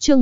Chương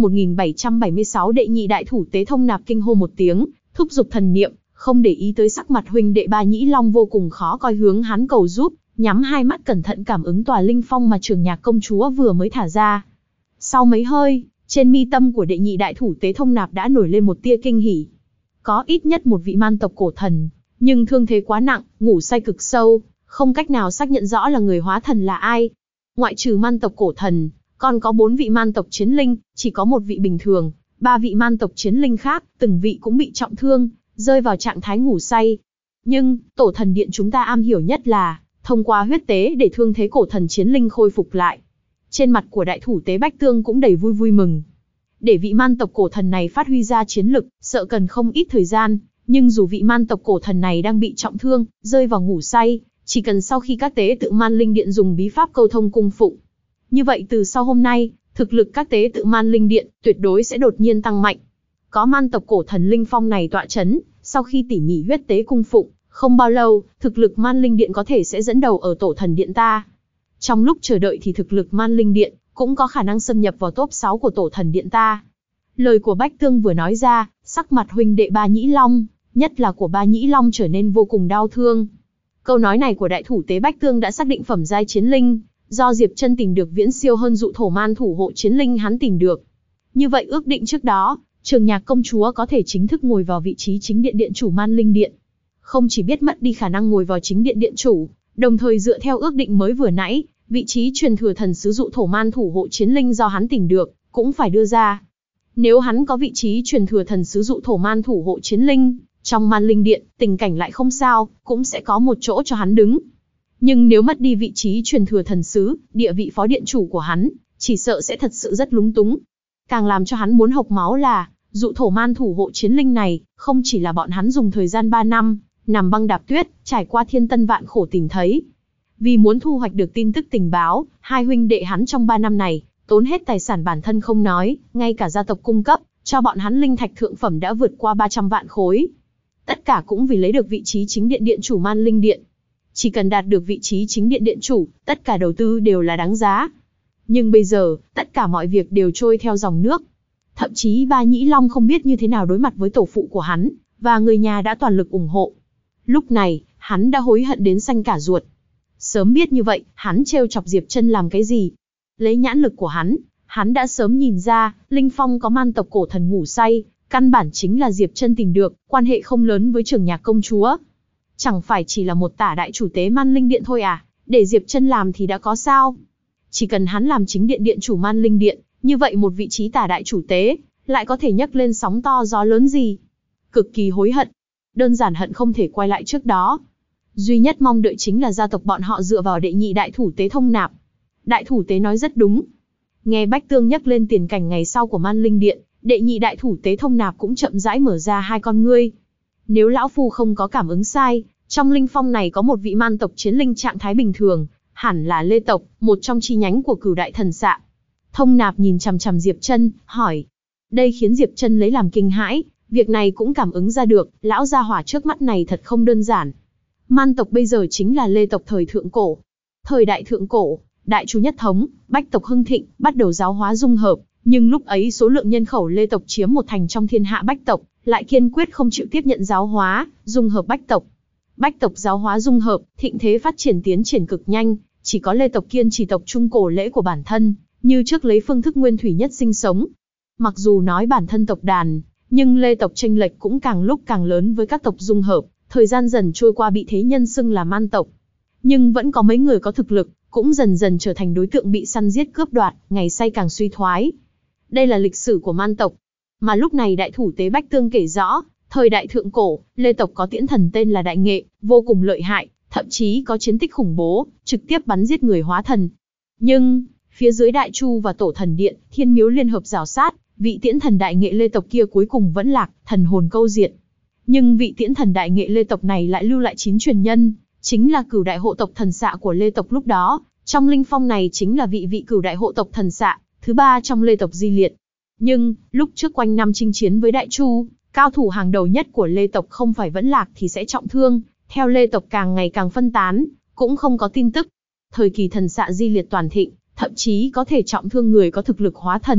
1776 đệ nhị đại thủ tế Thông Nạp kinh hô một tiếng, thúc giục thần niệm, không để ý tới sắc mặt huynh đệ Ba Nhĩ Long vô cùng khó coi hướng hắn cầu giúp, nhắm hai mắt cẩn thận cảm ứng tòa linh phong mà Trường Nhạc công chúa vừa mới thả ra. Sau mấy hơi, trên mi tâm của đệ nhị đại thủ tế Thông Nạp đã nổi lên một tia kinh hỉ. Có ít nhất một vị man tộc cổ thần, nhưng thương thế quá nặng, ngủ say cực sâu, không cách nào xác nhận rõ là người hóa thần là ai. Ngoại trừ man tộc cổ thần, còn có 4 vị man tộc chiến linh, chỉ có một vị bình thường, 3 vị man tộc chiến linh khác, từng vị cũng bị trọng thương, rơi vào trạng thái ngủ say. Nhưng, tổ thần điện chúng ta am hiểu nhất là, thông qua huyết tế để thương thế cổ thần chiến linh khôi phục lại. Trên mặt của đại thủ tế Bách Tương cũng đầy vui mừng. Để vị man tộc cổ thần này phát huy ra chiến lực, sợ cần không ít thời gian, nhưng dù vị man tộc cổ thần này đang bị trọng thương, rơi vào ngủ say, chỉ cần sau khi các tế tự man linh điện dùng bí pháp câu thông cung phụng. Như vậy từ sau hôm nay, thực lực các tế tự man linh điện tuyệt đối sẽ đột nhiên tăng mạnh. Có man tộc cổ thần linh phong này tọa chấn, sau khi tỉ mỉ huyết tế cung phụng, không bao lâu, thực lực man linh điện có thể sẽ dẫn đầu ở tổ thần điện ta. Trong lúc chờ đợi thì thực lực man linh điện cũng có khả năng xâm nhập vào top 6 của tổ thần điện ta. Lời của Bách Tương vừa nói ra, sắc mặt huynh đệ Ba Nhĩ Long, nhất là của Ba Nhĩ Long trở nên vô cùng đau thương. Câu nói này của đại thủ tế Bách Tương đã xác định phẩm giai chiến linh, do Diệp Chân tìm được viễn siêu hơn dụ thổ man thủ hộ chiến linh hắn tìm được. Như vậy ước định trước đó, Trường Nhạc công chúa có thể chính thức ngồi vào vị trí chính điện điện chủ man linh điện. Không chỉ biết mất đi khả năng ngồi vào chính điện điện chủ, đồng thời dựa theo ước định mới vừa nãy, vị trí truyền thừa thần sứ dụ thổ man thủ hộ chiến linh do hắn tìm được, cũng phải đưa ra. Nếu hắn có vị trí truyền thừa thần sứ dụ thổ man thủ hộ chiến linh, trong man linh điện, tình cảnh lại không sao, cũng sẽ có một chỗ cho hắn đứng. Nhưng nếu mất đi vị trí truyền thừa thần sứ, địa vị phó điện chủ của hắn, chỉ sợ sẽ thật sự rất lúng túng. Càng làm cho hắn muốn hộc máu là, dụ thổ man thủ hộ chiến linh này, không chỉ là bọn hắn dùng thời gian 3 năm, nằm băng đạp tuyết, trải qua thiên tân vạn khổ tìm thấy. Vì muốn thu hoạch được tin tức tình báo, hai huynh đệ hắn trong 3 năm này, tốn hết tài sản bản thân không nói, ngay cả gia tộc cung cấp, cho bọn hắn linh thạch thượng phẩm đã vượt qua 300 vạn khối. Tất cả cũng vì lấy được vị trí chính điện điện chủ man linh điện. Chỉ cần đạt được vị trí chính điện điện chủ, tất cả đầu tư đều là đáng giá. Nhưng bây giờ, tất cả mọi việc đều trôi theo dòng nước. Thậm chí Ba Nhĩ Long không biết như thế nào đối mặt với tổ phụ của hắn, và người nhà đã toàn lực ủng hộ. Lúc này, hắn đã hối hận đến xanh cả ruột. Sớm biết như vậy, hắn trêu chọc Diệp Chân làm cái gì? Lấy nhãn lực của hắn đã sớm nhìn ra, linh phong có man tộc cổ thần ngủ say, căn bản chính là Diệp Chân tìm được, quan hệ không lớn với Trường Nhạc công chúa. Chẳng phải chỉ là một tả đại chủ tế man linh điện thôi à, để Diệp Chân làm thì đã có sao? Chỉ cần hắn làm chính điện điện chủ man linh điện, như vậy một vị trí tả đại chủ tế, lại có thể nhấc lên sóng to gió lớn gì? Cực kỳ hối hận. Đơn giản hận không thể quay lại trước đó. Duy nhất mong đợi chính là gia tộc bọn họ dựa vào đệ nhị đại thủ tế Thông Nạp. Đại thủ tế nói rất đúng. Nghe Bách Tương nhắc lên tiền cảnh ngày sau của man linh điện, đệ nhị đại thủ tế Thông Nạp cũng chậm rãi mở ra hai con ngươi. Nếu lão phu không có cảm ứng sai, trong linh phong này có một vị man tộc chiến linh trạng thái bình thường, hẳn là Lê tộc, một trong chi nhánh của Cửu Đại Thần Xạ. Thông Nạp nhìn chằm chằm Diệp Chân, hỏi. Đây khiến Diệp Chân lấy làm kinh hãi, việc này cũng cảm ứng ra được, lão gia hỏa trước mắt này thật không đơn giản. Man tộc bây giờ chính là Lê tộc thời thượng cổ. Thời đại thượng cổ, đại chu nhất thống, Bách tộc hưng thịnh, bắt đầu giáo hóa dung hợp, nhưng lúc ấy số lượng nhân khẩu Lê tộc chiếm 1/10 trong thiên hạ Bách tộc, lại kiên quyết không chịu tiếp nhận giáo hóa, dung hợp Bách tộc. Bách tộc giáo hóa dung hợp, thịnh thế phát triển tiến triển cực nhanh, chỉ có Lê tộc kiên trì tộc trung cổ lễ của bản thân, như trước lấy phương thức nguyên thủy nhất sinh sống. Mặc dù nói bản thân tộc đàn, nhưng Lê tộc chênh lệch cũng càng lúc càng lớn với các tộc dung hợp, thời gian dần trôi qua bị thế nhân xưng là man tộc. Nhưng vẫn có mấy người có thực lực, cũng dần dần trở thành đối tượng bị săn giết cướp đoạt, ngày nay càng suy thoái. Đây là lịch sử của man tộc. Mà lúc này đại thủ tế Bách Tương kể rõ, thời đại thượng cổ, Lê tộc có tiễn thần tên là Đại Nghệ, vô cùng lợi hại, thậm chí có chiến tích khủng bố, trực tiếp bắn giết người hóa thần. Nhưng, phía dưới Đại Chu và Tổ Thần Điện, Thiên Miếu liên hợp rào sát, vị tiễn thần Đại Nghệ Lê tộc kia cuối cùng vẫn lạc, thần hồn câu diệt. Nhưng vị tiễn thần Đại Nghệ Lê tộc này lại lưu lại 9 truyền nhân, chính là Cửu Đại hộ tộc thần xạ của Lê tộc lúc đó, trong linh phong này chính là vị Cửu Đại hộ tộc thần xạ, thứ 3 trong Lê tộc di liệt. Nhưng, lúc trước quanh năm chinh chiến với Đại Chu, cao thủ hàng đầu nhất của Lê tộc không phải vẫn lạc thì sẽ trọng thương, theo Lê tộc càng ngày càng phân tán, cũng không có tin tức. Thời kỳ thần xạ di liệt toàn thịnh, thậm chí có thể trọng thương người có thực lực hóa thần,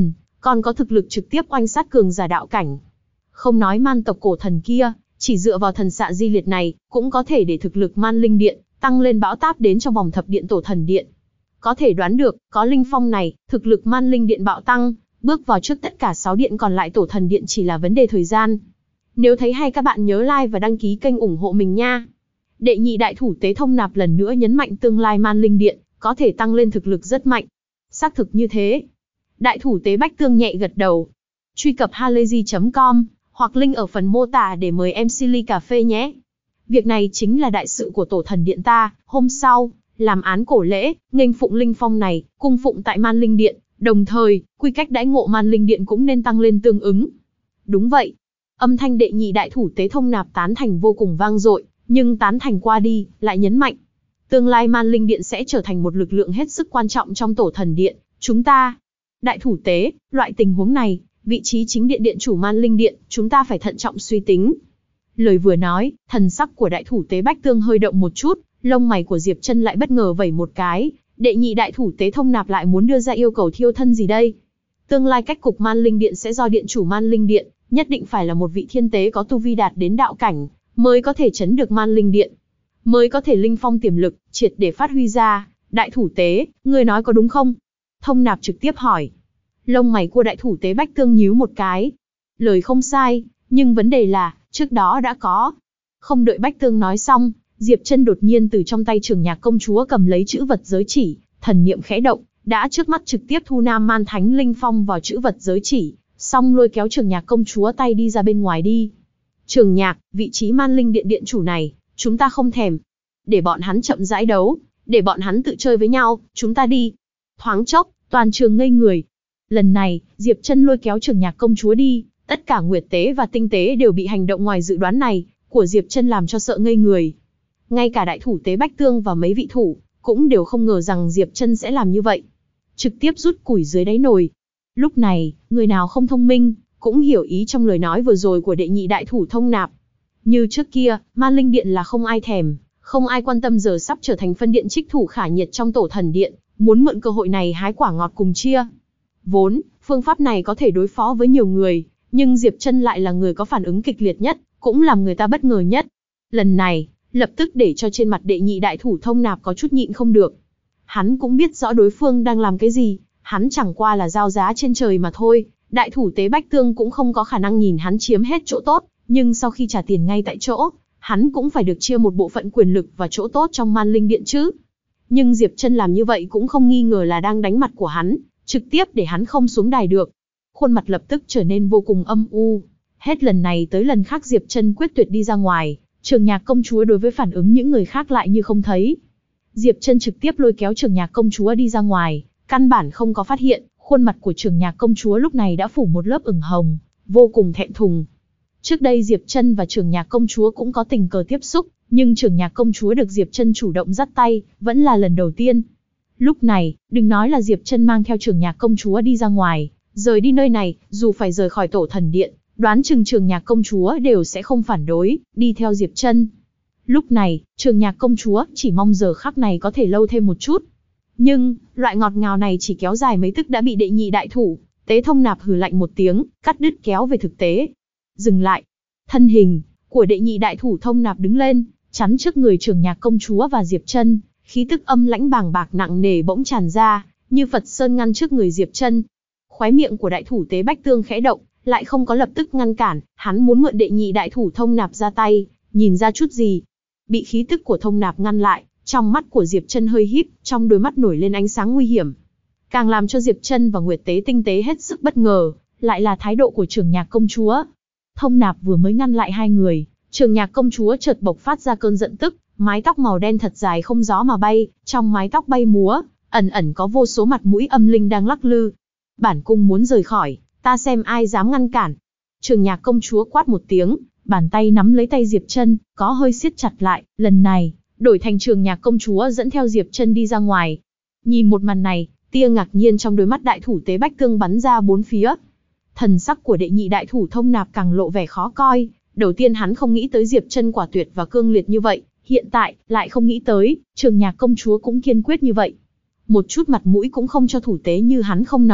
còn có thực lực trực tiếp oanh sát cường giả đạo cảnh. Không nói man tộc cổ thần kia, chỉ dựa vào thần xạ di liệt này, cũng có thể để thực lực man linh điện tăng lên bão táp đến trong vòng thập điện tổ thần điện. Có thể đoán được, có linh phong này, thực lực man linh điện bạo tăng, bước vào trước tất cả 6 điện còn lại tổ thần điện chỉ là vấn đề thời gian. Nếu thấy hay các bạn nhớ like và đăng ký kênh ủng hộ mình nha. Đệ nhị đại thủ tế Thông Nạp lần nữa nhấn mạnh tương lai man linh điện có thể tăng lên thực lực rất mạnh. Xác thực như thế. Đại thủ tế Bách Tương nhẹ gật đầu. Truy cập halayzi.com hoặc link ở phần mô tả để mời MC ly cà phê nhé. Việc này chính là đại sự của tổ thần điện ta. Hôm sau, làm án cổ lễ, nghênh phụng linh phong này, cung phụng tại man linh điện, đồng thời, quy cách đãi ngộ man linh điện cũng nên tăng lên tương ứng. Đúng vậy. Âm thanh đệ nhị đại thủ tế Thông Nạp tán thành vô cùng vang dội, nhưng tán thành qua đi, lại nhấn mạnh. Tương lai man linh điện sẽ trở thành một lực lượng hết sức quan trọng trong tổ thần điện, chúng ta. Đại thủ tế, loại tình huống này, vị trí chính điện điện chủ man linh điện, chúng ta phải thận trọng suy tính. Lời vừa nói, thần sắc của đại thủ tế Bách Tương hơi động một chút, lông mày của Diệp Chân lại bất ngờ vẩy một cái, đệ nhị đại thủ tế Thông Nạp lại muốn đưa ra yêu cầu thiêu thân gì đây? Tương lai cách cục man linh điện sẽ do điện chủ man linh điện, nhất định phải là một vị thiên tế có tu vi đạt đến đạo cảnh, mới có thể chấn được man linh điện, mới có thể linh phong tiềm lực, triệt để phát huy ra. Đại thủ tế, ngươi nói có đúng không? Thông Nạp trực tiếp hỏi. Lông mày của đại thủ tế Bách Tương nhíu một cái. Lời không sai, nhưng vấn đề là, trước đó đã có. Không đợi Bách Tương nói xong, Diệp Chân đột nhiên từ trong tay Trường Nhạc công chúa cầm lấy chữ vật giới chỉ, thần niệm khẽ động, đã trước mắt trực tiếp thu Nam Man Thánh Linh Phong vào chữ vật giới chỉ, xong lôi kéo Trường Nhạc công chúa tay đi ra bên ngoài đi. Trường Nhạc, vị trí man linh điện điện chủ này, chúng ta không thèm. Để bọn hắn chậm rãi đấu, để bọn hắn tự chơi với nhau, chúng ta đi. Thoáng chốc, toàn trường ngây người. Lần này, Diệp Chân lôi kéo Trường Nhạc công chúa đi, tất cả nguyệt tế và tinh tế đều bị hành động ngoài dự đoán này của Diệp Chân làm cho sợ ngây người. Ngay cả đại thủ tế Bách Tương và mấy vị thủ cũng đều không ngờ rằng Diệp Chân sẽ làm như vậy, trực tiếp rút củi dưới đáy nồi. Lúc này, người nào không thông minh cũng hiểu ý trong lời nói vừa rồi của đệ nhị đại thủ Thông Nạp. Như trước kia, man linh điện là không ai thèm, không ai quan tâm, giờ sắp trở thành phân điện trích thủ khả nhiệt trong tổ thần điện, muốn mượn cơ hội này hái quả ngọt cùng chia. Vốn, phương pháp này có thể đối phó với nhiều người, nhưng Diệp Chân lại là người có phản ứng kịch liệt nhất, cũng làm người ta bất ngờ nhất. Lần này, lập tức để cho trên mặt đệ nhị đại thủ Thông Nạp có chút nhịn không được. Hắn cũng biết rõ đối phương đang làm cái gì, hắn chẳng qua là giao giá trên trời mà thôi. Đại thủ tế Bách Tương cũng không có khả năng nhìn hắn chiếm hết chỗ tốt, nhưng sau khi trả tiền ngay tại chỗ, hắn cũng phải được chia một bộ phận quyền lực và chỗ tốt trong man linh điện chứ. Nhưng Diệp Chân làm như vậy cũng không nghi ngờ là đang đánh mặt của hắn, trực tiếp để hắn không xuống đài được. Khuôn mặt lập tức trở nên vô cùng âm u. Hết lần này tới lần khác Diệp Chân quyết tuyệt đi ra ngoài, Trường Nhạc công chúa đối với phản ứng những người khác lại như không thấy. Diệp Chân trực tiếp lôi kéo Trường Nhạc công chúa đi ra ngoài, căn bản không có phát hiện, khuôn mặt của Trường Nhạc công chúa lúc này đã phủ một lớp ửng hồng, vô cùng thẹn thùng. Trước đây Diệp Chân và Trường Nhạc công chúa cũng có tình cờ tiếp xúc, nhưng Trường Nhạc công chúa được Diệp Chân chủ động dắt tay, vẫn là lần đầu tiên. Lúc này, đừng nói là Diệp Chân mang theo Trường Nhạc công chúa đi ra ngoài, rời đi nơi này, dù phải rời khỏi tổ thần điện, đoán chừng Trường Nhạc công chúa đều sẽ không phản đối, đi theo Diệp Chân. Lúc này, Trường Nhạc công chúa chỉ mong giờ khắc này có thể lâu thêm một chút. Nhưng, loại ngọt ngào này chỉ kéo dài mấy tức đã bị đệ nhị đại thủ tế Thông Nạp hừ lạnh một tiếng, cắt đứt kéo về thực tế. Dừng lại. Thân hình của đệ nhị đại thủ Thông Nạp đứng lên, chắn trước người Trường Nhạc công chúa và Diệp Chân, khí tức âm lãnh bàng bạc nặng nề bỗng tràn ra, như Phật sơn ngăn trước người Diệp Chân. Khóe miệng của đại thủ tế Bách Tương khẽ động, lại không có lập tức ngăn cản, hắn muốn mượn đệ nhị đại thủ Thông Nạp ra tay, nhìn ra chút gì. Bị khí tức của Thông Nạp ngăn lại, trong mắt của Diệp Chân hơi híp, trong đôi mắt nổi lên ánh sáng nguy hiểm. Càng làm cho Diệp Chân và Nguyệt Tế tinh tế hết sức bất ngờ, lại là thái độ của Trường Nhạc công chúa. Thông Nạp vừa mới ngăn lại hai người, Trường Nhạc công chúa chợt bộc phát ra cơn giận tức, mái tóc màu đen thật dài không gió mà bay, trong mái tóc bay múa, ẩn ẩn có vô số mặt mũi âm linh đang lắc lư. Bản cung muốn rời khỏi, ta xem ai dám ngăn cản. Trường Nhạc công chúa quát một tiếng, bàn tay nắm lấy tay Diệp Chân, có hơi siết chặt lại, lần này, đổi thành Trường Nhạc công chúa dẫn theo Diệp Chân đi ra ngoài. Nhìn một màn này, tia ngạc nhiên trong đôi mắt đại thủ tế Bách Tương bắn ra bốn phía. Thần sắc của đệ nhị đại thủ Thông Nạp càng lộ vẻ khó coi, đầu tiên hắn không nghĩ tới Diệp Chân quả tuyệt và cương liệt như vậy, hiện tại lại không nghĩ tới, Trường Nhạc công chúa cũng kiên quyết như vậy. Một chút mặt mũi cũng không cho thủ tế như hắn không nói,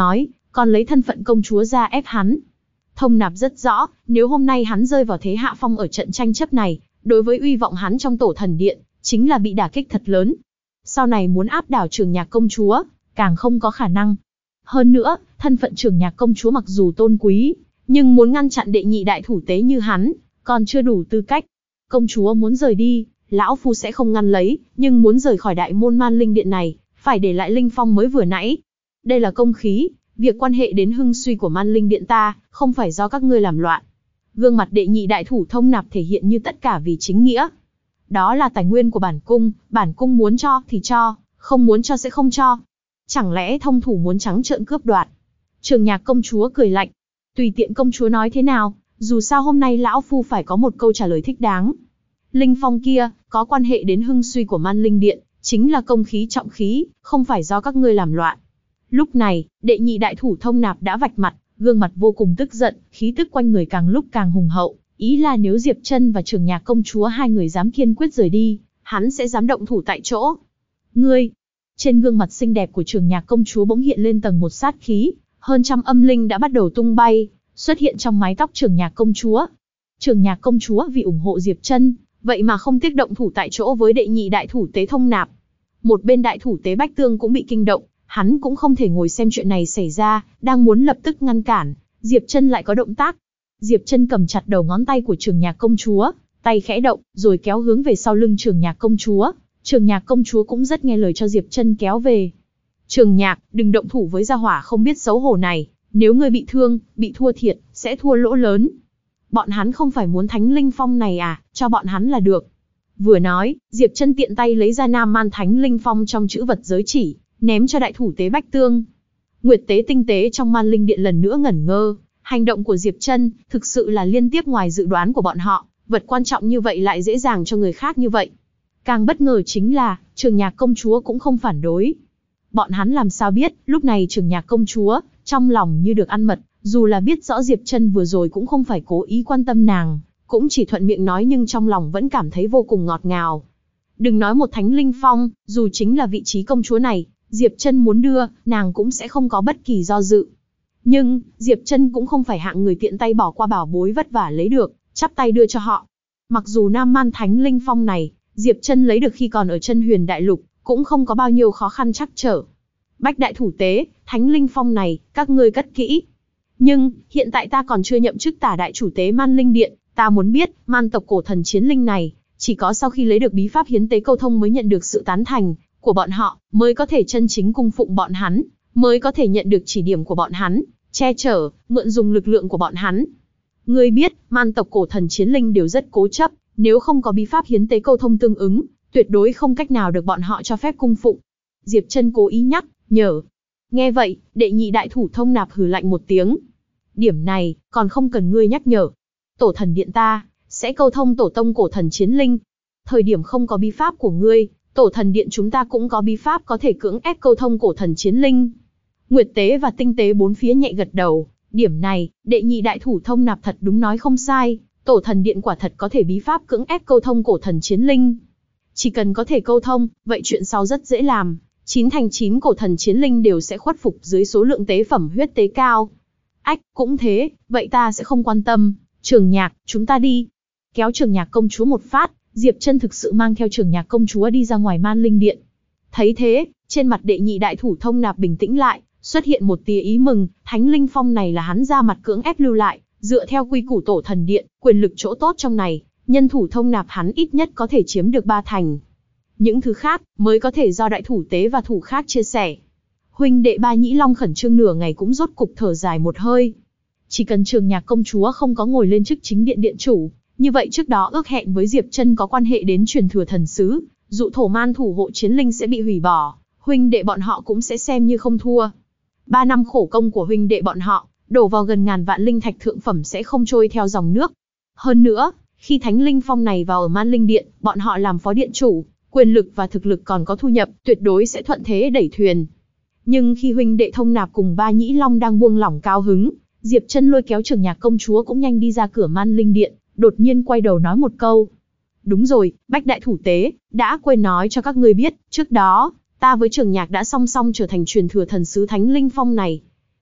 còn lấy thân phận công chúa ra ép hắn. Thông Nạp rất rõ, nếu hôm nay hắn rơi vào thế hạ phong ở trận tranh chấp này, đối với uy vọng hắn trong Tổ Thần Điện, chính là bị đả kích thật lớn. Sau này muốn áp đảo Trường Nhạc công chúa, càng không có khả năng. Hơn nữa, thân phận Trường Nhạc công chúa mặc dù tôn quý, nhưng muốn ngăn chặn đệ nhị đại thủ tế như hắn, còn chưa đủ tư cách. Công chúa muốn rời đi, lão phu sẽ không ngăn lấy, nhưng muốn rời khỏi đại môn Man Linh Điện này, phải để lại linh phong mới vừa nãy. Đây là công khí, việc quan hệ đến hưng suy của Man Linh Điện ta, không phải do các ngươi làm loạn. Gương mặt đệ nhị đại thủ Thông Nạp thể hiện như tất cả vì chính nghĩa. Đó là tài nguyên của bản cung muốn cho thì cho, không muốn cho sẽ không cho. Chẳng lẽ thông thủ muốn trắng trợn cướp đoạt? Trường Nhạc công chúa cười lạnh. Tùy tiện công chúa nói thế nào, dù sao hôm nay lão phu phải có một câu trả lời thích đáng. Linh phong kia, có quan hệ đến hưng suy của Man Linh Điện, chính là công khí trọng khí, không phải do các ngươi làm loạn. Lúc này, đệ nhị đại thủ Thông Nạp đã vạch mặt, gương mặt vô cùng tức giận, khí tức quanh người càng lúc càng hùng hậu. Ý là nếu Diệp Trân và Trường Nhạc công chúa hai người dám kiên quyết rời đi, hắn sẽ dám động thủ tại chỗ. Ngươi! Trên gương mặt xinh đẹp của Trường Nhạc công chúa bỗng hiện lên tầng một sát khí, hơn trăm âm linh đã bắt đầu tung bay, xuất hiện trong mái tóc Trường Nhạc công chúa. Trường Nhạc công chúa vì ủng hộ Diệp Trân, vậy mà không tiếc động thủ tại chỗ với đệ nhị đại thủ tế Thông Nạp. Một bên đại thủ tế Bách Tương cũng bị kinh động, hắn cũng không thể ngồi xem chuyện này xảy ra, đang muốn lập tức ngăn cản, Diệp Trân lại có động tác. Diệp Trân cầm chặt đầu ngón tay của Trường Nhạc công chúa, tay khẽ động, rồi kéo hướng về sau lưng Trường Nhạc công chúa. Trường Nhạc công chúa cũng rất nghe lời cho Diệp Trân kéo về. Trường Nhạc, đừng động thủ với gia hỏa không biết xấu hổ này, nếu ngươi bị thương, bị thua thiệt, sẽ thua lỗ lớn. Bọn hắn không phải muốn Thánh Linh Phong này à, cho bọn hắn là được. Vừa nói, Diệp Trân tiện tay lấy ra Nam Man Thánh Linh Phong trong chữ vật giới chỉ, ném cho đại thủ tế Bách Tương. Nguyệt tế tinh tế trong Man Linh Điện lần nữa ngẩn ngơ, hành động của Diệp Trân thực sự là liên tiếp ngoài dự đoán của bọn họ, vật quan trọng như vậy lại dễ dàng cho người khác như vậy. Càng bất ngờ chính là, Trường Nhạc công chúa cũng không phản đối. Bọn hắn làm sao biết, lúc này Trường Nhạc công chúa, trong lòng như được ăn mật, dù là biết rõ Diệp Trân vừa rồi cũng không phải cố ý quan tâm nàng, cũng chỉ thuận miệng nói nhưng trong lòng vẫn cảm thấy vô cùng ngọt ngào. Đừng nói một Thánh Linh Phong, dù chính là vị trí công chúa này, Diệp Trân muốn đưa, nàng cũng sẽ không có bất kỳ do dự. Nhưng, Diệp Trân cũng không phải hạng người tiện tay bỏ qua bảo bối vất vả lấy được, chắp tay đưa cho họ. Mặc dù Nam Man Thánh Linh Phong này, Diệp Trân lấy được khi còn ở Chân Huyền Đại Lục, cũng không có bao nhiêu khó khăn trắc trở. Bách đại thủ tế, Thánh Linh Phong này, các ngươi cất kỹ. Nhưng, hiện tại ta còn chưa nhậm chức tả đại chủ tế Man Linh Điện, ta muốn biết, man tộc cổ thần chiến linh này, chỉ có sau khi lấy được bí pháp hiến tế câu thông mới nhận được sự tán thành của bọn họ, mới có thể chân chính cung phụng bọn hắn, mới có thể nhận được chỉ điểm của bọn hắn, che chở, mượn dùng lực lượng của bọn hắn. Ngươi biết, man tộc cổ thần chiến linh đều rất cố chấp, nếu không có bí pháp hiến tế câu thông tương ứng, tuyệt đối không cách nào được bọn họ cho phép cung phụng. Diệp Trân cố ý nhắc nhở. Nghe vậy, đệ nhị đại thủ Thông Nạp hừ lạnh một tiếng. Điểm này, còn không cần ngươi nhắc nhở. Tổ thần điện ta, sẽ câu thông tổ tông cổ thần chiến linh. Thời điểm không có bí pháp của ngươi, tổ thần điện chúng ta cũng có bí pháp có thể cưỡng ép câu thông cổ thần chiến linh. Nguyệt tế và tinh tế bốn phía nhẹ gật đầu. Điểm này, đệ nhị đại thủ Thông Nạp thật đúng nói không sai. Tổ thần điện quả thật có thể bí pháp cưỡng ép câu thông cổ thần chiến linh. Chỉ cần có thể câu thông, vậy chuyện sau rất dễ làm. 9 thành 9 cổ thần chiến linh đều sẽ khuất phục dưới số lượng tế phẩm huyết tế cao. Ách, cũng thế, vậy ta sẽ không quan tâm. Trường Nhạc, chúng ta đi. Kéo Trường Nhạc công chúa một phát, Diệp Trân thực sự mang theo Trường Nhạc công chúa đi ra ngoài Man Linh Điện. Thấy thế, trên mặt đệ nhị đại thủ Thông Nạp bình tĩnh lại, xuất hiện một tia ý mừng, Thánh Linh Phong này là hắn ra mặt cưỡng ép lưu lại, dựa theo quy củ tổ thần điện, quyền lực chỗ tốt trong này, nhân thủ Thông Nạp hắn ít nhất có thể chiếm được 3 thành. Những thứ khác, mới có thể do đại thủ tế và thủ khác chia sẻ. Huynh đệ Ba Nhĩ Long khẩn trương nửa ngày cũng rốt cục thở dài một hơi. Chỉ cần Trường Nhạc công chúa không có ngồi lên chức chính điện điện chủ, như vậy trước đó ước hẹn với Diệp Trân có quan hệ đến truyền thừa thần sứ, dụ thổ man thủ hộ chiến linh sẽ bị hủy bỏ, huynh đệ bọn họ cũng sẽ xem như không thua. 3 năm khổ công của huynh đệ bọn họ, đổ vào gần ngàn vạn linh thạch thượng phẩm sẽ không trôi theo dòng nước. Hơn nữa, khi Thánh Linh Phong này vào ở Man Linh Điện, bọn họ làm phó điện chủ, quyền lực và thực lực còn có thu nhập, tuyệt đối sẽ thuận thế đẩy thuyền. Nhưng khi huynh đệ Thông Nạp cùng Ba Nhĩ Long đang buông lỏng cao hứng, Diệp Trân lôi kéo Trường Nhạc công chúa cũng nhanh đi ra cửa Man Linh Điện, đột nhiên quay đầu nói một câu. Đúng rồi, Bách đại thủ tế, đã quên nói cho các ngươi biết, trước đó, ta với Trường Nhạc đã song song trở thành truyền thừa thần sứ Thánh Linh Phong này.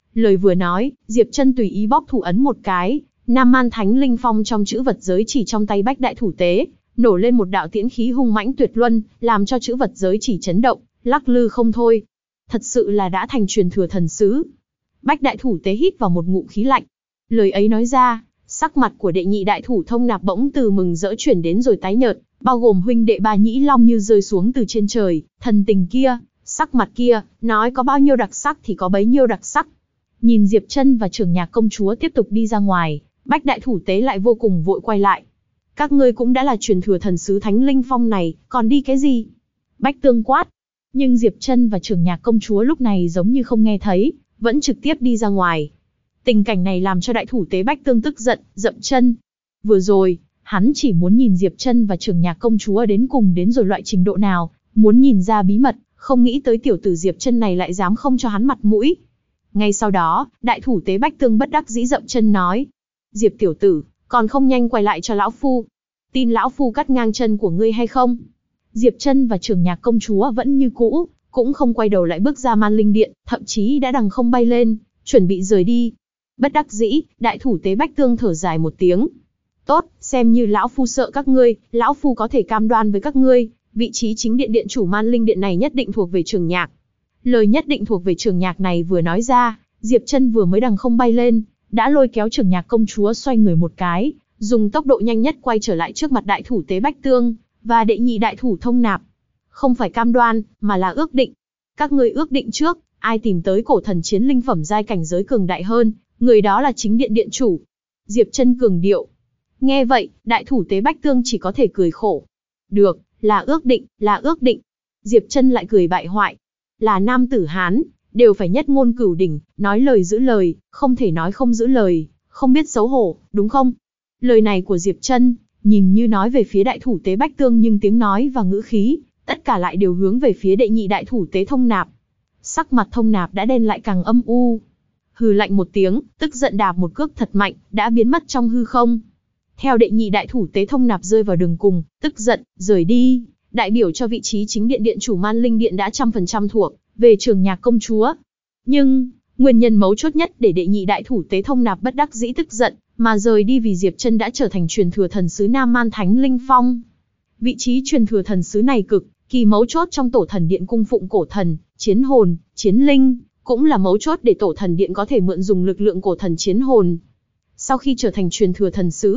Lời vừa nói, Diệp Chân tùy ý bóp thủ ấn một cái, Nam Man Thánh Linh Phong trong chữ vật giới chỉ trong tay Bách Đại Thủ Tế, nổ lên một đạo tiễn khí hung mãnh tuyệt luân, làm cho chữ vật giới chỉ chấn động, lắc lư không thôi. Thật sự là đã thành truyền thừa thần sứ. Bách Đại Thủ Tế hít vào một ngụm khí lạnh. Lời ấy nói ra, sắc mặt của đệ nhị đại thủ Thông Nạp bỗng từ mừng rỡ chuyển đến rồi tái nhợt, bao gồm huynh đệ Ba Nhĩ Long như rơi xuống từ trên trời, thần tình kia, sắc mặt kia, nói có bao nhiêu đặc sắc thì có bấy nhiêu đặc sắc. Nhìn Diệp Chân và Trường Nhạc công chúa tiếp tục đi ra ngoài, Bách Đại Thủ Tế lại vô cùng vội quay lại. Các ngươi cũng đã là truyền thừa thần sứ Thánh Linh Phong này, còn đi cái gì? Bách Tương quát. Nhưng Diệp Chân và Trường Nhạc công chúa lúc này giống như không nghe thấy, vẫn trực tiếp đi ra ngoài. Tình cảnh này làm cho Đại Thủ Tế Bách Tương tức giận, dậm chân. Vừa rồi, hắn chỉ muốn nhìn Diệp Chân và Trường Nhạc công chúa đến cùng đến rồi loại trình độ nào, muốn nhìn ra bí mật, không nghĩ tới tiểu tử Diệp Chân này lại dám không cho hắn mặt mũi. Ngay sau đó, Đại Thủ Tế Bách Tương bất đắc dĩ dậm chân nói: Diệp tiểu tử, còn không nhanh quay lại cho lão phu. Tin lão phu cắt ngang chân của ngươi hay không? Diệp Chân và Trường Nhạc công chúa vẫn như cũ, cũng không quay đầu lại bước ra Man Linh Điện, thậm chí đã đằng không bay lên, chuẩn bị rời đi. Bất đắc dĩ, Đại Thủ Tế Bách Tương thở dài một tiếng. Tốt, xem như lão phu sợ các ngươi, lão phu có thể cam đoan với các ngươi, vị trí chính điện điện chủ Man Linh Điện này nhất định thuộc về Trường Nhạc. Lời nhất định thuộc về Trường Nhạc này vừa nói ra, Diệp Chân vừa mới đằng không bay lên, đã lôi kéo Trường Nhạc công chúa xoay người một cái, dùng tốc độ nhanh nhất quay trở lại trước mặt Đại Thủ Tế Bách Tương và đệ nhị đại thủ Thông Nạp. Không phải cam đoan, mà là ước định. Các ngươi ước định trước, ai tìm tới cổ thần chiến linh phẩm giai cảnh giới cường đại hơn, người đó là chính điện điện chủ. Diệp Chân cường điệu. Nghe vậy, Đại Thủ Tế Bách Tương chỉ có thể cười khổ. Được, là ước định, là ước định. Diệp Chân lại cười bại hoại. Là nam tử Hán, đều phải nhất ngôn cửu đỉnh, nói lời giữ lời, không thể nói không giữ lời, không biết xấu hổ, đúng không? Lời này của Diệp Chân, nhìn như nói về phía Đại Thủ Tế Bách Tương nhưng tiếng nói và ngữ khí, tất cả lại đều hướng về phía đệ nhị đại thủ Tế Thông Nạp. Sắc mặt Thông Nạp đã đen lại càng âm u. Hừ lạnh một tiếng, tức giận đạp một cước thật mạnh, đã biến mất trong hư không. Theo đệ nhị đại thủ Tế Thông Nạp rơi vào đường cùng, tức giận, rời đi, đại biểu cho vị trí chính điện điện chủ Man Linh Điện đã 100% thuộc về Trường Nhạc công chúa. Nhưng, nguyên nhân mấu chốt nhất để đệ nhị đại thủ Tế Thông Nạp bất đắc dĩ tức giận, mà rời đi vì Diệp Chân đã trở thành truyền thừa thần sứ Nam Man Thánh Linh Phong. Vị trí truyền thừa thần sứ này cực kỳ mấu chốt trong tổ thần điện cung phụng cổ thần, chiến hồn, chiến linh, cũng là mấu chốt để tổ thần điện có thể mượn dùng lực lượng cổ thần chiến hồn. Sau khi trở thành truyền thừa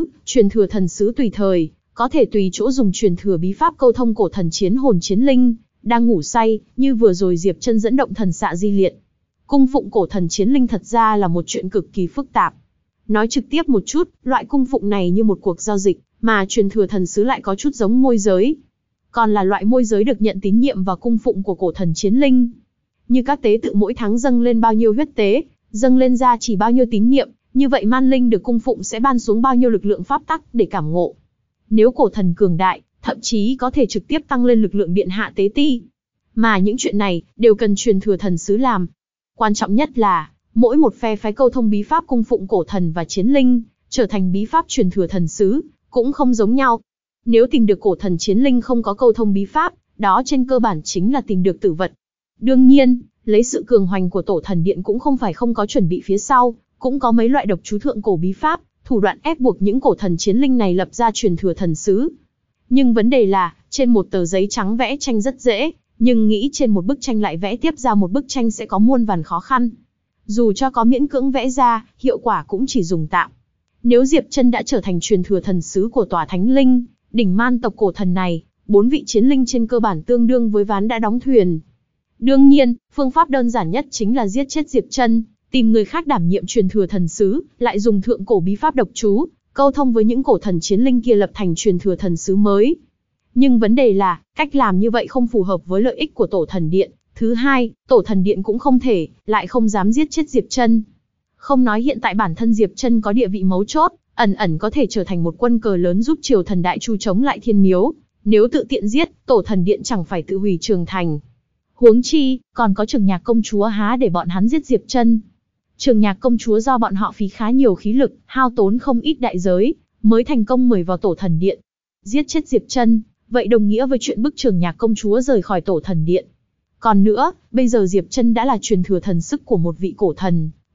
thần sứ tùy thời, có thể tùy chỗ dùng truyền thừa bí pháp câu thông cổ thần chiến hồn chiến linh, đang ngủ say, như vừa rồi Diệp Chân dẫn động thần xạ di liệt. Cung phụng cổ thần chiến linh thật ra là một chuyện cực kỳ phức tạp. Nói trực tiếp một chút, loại cung phụng này như một cuộc giao dịch, mà truyền thừa thần sứ lại có chút giống môi giới. Còn là loại môi giới được nhận tín nhiệm và cung phụng của cổ thần chiến linh. Như các tế tự mỗi tháng dâng lên bao nhiêu huyết tế, dâng lên ra chỉ bao nhiêu tín niệm, như vậy man linh được cung phụng sẽ ban xuống bao nhiêu lực lượng pháp tắc để cảm ngộ. Nếu cổ thần cường đại, thậm chí có thể trực tiếp tăng lên lực lượng điện hạ tế ti. Mà những chuyện này đều cần truyền thừa thần sứ làm. Quan trọng nhất là, mỗi một phe phái câu thông bí pháp cung phụng cổ thần và chiến linh, trở thành bí pháp truyền thừa thần sứ, cũng không giống nhau. Nếu tìm được cổ thần chiến linh không có câu thông bí pháp, đó trên cơ bản chính là tìm được tử vật. Đương nhiên, lấy sự cường hoành của tổ thần điện cũng không phải không có chuẩn bị phía sau, cũng có mấy loại độc chú thượng cổ bí pháp, thủ đoạn ép buộc những cổ thần chiến linh này lập ra truyền thừa thần sứ. Nhưng vấn đề là, trên một tờ giấy trắng vẽ tranh rất dễ, nhưng nghĩ trên một bức tranh lại vẽ tiếp ra một bức tranh sẽ có muôn vàn khó khăn. Dù cho có miễn cưỡng vẽ ra, hiệu quả cũng chỉ dùng tạm. Nếu Diệp Chân đã trở thành truyền thừa thần sứ của tòa Thánh Linh, đỉnh man tộc cổ thần này, 4 vị chiến linh trên cơ bản tương đương với ván đã đóng thuyền. Đương nhiên, phương pháp đơn giản nhất chính là giết chết Diệp Chân, tìm người khác đảm nhiệm truyền thừa thần sứ, lại dùng thượng cổ bí pháp độc chú, câu thông với những cổ thần chiến linh kia lập thành truyền thừa thần sứ mới. Nhưng vấn đề là, cách làm như vậy không phù hợp với lợi ích của tổ thần điện. Thứ hai, tổ thần điện cũng không thể, lại không dám giết chết Diệp Chân. Không nói hiện tại bản thân Diệp Chân có địa vị mấu chốt, ẩn ẩn có thể trở thành một quân cờ lớn giúp triều thần đại chu chống lại thiên miếu. Nếu tự tiện giết, tổ thần điện chẳng phải tự hủy trường thành. Huống chi, còn có Trường Nhạc công chúa há để bọn hắn giết Diệp Chân. Trường Nhạc công chúa do bọn họ phí khá nhiều khí lực, hao tốn không ít đại giới, mới thành công mời vào tổ thần điện. Giết chết Diệp Chân, vậy đồng nghĩa với chuyện bức Trường Nhạc công chúa rời khỏi tổ thần điện. Còn nữa, bây giờ Diệp Chân đã là truyền thừa thần sức của một vị cổ thần,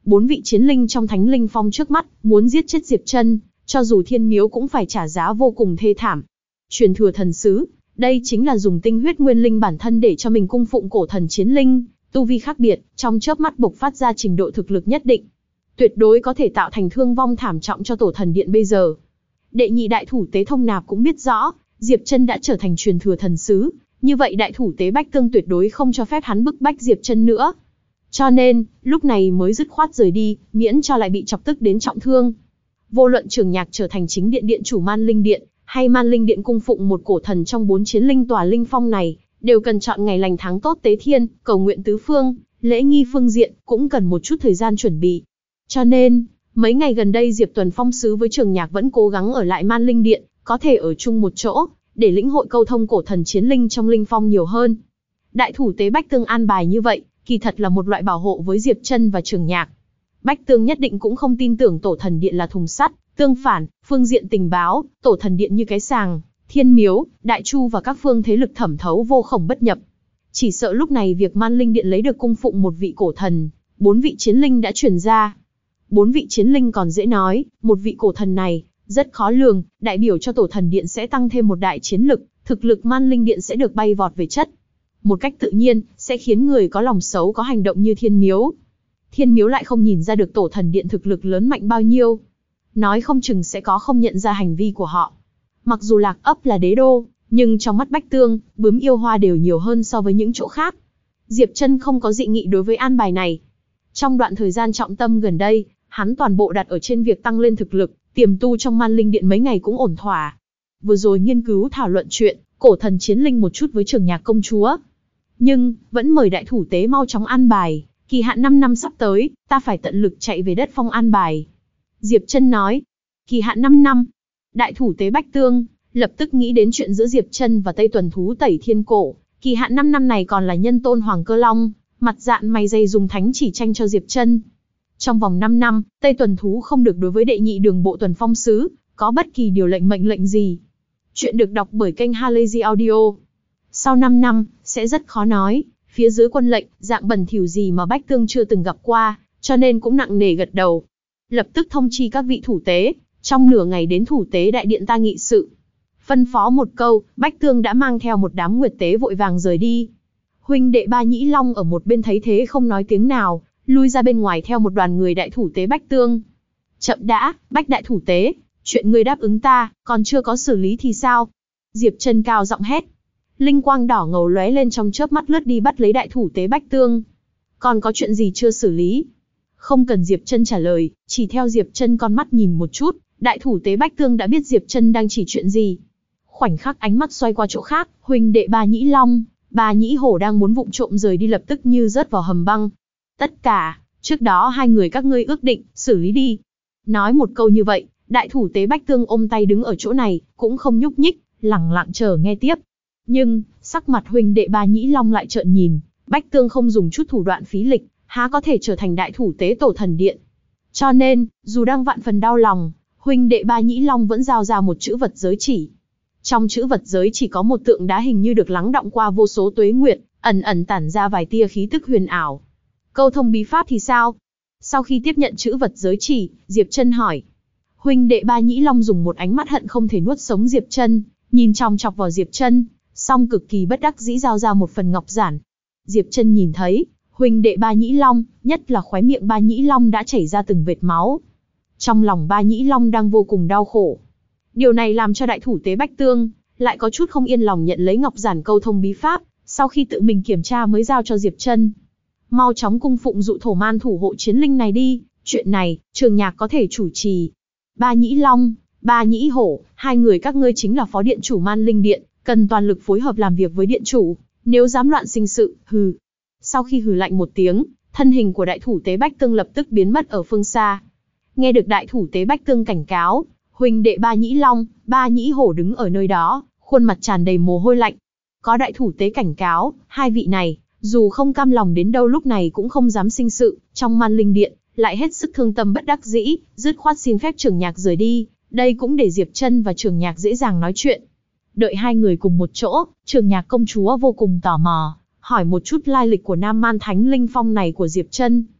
4 vị chiến linh trong Thánh Linh Phong trước mắt, muốn giết chết Diệp Trân, cho dù Thiên Miếu cũng phải trả giá vô cùng thê thảm. Truyền thừa thần sứ, đây chính là dùng tinh huyết nguyên linh bản thân để cho mình cung phụng cổ thần chiến linh, tu vi khác biệt, trong chớp mắt bộc phát ra trình độ thực lực nhất định. Tuyệt đối có thể tạo thành thương vong thảm trọng cho tổ thần điện bây giờ. Đệ nhị đại thủ tế Thông Nạp cũng biết rõ, Diệp Trân đã trở thành truyền thừa thần sứ, như vậy đại thủ tế Bách Tương tuyệt đối không cho phép hắn bức bách Diệp Trân nữa. Cho nên, lúc này mới dứt khoát rời đi, miễn cho lại bị chọc tức đến trọng thương. Vô luận Trường Nhạc trở thành chính điện điện chủ Man Linh Điện, hay Man Linh Điện cung phụng một cổ thần trong 4 chiến linh tòa linh phong này, đều cần chọn ngày lành tháng tốt tế thiên, cầu nguyện tứ phương, lễ nghi phương diện, cũng cần một chút thời gian chuẩn bị. Cho nên, mấy ngày gần đây Diệp Tuần Phong sứ với Trường Nhạc vẫn cố gắng ở lại Man Linh Điện, có thể ở chung một chỗ, để lĩnh hội câu thông cổ thần chiến linh trong linh phong nhiều hơn. Đại thủ tế Bách Tương an bài như vậy, kỳ thật là một loại bảo hộ với Diệp Trân và Trường Nhạc. Bách Tương nhất định cũng không tin tưởng tổ thần điện là thùng sắt, tương phản, phương diện tình báo, tổ thần điện như cái sàng, Thiên Miếu, Đại Chu và các phương thế lực thẩm thấu vô khổng bất nhập. Chỉ sợ lúc này việc Man Linh Điện lấy được cung phụng một vị cổ thần, 4 vị chiến linh đã truyền ra. 4 vị chiến linh còn dễ nói, một vị cổ thần này, rất khó lường, đại biểu cho tổ thần điện sẽ tăng thêm một đại chiến lực, thực lực Man Linh Điện sẽ được bay vọt về chất. Một cách tự nhiên, sẽ khiến người có lòng xấu có hành động như Thiên Miếu. Thiên Miếu lại không nhìn ra được tổ thần điện thực lực lớn mạnh bao nhiêu. Nói không chừng sẽ có không nhận ra hành vi của họ. Mặc dù Lạc Ấp là đế đô, nhưng trong mắt Bách Tương, bướm yêu hoa đều nhiều hơn so với những chỗ khác. Diệp Trân không có dị nghị đối với an bài này. Trong đoạn thời gian trọng tâm gần đây, hắn toàn bộ đặt ở trên việc tăng lên thực lực, tiềm tu trong Man Linh Điện mấy ngày cũng ổn thỏa. Vừa rồi nghiên cứu thảo luận chuyện cổ thần chiến linh một chút với Trường Nhạc công chúa. Nhưng, vẫn mời đại thủ tế mau chóng an bài, kỳ hạn 5 năm sắp tới, ta phải tận lực chạy về đất phong an bài. Diệp Trân nói, kỳ hạn 5 năm. Đại thủ tế Bách Tương, lập tức nghĩ đến chuyện giữa Diệp Trân và Tây Tuần Thú Tẩy Thiên Cổ. Kỳ hạn 5 năm này còn là nhân tôn Hoàng Cơ Long, mặt dạn mày dày dùng thánh chỉ tranh cho Diệp Trân. Trong vòng 5 năm, Tây Tuần Thú không được đối với đệ nhị đường bộ tuần phong sứ, có bất kỳ điều lệnh mệnh lệnh gì. Chuyện được đọc bởi kênh Halazy Audio. Sau 5 năm, sẽ rất khó nói, phía dưới quân lệnh, dạng bẩn thỉu gì mà Bách Tương chưa từng gặp qua, cho nên cũng nặng nề gật đầu. Lập tức thông chi các vị thủ tế, trong nửa ngày đến thủ tế đại điện ta nghị sự. Phân phó một câu, Bách Tương đã mang theo một đám nguyệt tế vội vàng rời đi. Huynh đệ Ba Nhĩ Long ở một bên thấy thế không nói tiếng nào, lui ra bên ngoài theo một đoàn người đại thủ tế Bách Tương. Chậm đã, Bách đại thủ tế, chuyện ngươi đáp ứng ta, còn chưa có xử lý thì sao? Diệp Trân cao giọng hét. Linh quang đỏ ngầu lóe lên trong chớp mắt lướt đi bắt lấy đại thủ tế Bách Tương. Còn có chuyện gì chưa xử lý? Không cần Diệp Trân trả lời, chỉ theo Diệp Trân con mắt nhìn một chút, đại thủ tế Bách Tương đã biết Diệp Trân đang chỉ chuyện gì. Khoảnh khắc ánh mắt xoay qua chỗ khác, huynh đệ Ba Nhĩ Long, Ba Nhĩ Hổ đang muốn vụng trộm rời đi lập tức như rớt vào hầm băng. Tất cả, trước đó hai người các ngươi ước định, xử lý đi. Nói một câu như vậy, đại thủ tế Bách Tương ôm tay đứng ở chỗ này, cũng không nhúc nhích, lẳng lặng chờ nghe tiếp. Nhưng, sắc mặt huynh đệ Ba Nhĩ Long lại trợn nhìn, Bách Tương không dùng chút thủ đoạn phí lịch, há có thể trở thành đại thủ tế tổ thần điện. Cho nên, dù đang vạn phần đau lòng, huynh đệ Ba Nhĩ Long vẫn giao ra một chữ vật giới chỉ. Trong chữ vật giới chỉ có một tượng đá hình như được lắng đọng qua vô số tuế nguyệt, ẩn ẩn tản ra vài tia khí tức huyền ảo. Câu thông bí pháp thì sao? Sau khi tiếp nhận chữ vật giới chỉ, Diệp Trân hỏi. Huynh đệ Ba Nhĩ Long dùng một ánh mắt hận không thể nuốt sống Diệp Trân, nhìn chòng chọc vào Diệp Trân, song cực kỳ bất đắc dĩ giao ra một phần ngọc giản. Diệp Trân nhìn thấy, huynh đệ Ba Nhĩ Long, nhất là khóe miệng Ba Nhĩ Long đã chảy ra từng vệt máu. Trong lòng Ba Nhĩ Long đang vô cùng đau khổ. Điều này làm cho đại thủ tế Bách Tương lại có chút không yên lòng nhận lấy ngọc giản câu thông bí pháp, sau khi tự mình kiểm tra mới giao cho Diệp Trân. Mau chóng cung phụng dụ thổ man thủ hộ chiến linh này đi, chuyện này, Trường Nhạc có thể chủ trì. Ba Nhĩ Long, Ba Nhĩ Hổ, hai người các ngươi chính là phó điện chủ Man Linh Điện, cần toàn lực phối hợp làm việc với điện chủ, nếu dám loạn sinh sự, hừ. Sau khi hừ lạnh một tiếng, thân hình của đại thủ tế Bách Tương lập tức biến mất ở phương xa. Nghe được đại thủ tế Bách Tương cảnh cáo, huynh đệ Ba Nhĩ Long, Ba Nhĩ Hổ đứng ở nơi đó, khuôn mặt tràn đầy mồ hôi lạnh. Có đại thủ tế cảnh cáo, hai vị này, dù không cam lòng đến đâu lúc này cũng không dám sinh sự, trong Man Linh Điện, lại hết sức thương tâm bất đắc dĩ, dứt khoát xin phép Trường Nhạc rời đi, đây cũng để Diệp Trân và Trường Nhạc dễ dàng nói chuyện. Đợi hai người cùng một chỗ, Trường Nhạc công chúa vô cùng tò mò, hỏi một chút lai lịch của Nam Man Thánh Linh Phong này của Diệp Trân.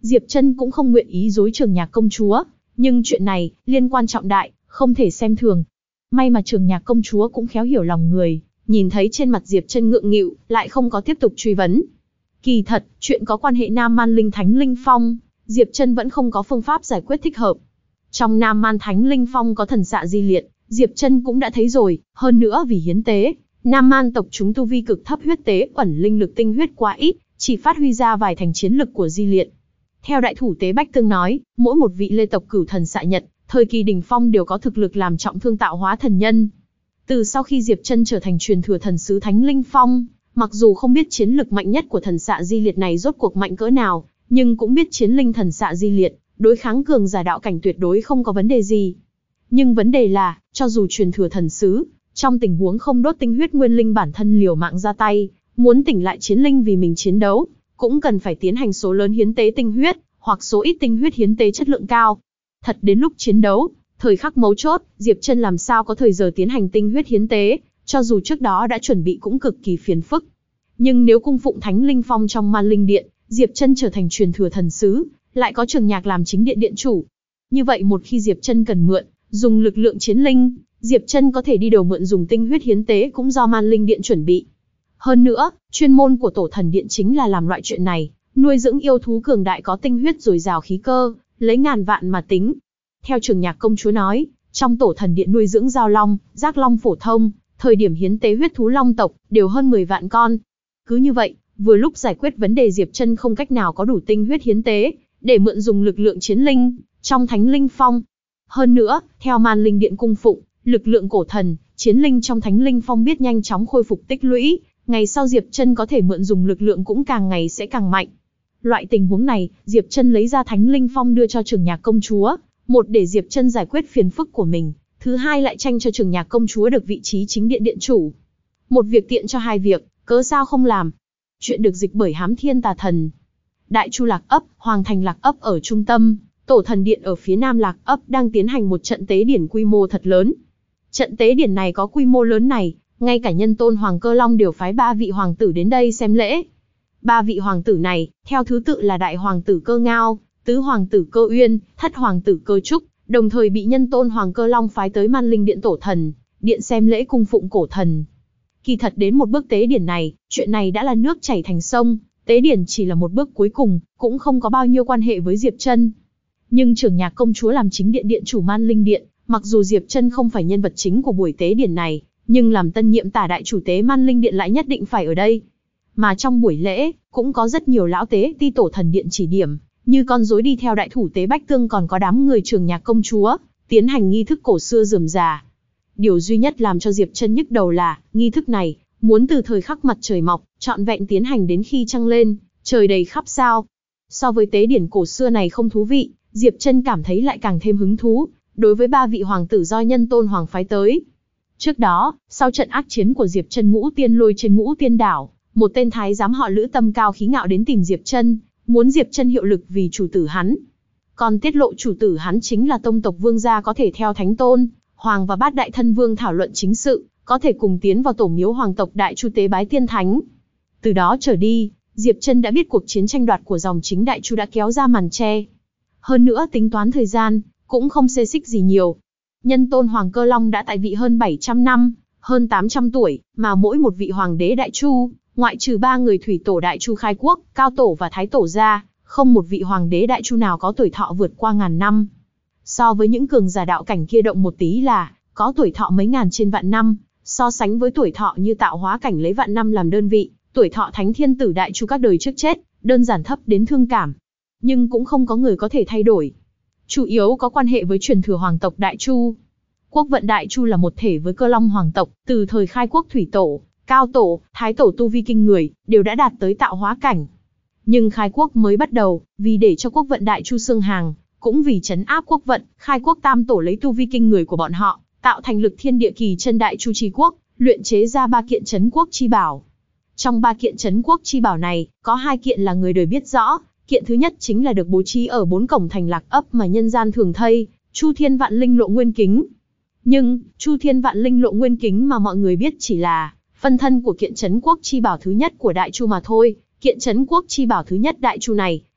Diệp Trân cũng không nguyện ý dối Trường Nhạc công chúa, nhưng chuyện này liên quan trọng đại, không thể xem thường. May mà Trường Nhạc công chúa cũng khéo hiểu lòng người, nhìn thấy trên mặt Diệp Trân ngượng nghịu, lại không có tiếp tục truy vấn. Kỳ thật, chuyện có quan hệ Nam Man Linh Thánh Linh Phong, Diệp Trân vẫn không có phương pháp giải quyết thích hợp. Trong Nam Man Thánh Linh Phong có thần xạ di liệt, Diệp Trân cũng đã thấy rồi, hơn nữa vì hiến tế, Nam Man tộc chúng tu vi cực thấp, huyết tế ẩn linh lực tinh huyết quá ít, chỉ phát huy ra vài thành chiến lực của di liệt. Theo đại thủ tế Bách Tương nói, mỗi một vị lê tộc cửu thần xạ nhật, thời kỳ đỉnh phong đều có thực lực làm trọng thương tạo hóa thần nhân. Từ sau khi Diệp Trân trở thành truyền thừa thần sứ Thánh Linh Phong, mặc dù không biết chiến lực mạnh nhất của thần xạ di liệt này rốt cuộc mạnh cỡ nào, nhưng cũng biết chiến linh thần xạ di liệt, đối kháng cường giả đạo cảnh tuyệt đối không có vấn đề gì. Nhưng vấn đề là, cho dù truyền thừa thần sứ, trong tình huống không đốt tinh huyết nguyên linh bản thân liều mạng ra tay, muốn tỉnh lại chiến linh vì mình chiến đấu, cũng cần phải tiến hành số lớn hiến tế tinh huyết, hoặc số ít tinh huyết hiến tế chất lượng cao. Thật đến lúc chiến đấu, thời khắc mấu chốt, Diệp Trân làm sao có thời giờ tiến hành tinh huyết hiến tế, cho dù trước đó đã chuẩn bị cũng cực kỳ phiền phức. Nhưng nếu cung phụng Thánh Linh Phong trong Man Linh Điện, Diệp Trân trở thành truyền thừa thần sứ, lại có Trường Nhạc làm chính điện điện chủ. Như vậy một khi Diệp Trân cần mượn, dùng lực lượng chiến linh, Diệp Trân có thể đi đầu mượn dùng tinh huyết hiến tế cũng do Man Linh Điện chuẩn bị. Hơn nữa, chuyên môn của Tổ Thần Điện chính là làm loại chuyện này, nuôi dưỡng yêu thú cường đại có tinh huyết dồi dào khí cơ, lấy ngàn vạn mà tính. Theo Trường Nhạc công chúa nói, trong Tổ Thần Điện nuôi dưỡng giao long, giác long phổ thông, thời điểm hiến tế huyết thú long tộc, đều hơn 10 vạn con. Cứ như vậy, vừa lúc giải quyết vấn đề Diệp Trân không cách nào có đủ tinh huyết hiến tế, để mượn dùng lực lượng chiến linh, trong Thánh Linh Phong. Hơn nữa, theo Man Linh Điện cung phụng, lực lượng cổ thần, chiến linh trong Thánh Linh Phong biết nhanh chóng khôi phục tích lũy, ngày sau Diệp Trân có thể mượn dùng lực lượng cũng càng ngày sẽ càng mạnh. Loại tình huống này, Diệp Trân lấy ra Thánh Linh Phong đưa cho Trường Nhạc công chúa, một để Diệp Trân giải quyết phiền phức của mình, thứ hai lại tranh cho Trường Nhạc công chúa được vị trí chính điện điện chủ. Một việc tiện cho hai việc, cớ sao không làm. Chuyện được dịch bởi Hám Thiên Tà Thần. Đại Chu Lạc ấp, Hoàng Thành Lạc ấp ở trung tâm, Tổ Thần Điện ở phía nam Lạc ấp đang tiến hành một trận tế điển quy mô thật lớn. Trận tế điển này có quy mô lớn này, ngay cả Nhân Tôn Hoàng Cơ Long đều phái 3 vị hoàng tử đến đây xem lễ. 3 vị hoàng tử này, theo thứ tự là Đại Hoàng tử Cơ Ngao, Tứ Hoàng tử Cơ Uyên, Thất Hoàng tử Cơ Trúc, đồng thời bị Nhân Tôn Hoàng Cơ Long phái tới Man Linh Điện Tổ Thần Điện xem lễ cung phụng cổ thần. Kỳ thật đến một bước tế điển này, chuyện này đã là nước chảy thành sông, tế điển chỉ là một bước cuối cùng, cũng không có bao nhiêu quan hệ với Diệp Trân. Nhưng Trường Nhạc công chúa làm chính điện điện chủ Man Linh Điện, mặc dù Diệp Trân không phải nhân vật chính của buổi tế điển này, nhưng làm tân nhiệm tả đại chủ tế Man Linh Điện lại nhất định phải ở đây. Mà trong buổi lễ, cũng có rất nhiều lão tế ti Tổ Thần Điện chỉ điểm, như con rối đi theo đại thủ tế Bách Tương, còn có đám người Trường Nhạc công chúa, tiến hành nghi thức cổ xưa rườm rà. Điều duy nhất làm cho Diệp Trân nhức đầu là, nghi thức này, muốn từ thời khắc mặt trời mọc, trọn vẹn tiến hành đến khi trăng lên, trời đầy khắp sao. So với tế điển cổ xưa này không thú vị, Diệp Trân cảm thấy lại càng thêm hứng thú, đối với 3 vị hoàng tử do Nhân Tôn Hoàng phái tới. Trước đó, sau trận ác chiến của Diệp Trân Ngũ Tiên Lôi trên Ngũ Tiên Đảo, một tên thái giám họ Lữ tâm cao khí ngạo đến tìm Diệp Trân, muốn Diệp Trân hiệu lực vì chủ tử hắn. Còn tiết lộ chủ tử hắn chính là tông tộc vương gia, có thể theo Thánh Tôn Hoàng và Bát Đại Thân Vương thảo luận chính sự, có thể cùng tiến vào tổ miếu hoàng tộc Đại Chu tế bái tiên thánh. Từ đó trở đi, Diệp Trân đã biết cuộc chiến tranh đoạt của dòng chính Đại Chu đã kéo ra màn che. Hơn nữa tính toán thời gian, cũng không xê xích gì nhiều. Nhân Tôn Hoàng Cơ Long đã tại vị hơn 700 năm, hơn 800 tuổi, mà mỗi một vị hoàng đế Đại Chu, ngoại trừ 3 người thủy tổ Đại Chu khai quốc, Cao Tổ và Thái Tổ ra, không một vị hoàng đế Đại Chu nào có tuổi thọ vượt qua ngàn năm. So với những cường giả đạo cảnh kia động một tí là có tuổi thọ mấy ngàn trên vạn năm, so sánh với tuổi thọ như tạo hóa cảnh lấy vạn năm làm đơn vị, tuổi thọ Thánh Thiên Tử Đại Chu các đời trước chết, đơn giản thấp đến thương cảm. Nhưng cũng không có người có thể thay đổi. Chủ yếu có quan hệ với truyền thừa hoàng tộc Đại Chu. Quốc vận Đại Chu là một thể với Cơ Long hoàng tộc, từ thời khai quốc thủy tổ, Cao Tổ, Thái Tổ tu vi kinh người, đều đã đạt tới tạo hóa cảnh. Nhưng khai quốc mới bắt đầu, vì để cho quốc vận Đại Chu xương hàng, cũng vì trấn áp quốc vận, khai quốc tam tổ lấy tu vi kinh người của bọn họ, tạo thành lực thiên địa kỳ chân Đại Chu chi quốc, luyện chế ra 3 kiện trấn quốc chi bảo. Trong 3 kiện trấn quốc chi bảo này, có 2 kiện là người đời biết rõ. Kiện thứ nhất chính là được bố trí ở 4 cổng thành Lạc ấp mà nhân gian thường thây, Chu Thiên Vạn Linh Lộ Nguyên Kính. Nhưng, Chu Thiên Vạn Linh Lộ Nguyên Kính mà mọi người biết chỉ là phân thân của kiện trấn quốc chi bảo thứ nhất của Đại Chu mà thôi. Kiện trấn quốc chi bảo thứ nhất Đại Chu này,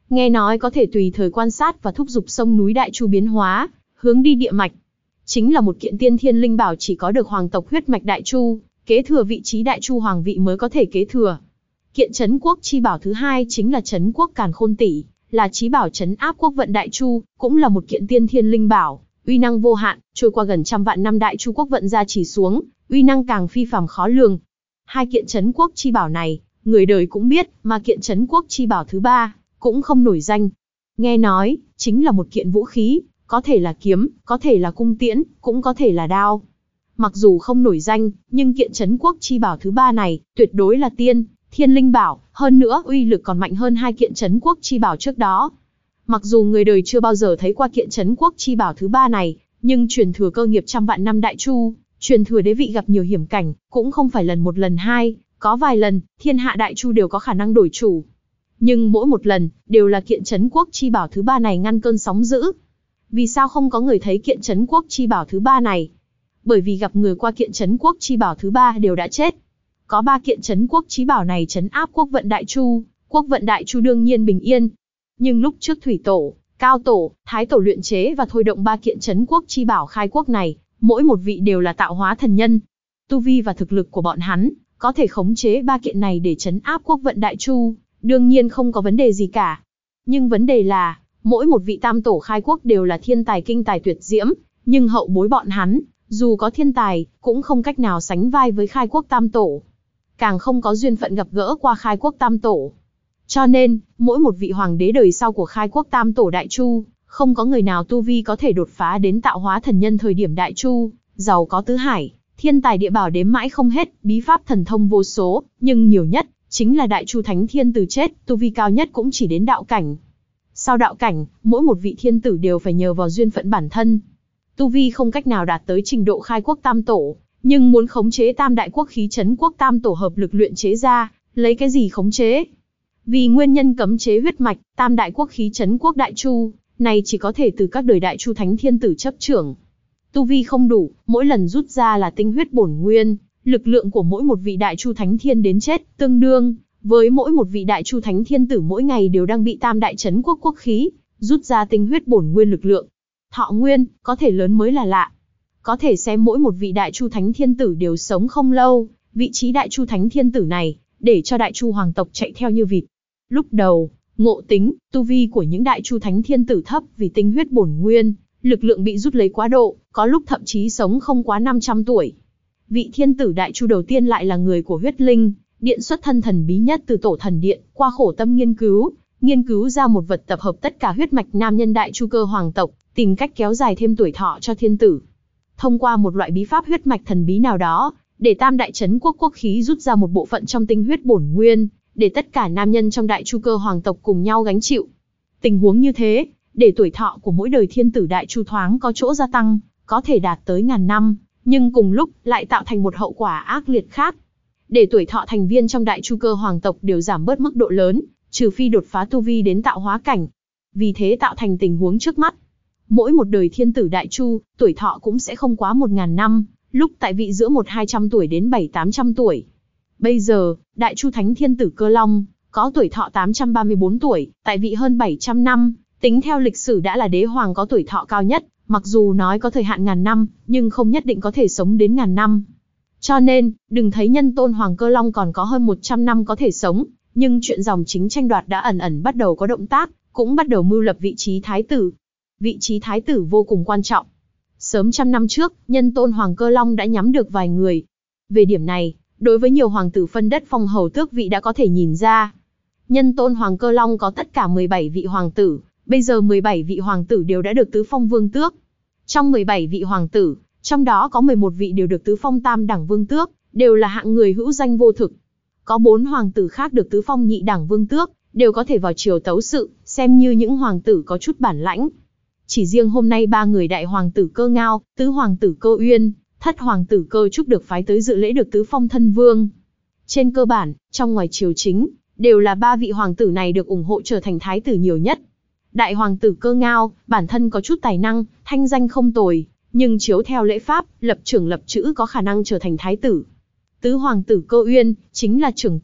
Nghe nói có thể tùy thời quan sát và thúc giục sông núi Đại Chu biến hóa, hướng đi địa mạch. Chính là một kiện tiên thiên linh bảo chỉ có được hoàng tộc huyết mạch Đại Chu, kế thừa vị trí Đại Chu hoàng vị mới có thể kế thừa. Kiện trấn quốc chi bảo thứ hai chính là trấn quốc Càn Khôn Tỷ, là chí bảo trấn áp quốc vận Đại Chu, cũng là một kiện tiên thiên linh bảo, uy năng vô hạn, trôi qua gần trăm vạn năm Đại Chu quốc vận gia chỉ xuống, uy năng càng phi phàm khó lường. Hai kiện trấn quốc chi bảo này, người đời cũng biết, mà kiện trấn quốc chi bảo thứ ba cũng không nổi danh. Nghe nói, chính là một kiện vũ khí, có thể là kiếm, có thể là cung tiễn, cũng có thể là đao. Mặc dù không nổi danh, nhưng kiện trấn quốc chi bảo thứ ba này, tuyệt đối là tiên thiên linh bảo, hơn nữa uy lực còn mạnh hơn hai kiện trấn quốc chi bảo trước đó. Mặc dù người đời chưa bao giờ thấy qua kiện trấn quốc chi bảo thứ ba này, nhưng truyền thừa cơ nghiệp trăm vạn năm Đại Chu, truyền thừa đế vị gặp nhiều hiểm cảnh, cũng không phải lần một lần hai, có vài lần, thiên hạ Đại Chu đều có khả năng đổi chủ. Nhưng mỗi một lần, đều là kiện trấn quốc chi bảo thứ ba này ngăn cơn sóng dữ. Vì sao không có người thấy kiện trấn quốc chi bảo thứ ba này? Bởi vì gặp người qua kiện trấn quốc chi bảo thứ ba đều đã chết. Có ba kiện trấn quốc chí bảo này trấn áp quốc vận Đại Chu, quốc vận Đại Chu đương nhiên bình yên. Nhưng lúc trước Thủy Tổ, Cao Tổ, Thái Tổ luyện chế và thôi động ba kiện trấn quốc chi bảo khai quốc này, mỗi một vị đều là tạo hóa thần nhân. Tu vi và thực lực của bọn hắn, có thể khống chế ba kiện này để trấn áp quốc vận Đại Chu, đương nhiên không có vấn đề gì cả. Nhưng vấn đề là, mỗi một vị tam tổ khai quốc đều là thiên tài kinh tài tuyệt diễm, nhưng hậu bối bọn hắn, dù có thiên tài, cũng không cách nào sánh vai với khai quốc tam tổ. Càng không có duyên phận gặp gỡ qua khai quốc tam tổ. Cho nên, mỗi một vị hoàng đế đời sau của khai quốc tam tổ Đại Chu, không có người nào tu vi có thể đột phá đến tạo hóa thần nhân thời điểm Đại Chu, giàu có tứ hải, thiên tài địa bảo đếm mãi không hết, bí pháp thần thông vô số, nhưng nhiều nhất, chính là Đại Chu Thánh Thiên Tử chết, tu vi cao nhất cũng chỉ đến đạo cảnh. Sau đạo cảnh, mỗi một vị thiên tử đều phải nhờ vào duyên phận bản thân. Tu vi không cách nào đạt tới trình độ khai quốc tam tổ, nhưng muốn khống chế tam đại quốc khí trấn quốc tam tổ hợp lực luyện chế ra, lấy cái gì khống chế? Vì nguyên nhân cấm chế huyết mạch, tam đại quốc khí trấn quốc Đại Chu, này chỉ có thể từ các đời Đại Chu Thánh Thiên Tử chấp trưởng. Tu vi không đủ, mỗi lần rút ra là tinh huyết bổn nguyên, lực lượng của mỗi một vị Đại Chu Thánh Thiên đến chết, tương đương với mỗi một vị Đại Chu Thánh Thiên Tử mỗi ngày đều đang bị tam đại trấn quốc quốc khí, rút ra tinh huyết bổn nguyên lực lượng. Thọ nguyên, có thể lớn mới là lạ. Có thể xem mỗi một vị Đại Chu Thánh Thiên Tử đều sống không lâu, vị trí Đại Chu Thánh Thiên Tử này, để cho Đại Chu hoàng tộc chạy theo như vịt. Lúc đầu, ngộ tính, tu vi của những Đại Chu Thánh Thiên Tử thấp vì tinh huyết bổn nguyên, lực lượng bị rút lấy quá độ, có lúc thậm chí sống không quá 500 tuổi. Vị Thiên Tử Đại Chu đầu tiên lại là người của huyết linh, điện xuất thân thần bí nhất từ tổ thần điện, qua khổ tâm nghiên cứu ra một vật tập hợp tất cả huyết mạch nam nhân Đại Chu cơ hoàng tộc, tìm cách kéo dài thêm tuổi thọ cho thiên tử. Thông qua một loại bí pháp huyết mạch thần bí nào đó, để tam đại trấn quốc quốc khí rút ra một bộ phận trong tinh huyết bổn nguyên, để tất cả nam nhân trong Đại Chu cơ hoàng tộc cùng nhau gánh chịu. Tình huống như thế, để tuổi thọ của mỗi đời thiên tử Đại Chu thoáng có chỗ gia tăng, có thể đạt tới ngàn năm, nhưng cùng lúc lại tạo thành một hậu quả ác liệt khác. Để tuổi thọ thành viên trong Đại Chu cơ hoàng tộc đều giảm bớt mức độ lớn, trừ phi đột phá tu vi đến tạo hóa cảnh. Vì thế tạo thành tình huống trước mắt. Mỗi một đời thiên tử Đại Chu, tuổi thọ cũng sẽ không quá 1000 năm, lúc tại vị giữa 100-200 tuổi đến 700-800 tuổi. Bây giờ, Đại Chu Thánh Thiên Tử Cơ Long, có tuổi thọ 834 tuổi, tại vị hơn 700 năm, tính theo lịch sử đã là đế hoàng có tuổi thọ cao nhất, mặc dù nói có thời hạn ngàn năm, nhưng không nhất định có thể sống đến ngàn năm. Cho nên, đừng thấy nhân tôn Hoàng Cơ Long còn có hơn 100 năm có thể sống, nhưng chuyện dòng chính tranh đoạt đã ẩn ẩn bắt đầu có động tác, cũng bắt đầu mưu lập vị trí thái tử. Vị trí thái tử vô cùng quan trọng. Sớm trăm năm trước, nhân tôn Hoàng Cơ Long đã nhắm được vài người. Về điểm này, đối với nhiều hoàng tử phân đất phong hầu tước vị đã có thể nhìn ra. Nhân tôn Hoàng Cơ Long có tất cả 17 vị hoàng tử, bây giờ 17 vị hoàng tử đều đã được tứ phong vương tước. Trong 17 vị hoàng tử, trong đó có 11 vị đều được tứ phong tam đẳng vương tước, đều là hạng người hữu danh vô thực. Có 4 hoàng tử khác được tứ phong nhị đẳng vương tước, đều có thể vào triều tấu sự, xem như những hoàng tử có chút bản lãnh. Chỉ riêng hôm nay 3 người đại hoàng tử Cơ Ngao, tứ hoàng tử Cơ Uyên, thất hoàng tử Cơ Trúc được phái tới dự lễ được tứ phong thân vương. Trên cơ bản, trong ngoài triều chính, đều là 3 vị hoàng tử này được ủng hộ trở thành thái tử nhiều nhất. Đại hoàng tử Cơ Ngao, bản thân có chút tài năng, thanh danh không tồi, nhưng chiếu theo lễ pháp, lập trưởng lập chữ có khả năng trở thành thái tử. Tứ hoàng tử Cơ Uyên, chính là trưởng tử,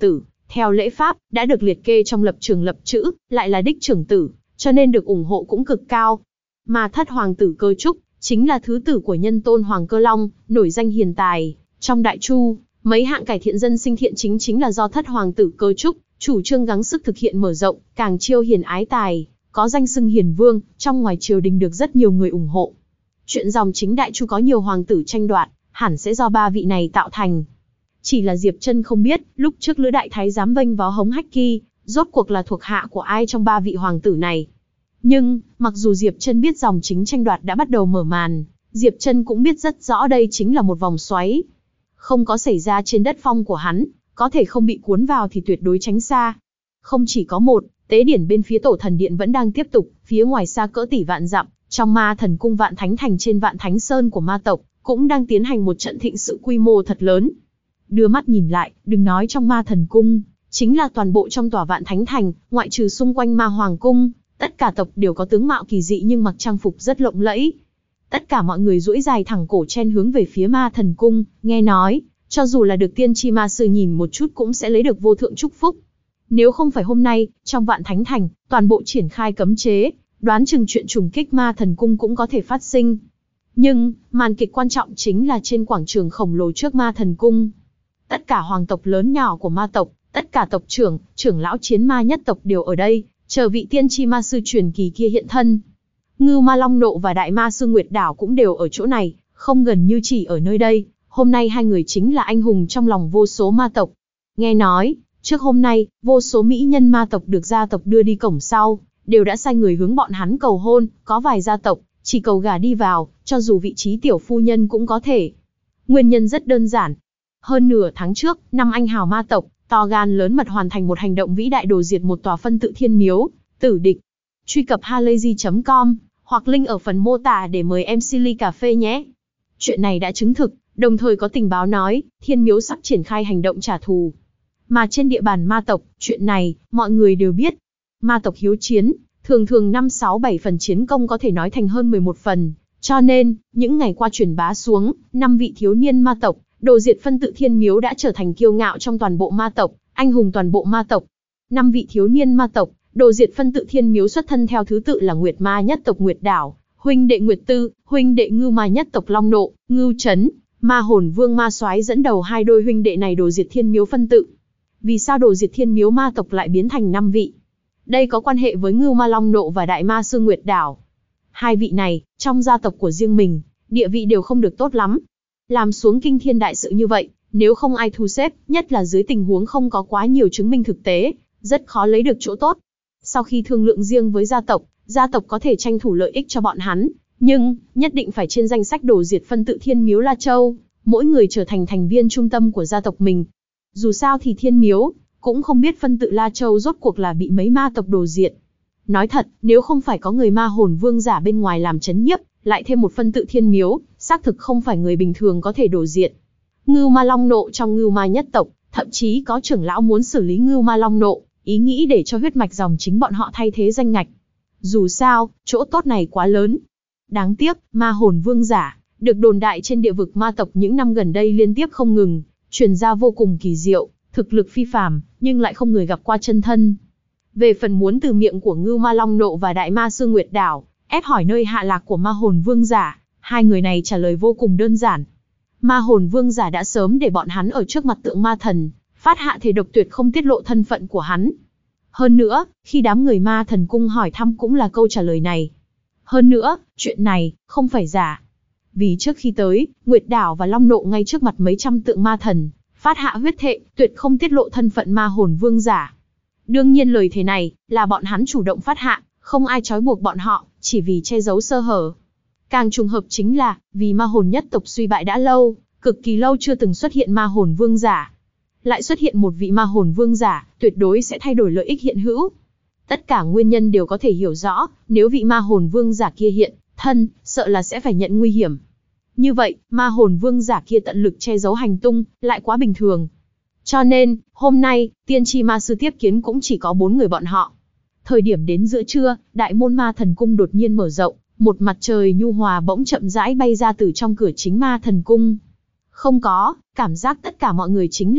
theo lễ pháp, đã được liệt kê trong lập trường lập chữ, lại là đích trưởng tử, cho nên được ủng hộ cũng cực cao. Mà thất hoàng tử Cơ Trúc, chính là thứ tử của nhân tôn Hoàng Cơ Long, nổi danh hiền tài. Trong Đại Chu, mấy hạng cải thiện dân sinh thiện chính là do thất hoàng tử Cơ Trúc, chủ trương gắng sức thực hiện mở rộng, càng chiêu hiền ái tài, có danh xưng hiền vương, trong ngoài triều đình được rất nhiều người ủng hộ. Chuyện dòng chính Đại Chu có nhiều hoàng tử tranh đoạt, hẳn sẽ do ba vị này tạo thành. Chỉ là Diệp Trân không biết, lúc trước Lữ Đại Thái dám vênh váo hống hách Ki, rốt cuộc là thuộc hạ của ai trong ba vị hoàng tử này. Nhưng, mặc dù Diệp Trân biết dòng chính tranh đoạt đã bắt đầu mở màn, Diệp Trân cũng biết rất rõ đây chính là một vòng xoáy. Không có xảy ra trên đất phong của hắn, có thể không bị cuốn vào thì tuyệt đối tránh xa. Không chỉ có một, tế điển bên phía Tổ Thần Điện vẫn đang tiếp tục, phía ngoài xa cỡ tỷ vạn dặm, trong Ma Thần Cung Vạn Thánh Thành trên Vạn Thánh Sơn của ma tộc, cũng đang tiến hành một trận thịnh sự quy mô thật lớn. Đưa mắt nhìn lại, đừng nói trong Ma Thần Cung, chính là toàn bộ trong tòa Vạn Thánh Thành, ngoại trừ xung quanh Ma Hoàng Cung, tất cả tộc đều có tướng mạo kỳ dị nhưng mặc trang phục rất lộng lẫy. Tất cả mọi người duỗi dài thẳng cổ chen hướng về phía Ma Thần Cung, nghe nói, cho dù là được tiên tri ma sư nhìn một chút cũng sẽ lấy được vô thượng chúc phúc. Nếu không phải hôm nay, trong Vạn Thánh Thành, toàn bộ triển khai cấm chế, đoán chừng chuyện trùng kích Ma Thần Cung cũng có thể phát sinh. Nhưng, màn kịch quan trọng chính là trên quảng trường khổng lồ trước Ma Thần Cung. Tất cả hoàng tộc lớn nhỏ của ma tộc, tất cả tộc trưởng, trưởng lão chiến ma nhất tộc đều ở đây, chờ vị tiên tri ma sư truyền kỳ kia hiện thân. Ngưu Ma Long Nộ và Đại Ma Sư Nguyệt Đảo cũng đều ở chỗ này, không gần như chỉ ở nơi đây. Hôm nay hai người chính là anh hùng trong lòng vô số ma tộc. Nghe nói, trước hôm nay, vô số mỹ nhân ma tộc được gia tộc đưa đi cổng sau, đều đã sai người hướng bọn hắn cầu hôn, có vài gia tộc, chỉ cầu gả đi vào, cho dù vị trí tiểu phu nhân cũng có thể. Nguyên nhân rất đơn giản. Hơn nửa tháng trước, 5 anh hào ma tộc, to gan lớn mật hoàn thành một hành động vĩ đại đổ diệt một tòa phân tự thiên miếu, tử địch. Truy cập halayzi.com, hoặc link ở phần mô tả để mời em Silly Cà Phê nhé. Chuyện này đã chứng thực, đồng thời có tình báo nói, thiên miếu sắp triển khai hành động trả thù. Mà trên địa bàn ma tộc, chuyện này, mọi người đều biết. Ma tộc hiếu chiến, thường thường 5-6-7 phần chiến công có thể nói thành hơn 11 phần. Cho nên, những ngày qua truyền bá xuống, 5 vị thiếu niên ma tộc, đồ diệt phân tự thiên miếu đã trở thành kiêu ngạo trong toàn bộ ma tộc, anh hùng toàn bộ ma tộc. 5 vị thiếu niên ma tộc, đồ diệt phân tự thiên miếu xuất thân theo thứ tự là Nguyệt Ma nhất tộc Nguyệt Đảo, huynh đệ Nguyệt Tư, huynh đệ Ngưu Ma nhất tộc Long Nộ, Ngưu Trấn, Ma Hồn Vương Ma Soái dẫn đầu hai đôi huynh đệ này đồ diệt thiên miếu phân tự. Vì sao đồ diệt thiên miếu ma tộc lại biến thành 5 vị? Đây có quan hệ với Ngưu Ma Long Nộ và Đại Ma Sư Nguyệt Đảo. Hai vị này, trong gia tộc của riêng mình, địa vị đều không được tốt lắm. Làm xuống kinh thiên đại sự như vậy, nếu không ai thu xếp, nhất là dưới tình huống không có quá nhiều chứng minh thực tế, rất khó lấy được chỗ tốt. Sau khi thương lượng riêng với gia tộc có thể tranh thủ lợi ích cho bọn hắn, nhưng, nhất định phải trên danh sách đổ diệt phân tự thiên miếu La Châu, mỗi người trở thành thành viên trung tâm của gia tộc mình. Dù sao thì thiên miếu, cũng không biết phân tự La Châu rốt cuộc là bị mấy ma tộc đổ diệt. Nói thật, nếu không phải có người ma hồn vương giả bên ngoài làm chấn nhiếp, lại thêm một phân tự thiên miếu, xác thực không phải người bình thường có thể đổ diệt. Ngưu Ma Long Nộ trong Ngưu Ma nhất tộc, thậm chí có trưởng lão muốn xử lý Ngưu Ma Long Nộ, ý nghĩ để cho huyết mạch dòng chính bọn họ thay thế danh ngạch. Dù sao, chỗ tốt này quá lớn. Đáng tiếc, ma hồn vương giả, được đồn đại trên địa vực ma tộc những năm gần đây liên tiếp không ngừng, truyền ra vô cùng kỳ diệu, thực lực phi phàm, nhưng lại không người gặp qua chân thân. Về phần muốn từ miệng của Ngưu Ma Long Nộ và Đại Ma Sư Nguyệt Đảo, ép hỏi nơi hạ lạc của ma hồn vương giả, hai người này trả lời vô cùng đơn giản. Ma hồn vương giả đã sớm để bọn hắn ở trước mặt tượng ma thần, phát hạ thể độc tuyệt không tiết lộ thân phận của hắn. Hơn nữa, khi đám người ma thần cung hỏi thăm cũng là câu trả lời này. Hơn nữa, chuyện này, không phải giả. Vì trước khi tới, Nguyệt Đảo và Long Nộ ngay trước mặt mấy trăm tượng ma thần, phát hạ huyết thệ, tuyệt không tiết lộ thân phận ma hồn vương giả. Đương nhiên lời thề này, là bọn hắn chủ động phát hạ, không ai trói buộc bọn họ, chỉ vì che giấu sơ hở. Càng trùng hợp chính là, vì ma hồn nhất tộc suy bại đã lâu, cực kỳ lâu chưa từng xuất hiện ma hồn vương giả. Lại xuất hiện một vị ma hồn vương giả, tuyệt đối sẽ thay đổi lợi ích hiện hữu. Tất cả nguyên nhân đều có thể hiểu rõ, nếu vị ma hồn vương giả kia hiện thân, sợ là sẽ phải nhận nguy hiểm. Như vậy, ma hồn vương giả kia tận lực che giấu hành tung, lại quá bình thường. Cho nên, hôm nay, tiên tri ma sư tiếp kiến cũng chỉ có 4 người bọn họ. Thời điểm đến giữa trưa, đại môn ma thần cung đột nhiên mở rộng, một mặt trời nhu hòa bỗng chậm rãi bay ra từ trong cửa chính ma thần cung. Không có, cảm giác tất cả mọi người chính là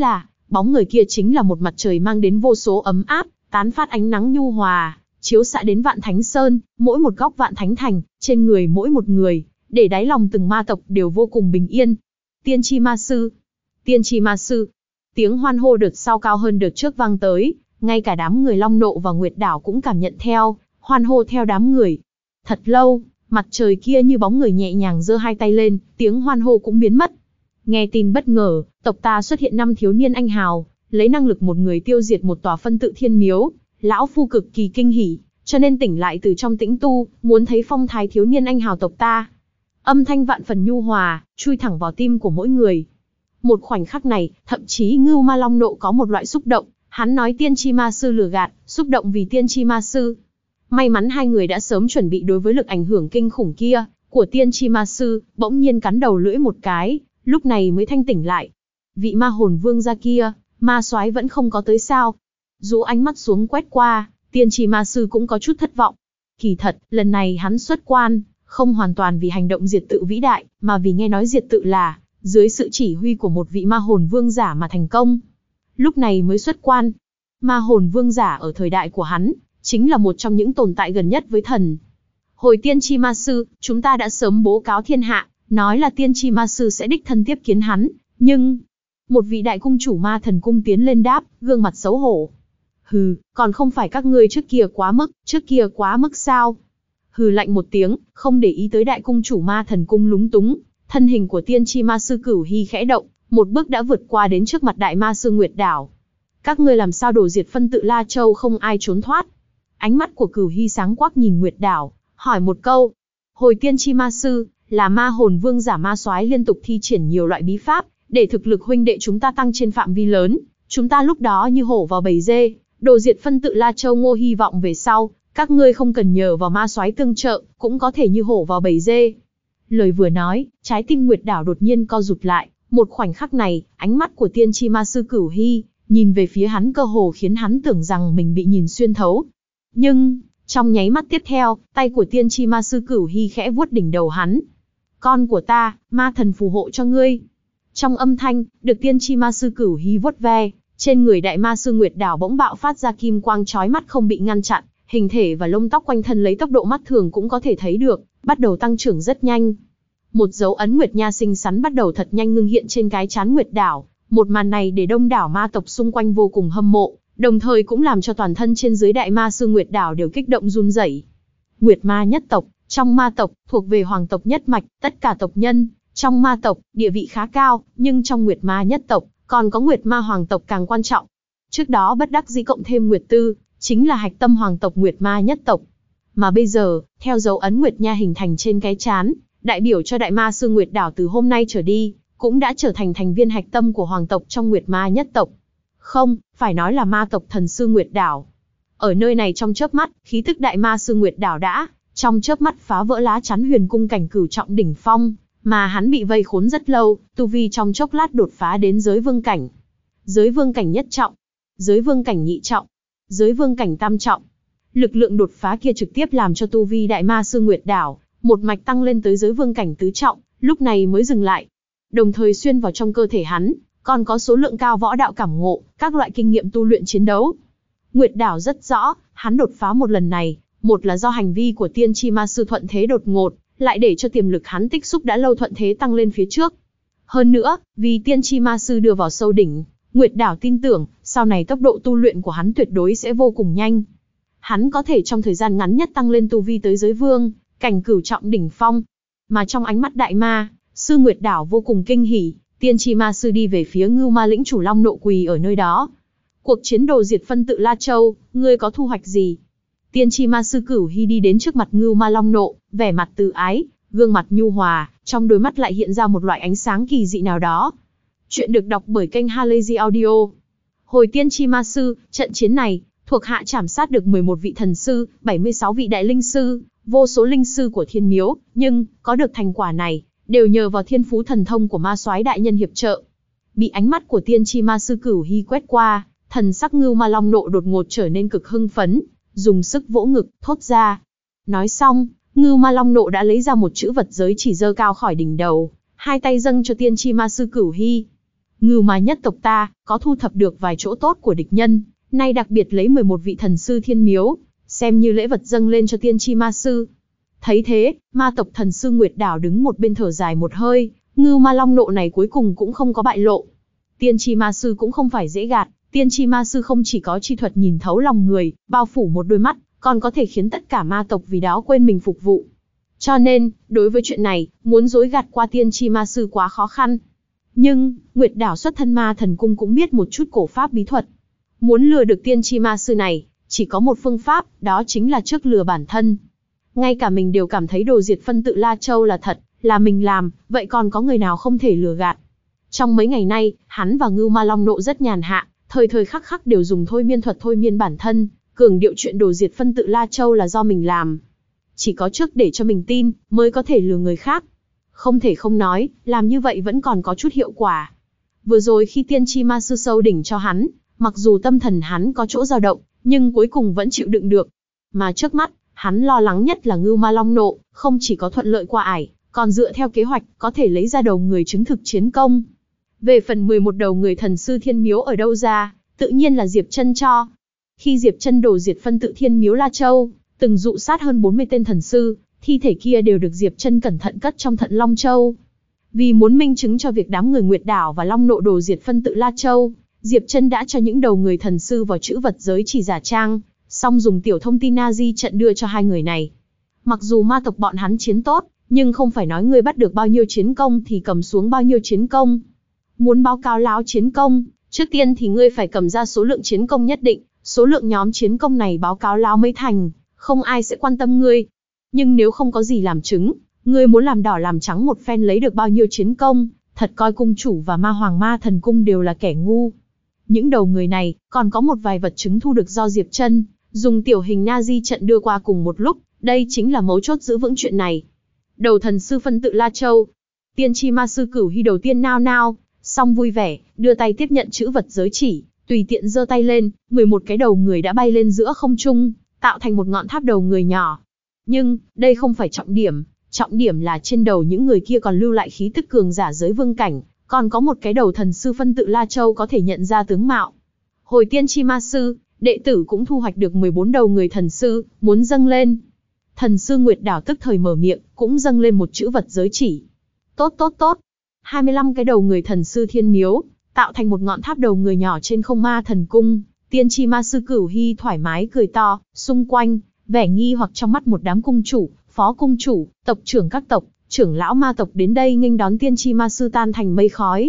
Bóng người kia chính là một mặt trời mang đến vô số ấm áp, tán phát ánh nắng nhu hòa, chiếu xạ đến Vạn Thánh Sơn, mỗi một góc Vạn Thánh Thành, trên người mỗi một người, để đáy lòng từng ma tộc đều vô cùng bình yên. Tiên tri ma sư, tiên tri ma sư. Tiếng hoan hô đợt sau cao hơn đợt trước vang tới, ngay cả đám người Long Nộ và Nguyệt Đảo cũng cảm nhận theo, hoan hô theo đám người. Thật lâu, mặt trời kia như bóng người nhẹ nhàng giơ hai tay lên, tiếng hoan hô cũng biến mất. Nghe tin bất ngờ, tộc ta xuất hiện 5 thiếu niên anh hào, lấy năng lực một người tiêu diệt một tòa phân tự thiên miếu. Lão phu cực kỳ kinh hỉ, cho nên tỉnh lại từ trong tĩnh tu, muốn thấy phong thái thiếu niên anh hào tộc ta. Âm thanh vạn phần nhu hòa, chui thẳng vào tim của mỗi người. Một khoảnh khắc này, thậm chí Ngưu Ma Long Nộ có một loại xúc động, hắn nói tiên tri ma sư lừa gạt, xúc động vì tiên tri ma sư. May mắn hai người đã sớm chuẩn bị đối với lực ảnh hưởng kinh khủng kia, của tiên tri ma sư, bỗng nhiên cắn đầu lưỡi một cái, lúc này mới thanh tỉnh lại. Vị ma hồn vương gia kia, ma soái vẫn không có tới sao? Rũ ánh mắt xuống quét qua, tiên tri ma sư cũng có chút thất vọng. Kỳ thật, lần này hắn xuất quan, không hoàn toàn vì hành động diệt tự vĩ đại, mà vì nghe nói diệt tự là, dưới sự chỉ huy của một vị ma hồn vương giả mà thành công. Lúc này mới xuất quan. Ma hồn vương giả ở thời đại của hắn, chính là một trong những tồn tại gần nhất với thần. Hồi tiên tri ma sư, chúng ta đã sớm bố cáo thiên hạ, nói là tiên tri ma sư sẽ đích thân tiếp kiến hắn, nhưng... Một vị đại cung chủ ma thần cung tiến lên đáp, gương mặt xấu hổ. Hừ, còn không phải các ngươi trước kia quá mức sao? Hừ lạnh một tiếng, không để ý tới đại cung chủ ma thần cung lúng túng, thân hình của tiên tri ma sư Cửu Hy khẽ động, một bước đã vượt qua đến trước mặt đại ma sư Nguyệt Đảo. Các ngươi làm sao đổ diệt phân tự La Châu không ai trốn thoát? Ánh mắt của Cửu Hy sáng quắc nhìn Nguyệt Đảo, hỏi một câu. Hồi tiên tri ma sư, là ma hồn vương giả ma soái liên tục thi triển nhiều loại bí pháp, để thực lực huynh đệ chúng ta tăng trên phạm vi lớn. Chúng ta lúc đó như hổ vào bầy dê, đồ diệt phân tự La Châu Ngô, hy vọng về sau, các ngươi không cần nhờ vào ma soái tương trợ, cũng có thể như hổ vào bầy dê. Lời vừa nói, trái tim Nguyệt Đảo đột nhiên co rụt lại, một khoảnh khắc này, ánh mắt của tiên tri ma sư Cửu Hy, nhìn về phía hắn cơ hồ khiến hắn tưởng rằng mình bị nhìn xuyên thấu. Nhưng, trong nháy mắt tiếp theo, tay của tiên tri ma sư Cửu Hy khẽ vuốt đỉnh đầu hắn. Con của ta, ma thần phù hộ cho ngươi. Trong âm thanh, được tiên tri ma sư Cửu Hy vuốt ve, trên người đại ma sư Nguyệt Đảo bỗng bạo phát ra kim quang chói mắt không bị ngăn chặn, hình thể và lông tóc quanh thân lấy tốc độ mắt thường cũng có thể thấy được, bắt đầu tăng trưởng rất nhanh. Một dấu ấn Nguyệt Nha xinh xắn bắt đầu thật nhanh ngưng hiện trên cái trán Nguyệt Đảo, một màn này để đông đảo ma tộc xung quanh vô cùng hâm mộ, đồng thời cũng làm cho toàn thân trên dưới đại ma sư Nguyệt Đảo đều kích động run rẩy. Nguyệt Ma nhất tộc, trong ma tộc, thuộc về hoàng tộc nhất mạch, tất cả tộc nhân trong ma tộc, địa vị khá cao, nhưng trong Nguyệt Ma nhất tộc, còn có Nguyệt Ma hoàng tộc càng quan trọng. Trước đó bất đắc dĩ cộng thêm Nguyệt Tư, chính là hạch tâm hoàng tộc Nguyệt Ma nhất tộc. Mà bây giờ, theo dấu ấn Nguyệt Nha hình thành trên cái trán, đại biểu cho đại ma sư Nguyệt Đảo từ hôm nay trở đi, cũng đã trở thành thành viên hạch tâm của hoàng tộc trong Nguyệt Ma nhất tộc. Không, phải nói là ma tộc thần sư Nguyệt Đảo. Ở nơi này trong chớp mắt, khí tức đại ma sư Nguyệt Đảo đã, trong chớp mắt phá vỡ lá chắn huyền cung cảnh cửu trọng đỉnh phong, mà hắn bị vây khốn rất lâu, tu vi trong chốc lát đột phá đến giới vương cảnh. Giới vương cảnh nhất trọng, giới vương cảnh nhị trọng, giới vương cảnh tam trọng. Lực lượng đột phá kia trực tiếp làm cho tu vi đại ma sư Nguyệt Đảo một mạch tăng lên tới giới vương cảnh tứ trọng, lúc này mới dừng lại. Đồng thời xuyên vào trong cơ thể hắn, còn có số lượng cao võ đạo cảm ngộ, các loại kinh nghiệm tu luyện chiến đấu. Nguyệt Đảo rất rõ, hắn đột phá một lần này, một là do hành vi của tiên tri ma sư thuận thế đột ngột, lại để cho tiềm lực hắn tích xúc đã lâu thuận thế tăng lên phía trước. Hơn nữa, vì tiên tri ma sư đưa vào sâu đỉnh, Nguyệt Đảo tin tưởng, sau này tốc độ tu luyện của hắn tuyệt đối sẽ vô cùng nhanh. Hắn có thể trong thời gian ngắn nhất tăng lên tu vi tới giới vương cảnh cửu trọng đỉnh phong. Mà trong ánh mắt đại ma sư Nguyệt Đảo vô cùng kinh hỉ, tiên tri ma sư đi về phía Ngưu Ma lĩnh chủ Long Nộ quỳ ở nơi đó. Cuộc chiến đồ diệt phân tự La Châu, ngươi có thu hoạch gì? Tiên tri ma sư Cửu Hy đi đến trước mặt Ngưu Ma Long Nộ, vẻ mặt từ ái, gương mặt nhu hòa, trong đôi mắt lại hiện ra một loại ánh sáng kỳ dị nào đó. Chuyện được đọc bởi kênh Halazy Audio. Hồi tiên tri ma sư, trận chiến này, thuộc hạ trảm sát được 11 vị thần sư, 76 vị đại linh sư, vô số linh sư của thiên miếu, nhưng, có được thành quả này, đều nhờ vào thiên phú thần thông của ma soái đại nhân hiệp trợ. Bị ánh mắt của tiên tri ma sư Cửu Hy quét qua, thần sắc Ngưu Ma Long Nộ đột ngột trở nên cực hưng phấn, dùng sức vỗ ngực, thốt ra. Nói xong, Ngưu Ma Long Nộ đã lấy ra một chữ vật giới chỉ giơ cao khỏi đỉnh đầu, hai tay dâng cho tiên tri ma sư Cửu Hy. Ngưu ma nhất tộc ta, có thu thập được vài chỗ tốt của địch nhân, nay đặc biệt lấy 11 vị thần sư thiên miếu, xem như lễ vật dâng lên cho tiên tri ma sư. Thấy thế, ma tộc thần sư Nguyệt Đảo đứng một bên thở dài một hơi, Ngưu ma long nộ này cuối cùng cũng không có bại lộ. Tiên tri ma sư cũng không phải dễ gạt, tiên tri ma sư không chỉ có chi thuật nhìn thấu lòng người, bao phủ một đôi mắt, còn có thể khiến tất cả ma tộc vì đó quên mình phục vụ. Cho nên, đối với chuyện này, muốn dối gạt qua tiên tri ma sư quá khó khăn. Nhưng, Nguyệt Đảo xuất thân ma thần cung cũng biết một chút cổ pháp bí thuật. Muốn lừa được tiên tri ma sư này, chỉ có một phương pháp, đó chính là trước lừa bản thân. Ngay cả mình đều cảm thấy đồ diệt phân tự La Châu là thật, là mình làm, vậy còn có người nào không thể lừa gạt. Trong mấy ngày nay, hắn và Ngưu Ma Long Nộ rất nhàn hạ, thời thời khắc khắc đều dùng thôi miên thuật thôi miên bản thân, cường điệu chuyện đồ diệt phân tự La Châu là do mình làm. Chỉ có trước để cho mình tin, mới có thể lừa người khác. Không thể không nói, làm như vậy vẫn còn có chút hiệu quả. Vừa rồi khi tiên tri ma sư sâu đỉnh cho hắn, mặc dù tâm thần hắn có chỗ dao động, nhưng cuối cùng vẫn chịu đựng được. Mà trước mắt, hắn lo lắng nhất là Ngưu Ma Long Nộ, không chỉ có thuận lợi qua ải, còn dựa theo kế hoạch, có thể lấy ra đầu người chứng thực chiến công. Về phần 11 đầu người thần sư thiên miếu ở đâu ra, tự nhiên là Diệp Chân cho. Khi Diệp Chân đổ diệt phân tự thiên miếu La Châu, từng dụ sát hơn 40 tên thần sư, thi thể kia đều được Diệp Chân cẩn thận cất trong Thận Long Châu. Vì muốn minh chứng cho việc đám người Nguyệt Đảo và Long Nộ đổ diệt phân tự La Châu, Diệp Chân đã cho những đầu người thần sư vào chữ vật giới chỉ giả trang, xong dùng tiểu thông tin Nazi trận đưa cho hai người này. Mặc dù ma tộc bọn hắn chiến tốt, nhưng không phải nói ngươi bắt được bao nhiêu chiến công thì cầm xuống bao nhiêu chiến công. Muốn báo cáo láo chiến công, trước tiên thì ngươi phải cầm ra số lượng chiến công nhất định, số lượng nhóm chiến công này báo cáo láo mới thành, không ai sẽ quan tâm ngươi. Nhưng nếu không có gì làm chứng, ngươi muốn làm đỏ làm trắng một phen lấy được bao nhiêu chiến công, thật coi cung chủ và ma hoàng ma thần cung đều là kẻ ngu. Những đầu người này, còn có một vài vật chứng thu được do Diệp Chân dùng tiểu hình Nazi trận đưa qua cùng một lúc, đây chính là mấu chốt giữ vững chuyện này. Đầu thần sư phân tự La Châu, tiên tri ma sư Cửu Hy đầu tiên nao nao, xong vui vẻ, đưa tay tiếp nhận chữ vật giới chỉ, tùy tiện giơ tay lên, 11 cái đầu người đã bay lên giữa không trung, tạo thành một ngọn tháp đầu người nhỏ. Nhưng, đây không phải trọng điểm là trên đầu những người kia còn lưu lại khí tức cường giả giới vương cảnh, còn có một cái đầu thần sư phân tự La Châu có thể nhận ra tướng mạo. Hồi tiên tri ma sư, đệ tử cũng thu hoạch được 14 đầu người thần sư, muốn dâng lên. Thần sư Nguyệt Đảo tức thời mở miệng, cũng dâng lên một chữ vật giới chỉ. Tốt. 25 cái đầu người thần sư thiên miếu, tạo thành một ngọn tháp đầu người nhỏ trên không ma thần cung. Tiên tri ma sư Cửu Hy thoải mái cười to, xung quanh, vẻ nghi hoặc trong mắt một đám cung chủ, phó cung chủ, tộc trưởng các tộc, trưởng lão ma tộc đến đây nghênh đón tiên tri ma sư tan thành mây khói.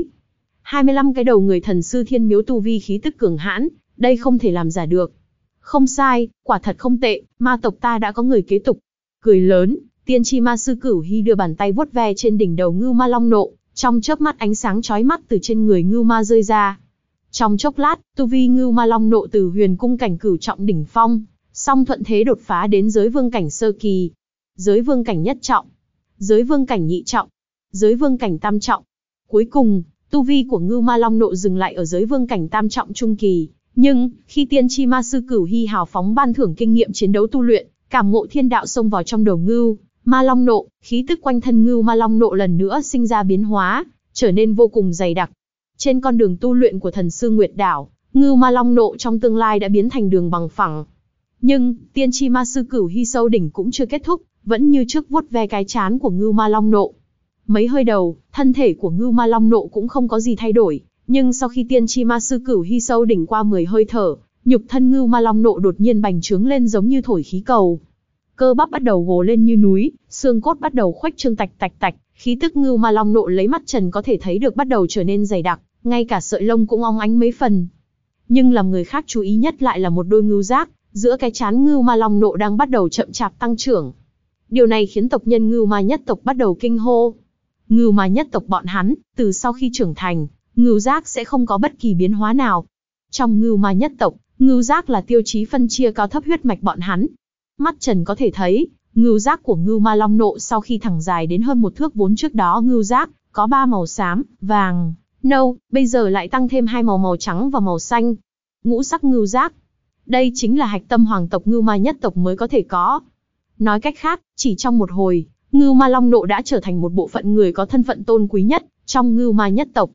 25 cái đầu người thần sư thiên miếu tu vi khí tức cường hãn, đây không thể làm giả được. Không sai, quả thật không tệ, ma tộc ta đã có người kế tục. Cười lớn, tiên tri ma sư Cửu Hy đưa bàn tay vuốt ve trên đỉnh đầu Ngưu Ma Long Nộ, trong chớp mắt ánh sáng chói mắt từ trên người Ngưu Ma rơi ra. Trong chốc lát, tu vi Ngưu Ma Long Nộ từ huyền cung cảnh cửu trọng đỉnh phong, song thuận thế đột phá đến giới vương cảnh sơ kỳ, giới vương cảnh nhất trọng, giới vương cảnh nhị trọng, giới vương cảnh tam trọng. Cuối cùng, tu vi của Ngưu Ma Long Nộ dừng lại ở giới vương cảnh tam trọng trung kỳ. Nhưng, khi tiên tri ma sư Cửu Hy hào phóng ban thưởng kinh nghiệm chiến đấu tu luyện, cảm ngộ thiên đạo xông vào trong đầu Ngưu Ma Long Nộ, khí tức quanh thân Ngưu Ma Long Nộ lần nữa sinh ra biến hóa, trở nên vô cùng dày đặc. Trên con đường tu luyện của thần sư Nguyệt Đảo, Ngưu Ma Long Nộ trong tương lai đã biến thành đường bằng phẳng. Nhưng, tiên tri ma sư Cửu Hy sâu đỉnh cũng chưa kết thúc, vẫn như trước vuốt ve cái trán của Ngưu Ma Long Nộ. Mấy hơi đầu, thân thể của Ngưu Ma Long Nộ cũng không có gì thay đổi, nhưng sau khi tiên tri ma sư Cửu Hy sâu đỉnh qua 10 hơi thở, nhục thân Ngưu Ma Long Nộ đột nhiên bành trướng lên giống như thổi khí cầu. Cơ bắp bắt đầu gồ lên như núi, xương cốt bắt đầu khuếch trương tạch tạch, khí tức Ngưu Ma Long Nộ lấy mắt trần có thể thấy được bắt đầu trở nên dày đặc, ngay cả sợi lông cũng óng ánh mấy phần. Nhưng làm người khác chú ý nhất lại là một đôi ngưu giác, giữa cái trán Ngưu Ma Long Nộ đang bắt đầu chậm chạp tăng trưởng. Điều này khiến tộc nhân Ngưu Ma nhất tộc bắt đầu kinh hô. Ngưu Ma nhất tộc bọn hắn, từ sau khi trưởng thành, ngưu giác sẽ không có bất kỳ biến hóa nào. Trong Ngưu Ma nhất tộc, ngưu giác là tiêu chí phân chia cao thấp huyết mạch bọn hắn. Mắt trần có thể thấy, ngưu giác của Ngưu Ma Long Nộ sau khi thẳng dài đến hơn 1 thước vốn trước đó ngưu giác có 3 màu xám, vàng, nâu, bây giờ lại tăng thêm 2 màu màu trắng và màu xanh. Ngũ sắc ngưu giác. Đây chính là hạch tâm hoàng tộc Ngưu Ma nhất tộc mới có thể có. Nói cách khác, chỉ trong một hồi, Ngưu Ma Long Nộ đã trở thành một bộ phận người có thân phận tôn quý nhất trong Ngưu Ma nhất tộc.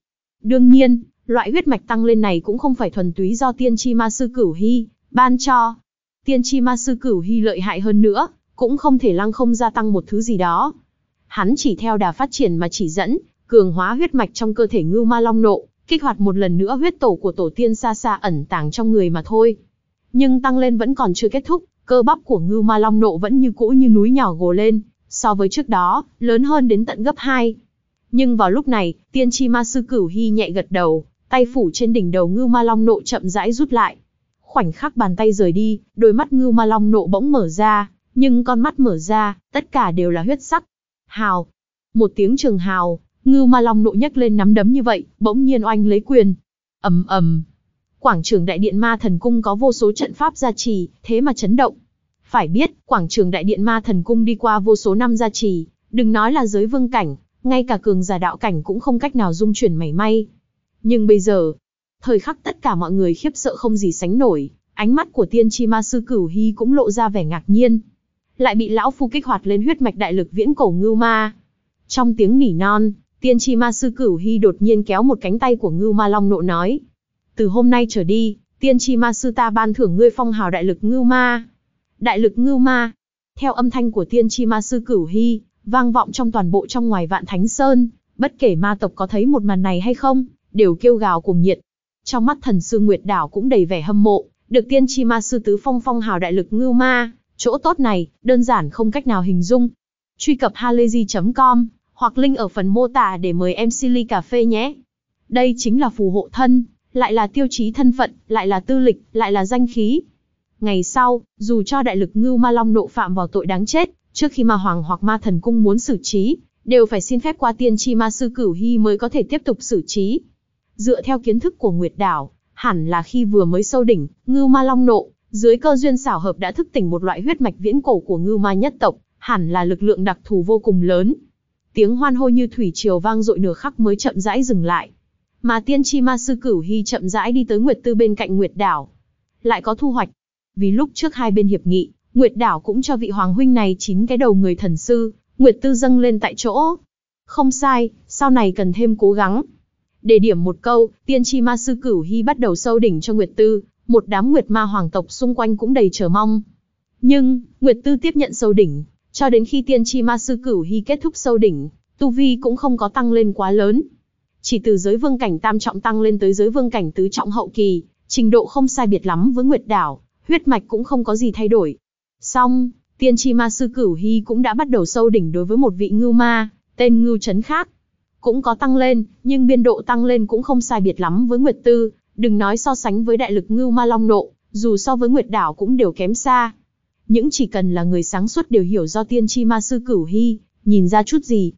Đương nhiên, loại huyết mạch tăng lên này cũng không phải thuần túy do tiên tri ma sư Cửu Hy ban cho. Tiên tri ma sư Cửu Hy lợi hại hơn nữa, cũng không thể lăng không gia tăng một thứ gì đó. Hắn chỉ theo đà phát triển mà chỉ dẫn, cường hóa huyết mạch trong cơ thể Ngưu Ma Long Nộ, kích hoạt một lần nữa huyết tổ của tổ tiên xa xa ẩn tàng trong người mà thôi. Nhưng tăng lên vẫn còn chưa kết thúc, cơ bắp của Ngưu Ma Long Nộ vẫn như cũ như núi nhỏ gồ lên, so với trước đó, lớn hơn đến tận gấp 2. Nhưng vào lúc này, tiên tri ma sư Cửu Hy nhẹ gật đầu, tay phủ trên đỉnh đầu Ngưu Ma Long Nộ chậm rãi rút lại. Khoảnh khắc bàn tay rời đi, đôi mắt Ngưu Ma Long Nộ bỗng mở ra, nhưng con mắt mở ra, tất cả đều là huyết sắc. Hào! Một tiếng trường hào, Ngưu Ma Long Nộ nhấc lên nắm đấm như vậy, bỗng nhiên oanh lấy quyền. Ầm ầm. Quảng trường đại điện Ma Thần Cung có vô số trận pháp gia trì, thế mà chấn động. Phải biết, quảng trường đại điện Ma Thần Cung đi qua vô số năm gia trì, đừng nói là giới vương cảnh, ngay cả cường giả đạo cảnh cũng không cách nào dung chuyển mảy may. Nhưng bây giờ, thời khắc tất cả mọi người khiếp sợ không gì sánh nổi, ánh mắt của tiên tri ma sư Cửu Hy cũng lộ ra vẻ ngạc nhiên. Lại bị lão phu kích hoạt lên huyết mạch đại lực viễn cổ ngưu ma. Trong tiếng nỉ non, tiên tri ma sư Cửu Hy đột nhiên kéo một cánh tay của Ngưu Ma Long Nộ nói: từ hôm nay trở đi, tiên tri ma sư ta ban thưởng ngươi phong hào đại lực ngưu ma. Đại lực ngưu ma. Theo âm thanh của tiên tri ma sư Cửu Hy, vang vọng trong toàn bộ trong ngoài Vạn Thánh Sơn, bất kể ma tộc có thấy một màn này hay không, đều kêu gào cuồng nhiệt. Trong mắt Thần Sư Nguyệt Đảo cũng đầy vẻ hâm mộ, được tiên tri ma sư tứ phong phong hào đại lực ngưu ma, chỗ tốt này, đơn giản không cách nào hình dung. Truy cập halayzi.com, hoặc link ở phần mô tả để mời MC ly cà phê nhé. Đây chính là phù hộ thân, lại là tiêu chí thân phận, lại là tư lịch, lại là danh khí. Ngày sau, dù cho đại lực Ngưu Ma Long Nộ phạm vào tội đáng chết, trước khi Ma Hoàng hoặc Ma Thần Cung muốn xử trí, đều phải xin phép qua tiên tri ma sư Cửu Hy mới có thể tiếp tục xử trí. Dựa theo kiến thức của Nguyệt Đảo, hẳn là khi vừa mới sâu đỉnh, Ngưu Ma Long Nộ, dưới cơ duyên xảo hợp đã thức tỉnh một loại huyết mạch viễn cổ của Ngưu Ma nhất tộc, hẳn là lực lượng đặc thù vô cùng lớn. Tiếng hoan hô như thủy triều vang dội nửa khắc mới chậm rãi dừng lại. Mà tiên tri ma sư Cửu Hy chậm rãi đi tới Nguyệt Tư bên cạnh Nguyệt Đảo. Lại có thu hoạch. Vì lúc trước hai bên hiệp nghị, Nguyệt Đảo cũng cho vị hoàng huynh này 9 cái đầu người thần sư, Nguyệt Tư dâng lên tại chỗ. Không sai, sau này cần thêm cố gắng. Để điểm một câu, tiên tri ma sư Cửu Hy bắt đầu sâu đỉnh cho Nguyệt Tư, một đám Nguyệt Ma hoàng tộc xung quanh cũng đầy chờ mong. Nhưng, Nguyệt Tư tiếp nhận sâu đỉnh, cho đến khi tiên tri ma sư Cửu Hy kết thúc sâu đỉnh, tu vi cũng không có tăng lên quá lớn. Chỉ từ giới vương cảnh tam trọng tăng lên tới giới vương cảnh tứ trọng hậu kỳ, trình độ không sai biệt lắm với Nguyệt Đảo, huyết mạch cũng không có gì thay đổi. Song, tiên tri ma sư Cửu Hy cũng đã bắt đầu sâu đỉnh đối với một vị ngưu ma, tên Ngưu Trấn khác. Cũng có tăng lên, nhưng biên độ tăng lên cũng không sai biệt lắm với Nguyệt Tư, đừng nói so sánh với đại lực Ngưu Ma Long Nộ, dù so với Nguyệt Đảo cũng đều kém xa. Những chỉ cần là người sáng suốt đều hiểu do tiên tri ma sư Cửu Hy nhìn ra chút gì.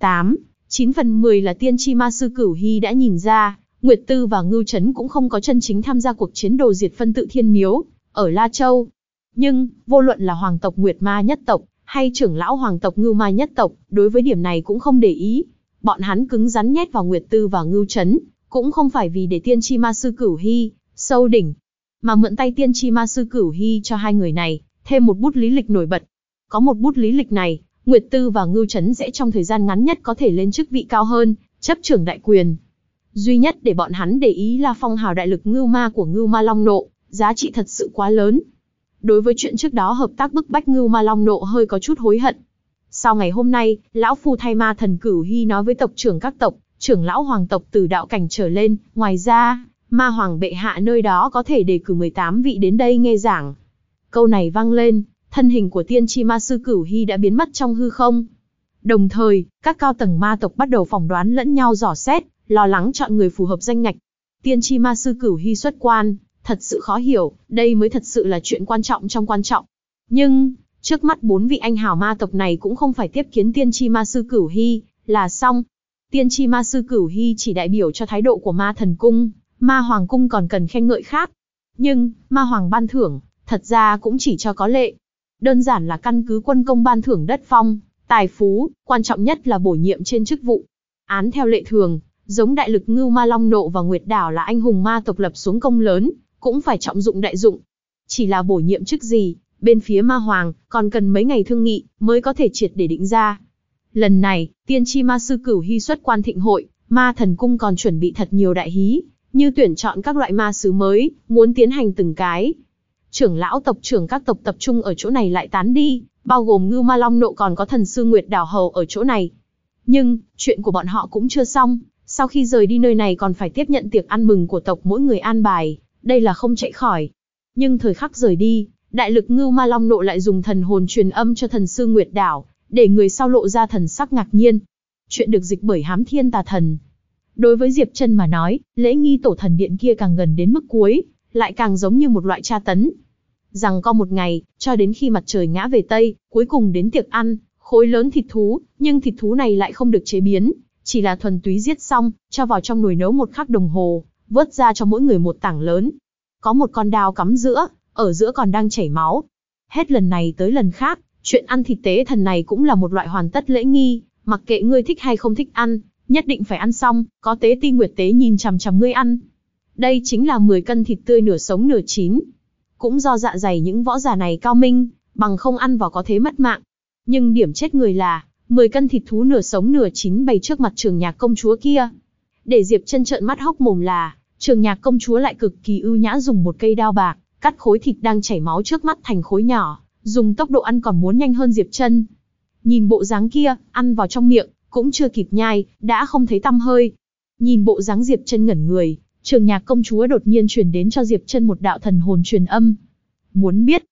9 phần 10 là tiên tri ma sư Cửu Hy đã nhìn ra, Nguyệt Tư và Ngưu Trấn cũng không có chân chính tham gia cuộc chiến đồ diệt phân tự Thiên Miếu ở La Châu. Nhưng, vô luận là hoàng tộc Nguyệt Ma nhất tộc, hay trưởng lão hoàng tộc Ngưu Ma nhất tộc, đối với điểm này cũng không để ý. Bọn hắn cứng rắn nhét vào Nguyệt Tư và Ngưu Trấn, cũng không phải vì để tiên tri ma sư Cửu Hy sâu đỉnh, mà mượn tay tiên tri ma sư Cửu Hy cho hai người này thêm một bút lý lịch nổi bật. Có một bút lý lịch này, Nguyệt Tư và Ngưu Trấn sẽ trong thời gian ngắn nhất có thể lên chức vị cao hơn, chấp trưởng đại quyền. Duy nhất để bọn hắn để ý là phong hào đại lực Ngưu Ma của Ngưu Ma Long Nộ, giá trị thật sự quá lớn. Đối với chuyện trước đó hợp tác bức bách Ngưu Ma Long Nộ hơi có chút hối hận. Sau ngày hôm nay, lão phu thay Ma Thần Cửu Hy nói với tộc trưởng các tộc, trưởng lão hoàng tộc từ đạo cảnh trở lên, ngoài ra, Ma Hoàng bệ hạ nơi đó có thể đề cử 18 vị đến đây nghe giảng. Câu này vang lên, thân hình của tiên tri ma sư Cửu Hy đã biến mất trong hư không. Đồng thời, các cao tầng ma tộc bắt đầu phỏng đoán lẫn nhau dò xét, lo lắng chọn người phù hợp danh ngạch. Tiên tri ma sư Cửu Hy xuất quan, thật sự khó hiểu, đây mới thật sự là chuyện quan trọng trong quan trọng. Nhưng, trước mắt 4 vị anh hào ma tộc này cũng không phải tiếp kiến tiên tri ma sư Cửu Hy là xong. Tiên tri ma sư Cửu Hy chỉ đại biểu cho thái độ của Ma Thần Cung, Ma Hoàng Cung còn cần khen ngợi khác. Nhưng, Ma Hoàng ban thưởng, thật ra cũng chỉ cho có lệ. Đơn giản là căn cứ quân công ban thưởng đất phong, tài phú, quan trọng nhất là bổ nhiệm trên chức vụ. Án theo lệ thường, giống đại lực Ngưu Ma Long Nộ và Nguyệt Đảo là anh hùng ma tộc lập xuống công lớn, cũng phải trọng dụng đại dụng. Chỉ là bổ nhiệm chức gì, bên phía Ma Hoàng còn cần mấy ngày thương nghị mới có thể triệt để định ra. Lần này, tiên tri ma sư Cửu Hy xuất quan thịnh hội, Ma Thần Cung còn chuẩn bị thật nhiều đại hí, như tuyển chọn các loại ma sứ mới, muốn tiến hành từng cái. Trưởng lão tộc trưởng các tộc tập trung ở chỗ này lại tán đi, bao gồm Ngưu Ma Long Nộ còn có thần sư Nguyệt Đảo Hầu ở chỗ này. Nhưng, chuyện của bọn họ cũng chưa xong, sau khi rời đi nơi này còn phải tiếp nhận tiệc ăn mừng của tộc mỗi người an bài, đây là không chạy khỏi. Nhưng thời khắc rời đi, đại lực Ngưu Ma Long Nộ lại dùng thần hồn truyền âm cho thần sư Nguyệt Đảo, để người sau lộ ra thần sắc ngạc nhiên. Chuyện được dịch bởi Hám Thiên Tà Thần. Đối với Diệp Trân mà nói, lễ nghi tổ thần điện kia càng gần đến mức cuối, lại càng giống như một loại tra tấn. Rằng có một ngày, cho đến khi mặt trời ngã về Tây, cuối cùng đến tiệc ăn, khối lớn thịt thú, nhưng thịt thú này lại không được chế biến, chỉ là thuần túy giết xong, cho vào trong nồi nấu 1 khắc đồng hồ, vớt ra cho mỗi người một tảng lớn. Có một con dao cắm giữa, ở giữa còn đang chảy máu. Hết lần này tới lần khác, chuyện ăn thịt tế thần này cũng là một loại hoàn tất lễ nghi, mặc kệ ngươi thích hay không thích ăn, nhất định phải ăn xong, có tế ti nguyệt tế nhìn chằm chằm ngươi ăn. Đây chính là 10 cân thịt tươi nửa sống nửa chín. Cũng do dạ dày những võ giả này cao minh, bằng không ăn vào có thế mất mạng. Nhưng điểm chết người là, 10 cân thịt thú nửa sống nửa chín bày trước mặt Trường Nhạc công chúa kia. Để Diệp Trân trợn mắt hốc mồm là, Trường Nhạc công chúa lại cực kỳ ưu nhã dùng một cây đao bạc, cắt khối thịt đang chảy máu trước mắt thành khối nhỏ, dùng tốc độ ăn còn muốn nhanh hơn Diệp Trân. Nhìn bộ dáng kia, ăn vào trong miệng, cũng chưa kịp nhai, đã không thấy tăm hơi. Nhìn bộ dáng Diệp Trân ngẩn người, Trường Nhạc công chúa đột nhiên truyền đến cho Diệp Trân một đạo thần hồn truyền âm. Muốn biết?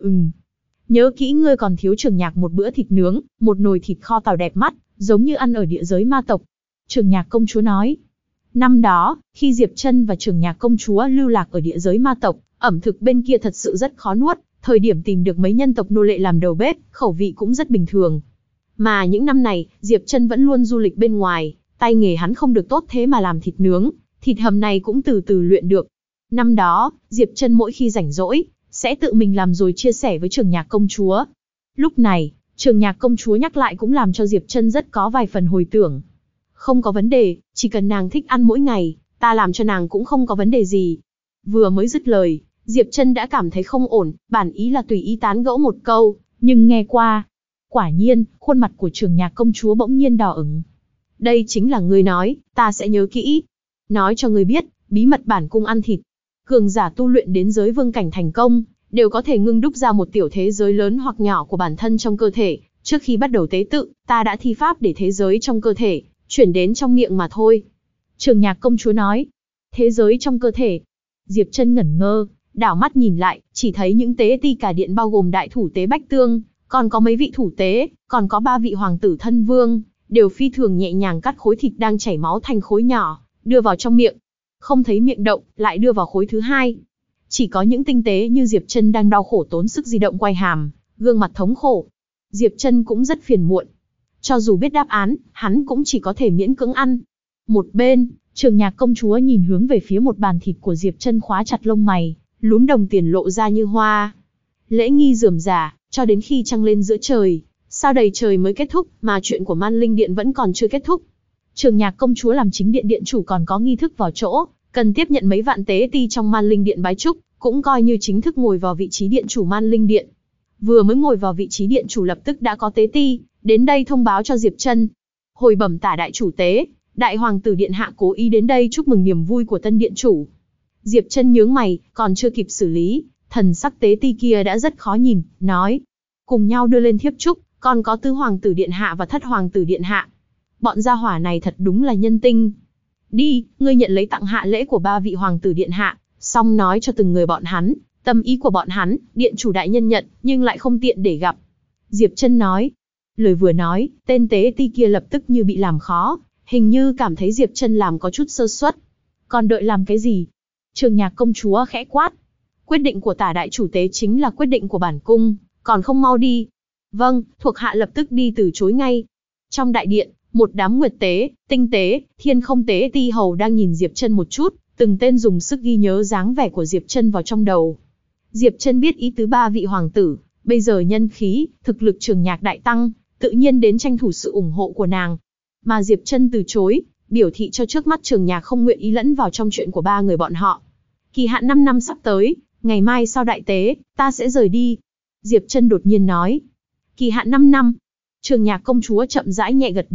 Nhớ kỹ ngươi còn thiếu Trường Nhạc một bữa thịt nướng, một nồi thịt kho tàu đẹp mắt, giống như ăn ở địa giới ma tộc. Trường Nhạc công chúa nói. Năm đó, khi Diệp Trân và Trường Nhạc công chúa lưu lạc ở địa giới ma tộc, ẩm thực bên kia thật sự rất khó nuốt, thời điểm tìm được mấy nhân tộc nô lệ làm đầu bếp, khẩu vị cũng rất bình thường. Mà những năm này, Diệp Trân vẫn luôn du lịch bên ngoài, tay nghề hắn không được tốt thế mà làm thịt nướng, thịt hầm này cũng từ từ luyện được. Năm đó, Diệp Trân mỗi khi rảnh rỗi, sẽ tự mình làm rồi chia sẻ với Trường Nhạc công chúa. Lúc này, Trường Nhạc công chúa nhắc lại cũng làm cho Diệp Trân rất có vài phần hồi tưởng. Không có vấn đề, chỉ cần nàng thích ăn mỗi ngày, ta làm cho nàng cũng không có vấn đề gì. Vừa mới dứt lời, Diệp Trân đã cảm thấy không ổn, bản ý là tùy ý tán gẫu một câu, nhưng nghe qua. Quả nhiên, khuôn mặt của Trường Nhạc công chúa bỗng nhiên đỏ ửng. Đây chính là ngươi nói, ta sẽ nhớ kỹ. Nói cho ngươi biết, bí mật bản cung ăn thịt. Cường giả tu luyện đến giới vương cảnh thành công, đều có thể ngưng đúc ra một tiểu thế giới lớn hoặc nhỏ của bản thân trong cơ thể. Trước khi bắt đầu tế tự, ta đã thi pháp để thế giới trong cơ thể chuyển đến trong miệng mà thôi. Trường Nhạc công chúa nói. Thế giới trong cơ thể. Diệp Trân ngẩn ngơ, đảo mắt nhìn lại, chỉ thấy những tế ti cả điện bao gồm đại thủ tế Bách Tương, còn có mấy vị thủ tế, còn có 3 vị hoàng tử thân vương, đều phi thường nhẹ nhàng cắt khối thịt đang chảy máu thành khối nhỏ, đưa vào trong miệng. Không thấy miệng động, lại đưa vào khối thứ hai. Chỉ có những tinh tế như Diệp Trân đang đau khổ tốn sức di động quay hàm, gương mặt thống khổ. Diệp Trân cũng rất phiền muộn. Cho dù biết đáp án, hắn cũng chỉ có thể miễn cưỡng ăn. Một bên, Trường Nhạc công chúa nhìn hướng về phía một bàn thịt của Diệp Trân khóa chặt lông mày, lúm đồng tiền lộ ra như hoa. Lễ nghi rườm rà, cho đến khi trăng lên giữa trời, sao đầy trời mới kết thúc, mà chuyện của Man Linh Điện vẫn còn chưa kết thúc. Trường Nhạc công chúa làm chính điện điện chủ còn có nghi thức vào chỗ, cần tiếp nhận mấy vạn tế ti trong Man Linh Điện bái chúc, cũng coi như chính thức ngồi vào vị trí điện chủ Man Linh Điện. Vừa mới ngồi vào vị trí điện chủ lập tức đã có tế ti đến đây thông báo cho Diệp Trân. Hồi bẩm tả đại chủ tế, đại hoàng tử điện hạ cố ý đến đây chúc mừng niềm vui của tân điện chủ. Diệp Trân nhướng mày, còn chưa kịp xử lý, thần sắc tế ti kia đã rất khó nhìn, nói: cùng nhau đưa lên thiếp chúc, còn có tứ hoàng tử điện hạ và thất hoàng tử điện hạ. Bọn gia hỏa này thật đúng là nhân tinh. Đi, ngươi nhận lấy tặng hạ lễ của 3 vị hoàng tử điện hạ, xong nói cho từng người bọn hắn, tâm ý của bọn hắn, điện chủ đại nhân nhận, nhưng lại không tiện để gặp. Diệp Trân nói. Lời vừa nói, tên tế ti kia lập tức như bị làm khó, hình như cảm thấy Diệp Trân làm có chút sơ suất. Còn đợi làm cái gì? Trường Nhạc công chúa khẽ quát. Quyết định của tả đại chủ tế chính là quyết định của bản cung, còn không mau đi. Vâng, thuộc hạ lập tức đi từ chối ngay. Trong đại điện, một đám nguyệt tế, tinh tế, thiên không tế ti hầu đang nhìn Diệp Trân một chút, từng tên dùng sức ghi nhớ dáng vẻ của Diệp Trân vào trong đầu. Diệp Trân biết ý tứ 3 vị hoàng tử, bây giờ nhân khí, thực lực Trường Nhạc đại tăng, tự nhiên đến tranh thủ sự ủng hộ của nàng. Mà Diệp Trân từ chối, biểu thị cho trước mắt Trường Nhạc không nguyện ý lẫn vào trong chuyện của 3 người bọn họ. Kỳ hạn 5 năm sắp tới, ngày mai sau đại tế, ta sẽ rời đi. Diệp Trân đột nhiên nói. Kỳ hạn 5 năm. Trường Nhạc công chúa chậm rãi nhẹ gật đầu,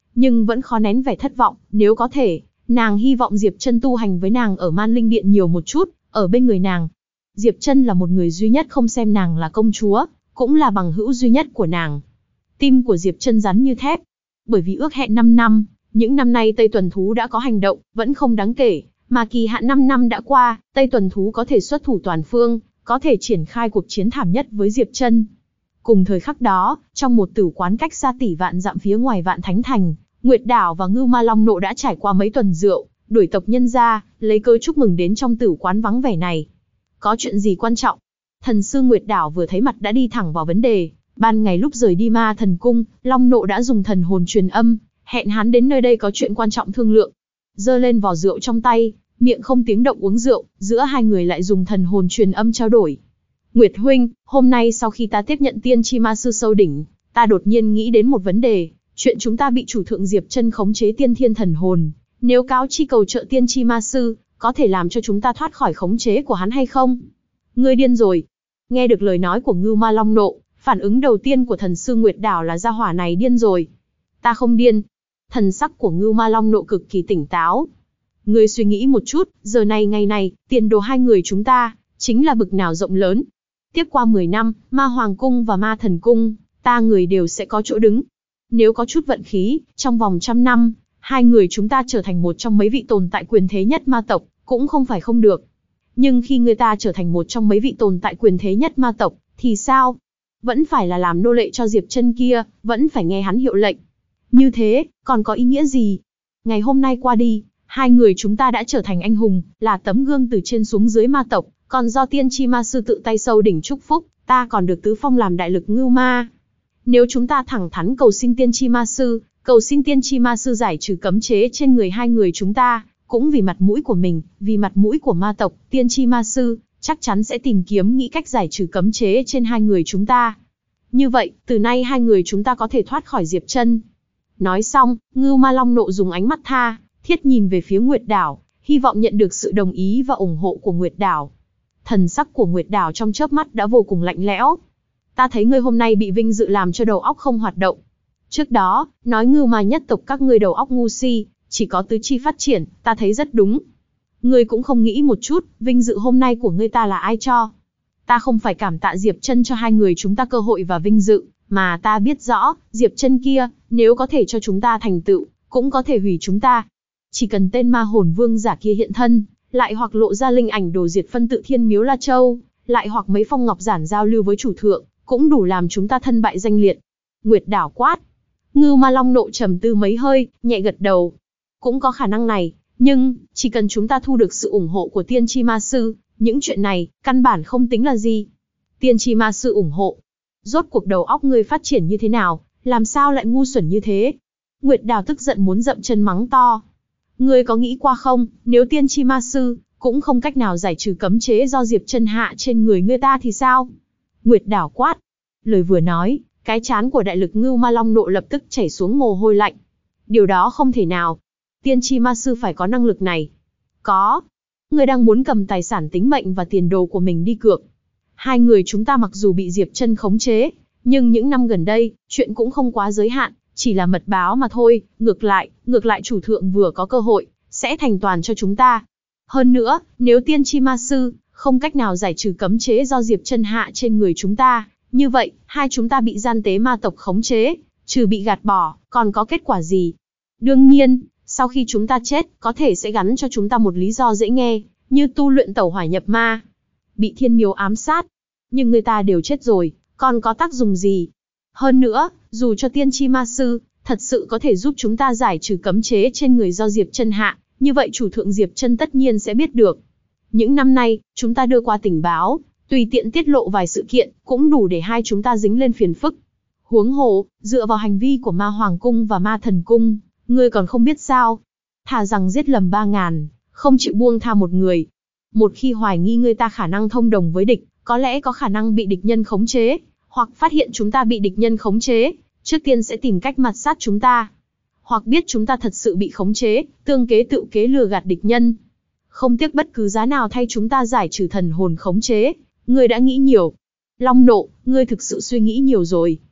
nhưng vẫn khó nén vẻ thất vọng. Nếu có thể, nàng hy vọng Diệp Trân tu hành với nàng ở Man Linh Điện nhiều một chút, ở bên người nàng. Diệp Trân là một người duy nhất không xem nàng là công chúa, cũng là bằng hữu duy nhất của nàng. Tim của Diệp Trân rắn như thép, bởi vì ước hẹn 5 năm, những năm nay Tây Tuần Thú đã có hành động, vẫn không đáng kể, mà kỳ hạn 5 năm đã qua, Tây Tuần Thú có thể xuất thủ toàn phương, có thể triển khai cuộc chiến thảm nhất với Diệp Trân. Cùng thời khắc đó, trong một tử quán cách xa tỷ vạn dặm phía ngoài Vạn Thánh Thành, Nguyệt Đảo và Ngưu Ma Long Nộ đã trải qua mấy tuần rượu, đuổi tộc nhân ra, lấy cớ chúc mừng đến trong tử quán vắng vẻ này. Có chuyện gì quan trọng? Thần sư Nguyệt Đảo vừa thấy mặt đã đi thẳng vào vấn đề. Ban ngày lúc rời đi Ma Thần Cung, Long Nộ đã dùng thần hồn truyền âm, hẹn hắn đến nơi đây có chuyện quan trọng thương lượng. Giơ lên vò rượu trong tay, miệng không tiếng động uống rượu, giữa hai người lại dùng thần hồn truyền âm trao đổi. Nguyệt huynh, hôm nay sau khi ta tiếp nhận tiên chi ma sư sâu đỉnh, ta đột nhiên nghĩ đến một vấn đề, chuyện chúng ta bị chủ thượng Diệp Trân khống chế tiên thiên thần hồn, nếu cáo chi cầu trợ tiên chi ma sư, có thể làm cho chúng ta thoát khỏi khống chế của hắn hay không? Ngươi điên rồi. Nghe được lời nói của Ngưu Ma Long Nộ, phản ứng đầu tiên của thần sư Nguyệt Đảo là gia hỏa này điên rồi. Ta không điên. Thần sắc của Ngưu Ma Long Nộ cực kỳ tỉnh táo. Ngươi suy nghĩ một chút, giờ này ngày này, tiền đồ hai người chúng ta, chính là bực nào rộng lớn. Tiếp qua 10 năm, Ma Hoàng Cung và Ma Thần Cung, ta người đều sẽ có chỗ đứng. Nếu có chút vận khí, trong vòng 100 năm, hai người chúng ta trở thành một trong mấy vị tồn tại quyền thế nhất ma tộc, cũng không phải không được. Nhưng khi người ta trở thành một trong mấy vị tồn tại quyền thế nhất ma tộc, thì sao? Vẫn phải là làm nô lệ cho Diệp Trân kia, vẫn phải nghe hắn hiệu lệnh. Như thế, còn có ý nghĩa gì? Ngày hôm nay qua đi, hai người chúng ta đã trở thành anh hùng, là tấm gương từ trên xuống dưới ma tộc, còn do tiên chi ma sư tự tay sâu đỉnh chúc phúc, ta còn được tứ phong làm đại lực ngưu ma. Nếu chúng ta thẳng thắn cầu xin tiên chi ma sư, cầu xin tiên chi ma sư giải trừ cấm chế trên người hai người chúng ta, cũng vì mặt mũi của mình, vì mặt mũi của ma tộc, tiên chi ma sư chắc chắn sẽ tìm kiếm nghĩ cách giải trừ cấm chế trên hai người chúng ta. Như vậy, từ nay hai người chúng ta có thể thoát khỏi Diệp Trân. Nói xong, Ngưu Ma Long Nộ dùng ánh mắt tha thiết nhìn về phía Nguyệt Đảo, hy vọng nhận được sự đồng ý và ủng hộ của Nguyệt Đảo. Thần sắc của Nguyệt Đảo trong chớp mắt đã vô cùng lạnh lẽo. Ta thấy ngươi hôm nay bị vinh dự làm cho đầu óc không hoạt động. Trước đó, nói Ngưu Ma nhất tộc các ngươi đầu óc ngu si, chỉ có tứ chi phát triển, ta thấy rất đúng. Ngươi cũng không nghĩ một chút, vinh dự hôm nay của ngươi ta là ai cho? Ta không phải cảm tạ Diệp Trân cho hai người chúng ta cơ hội và vinh dự, mà ta biết rõ, Diệp Trân kia, nếu có thể cho chúng ta thành tựu, cũng có thể hủy chúng ta. Chỉ cần tên ma hồn vương giả kia hiện thân, lại hoặc lộ ra linh ảnh đồ diệt phân tự Thiên Miếu La Châu, lại hoặc mấy phong ngọc giản giao lưu với chủ thượng, cũng đủ làm chúng ta thân bại danh liệt. Nguyệt Đảo quát. Ngưu Ma Long Nộ trầm tư mấy hơi, nhẹ gật đầu. Cũng có khả năng này, nhưng, chỉ cần chúng ta thu được sự ủng hộ của tiên tri ma sư, những chuyện này, căn bản không tính là gì. Tiên tri ma sư ủng hộ. Rốt cuộc đầu óc ngươi phát triển như thế nào, làm sao lại ngu xuẩn như thế? Nguyệt Đảo tức giận muốn dậm chân mắng to. Ngươi có nghĩ qua không, nếu tiên tri ma sư, cũng không cách nào giải trừ cấm chế do Diệp Trân hạ trên người ngươi ta thì sao? Nguyệt Đảo quát. Lời vừa nói, cái trán của đại lực Ngưu Ma Long Nộ lập tức chảy xuống mồ hôi lạnh. Điều đó không thể nào. Tiên tri ma sư phải có năng lực này. Có. Ngươi đang muốn cầm tài sản tính mệnh và tiền đồ của mình đi cược. Hai người chúng ta mặc dù bị Diệp Trân khống chế, nhưng những năm gần đây, chuyện cũng không quá giới hạn, chỉ là mật báo mà thôi. Ngược lại chủ thượng vừa có cơ hội, sẽ thành toàn cho chúng ta. Hơn nữa, nếu tiên tri ma sư không cách nào giải trừ cấm chế do Diệp Trân hạ trên người chúng ta, như vậy, hai chúng ta bị gian tế ma tộc khống chế, trừ bị gạt bỏ, còn có kết quả gì? Đương nhiên, sau khi chúng ta chết, có thể sẽ gắn cho chúng ta một lý do dễ nghe, như tu luyện tẩu hỏa nhập ma, bị Thiên Miếu ám sát. Nhưng người ta đều chết rồi, còn có tác dụng gì? Hơn nữa, dù cho tiên tri ma sư thật sự có thể giúp chúng ta giải trừ cấm chế trên người do Diệp Trân hạ, như vậy chủ thượng Diệp Trân tất nhiên sẽ biết được. Những năm nay, chúng ta đưa qua tình báo, tùy tiện tiết lộ vài sự kiện, cũng đủ để hai chúng ta dính lên phiền phức. Huống hồ, dựa vào hành vi của Ma Hoàng Cung và Ma Thần Cung, ngươi còn không biết sao? Thà rằng giết lầm 3.000, không chịu buông tha một người. Một khi hoài nghi ngươi ta khả năng thông đồng với địch, có lẽ có khả năng bị địch nhân khống chế, hoặc phát hiện chúng ta bị địch nhân khống chế, trước tiên sẽ tìm cách mạt sát chúng ta. Hoặc biết chúng ta thật sự bị khống chế, tương kế tự kế lừa gạt địch nhân. Không tiếc bất cứ giá nào thay chúng ta giải trừ thần hồn khống chế. Ngươi đã nghĩ nhiều. Long Nộ, ngươi thực sự suy nghĩ nhiều rồi.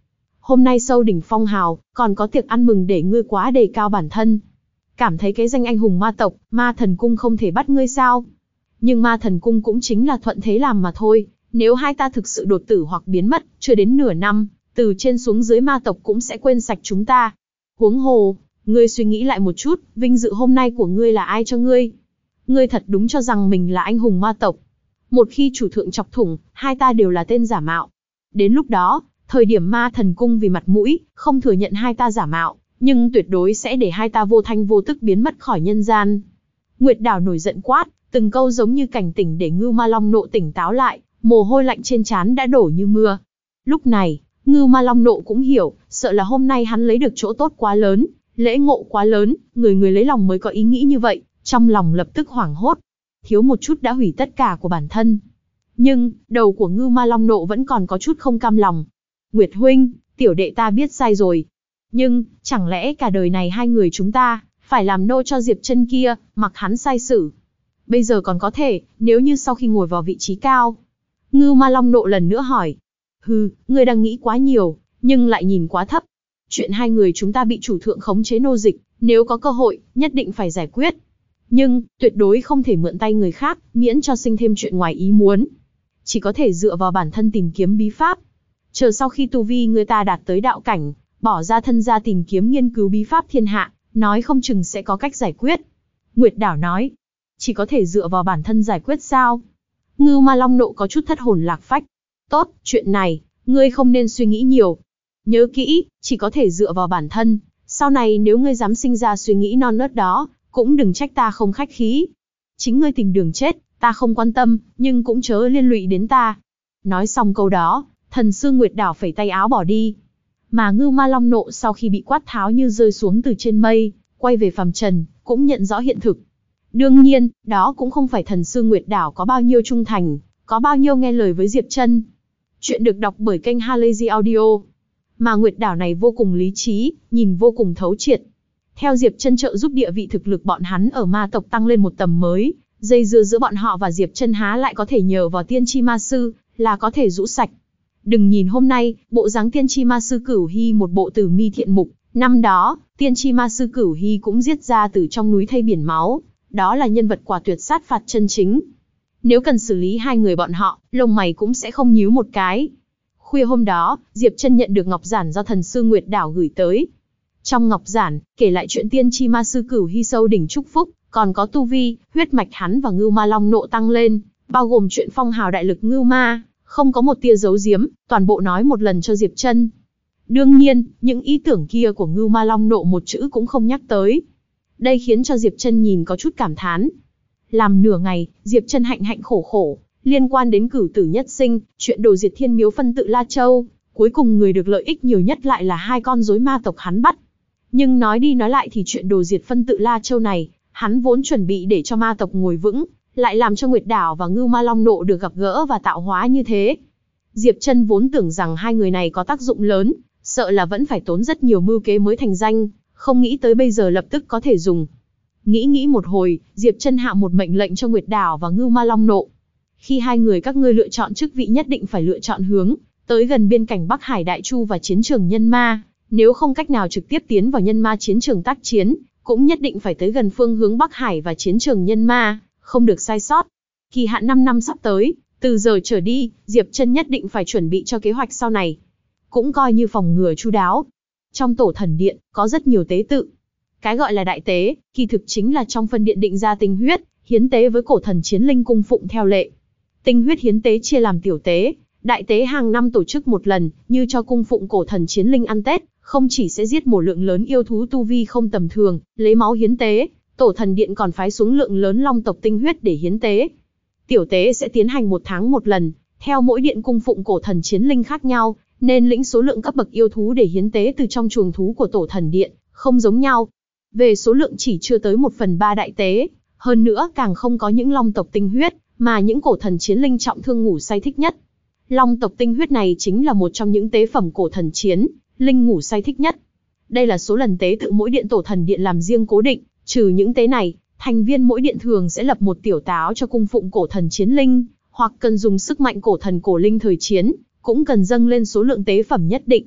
Hôm nay sâu đỉnh phong hào, còn có tiệc ăn mừng để ngươi quá đề cao bản thân. Cảm thấy cái danh anh hùng ma tộc, ma thần cung không thể bắt ngươi sao? Nhưng ma thần cung cũng chính là thuận thế làm mà thôi. Nếu hai ta thực sự đột tử hoặc biến mất, chưa đến nửa năm, từ trên xuống dưới ma tộc cũng sẽ quên sạch chúng ta. Huống hồ, ngươi suy nghĩ lại một chút, vinh dự hôm nay của ngươi là ai cho ngươi? Ngươi thật đúng cho rằng mình là anh hùng ma tộc. Một khi chủ thượng chọc thủng, hai ta đều là tên giả mạo. Đến lúc đó, thời điểm ma thần cung vì mặt mũi, không thừa nhận hai ta giả mạo, nhưng tuyệt đối sẽ để hai ta vô thanh vô tức biến mất khỏi nhân gian. Nguyệt Đảo nổi giận quát, từng câu giống như cảnh tỉnh để Ngưu Ma Long Nộ tỉnh táo lại, mồ hôi lạnh trên trán đã đổ như mưa. Lúc này, Ngưu Ma Long Nộ cũng hiểu, sợ là hôm nay hắn lấy được chỗ tốt quá lớn, lễ ngộ quá lớn, người người lấy lòng mới có ý nghĩ như vậy, trong lòng lập tức hoảng hốt. Thiếu một chút đã hủy tất cả của bản thân. Nhưng, đầu của Ngưu Ma Long Nộ vẫn còn có chút không cam lòng. Nguyệt huynh, tiểu đệ ta biết sai rồi. Nhưng, chẳng lẽ cả đời này hai người chúng ta, phải làm nô cho Diệp Chân kia, mặc hắn sai xử. Bây giờ còn có thể, nếu như sau khi ngồi vào vị trí cao. Ngưu Ma Long Nộ lần nữa hỏi. Hừ, ngươi đang nghĩ quá nhiều, nhưng lại nhìn quá thấp. Chuyện hai người chúng ta bị chủ thượng khống chế nô dịch, nếu có cơ hội, nhất định phải giải quyết. Nhưng, tuyệt đối không thể mượn tay người khác, miễn cho sinh thêm chuyện ngoài ý muốn. Chỉ có thể dựa vào bản thân tìm kiếm bí pháp. Chờ sau khi tu vi người ta đạt tới đạo cảnh, bỏ ra thân ra tìm kiếm nghiên cứu bí pháp thiên hạ, nói không chừng sẽ có cách giải quyết. Nguyệt Đảo nói, chỉ có thể dựa vào bản thân giải quyết sao? Ngưu Ma Long Nộ có chút thất hồn lạc phách. Tốt, chuyện này, ngươi không nên suy nghĩ nhiều. Nhớ kỹ, chỉ có thể dựa vào bản thân. Sau này nếu ngươi dám sinh ra suy nghĩ non nớt đó, cũng đừng trách ta không khách khí. Chính ngươi tìm đường chết, ta không quan tâm, nhưng cũng chớ liên lụy đến ta. Nói xong câu đó, thần sư Nguyệt Đảo phẩy tay áo bỏ đi. Mà Ngưu Ma Long Nộ sau khi bị quát tháo như rơi xuống từ trên mây, quay về phàm trần, cũng nhận rõ hiện thực. Đương nhiên, đó cũng không phải thần sư Nguyệt Đảo có bao nhiêu trung thành, có bao nhiêu nghe lời với Diệp Chân. Chuyện được đọc bởi kênh Halazy Audio. Mà Nguyệt Đảo này vô cùng lý trí, nhìn vô cùng thấu triệt. Theo Diệp Chân trợ giúp địa vị thực lực bọn hắn ở ma tộc tăng lên một tầm mới, dây dưa giữa bọn họ và Diệp Chân há lại có thể nhờ vào tiên tri ma sư, là có thể rũ sạch. Đừng nhìn hôm nay, bộ dáng tiên tri ma sư Cửu Hy một bộ tử mi thiện mục, năm đó, tiên tri ma sư Cửu Hy cũng giết ra từ trong núi thây biển máu, đó là nhân vật quả tuyệt sát phạt chân chính. Nếu cần xử lý hai người bọn họ, lông mày cũng sẽ không nhíu một cái. Khuya hôm đó, Diệp Chân nhận được ngọc giản do thần sư Nguyệt Đảo gửi tới. Trong ngọc giản, kể lại chuyện tiên tri ma sư Cửu Hy sâu đỉnh chúc phúc, còn có tu vi, huyết mạch hắn và Ngưu Ma Long Nộ tăng lên, bao gồm chuyện phong hào đại lực Ngưu Ma, không có một tia giấu giếm, toàn bộ nói một lần cho Diệp Chân. Đương nhiên, những ý tưởng kia của Ngưu Ma Long Nộ một chữ cũng không nhắc tới. Đây khiến cho Diệp Chân nhìn có chút cảm thán. Làm nửa ngày, Diệp Chân hạnh hạnh khổ khổ, liên quan đến cửu tử nhất sinh, chuyện đồ diệt thiên miếu phân tự La Châu, cuối cùng người được lợi ích nhiều nhất lại là hai con rối ma tộc hắn bắt. Nhưng nói đi nói lại thì chuyện đồ diệt phân tự La Châu này, hắn vốn chuẩn bị để cho ma tộc ngồi vững, lại làm cho Nguyệt Đảo và Ngưu Ma Long Nộ được gặp gỡ và tạo hóa như thế. Diệp Chân vốn tưởng rằng hai người này có tác dụng lớn, sợ là vẫn phải tốn rất nhiều mưu kế mới thành danh, không nghĩ tới bây giờ lập tức có thể dùng. Nghĩ một hồi, Diệp Chân hạ một mệnh lệnh cho Nguyệt Đảo và Ngưu Ma Long Nộ. Khi hai người các ngươi lựa chọn chức vị nhất định phải lựa chọn hướng tới gần biên cảnh Bắc Hải Đại Chu và chiến trường nhân ma, nếu không cách nào trực tiếp tiến vào nhân ma chiến trường tác chiến, cũng nhất định phải tới gần phương hướng Bắc Hải và chiến trường nhân ma, không được sai sót. Kỳ hạn 5 năm sắp tới, từ giờ trở đi, Diệp Chân nhất định phải chuẩn bị cho kế hoạch sau này, cũng coi như phòng ngừa chu đáo. Trong tổ thần điện, có rất nhiều tế tự. Cái gọi là đại tế, kỳ thực chính là trong phân điện định ra tinh huyết, hiến tế với cổ thần chiến linh cung phụng theo lệ. Tinh huyết hiến tế chia làm tiểu tế, đại tế hàng năm tổ chức một lần, như cho cung phụng cổ thần chiến linh ăn Tết, không chỉ sẽ giết một lượng lớn yêu thú tu vi không tầm thường, lấy máu hiến tế, tổ thần điện còn phái xuống lượng lớn long tộc tinh huyết để hiến tế. Tiểu tế sẽ tiến hành 1 tháng một lần, theo mỗi điện cung phụng cổ thần chiến linh khác nhau, nên lĩnh số lượng cấp bậc yêu thú để hiến tế từ trong chuồng thú của tổ thần điện, không giống nhau. Về số lượng chỉ chưa tới 1/3 đại tế, hơn nữa càng không có những long tộc tinh huyết, mà những cổ thần chiến linh trọng thương ngủ say thích nhất. Long tộc tinh huyết này chính là một trong những tế phẩm cổ thần chiến linh ngủ say thích nhất. Đây là số lần tế tự mỗi điện tổ thần điện làm riêng cố định, trừ những tế này, thành viên mỗi điện thường sẽ lập một tiểu táo cho cung phụng cổ thần chiến linh, hoặc cần dùng sức mạnh cổ thần cổ linh thời chiến, cũng cần dâng lên số lượng tế phẩm nhất định.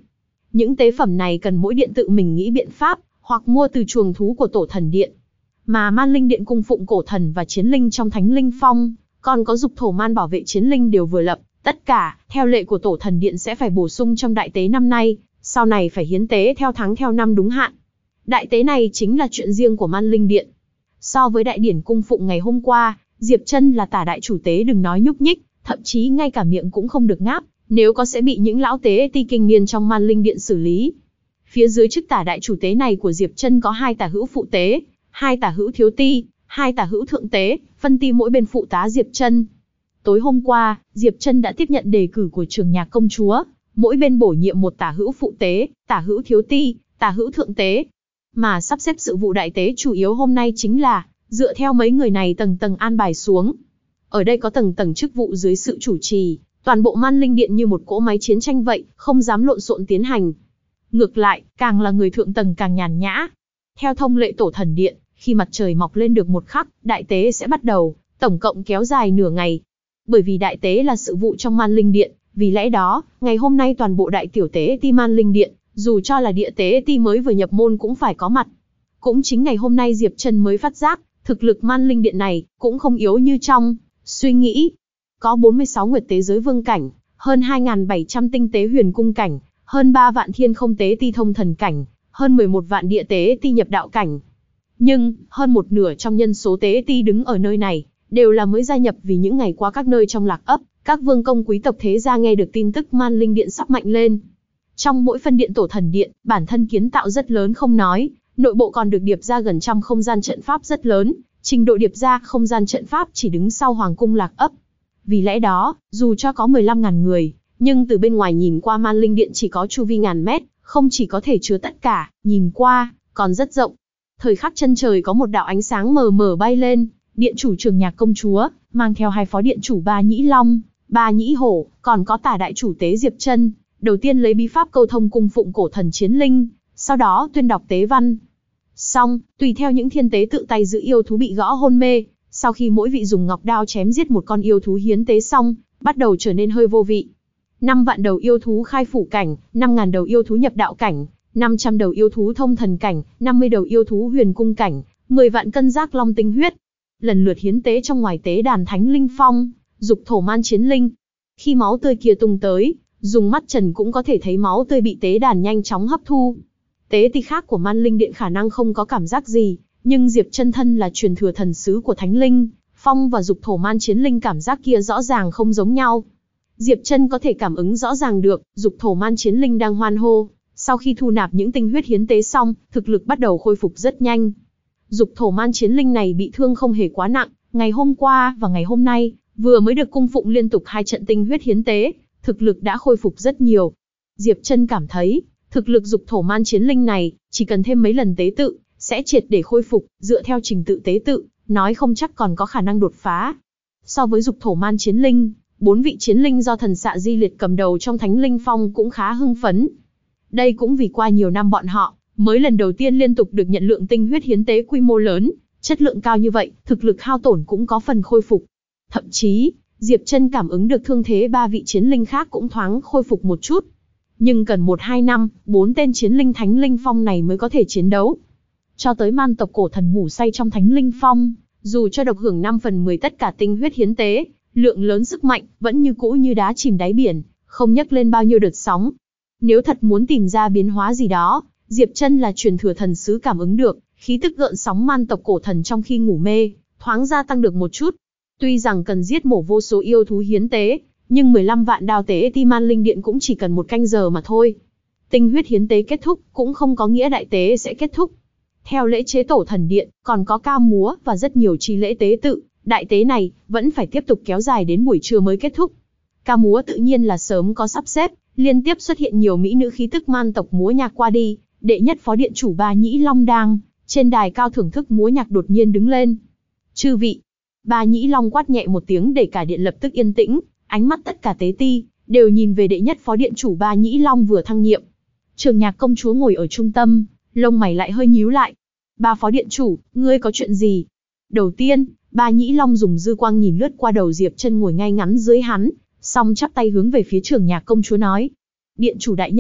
Những tế phẩm này cần mỗi điện tự mình nghĩ biện pháp, hoặc mua từ chuồng thú của tổ thần điện. Mà Man Linh Điện cung phụng cổ thần và chiến linh trong Thánh Linh Phong, còn có dục thổ man bảo vệ chiến linh đều vừa lập, tất cả, theo lệ của tổ thần điện sẽ phải bổ sung trong đại tế năm nay, sau này phải hiến tế theo tháng theo năm đúng hạn. Đại tế này chính là chuyện riêng của Man Linh Điện. So với đại điển cung phụng ngày hôm qua, Diệp Trân là tả đại chủ tế đừng nói nhúc nhích, thậm chí ngay cả miệng cũng không được ngáp, nếu có sẽ bị những lão tế ti kinh niên trong Man Linh Điện xử lý. Phía dưới chức tả đại chủ tế này của Diệp Trân có 2 tả hữu phụ tế, 2 tả hữu thiếu ti, 2 tả hữu thượng tế, phân ti mỗi bên phụ tá Diệp Trân. Tối hôm qua, Diệp Trân đã tiếp nhận đề cử của Trường Nhạc công chúa, mỗi bên bổ nhiệm một tả hữu phụ tế, tả hữu thiếu ti, tả hữu thượng tế. Mà sắp xếp sự vụ đại tế chủ yếu hôm nay chính là dựa theo mấy người này tầng tầng an bài xuống. Ở đây có tầng tầng chức vụ dưới sự chủ trì, toàn bộ Man Linh Điện như một cỗ máy chiến tranh vậy, không dám lộn xộn tiến hành. Ngược lại, càng là người thượng tầng càng nhàn nhã. Theo thông lệ tổ thần điện, khi mặt trời mọc lên được một khắc, đại tế sẽ bắt đầu, tổng cộng kéo dài nửa ngày. Bởi vì đại tế là sự vụ trong Man Linh Điện, vì lẽ đó, ngày hôm nay toàn bộ đại tiểu tế ti Man Linh Điện, dù cho là địa tế ti mới vừa nhập môn cũng phải có mặt. Cũng chính ngày hôm nay Diệp Trân mới phát giác, thực lực Man Linh Điện này cũng không yếu như trong suy nghĩ. Có 46 nguyệt tế giới vương cảnh, hơn 2.700 tinh tế huyền cung cảnh, hơn 3 vạn thiên không tế ti thông thần cảnh, hơn 11 vạn địa tế ti nhập đạo cảnh. Nhưng, hơn một nửa trong nhân số tế ti đứng ở nơi này, đều là mới gia nhập vì những ngày qua các nơi trong lạc ấp, các vương công quý tộc thế gia nghe được tin tức Man Linh Điện sắp mạnh lên. Trong mỗi phân điện tổ thần điện, bản thân kiến tạo rất lớn không nói, nội bộ còn được điệp ra gần trăm không gian trận pháp rất lớn, trình độ điệp ra không gian trận pháp chỉ đứng sau hoàng cung lạc ấp. Vì lẽ đó, dù cho có 15.000 người, nhưng từ bên ngoài nhìn qua Man Linh Điện chỉ có chu vi ngàn mét, không chỉ có thể chứa tất cả, nhìn qua, còn rất rộng. Thời khắc chân trời có một đạo ánh sáng mờ mờ bay lên, điện chủ Trường Nhạc công chúa, mang theo 2 phó điện chủ Ba Nhĩ Long, Ba Nhĩ Hổ, còn có tả đại chủ tế Diệp Trân. Đầu tiên lấy bí pháp câu thông cung phụng cổ thần chiến linh, sau đó tuyên đọc tế văn. Xong, tùy theo những thiên tế tự tay giữ yêu thú bị gõ hôn mê, sau khi mỗi vị dùng ngọc đao chém giết một con yêu thú hiến tế xong, bắt đầu trở nên hơi vô vị. 5 vạn đầu yêu thú khai phủ cảnh, 5.000 đầu yêu thú nhập đạo cảnh, 500 đầu yêu thú thông thần cảnh, 50 đầu yêu thú huyền cung cảnh, 10 vạn cân giác long tinh huyết. Lần lượt hiến tế trong ngoài tế đàn Thánh Linh Phong, dục thổ man chiến linh. Khi máu tươi kia tung tới, dùng mắt trần cũng có thể thấy máu tươi bị tế đàn nhanh chóng hấp thu. Tế ti khác của Man Linh Điện khả năng không có cảm giác gì, nhưng Diệp Trân thân là truyền thừa thần sứ của Thánh Linh Phong và dục thổ man chiến linh cảm giác kia rõ ràng không giống nhau. Diệp Trân có thể cảm ứng rõ ràng được, dục thổ man chiến linh đang hoan hô, sau khi thu nạp những tinh huyết hiến tế xong, thực lực bắt đầu khôi phục rất nhanh. Dục thổ man chiến linh này bị thương không hề quá nặng, ngày hôm qua và ngày hôm nay, vừa mới được cung phụng liên tục 2 trận tinh huyết hiến tế, thực lực đã khôi phục rất nhiều. Diệp Trân cảm thấy, thực lực dục thổ man chiến linh này, chỉ cần thêm mấy lần tế tự, sẽ triệt để khôi phục, dựa theo trình tự tế tự, nói không chắc còn có khả năng đột phá. So với dục thổ man chiến linh, 4 vị chiến linh do thần xạ di liệt cầm đầu trong Thánh Linh Phong cũng khá hưng phấn. Đây cũng vì qua nhiều năm bọn họ, mới lần đầu tiên liên tục được nhận lượng tinh huyết hiến tế quy mô lớn, chất lượng cao như vậy, thực lực hao tổn cũng có phần khôi phục. Thậm chí, Diệp Trân cảm ứng được thương thế 3 vị chiến linh khác cũng thoáng khôi phục một chút. Nhưng cần 1-2 năm, 4 tên chiến linh Thánh Linh Phong này mới có thể chiến đấu. Cho tới man tộc cổ thần ngủ say trong Thánh Linh Phong, dù cho độc hưởng 5/10 tất cả tinh huyết hiến tế, lượng lớn sức mạnh, vẫn như cũ như đá chìm đáy biển, không nhấc lên bao nhiêu đợt sóng. Nếu thật muốn tìm ra biến hóa gì đó, Diệp Trân là truyền thừa thần sứ cảm ứng được, khí tức gợn sóng man tộc cổ thần trong khi ngủ mê, thoáng gia tăng được một chút. Tuy rằng cần giết mổ vô số yêu thú hiến tế, nhưng 15 vạn đao tế ti Man Linh Điện cũng chỉ cần 1 canh giờ mà thôi. Tinh huyết hiến tế kết thúc, cũng không có nghĩa đại tế sẽ kết thúc. Theo lễ chế tổ thần điện, còn có ca múa và rất nhiều chi lễ tế tự, đại tế này vẫn phải tiếp tục kéo dài đến buổi trưa mới kết thúc. Ca múa tự nhiên là sớm có sắp xếp, liên tiếp xuất hiện nhiều mỹ nữ khí tức man tộc múa nhạc qua đi, đệ nhất phó điện chủ Ba Nhĩ Long đang trên đài cao thưởng thức múa nhạc đột nhiên đứng lên. Chư vị, Ba Nhĩ Long quát nhẹ một tiếng để cả điện lập tức yên tĩnh, ánh mắt tất cả tế ti đều nhìn về đệ nhất phó điện chủ Ba Nhĩ Long vừa thăng nhiệm. Trường Nhạc công chúa ngồi ở trung tâm, lông mày lại hơi nhíu lại. Ba phó điện chủ, ngươi có chuyện gì? Đầu tiên, Ba Nhĩ Long dùng dư quang nhìn lướt qua đầu Diệp Trân ngồi ngay ngắn dưới hắn, xong chắp tay hướng về phía Trường Nhạc công chúa nói: Điện chủ đại nhân,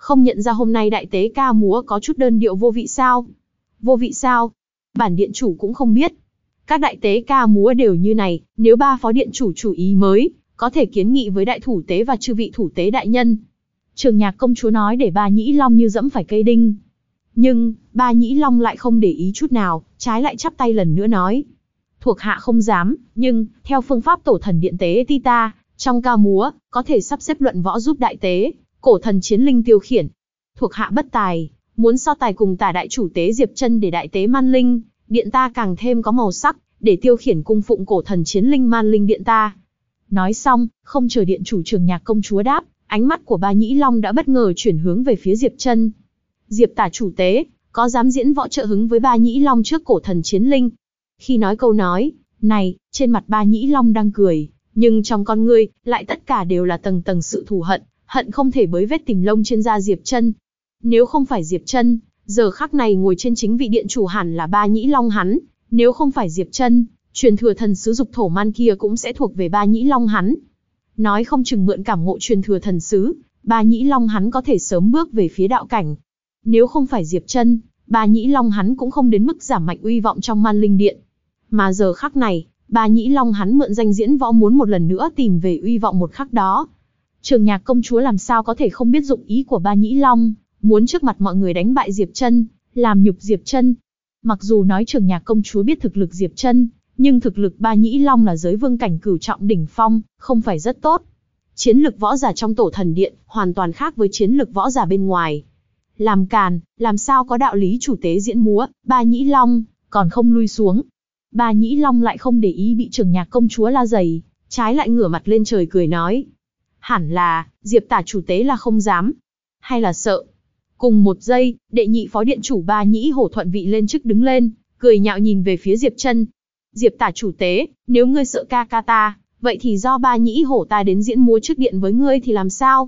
Không nhận ra hôm nay đại tế ca múa có chút đơn điệu vô vị sao? Vô vị sao? Bản điện chủ cũng không biết. Các đại tế ca múa đều như này, nếu ba phó điện chủ chủ ý mới, có thể kiến nghị với đại thủ tế và chư vị thủ tế đại nhân. Trường Nhạc công chúa nói để Ba Nhĩ Long như dẫm phải cây đinh. Nhưng, Ba Nhĩ Long lại không để ý chút nào, trái lại chắp tay lần nữa nói. Thuộc hạ không dám, nhưng, theo phương pháp tổ thần điện tế ti ta, trong ca múa, có thể sắp xếp luận võ giúp đại tế, cổ thần chiến linh tiêu khiển. Thuộc hạ bất tài, muốn so tài cùng tả đại chủ tế Diệp Chân để đại tế man linh, điện ta càng thêm có màu sắc, để tiêu khiển cung phụng cổ thần chiến linh man linh điện ta. Nói xong, không chờ điện chủ Trường Nhạc công chúa đáp, ánh mắt của Ba Nhĩ Long đã bất ngờ chuyển hướng về phía Diệp Chân. Diệp tả chủ tế, có dám diễn võ trợ hứng với Ba Nhĩ Long trước cổ thần chiến linh? Khi nói câu nói này, trên mặt Ba Nhĩ Long đang cười, nhưng trong con ngươi lại tất cả đều là tầng tầng sự thù hận, hận không thể bới vết tìm lông trên da Diệp Chân. Nếu không phải Diệp Chân, giờ khắc này ngồi trên chính vị điện chủ hẳn là Ba Nhĩ Long hắn, nếu không phải Diệp Chân, truyền thừa thần sứ Dục Thổ Man kia cũng sẽ thuộc về Ba Nhĩ Long hắn. Nói không chừng mượn cảm ngộ truyền thừa thần sứ, Ba Nhĩ Long hắn có thể sớm bước về phía đạo cảnh. Nếu không phải Diệp Chân, Ba Nhĩ Long hắn cũng không đến mức giảm mạnh uy vọng trong Man Linh Điện. Mà giờ khắc này, Ba Nhĩ Long hắn mượn danh diễn võ muốn một lần nữa tìm về uy vọng một khắc đó. Trường Nhạc công chúa làm sao có thể không biết dụng ý của Ba Nhĩ Long, muốn trước mặt mọi người đánh bại Diệp Chân, làm nhục Diệp Chân. Mặc dù nói Trường Nhạc công chúa biết thực lực Diệp Chân, nhưng thực lực Ba Nhĩ Long là giới vương cảnh cửu trọng đỉnh phong, không phải rất tốt. Chiến lực võ giả trong tổ thần điện hoàn toàn khác với chiến lực võ giả bên ngoài. Làm càn, làm sao có đạo lý chủ tế diễn múa, Ba Nhĩ Long còn không lui xuống. Ba Nhĩ Long lại không để ý bị Trường Nhạc công chúa la dày, trái lại ngửa mặt lên trời cười nói. Hẳn là, Diệp tả chủ tế là không dám, hay là sợ. Cùng một giây, đệ nhị phó điện chủ Ba Nhĩ Hổ thuận vị lên chức đứng lên, cười nhạo nhìn về phía Diệp Chân. Diệp tả chủ tế, nếu ngươi sợ ca ca ta, vậy thì do Ba Nhĩ Hổ ta đến diễn múa trước điện với ngươi thì làm sao?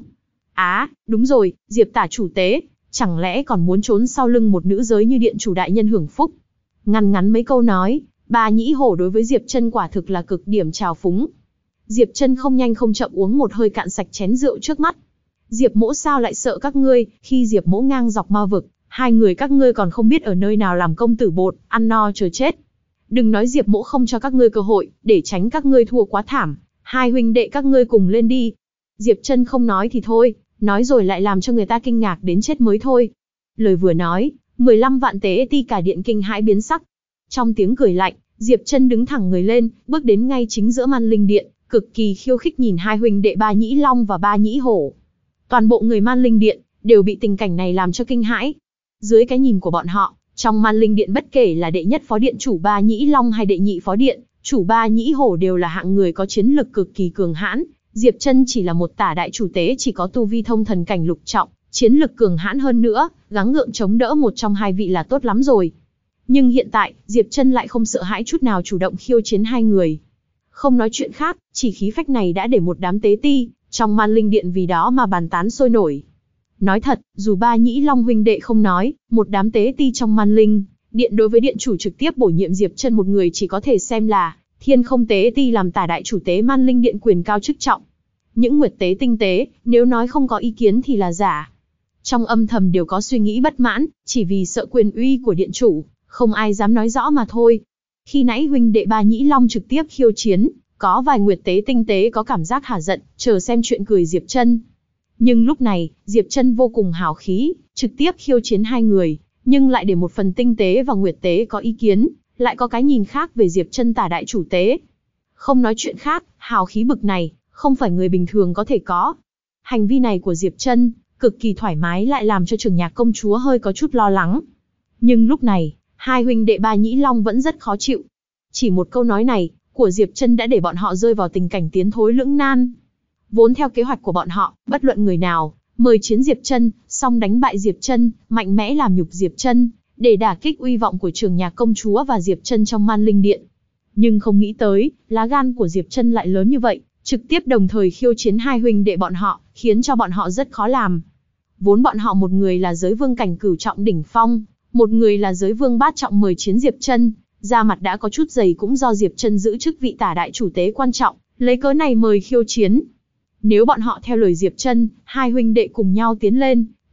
Đúng rồi, Diệp tả chủ tế, chẳng lẽ còn muốn trốn sau lưng một nữ giới như điện chủ đại nhân hưởng phúc? Ngắn ngắn mấy câu nói, Ba Nhĩ Hổ đối với Diệp Chân quả thực là cực điểm trào phúng. Diệp Chân không nhanh không chậm uống một hơi cạn sạch chén rượu trước mắt. Diệp Mỗ sao lại sợ các ngươi, khi Diệp Mỗ ngang dọc ma vực, hai người các ngươi còn không biết ở nơi nào làm công tử bột, ăn no chờ chết. Đừng nói Diệp Mỗ không cho các ngươi cơ hội, để tránh các ngươi thua quá thảm, hai huynh đệ các ngươi cùng lên đi. Diệp Chân không nói thì thôi, nói rồi lại làm cho người ta kinh ngạc đến chết mới thôi. Lời vừa nói, 15 vạn tế ti cả điện kinh hãi biến sắc. Trong tiếng cười lạnh, Diệp Chân đứng thẳng người lên, bước đến ngay chính giữa Man Linh Điện, cực kỳ khiêu khích nhìn hai huynh đệ Ba Nhĩ Long và Ba Nhĩ Hổ. Toàn bộ người Man Linh Điện đều bị tình cảnh này làm cho kinh hãi. Dưới cái nhìn của bọn họ, trong Man Linh Điện bất kể là đệ nhất phó điện chủ Ba Nhĩ Long hay đệ nhị phó điện chủ Ba Nhĩ Hổ đều là hạng người có chiến lực cực kỳ cường hãn. Diệp Chân chỉ là một tả đại chủ tế chỉ có tu vi thông thần cảnh lục trọng, chiến lực cường hãn hơn nữa, gắng gượng chống đỡ một trong hai vị là tốt lắm rồi. Nhưng hiện tại, Diệp Chân lại không sợ hãi chút nào chủ động khiêu chiến hai người. Không nói chuyện khác, chỉ khí phách này đã để một đám tế ti trong Man Linh Điện vì đó mà bàn tán sôi nổi. Nói thật, dù Ba Nhĩ Long huynh đệ không nói, một đám tế ti trong Man Linh Điện đối với điện chủ trực tiếp bổ nhiệm Diệp Chân một người chỉ có thể xem là Thiên Không tế ti làm tả đại chủ tế Man Linh Điện quyền cao chức trọng. Những nguyệt tế tinh tế, nếu nói không có ý kiến thì là giả. Trong âm thầm đều có suy nghĩ bất mãn, chỉ vì sợ quyền uy của điện chủ, không ai dám nói rõ mà thôi. Khi nãy huynh đệ Ba Nhĩ Long trực tiếp khiêu chiến, có vài nguyệt tế tinh tế có cảm giác hả giận, chờ xem chuyện cười Diệp Chân. Nhưng lúc này, Diệp Chân vô cùng hào khí, trực tiếp khiêu chiến hai người, nhưng lại để một phần tinh tế và nguyệt tế có ý kiến, lại có cái nhìn khác về Diệp Chân tả đại chủ tế. Không nói chuyện khác, hào khí bực này, không phải người bình thường có thể có. Hành vi này của Diệp Chân, cực kỳ thoải mái lại làm cho Trường Nhạc công chúa hơi có chút lo lắng. Nhưng lúc này, hai huynh đệ Ba Nhĩ Long vẫn rất khó chịu. Chỉ một câu nói này, của Diệp Chân đã để bọn họ rơi vào tình cảnh tiến thối lưỡng nan. Vốn theo kế hoạch của bọn họ, bất luận người nào, mời chiến Diệp Chân, xong đánh bại Diệp Chân, mạnh mẽ làm nhục Diệp Chân, để đả kích uy vọng của Trường Nhạc công chúa và Diệp Chân trong Man Linh Điện. Nhưng không nghĩ tới, lá gan của Diệp Chân lại lớn như vậy, trực tiếp đồng thời khiêu chiến hai huynh đệ bọn họ, khiến cho bọn họ rất khó làm. Vốn bọn họ một người là giới vương cảnh cửu trọng đỉnh phong, một người là giới vương bát trọng mời chiến Diệp Chân, da mặt đã có chút dày cũng do Diệp Chân giữ chức vị tả đại chủ tế quan trọng, lấy cớ này mời khiêu chiến. Nếu bọn họ theo lời Diệp Chân, hai huynh đệ cùng nhau tiến lên,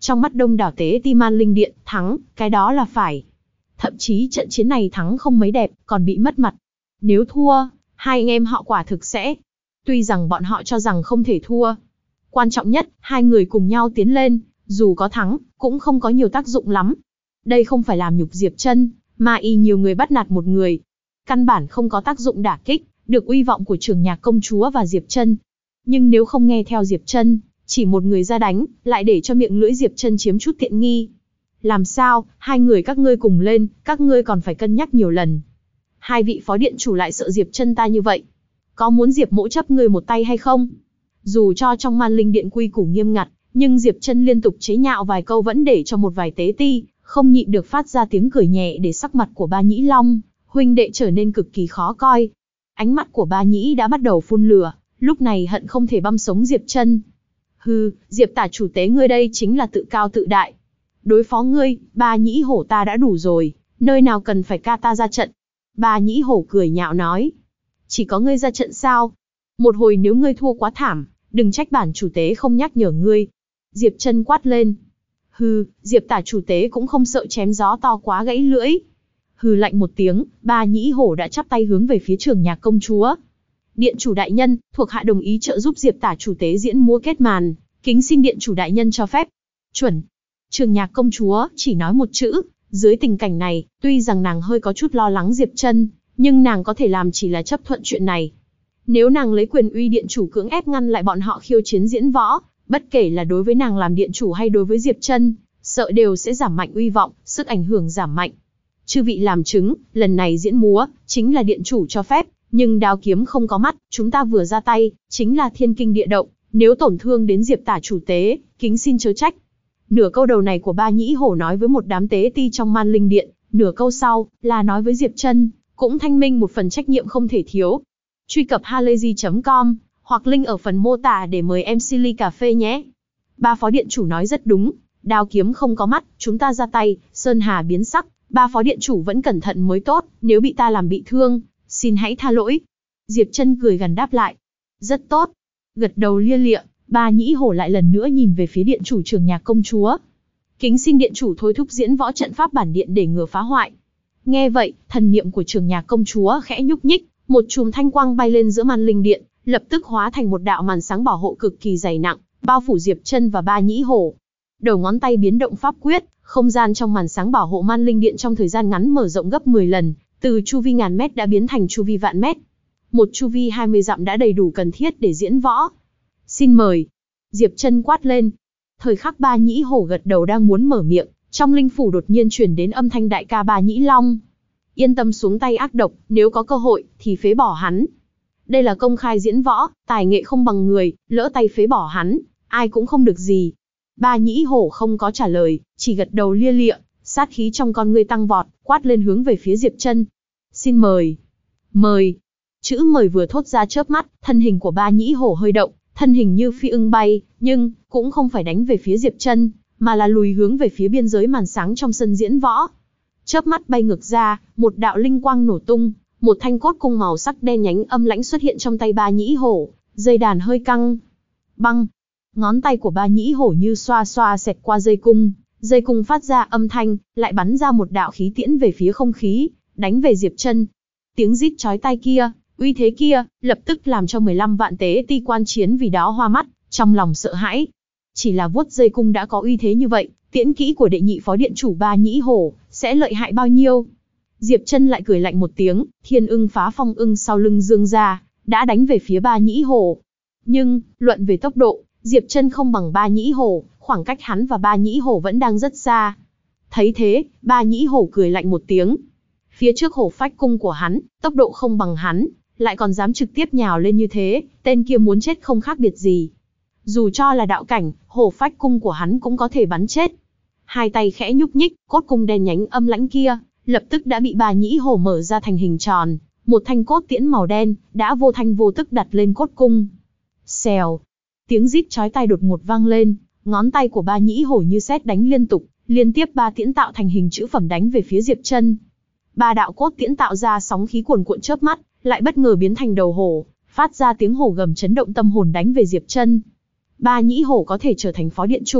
Trong mắt đông đảo tế ti Man Linh Điện, thắng, cái đó là phải. Thậm chí trận chiến này thắng không mấy đẹp, còn bị mất mặt. Nếu thua, hai anh em họ quả thực sẽ... Tuy rằng bọn họ cho rằng không thể thua. Quan trọng nhất, hai người cùng nhau tiến lên, dù có thắng, cũng không có nhiều tác dụng lắm. Đây không phải làm nhục Diệp Trân, mà y nhiều người bắt nạt một người. Căn bản không có tác dụng đả kích, được uy vọng của Trường Nhạc công chúa và Diệp Trân. Nhưng nếu không nghe theo Diệp Trân, chỉ một người ra đánh, lại để cho miệng lưỡi Diệp Trân chiếm chút tiện nghi. Làm sao, hai người các ngươi cùng lên, các ngươi còn phải cân nhắc nhiều lần. Hai vị phó điện chủ lại sợ Diệp Trân ta như vậy. Có muốn Diệp mỗ chấp ngươi một tay hay không? Dù cho trong Man Linh Điện quy củ nghiêm ngặt, nhưng Diệp Trân liên tục chế nhạo vài câu vẫn để cho một vài tế ti không nhịn được phát ra tiếng cười nhẹ, để sắc mặt của Ba Nhĩ Long huynh đệ trở nên cực kỳ khó coi. Ánh mắt của Ba Nhĩ đã bắt đầu phun lửa, lúc này hận không thể băm sống Diệp Trân. Hừ, Diệp tả chủ tế ngươi đây chính là tự cao tự đại. Đối phó ngươi, Ba Nhĩ hổ ta đã đủ rồi, nơi nào cần phải ca ta ra trận. Ba Nhĩ hổ cười nhạo nói. Chỉ có ngươi ra trận sao? Một hồi nếu ngươi thua quá thảm, đừng trách bản chủ tế không nhắc nhở ngươi. Diệp Trân quát lên. Hừ, Diệp tả chủ tế cũng không sợ chém gió to quá gãy lưỡi. Hừ lạnh một tiếng, Ba Nhĩ hổ đã chắp tay hướng về phía Trường Nhạc công chúa. Điện chủ đại nhân, thuộc hạ đồng ý trợ giúp Diệp tả chủ tế diễn múa kết màn, kính xin điện chủ đại nhân cho phép. Chuẩn. Trường Nhạc công chúa chỉ nói một chữ. Dưới tình cảnh này, tuy rằng nàng hơi có chút lo lắng Diệp Trân, nhưng nàng có thể làm chỉ là chấp thuận chuyện này. Nếu nàng lấy quyền uy điện chủ cưỡng ép ngăn lại bọn họ khiêu chiến diễn võ, bất kể là đối với nàng làm điện chủ hay đối với Diệp Trân, sợ đều sẽ giảm mạnh uy vọng, sức ảnh hưởng giảm mạnh. Chư vị làm chứng, lần này diễn múa, chính là điện chủ cho phép, nhưng đao kiếm không có mắt, chúng ta vừa ra tay, chính là thiên kinh địa động, nếu tổn thương đến Diệp tả chủ tế, kính xin chớ trách. Nửa câu đầu này của Ba Nhĩ hổ nói với một đám tế ti trong Man Linh Điện, nửa câu sau, là nói với Diệp Trân, cũng thanh minh một phần trách nhiệm không thể thiếu. Truy cập halayzi.com, hoặc link ở phần mô tả để mời MC ly cà phê nhé. Ba phó điện chủ nói rất đúng, đao kiếm không có mắt, chúng ta ra tay, sơn hà biến sắc, ba phó điện chủ vẫn cẩn thận mới tốt, nếu bị ta làm bị thương, xin hãy tha lỗi. Diệp Trân cười gằn đáp lại. Rất tốt. Gật đầu lia lịa, Ba Nhĩ hổ lại lần nữa nhìn về phía điện chủ Trường Nhạc công chúa. Kính xin điện chủ thôi thúc diễn võ trận pháp bản điện để ngừa phá hoại. Nghe vậy, thần niệm của Trường Nhạc công chúa khẽ nhúc nhích, một chùm thanh quang bay lên giữa Man Linh Điện, lập tức hóa thành một đạo màn sáng bảo hộ cực kỳ dày nặng, bao phủ Diệp Trân và Ba Nhĩ hổ. Đầu ngón tay biến động pháp quyết, không gian trong màn sáng bảo hộ Man Linh Điện trong thời gian ngắn mở rộng gấp 10 lần, từ chu vi ngàn mét đã biến thành chu vi vạn mét. Một chu vi 20 dặm đã đầy đủ cần thiết để diễn võ. Xin mời. Diệp Trân quát lên. Thời khắc Ba Nhĩ hổ gật đầu đang muốn mở miệng, trong linh phủ đột nhiên truyền đến âm thanh đại ca Ba Nhĩ Long. Yên tâm xuống tay ác độc, nếu có cơ hội, thì phế bỏ hắn. Đây là công khai diễn võ, tài nghệ không bằng người, lỡ tay phế bỏ hắn, ai cũng không được gì. Ba Nhĩ hổ không có trả lời, chỉ gật đầu lia lịa, sát khí trong con ngươi tăng vọt, quát lên hướng về phía Diệp Trân. Xin mời. Mời. Chữ mời vừa thốt ra chớp mắt, thân hình của Ba Nhĩ hổ hơi động, thân hình như phi ưng bay, nhưng cũng không phải đánh về phía Diệp Trân, mà là lùi hướng về phía biên giới màn sáng trong sân diễn võ. Chớp mắt bay ngược ra, một đạo linh quang nổ tung, một thanh cốt cung màu sắc đen nhánh âm lãnh xuất hiện trong tay Ba Nhĩ hổ, dây đàn hơi căng. Băng. Ngón tay của Ba Nhĩ hổ như xoa xoa xẹt qua dây cung phát ra âm thanh, lại bắn ra một đạo khí tiễn về phía không khí, đánh về Diệp Trân. Tiếng rít chói tai kia, uy thế kia, lập tức làm cho 15 vạn tế ti quan chiến vì đó hoa mắt, trong lòng sợ hãi. Chỉ là vuốt dây cung đã có uy thế như vậy, tiễn kỹ của đệ nhị phó điện chủ Ba Nhĩ hổ sẽ lợi hại bao nhiêu? Diệp Trân lại cười lạnh một tiếng, thiên ưng phá phong ưng sau lưng dương ra, đã đánh về phía Ba Nhĩ hổ. Nhưng, luận về tốc độ, Diệp Trân không bằng Ba Nhĩ hổ, khoảng cách hắn và Ba Nhĩ hổ vẫn đang rất xa. Thấy thế, Ba Nhĩ hổ cười lạnh một tiếng. Phía trước hổ phách cung của hắn, tốc độ không bằng hắn, lại còn dám trực tiếp nhào lên như thế, tên kia muốn chết không khác biệt gì. Dù cho là đạo cảnh, hổ phách cung của hắn cũng có thể bắn chết. Hai tay khẽ nhúc nhích, cốt cung đen nhánh âm lãnh kia, lập tức đã bị Ba Nhĩ hổ mở ra thành hình tròn, một thanh cốt tiễn màu đen, đã vô thanh vô tức đặt lên cốt cung. Xèo. Tiếng rít chói tai đột ngột vang lên, ngón tay của Ba Nhĩ hổ như sét đánh liên tục, liên tiếp 3 tiễn tạo thành hình chữ phẩm đánh về phía Diệp Trân. 3 đạo cốt tiễn tạo ra sóng khí cuồn cuộn chớp mắt, lại bất ngờ biến thành đầu hổ, phát ra tiếng hổ gầm chấn động tâm hồn đánh về Diệp Trân. Ba Nhĩ hổ có thể trở thành phó điện chủ,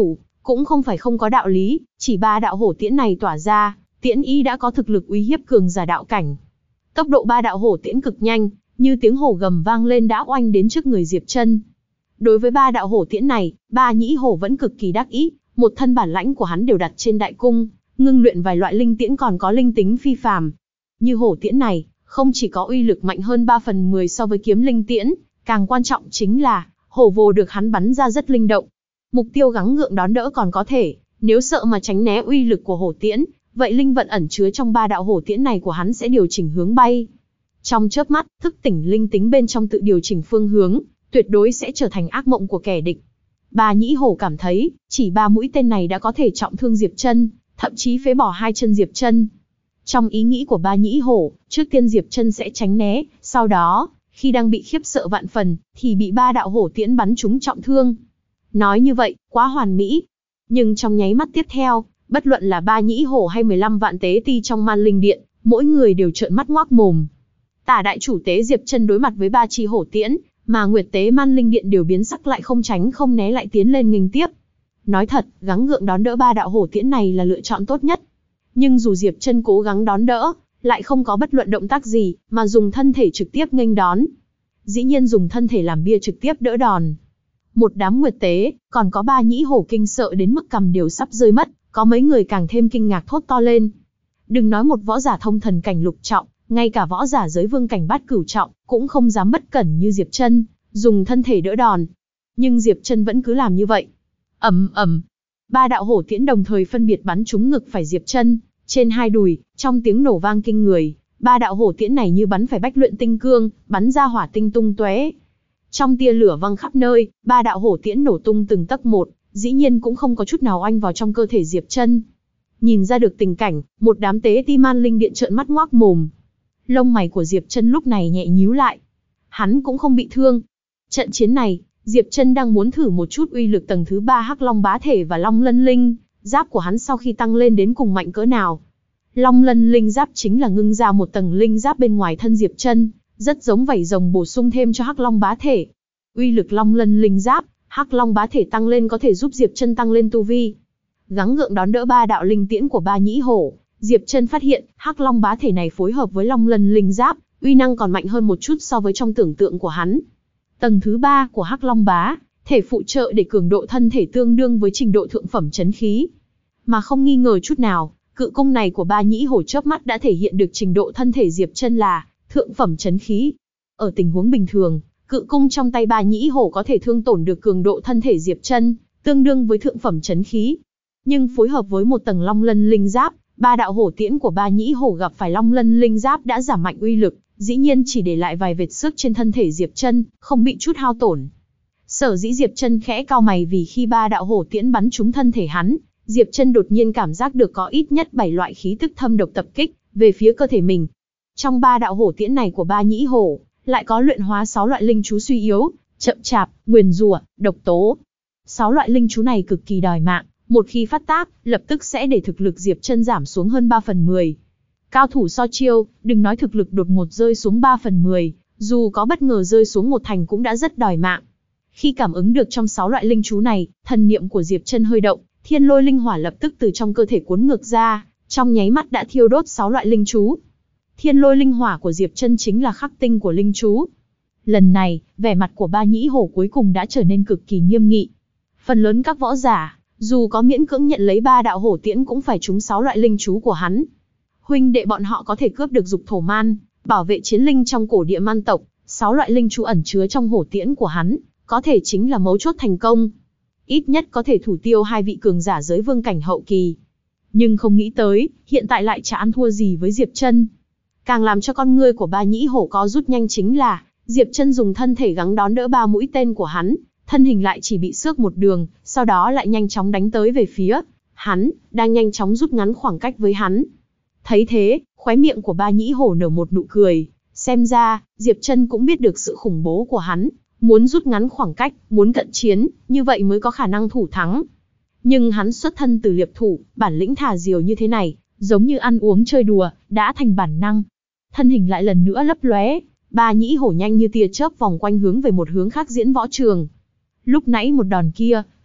cũng không phải không có đạo lý, chỉ ba đạo hổ tiễn này tỏa ra, tiễn ý đã có thực lực uy hiếp cường giả đạo cảnh. Tốc độ ba đạo hổ tiễn cực nhanh, như tiếng hổ gầm vang lên đã oanh đến trước người Diệp Chân. Đối với ba đạo hổ tiễn này, Ba Nhĩ Hổ vẫn cực kỳ đắc ý, một thân bản lãnh của hắn đều đặt trên đại cung, ngưng luyện vài loại linh tiễn còn có linh tính phi phàm. Như hổ tiễn này, không chỉ có uy lực mạnh hơn 3/10 so với kiếm linh tiễn, càng quan trọng chính là, hổ vồ được hắn bắn ra rất linh động. Mục tiêu gắng gượng đón đỡ còn có thể, nếu sợ mà tránh né uy lực của hổ tiễn, vậy linh vận ẩn chứa trong ba đạo hổ tiễn này của hắn sẽ điều chỉnh hướng bay. Trong chớp mắt, thức tỉnh linh tính bên trong tự điều chỉnh phương hướng, tuyệt đối sẽ trở thành ác mộng của kẻ địch. Ba Nhĩ Hổ cảm thấy, chỉ 3 mũi tên này đã có thể trọng thương Diệp Chân, thậm chí phế bỏ 2 chân Diệp Chân. Trong ý nghĩ của Ba Nhĩ Hổ, trước tiên Diệp Chân sẽ tránh né, sau đó, khi đang bị khiếp sợ vạn phần, thì bị ba đạo hổ tiễn bắn trúng trọng thương. Nói như vậy, quá hoàn mỹ. Nhưng trong nháy mắt tiếp theo, bất luận là Ba Nhĩ Hổ hay 15 vạn tế ti trong Man Linh Điện, mỗi người đều trợn mắt ngoác mồm. Tả đại chủ tế Diệp Chân đối mặt với 3 chi hổ tiễn, mà Nguyệt tế Man Linh Điện đều biến sắc lại không tránh không né lại tiến lên nghênh tiếp. Nói thật, gắng gượng đón đỡ ba đạo hổ tiễn này là lựa chọn tốt nhất. Nhưng dù Diệp Chân cố gắng đón đỡ, lại không có bất luận động tác gì, mà dùng thân thể trực tiếp nghênh đón. Dĩ nhiên dùng thân thể làm bia trực tiếp đỡ đòn. Một đám Nguyệt tế, còn có Ba Nhĩ Hổ kinh sợ đến mức cằm đều sắp rơi mất, có mấy người càng thêm kinh ngạc thốt to lên. Đừng nói một võ giả thông thần cảnh lục trọng, ngay cả võ giả giới vương cảnh bát cửu trọng, cũng không dám bất cẩn như Diệp Chân, dùng thân thể đỡ đòn. Nhưng Diệp Chân vẫn cứ làm như vậy. Ầm ầm, ba đạo hổ tiễn đồng thời phân biệt bắn trúng ngực phải Diệp Chân, trên hai đùi, trong tiếng nổ vang kinh người, ba đạo hổ tiễn này như bắn phải bách luyện tinh cương, bắn ra hỏa tinh tung tóe. Trong tia lửa văng khắp nơi, ba đạo hổ tiễn nổ tung từng tấc một, dĩ nhiên cũng không có chút nào oanh vào trong cơ thể Diệp Chân. Nhìn ra được tình cảnh, một đám tế ti Man Linh Điện trợn mắt ngoác mồm. Lông mày của Diệp Chân lúc này nhẹ nhíu lại. Hắn cũng không bị thương. Trận chiến này, Diệp Chân đang muốn thử một chút uy lực tầng thứ 3 Hắc Long Bá Thể và Long Lân Linh Giáp của hắn sau khi tăng lên đến cùng mạnh cỡ nào. Long Lân Linh Giáp chính là ngưng ra một tầng linh giáp bên ngoài thân Diệp Chân, rất giống vảy rồng bổ sung thêm cho Hắc Long Bá Thể. Uy lực Long Lân Linh Giáp, Hắc Long Bá Thể tăng lên có thể giúp Diệp Chân tăng lên tu vi. Gắng gượng đón đỡ ba đạo linh tiễn của Ba Nhĩ Hổ, Diệp Chân phát hiện, Hắc Long Bá Thể này phối hợp với Long Lân Linh Giáp, uy năng còn mạnh hơn một chút so với trong tưởng tượng của hắn. Tầng thứ 3 của Hắc Long Bá Thể phụ trợ để cường độ thân thể tương đương với trình độ thượng phẩm chấn khí. Mà không nghi ngờ chút nào, cự cung này của Ba Nhĩ Hổ chớp mắt đã thể hiện được trình độ thân thể Diệp Chân là thượng phẩm chấn khí. Ở tình huống bình thường, cự cung trong tay Ba Nhĩ Hổ có thể thương tổn được cường độ thân thể Diệp Chân, tương đương với thượng phẩm chấn khí. Nhưng phối hợp với một tầng Long Lân Linh Giáp, ba đạo hổ tiễn của Ba Nhĩ Hổ gặp phải Long Lân Linh Giáp đã giảm mạnh uy lực, dĩ nhiên chỉ để lại vài vệt xước trên thân thể Diệp Chân, không bị chút hao tổn. Sở dĩ Diệp Chân khẽ cau mày vì khi ba đạo hổ tiễn bắn trúng thân thể hắn, Diệp Chân đột nhiên cảm giác được có ít nhất 7 loại khí tức thâm độc tập kích về phía cơ thể mình. Trong ba đạo hổ tiễn này của Ba Nhĩ Hổ, lại có luyện hóa 6 loại linh chú suy yếu, chậm chạp, nguyền rủa, độc tố. 6 loại linh chú này cực kỳ đòi mạng, một khi phát tác, lập tức sẽ để thực lực Diệp Chân giảm xuống hơn 3/10. Cao thủ so chiêu, đừng nói thực lực đột ngột rơi xuống 3/10, dù có bất ngờ rơi xuống 1/10 cũng đã rất đòi mạng. Khi cảm ứng được trong 6 loại linh chú này, thần niệm của Diệp Chân hơi động, thiên lôi linh hỏa lập tức từ trong cơ thể cuốn ngược ra, trong nháy mắt đã thiêu đốt 6 loại linh chú. Thiên lôi linh hỏa của Diệp Chân chính là khắc tinh của linh chú. Lần này, vẻ mặt của Ba Nhĩ Hổ cuối cùng đã trở nên cực kỳ nghiêm nghị. Phần lớn các võ giả, dù có miễn cưỡng nhận lấy ba đạo hổ tiễn cũng phải trúng 6 loại linh chú của hắn. Huynh đệ bọn họ có thể cướp được dục thổ man, bảo vệ chiến linh trong cổ địa man tộc, 6 loại linh chú ẩn chứa trong hổ tiễn của hắn, có thể chính là mấu chốt thành công. Ít nhất có thể thủ tiêu 2 vị cường giả giới vương cảnh hậu kỳ. Nhưng không nghĩ tới, hiện tại lại chả ăn thua gì với Diệp Chân. Càng làm cho con ngươi của Ba Nhĩ Hổ co rút nhanh chính là, Diệp Chân dùng thân thể gắng đón đỡ 3 mũi tên của hắn, thân hình lại chỉ bị xước một đường, sau đó lại nhanh chóng đánh tới về phía hắn, đang nhanh chóng rút ngắn khoảng cách với hắn. Thấy thế, khóe miệng của Ba Nhĩ Hổ nở một nụ cười, xem ra, Diệp Chân cũng biết được sự khủng bố của hắn, muốn rút ngắn khoảng cách, muốn cận chiến, như vậy mới có khả năng thủ thắng. Nhưng hắn xuất thân từ liệp thủ, bản lĩnh thả diều như thế này, giống như ăn uống chơi đùa, đã thành bản năng. Thân hình lại lần nữa lấp lóe, Ba Nhĩ Hổ nhanh như tia chớp vòng quanh hướng về một hướng khác diễn võ trường. Lúc nãy một đòn kia,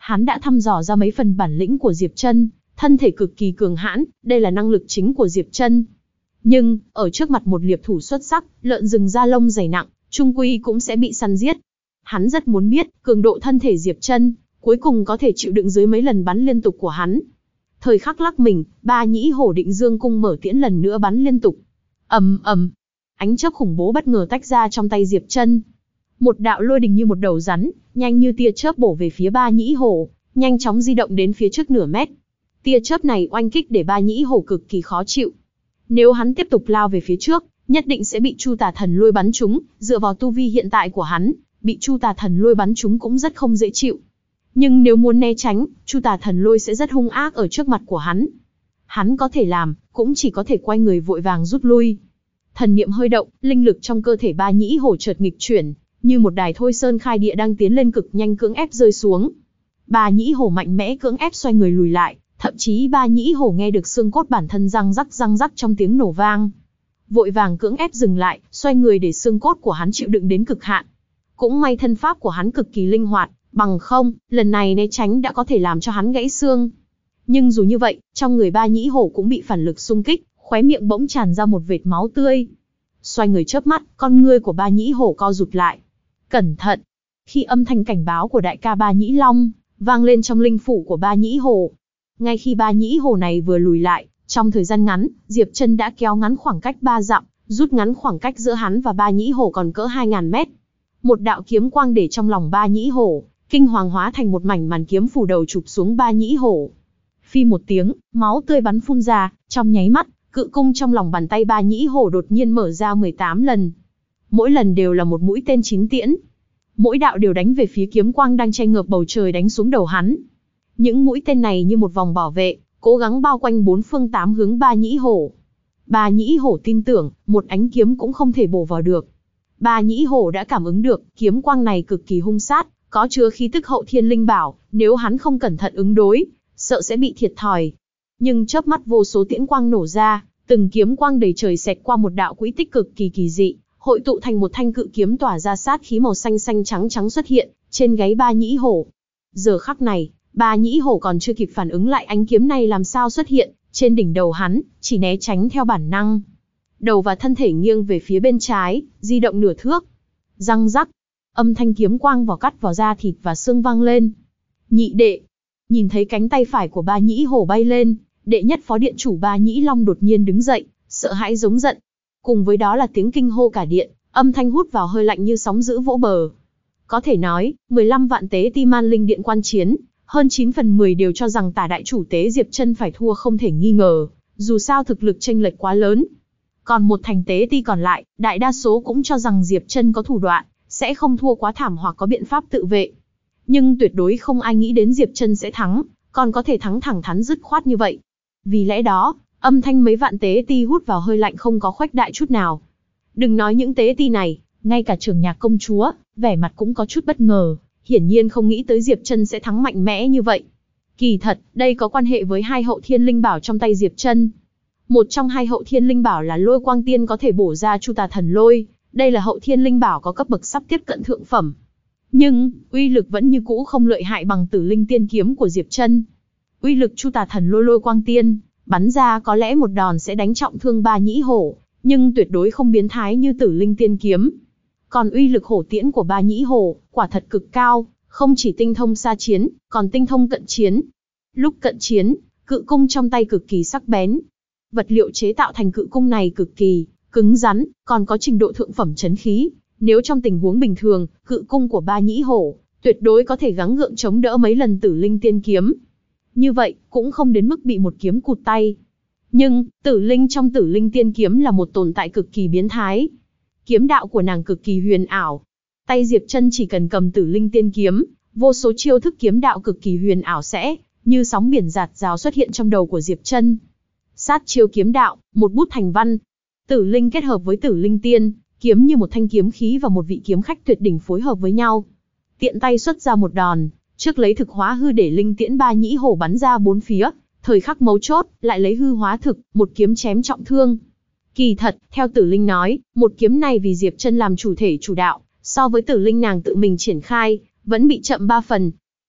Hắn đã thăm dò ra mấy phần bản lĩnh của Diệp Trân, thân thể cực kỳ cường hãn, đây là năng lực chính của Diệp Trân. Nhưng, ở trước mặt một liệp thủ xuất sắc, lợn rừng da lông dày nặng, chung quy cũng sẽ bị săn giết. Hắn rất muốn biết, cường độ thân thể Diệp Trân, cuối cùng có thể chịu đựng dưới mấy lần bắn liên tục của hắn. Thời khắc lắc mình, Ba Nhĩ Hổ Định Dương cung mở tiễn lần nữa bắn liên tục. Ầm ầm, ánh chớp khủng bố bất ngờ tách ra trong tay Diệp Trân. Một đạo lôi đình như một đầu rắn, nhanh như tia chớp bổ về phía Ba Nhĩ Hổ, nhanh chóng di động đến phía trước nửa mét. Tia chớp này oanh kích để Ba Nhĩ Hổ cực kỳ khó chịu. Nếu hắn tiếp tục lao về phía trước, nhất định sẽ bị Chu Tà Thần Lôi bắn trúng, dựa vào tu vi hiện tại của hắn, bị Chu Tà Thần Lôi bắn trúng cũng rất không dễ chịu. Nhưng nếu muốn né tránh, Chu Tà Thần Lôi sẽ rất hung ác ở trước mặt của hắn. Hắn có thể làm, cũng chỉ có thể quay người vội vàng rút lui. Thần niệm hơi động, linh lực trong cơ thể Ba Nhĩ Hổ chợt nghịch chuyển, như một đài thôi sơn khai địa đang tiến lên cực nhanh cưỡng ép rơi xuống. Ba Nhĩ Hổ mạnh mẽ cưỡng ép xoay người lùi lại, thậm chí Ba Nhĩ Hổ nghe được xương cốt bản thân răng rắc trong tiếng nổ vang. Vội vàng cưỡng ép dừng lại, xoay người để xương cốt của hắn chịu đựng đến cực hạn. Cũng may thân pháp của hắn cực kỳ linh hoạt, bằng không, lần này né tránh đã có thể làm cho hắn gãy xương. Nhưng dù như vậy, trong người Ba Nhĩ Hổ cũng bị phản lực xung kích, khóe miệng bỗng tràn ra một vệt máu tươi. Xoay người chớp mắt, con ngươi của Ba Nhĩ Hổ co rụt lại. Cẩn thận! Khi âm thanh cảnh báo của đại ca Ba Nhĩ Long vang lên trong linh phủ của Ba Nhĩ Hổ. Ngay khi Ba Nhĩ Hổ này vừa lùi lại, trong thời gian ngắn, Diệp Trân đã kéo ngắn khoảng cách 3 dặm, rút ngắn khoảng cách giữa hắn và Ba Nhĩ Hổ còn cỡ 2000 mét. Một đạo kiếm quang để trong lòng Ba Nhĩ Hổ, kinh hoàng hóa thành một mảnh màn kiếm phủ đầu chụp xuống Ba Nhĩ Hổ. Phi một tiếng, máu tươi bắn phun ra, trong nháy mắt, cự cung trong lòng bàn tay Ba Nhĩ Hổ đột nhiên mở ra 18 lần. Mỗi lần đều là một mũi tên 9 tiễn. Mỗi đạo đều đánh về phía kiếm quang đang che ngợp bầu trời đánh xuống đầu hắn. Những mũi tên này như một vòng bảo vệ, cố gắng bao quanh 4 phương 8 hướng Ba Nhĩ Hổ. Ba Nhĩ Hổ tin tưởng, một ánh kiếm cũng không thể bổ vào được. Ba Nhĩ Hổ đã cảm ứng được, kiếm quang này cực kỳ hung sát, có chứa khí tức hậu thiên linh bảo, nếu hắn không cẩn thận ứng đối, sợ sẽ bị thiệt thòi. Nhưng chớp mắt vô số tiễn quang nổ ra, từng kiếm quang đầy trời xẹt qua một đạo quỹ tích cực kỳ kỳ dị, hội tụ thành một thanh cự kiếm tỏa ra sát khí màu xanh xanh trắng trắng xuất hiện trên gáy Ba Nhĩ Hổ. Giờ khắc này, Ba Nhĩ Hổ còn chưa kịp phản ứng lại ánh kiếm này làm sao xuất hiện trên đỉnh đầu hắn, chỉ né tránh theo bản năng. Đầu và thân thể nghiêng về phía bên trái, di động nửa thước. Răng rắc, âm thanh kiếm quang vào cắt vào da thịt và xương vang lên. Nhị đệ, nhìn thấy cánh tay phải của Ba Nhĩ Hổ bay lên, đệ nhất phó điện chủ Ba Nhĩ Long đột nhiên đứng dậy, sợ hãi giống giận. Cùng với đó là tiếng kinh hô cả điện, âm thanh hút vào hơi lạnh như sóng dữ vỗ bờ. Có thể nói, 15 vạn tế ti man linh điện quan chiến, hơn 9 phần 10 đều cho rằng Tả đại chủ tế Diệp Trân phải thua không thể nghi ngờ, dù sao thực lực chênh lệch quá lớn. Còn một thành tế ti còn lại, đại đa số cũng cho rằng Diệp Trân có thủ đoạn, sẽ không thua quá thảm hoặc có biện pháp tự vệ. Nhưng tuyệt đối không ai nghĩ đến Diệp Trân sẽ thắng, còn có thể thắng thẳng thắn dứt khoát như vậy. Vì lẽ đó, âm thanh mấy vạn tế ti hút vào hơi lạnh không có khuếch đại chút nào. Đừng nói những tế ti này, ngay cả Trường Nhạc công chúa, vẻ mặt cũng có chút bất ngờ, hiển nhiên không nghĩ tới Diệp Trân sẽ thắng mạnh mẽ như vậy. Kỳ thật, đây có quan hệ với hai hậu thiên linh bảo trong tay Diệp Trân. Một trong hai hậu thiên linh bảo là Lôi Quang Tiên có thể bổ ra Chu Tà Thần Lôi, đây là hậu thiên linh bảo có cấp bậc sắp tiếp cận thượng phẩm. Nhưng, uy lực vẫn như cũ không lợi hại bằng Tử Linh Tiên kiếm của Diệp Trân. Uy lực Chu Tà Thần Lôi Lôi Quang Tiên bắn ra có lẽ một đòn sẽ đánh trọng thương Ba Nhĩ Hổ, nhưng tuyệt đối không biến thái như Tử Linh Tiên kiếm. Còn uy lực hổ tiễn của Ba Nhĩ Hổ, quả thật cực cao, không chỉ tinh thông xa chiến, còn tinh thông cận chiến. Lúc cận chiến, cự cung trong tay cực kỳ sắc bén. Vật liệu chế tạo thành cự cung này cực kỳ cứng rắn, còn có trình độ thượng phẩm chấn khí. Nếu trong tình huống bình thường, cự cung của Ba Nhĩ Hổ tuyệt đối có thể gắng gượng chống đỡ mấy lần Tử Linh Tiên kiếm. Như vậy, cũng không đến mức bị một kiếm cụt tay. Nhưng, Tử Linh trong Tử Linh Tiên kiếm là một tồn tại cực kỳ biến thái. Kiếm đạo của nàng cực kỳ huyền ảo. Tay Diệp Trân chỉ cần cầm Tử Linh Tiên kiếm, vô số chiêu thức kiếm đạo cực kỳ huyền ảo sẽ như sóng biển giạt rào xuất hiện trong đầu của Diệp Trân. Sát chiêu kiếm đạo, một bút thành văn. Tử Linh kết hợp với Tử Linh Tiên kiếm như một thanh kiếm khí và một vị kiếm khách tuyệt đỉnh phối hợp với nhau. Tiện tay xuất ra một đòn, trước lấy thực hóa hư để linh tiễn Ba Nhĩ Hổ bắn ra bốn phía, thời khắc mấu chốt, lại lấy hư hóa thực, một kiếm chém trọng thương. Kỳ thật, theo Tử Linh nói, một kiếm này vì Diệp Trân làm chủ thể chủ đạo, so với Tử Linh nàng tự mình triển khai, vẫn bị chậm 3 phần.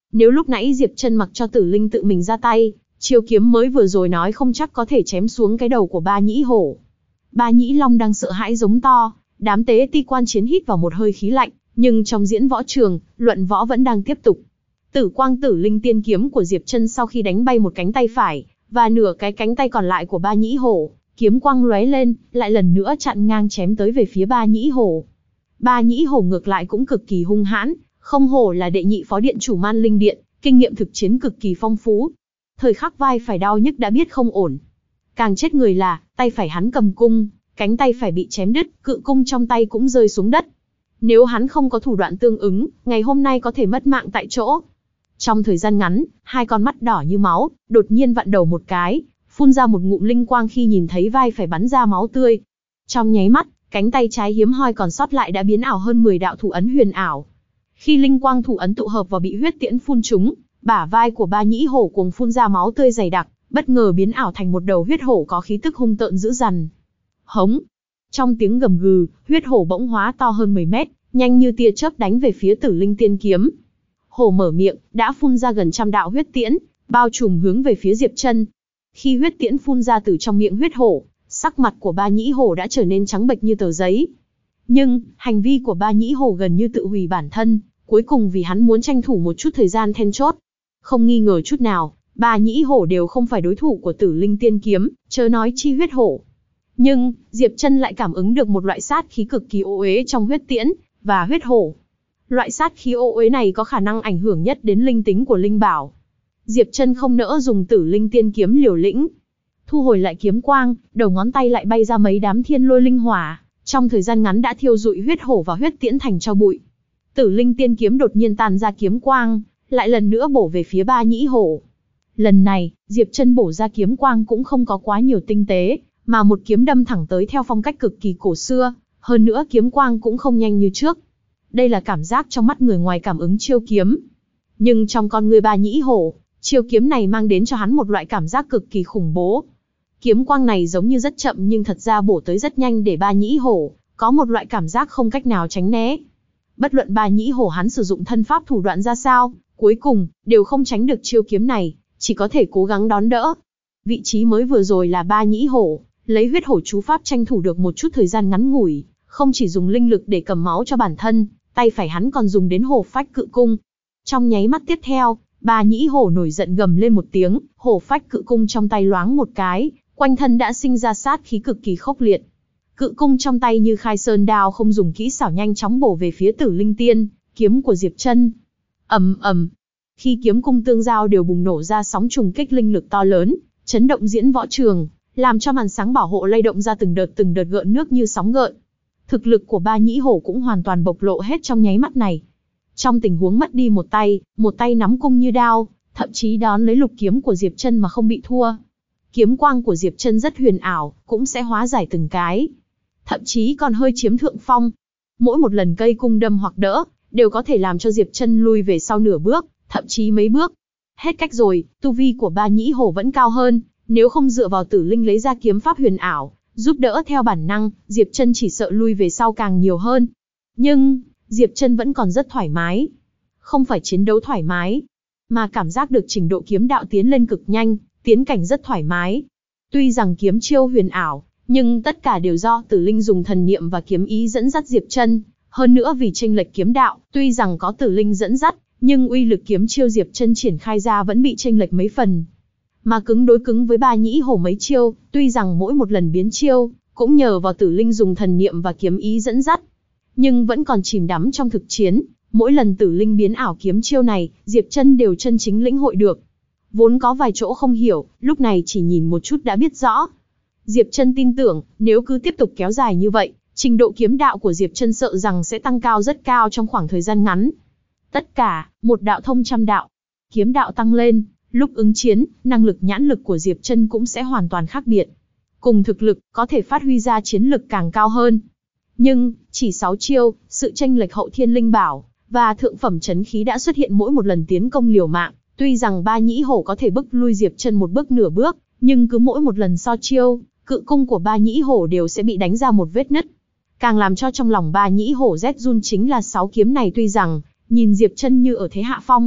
Nếu lúc nãy Diệp Chân mặc cho Tử Linh tự mình ra tay, chiêu kiếm mới vừa rồi nói không chắc có thể chém xuống cái đầu của Ba Nhĩ Hổ. Ba Nhĩ Long đang sợ hãi giống to, đám tế ti quan chiến hít vào một hơi khí lạnh, nhưng trong diễn võ trường, luận võ vẫn đang tiếp tục. Tử quang Tử Linh tiên kiếm của Diệp Chân sau khi đánh bay một cánh tay phải, và nửa cái cánh tay còn lại của Ba Nhĩ Hổ, kiếm quang lóe lên, lại lần nữa chặn ngang chém tới về phía Ba Nhĩ Hổ. Ba Nhĩ Hổ ngược lại cũng cực kỳ hung hãn, không hổ là đệ nhị phó điện chủ Man Linh Điện, kinh nghiệm thực chiến cực kỳ phong phú. Thời khắc vai phải đau nhức đã biết không ổn. Càng chết người là, tay phải hắn cầm cung, cánh tay phải bị chém đứt, cự cung trong tay cũng rơi xuống đất. Nếu hắn không có thủ đoạn tương ứng, ngày hôm nay có thể mất mạng tại chỗ. Trong thời gian ngắn, hai con mắt đỏ như máu, đột nhiên vặn đầu một cái, phun ra một ngụm linh quang khi nhìn thấy vai phải bắn ra máu tươi. Trong nháy mắt, cánh tay trái hiếm hoi còn sót lại đã biến ảo hơn 10 đạo thủ ấn huyền ảo. Khi linh quang thủ ấn tụ hợp vào bị huyết tiễn phun trúng, bả vai của Ba Nhĩ Hổ cuồng phun ra máu tươi dày đặc, bất ngờ biến ảo thành một đầu huyết hổ có khí tức hung tợn dữ dằn. Hống! Trong tiếng gầm gừ, huyết hổ bỗng hóa to hơn 10 mét, nhanh như tia chớp đánh về phía Tử Linh tiên kiếm. Hổ mở miệng, đã phun ra gần trăm đạo huyết tiễn, bao trùm hướng về phía Diệp Chân. Khi huyết tiễn phun ra từ trong miệng huyết hổ, sắc mặt của Ba Nhĩ Hổ đã trở nên trắng bệch như tờ giấy. Nhưng, hành vi của Ba Nhĩ Hổ gần như tự hủy bản thân, cuối cùng vì hắn muốn tranh thủ một chút thời gian then chốt. Không nghi ngờ chút nào, Ba Nhĩ Hổ đều không phải đối thủ của Tử Linh tiên kiếm, chớ nói chi huyết hổ. Nhưng, Diệp Chân lại cảm ứng được một loại sát khí cực kỳ ô uế trong huyết tiễn và huyết hổ. Loại sát khí ô uế này có khả năng ảnh hưởng nhất đến linh tính của linh bảo. Diệp Chân không nỡ dùng Tử Linh tiên kiếm liều lĩnh. Thu hồi lại kiếm quang, đầu ngón tay lại bay ra mấy đám thiên lôi linh hỏa, trong thời gian ngắn đã thiêu rụi huyết hổ và huyết tiễn thành tro bụi. Tử Linh tiên kiếm đột nhiên tàn ra kiếm quang, lại lần nữa bổ về phía Ba Nhĩ Hổ. Lần này, Diệp Chân bổ ra kiếm quang cũng không có quá nhiều tinh tế, mà một kiếm đâm thẳng tới theo phong cách cực kỳ cổ xưa, hơn nữa kiếm quang cũng không nhanh như trước. Đây là cảm giác trong mắt người ngoài cảm ứng chiêu kiếm. Nhưng trong con người Ba Nhĩ Hổ, chiêu kiếm này mang đến cho hắn một loại cảm giác cực kỳ khủng bố. Kiếm quang này giống như rất chậm nhưng thật ra bổ tới rất nhanh để Ba Nhĩ Hổ có một loại cảm giác không cách nào tránh né. Bất luận Ba Nhĩ Hổ hắn sử dụng thân pháp thủ đoạn ra sao, cuối cùng đều không tránh được chiêu kiếm này, chỉ có thể cố gắng đón đỡ. Vị trí mới vừa rồi là Ba Nhĩ Hổ lấy huyết hổ chú pháp tranh thủ được một chút thời gian ngắn ngủi, không chỉ dùng linh lực để cầm máu cho bản thân, tay phải hắn còn dùng đến hổ phách cự cung. Trong nháy mắt tiếp theo, Ba Nhĩ Hổ nổi giận gầm lên một tiếng, hổ phách cự cung trong tay loáng một cái, quanh thân đã sinh ra sát khí cực kỳ khốc liệt. Cự cung trong tay như khai sơn đao không dùng kỹ xảo nhanh chóng bổ về phía Tử Linh tiên kiếm của Diệp Chân. Ầm ầm. Khi kiếm cung tương giao đều bùng nổ ra sóng trùng kích linh lực to lớn, chấn động diễn võ trường, làm cho màn sáng bảo hộ lay động ra từng đợt gợn nước như sóng gợn. Thực lực của Ba Nhĩ Hổ cũng hoàn toàn bộc lộ hết trong nháy mắt này. Trong tình huống mất đi một tay nắm cung như đao, thậm chí đón lấy lục kiếm của Diệp Chân mà không bị thua. Kiếm quang của Diệp Chân rất huyền ảo, cũng sẽ hóa giải từng cái, thậm chí còn hơi chiếm thượng phong. Mỗi một lần cây cung đâm hoặc đỡ, đều có thể làm cho Diệp Chân lui về sau nửa bước, thậm chí mấy bước. Hết cách rồi, tu vi của Ba Nhĩ Hổ vẫn cao hơn, nếu không dựa vào Tử Linh lấy ra kiếm pháp huyền ảo, giúp đỡ theo bản năng, Diệp Chân chỉ sợ lui về sau càng nhiều hơn. Nhưng, Diệp Chân vẫn còn rất thoải mái. Không phải chiến đấu thoải mái, mà cảm giác được trình độ kiếm đạo tiến lên cực nhanh, tiến cảnh rất thoải mái. Tuy rằng kiếm chiêu huyền ảo, nhưng tất cả đều do Tử Linh dùng thần niệm và kiếm ý dẫn dắt Diệp Chân. Hơn nữa vì chênh lệch kiếm đạo, tuy rằng có Tử Linh dẫn dắt, nhưng uy lực kiếm chiêu Diệp Chân triển khai ra vẫn bị chênh lệch mấy phần. Mà cứng đối cứng với Ba Nhĩ Hổ mấy chiêu, tuy rằng mỗi một lần biến chiêu, cũng nhờ vào Tử Linh dùng thần niệm và kiếm ý dẫn dắt, nhưng vẫn còn chìm đắm trong thực chiến. Mỗi lần Tử Linh biến ảo kiếm chiêu này, Diệp Chân đều chân chính lĩnh hội được. Vốn có vài chỗ không hiểu, lúc này chỉ nhìn một chút đã biết rõ. Diệp Chân tin tưởng, nếu cứ tiếp tục kéo dài như vậy, trình độ kiếm đạo của Diệp Chân sợ rằng sẽ tăng cao rất cao trong khoảng thời gian ngắn. Tất cả, một đạo thông trăm đạo. Kiếm đạo tăng lên, lúc ứng chiến, năng lực nhãn lực của Diệp Chân cũng sẽ hoàn toàn khác biệt. Cùng thực lực, có thể phát huy ra chiến lực càng cao hơn. Nhưng, chỉ 6 chiêu, sự chênh lệch hậu thiên linh bảo và thượng phẩm chấn khí đã xuất hiện mỗi một lần tiến công liều mạng. Tuy rằng Ba Nhĩ Hổ có thể bức lui Diệp Chân một bước nửa bước, nhưng cứ mỗi một lần so chiêu, cự cung của Ba Nhĩ Hổ đều sẽ bị đánh ra một vết nứt. Càng làm cho trong lòng Ba Nhĩ Hổ rét run chính là 6 kiếm này tuy rằng nhìn Diệp Chân như ở thế hạ phong,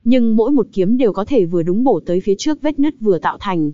nhưng mỗi một kiếm đều có thể vừa đúng bổ tới phía trước vết nứt vừa tạo thành.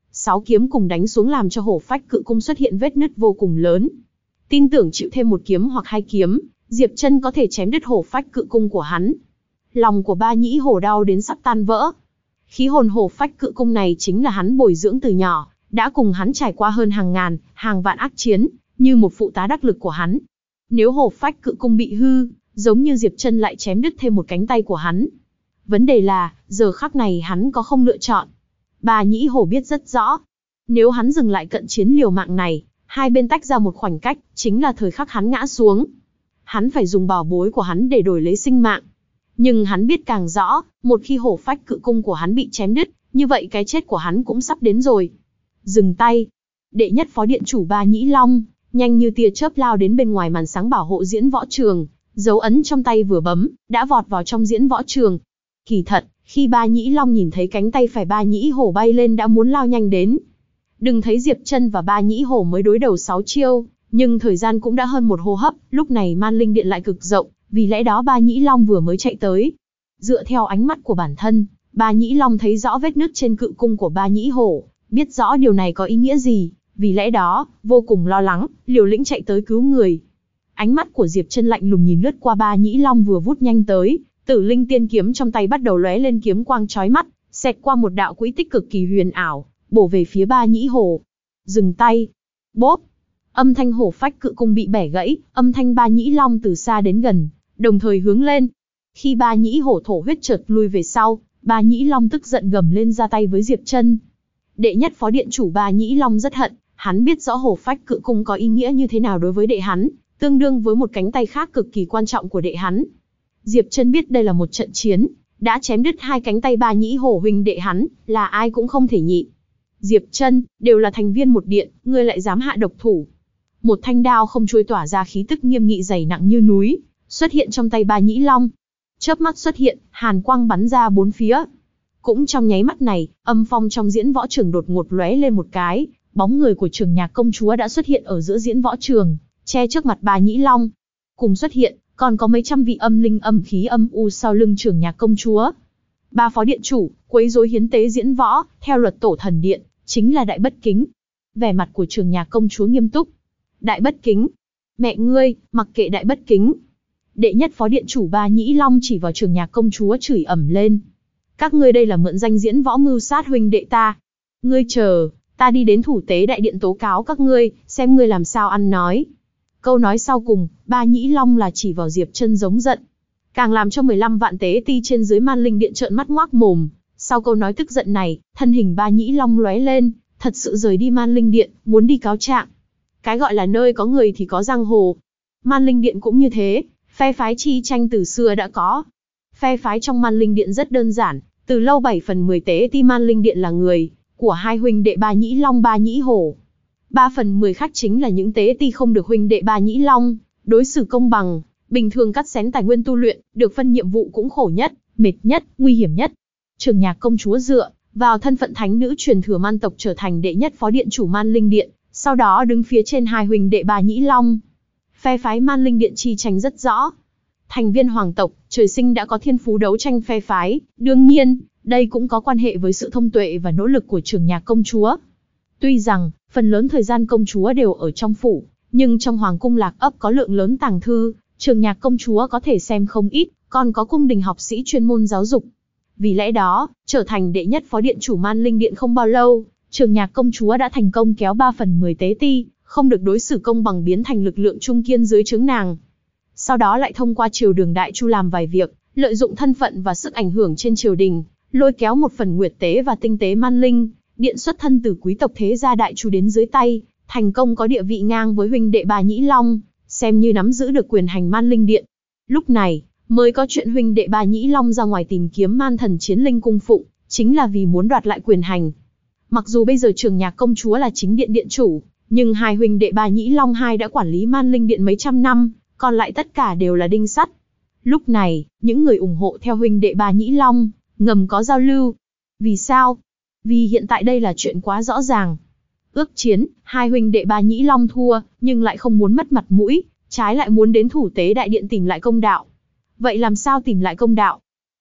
6 kiếm cùng đánh xuống làm cho hổ phách cự cung xuất hiện vết nứt vô cùng lớn. Tin tưởng chịu thêm một kiếm hoặc 2 kiếm, Diệp Chân có thể chém đứt hổ phách cự cung của hắn. Lòng của Ba Nhĩ Hổ đau đến sắp tan vỡ. Khí hồn hổ phách cự cung này chính là hắn bồi dưỡng từ nhỏ, đã cùng hắn trải qua hơn hàng ngàn, hàng vạn ác chiến, như một phụ tá đắc lực của hắn. Nếu hổ phách cự cung bị hư, giống như Diệp Chân lại chém đứt thêm một cánh tay của hắn. Vấn đề là, giờ khắc này hắn có không lựa chọn. Ba Nhĩ Hổ biết rất rõ, nếu hắn dừng lại cận chiến liều mạng này, hai bên tách ra một khoảnh cách, chính là thời khắc hắn ngã xuống. Hắn phải dùng bảo bối của hắn để đổi lấy sinh mạng. Nhưng hắn biết càng rõ, một khi hổ phách cự cung của hắn bị chém đứt, như vậy cái chết của hắn cũng sắp đến rồi. Dừng tay. Đệ nhất phó điện chủ Ba Nhĩ Long, nhanh như tia chớp lao đến bên ngoài màn sáng bảo hộ diễn võ trường, dấu ấn trong tay vừa bấm, đã vọt vào trong diễn võ trường. Kỳ thật, khi Ba Nhĩ Long nhìn thấy cánh tay phải Ba Nhĩ Hổ bay lên đã muốn lao nhanh đến. Đừng thấy Diệp Chân và Ba Nhĩ Hổ mới đối đầu 6 chiêu, nhưng thời gian cũng đã hơn một hô hấp, lúc này Man Linh Điện lại cực rộng, vì lẽ đó Ba Nhĩ Long vừa mới chạy tới. Dựa theo ánh mắt của bản thân, Ba Nhĩ Long thấy rõ vết nứt trên cự cung của Ba Nhĩ Hổ, biết rõ điều này có ý nghĩa gì, vì lẽ đó, vô cùng lo lắng, liều lĩnh chạy tới cứu người. Ánh mắt của Diệp Chân lạnh lùng nhìn lướt qua Ba Nhĩ Long vừa vút nhanh tới, Tử Linh Tiên kiếm trong tay bắt đầu lóe lên kiếm quang chói mắt, xẹt qua một đạo quỹ tích cực kỳ huyền ảo, bổ về phía Ba Nhĩ Hổ. Dừng tay. Bốp. Âm thanh hổ phách cự cung bị bẻ gãy, âm thanh Ba Nhĩ Long từ xa đến gần, đồng thời hướng lên. Khi Ba Nhĩ Hổ thổ huyết chợt lui về sau, Ba Nhĩ Long tức giận gầm lên ra tay với Diệp Chân. Đệ nhất phó điện chủ Ba Nhĩ Long rất hận, hắn biết rõ hổ phách cự cung có ý nghĩa như thế nào đối với đệ hắn, tương đương với một cánh tay khác cực kỳ quan trọng của đệ hắn. Diệp Chân biết đây là một trận chiến, đã chém đứt hai cánh tay Ba Nhĩ Hổ huynh đệ hắn, là ai cũng không thể nhịn. Diệp Chân, đều là thành viên một điện, ngươi lại dám hạ độc thủ. Một thanh đao không trôi tỏa ra khí tức nghiêm nghị dày nặng như núi, xuất hiện trong tay Ba Nhĩ Long. Chớp mắt xuất hiện, hàn quang bắn ra bốn phía. Cũng trong nháy mắt này, âm phong trong diễn võ trường đột ngột lóe lên một cái, bóng người của Trường Nhạc công chúa đã xuất hiện ở giữa diễn võ trường, che trước mặt Ba Nhĩ Long. Cùng xuất hiện, còn có mấy trăm vị âm linh âm khí âm u sau lưng Trường Nhạc công chúa. Ba phó điện chủ, quấy rối hiến tế diễn võ, theo luật tổ thần điện, chính là đại bất kính. Vẻ mặt của Trường Nhạc công chúa nghiêm túc. Đại bất kính? Mẹ ngươi, mặc kệ đại bất kính. Đệ nhất phó điện chủ Ba Nhĩ Long chỉ vào Trường Nhạc công chúa chửi ầm lên. Các ngươi đây là mượn danh diễn võ mưu sát huynh đệ ta. Ngươi chờ, ta đi đến thủ tế đại điện tố cáo các ngươi, xem ngươi làm sao ăn nói. Câu nói sau cùng, Ba Nhĩ Long là chỉ vào Diệp Chân giống giận. Càng làm cho 15 vạn tế ti trên dưới Man Linh Điện trợn mắt ngoác mồm. Sau câu nói tức giận này, thân hình Ba Nhĩ Long lóe lên, thật sự rời đi Man Linh Điện, muốn đi cáo trạng. Cái gọi là nơi có người thì có giang hồ. Man Linh Điện cũng như thế, phe phái chi tranh từ xưa đã có. Phe phái trong Man Linh Điện rất đơn giản, từ lâu 7 phần 10 tế ti Man Linh Điện là người của hai huynh đệ Ba Nhĩ Long Ba Nhĩ Hổ. 3 phần 10 khác chính là những tế ti không được huynh đệ Ba Nhĩ Long đối xử công bằng, bình thường cắt xén tài nguyên tu luyện, được phân nhiệm vụ cũng khổ nhất, mệt nhất, nguy hiểm nhất. Trường Nhạc công chúa dựa vào thân phận thánh nữ truyền thừa Man tộc trở thành đệ nhất phó điện chủ Man Linh Điện, sau đó đứng phía trên hai huynh đệ Ba Nhĩ Long. Phe phái Man Linh Điện chi tranh rất rõ. Thành viên hoàng tộc, trời sinh đã có thiên phú đấu tranh phe phái, đương nhiên, đây cũng có quan hệ với sự thông tuệ và nỗ lực của Trường Nhạc công chúa. Tuy rằng, phần lớn thời gian công chúa đều ở trong phủ, nhưng trong hoàng cung Lạc Ấp có lượng lớn tàng thư, Trường Nhạc công chúa có thể xem không ít, còn có cung đình học sĩ chuyên môn giáo dục. Vì lẽ đó, trở thành đệ nhất phó điện chủ Man Linh Điện không bao lâu, Trường Nhạc công chúa đã thành công kéo 3 phần 10 tế ti, không được đối xử công bằng biến thành lực lượng trung kiên dưới trướng nàng. Sau đó lại thông qua triều đường Đại Chu làm vài việc, lợi dụng thân phận và sức ảnh hưởng trên triều đình, lôi kéo một phần nguyệt tế và tinh tế Man Linh Điện xuất thân từ quý tộc thế gia Đại Chu đến dưới tay, thành công có địa vị ngang với huynh đệ Ba Nhĩ Long, xem như nắm giữ được quyền hành Man Linh Điện. Lúc này, mới có chuyện huynh đệ Ba Nhĩ Long ra ngoài tìm kiếm man thần chiến linh cung phụng, chính là vì muốn đoạt lại quyền hành. Mặc dù bây giờ Trường Nhạc công chúa là chính điện điện chủ, nhưng hai huynh đệ Ba Nhĩ Long hai đã quản lý Man Linh Điện mấy trăm năm, còn lại tất cả đều là đinh sắt. Lúc này, những người ủng hộ theo huynh đệ Ba Nhĩ Long, ngầm có giao lưu. Vì sao? Vì hiện tại đây là chuyện quá rõ ràng. Ước chiến, hai huynh đệ Ba Nhĩ Long thua, nhưng lại không muốn mất mặt mũi, trái lại muốn đến thủ tế đại điện tìm lại công đạo. Vậy làm sao tìm lại công đạo?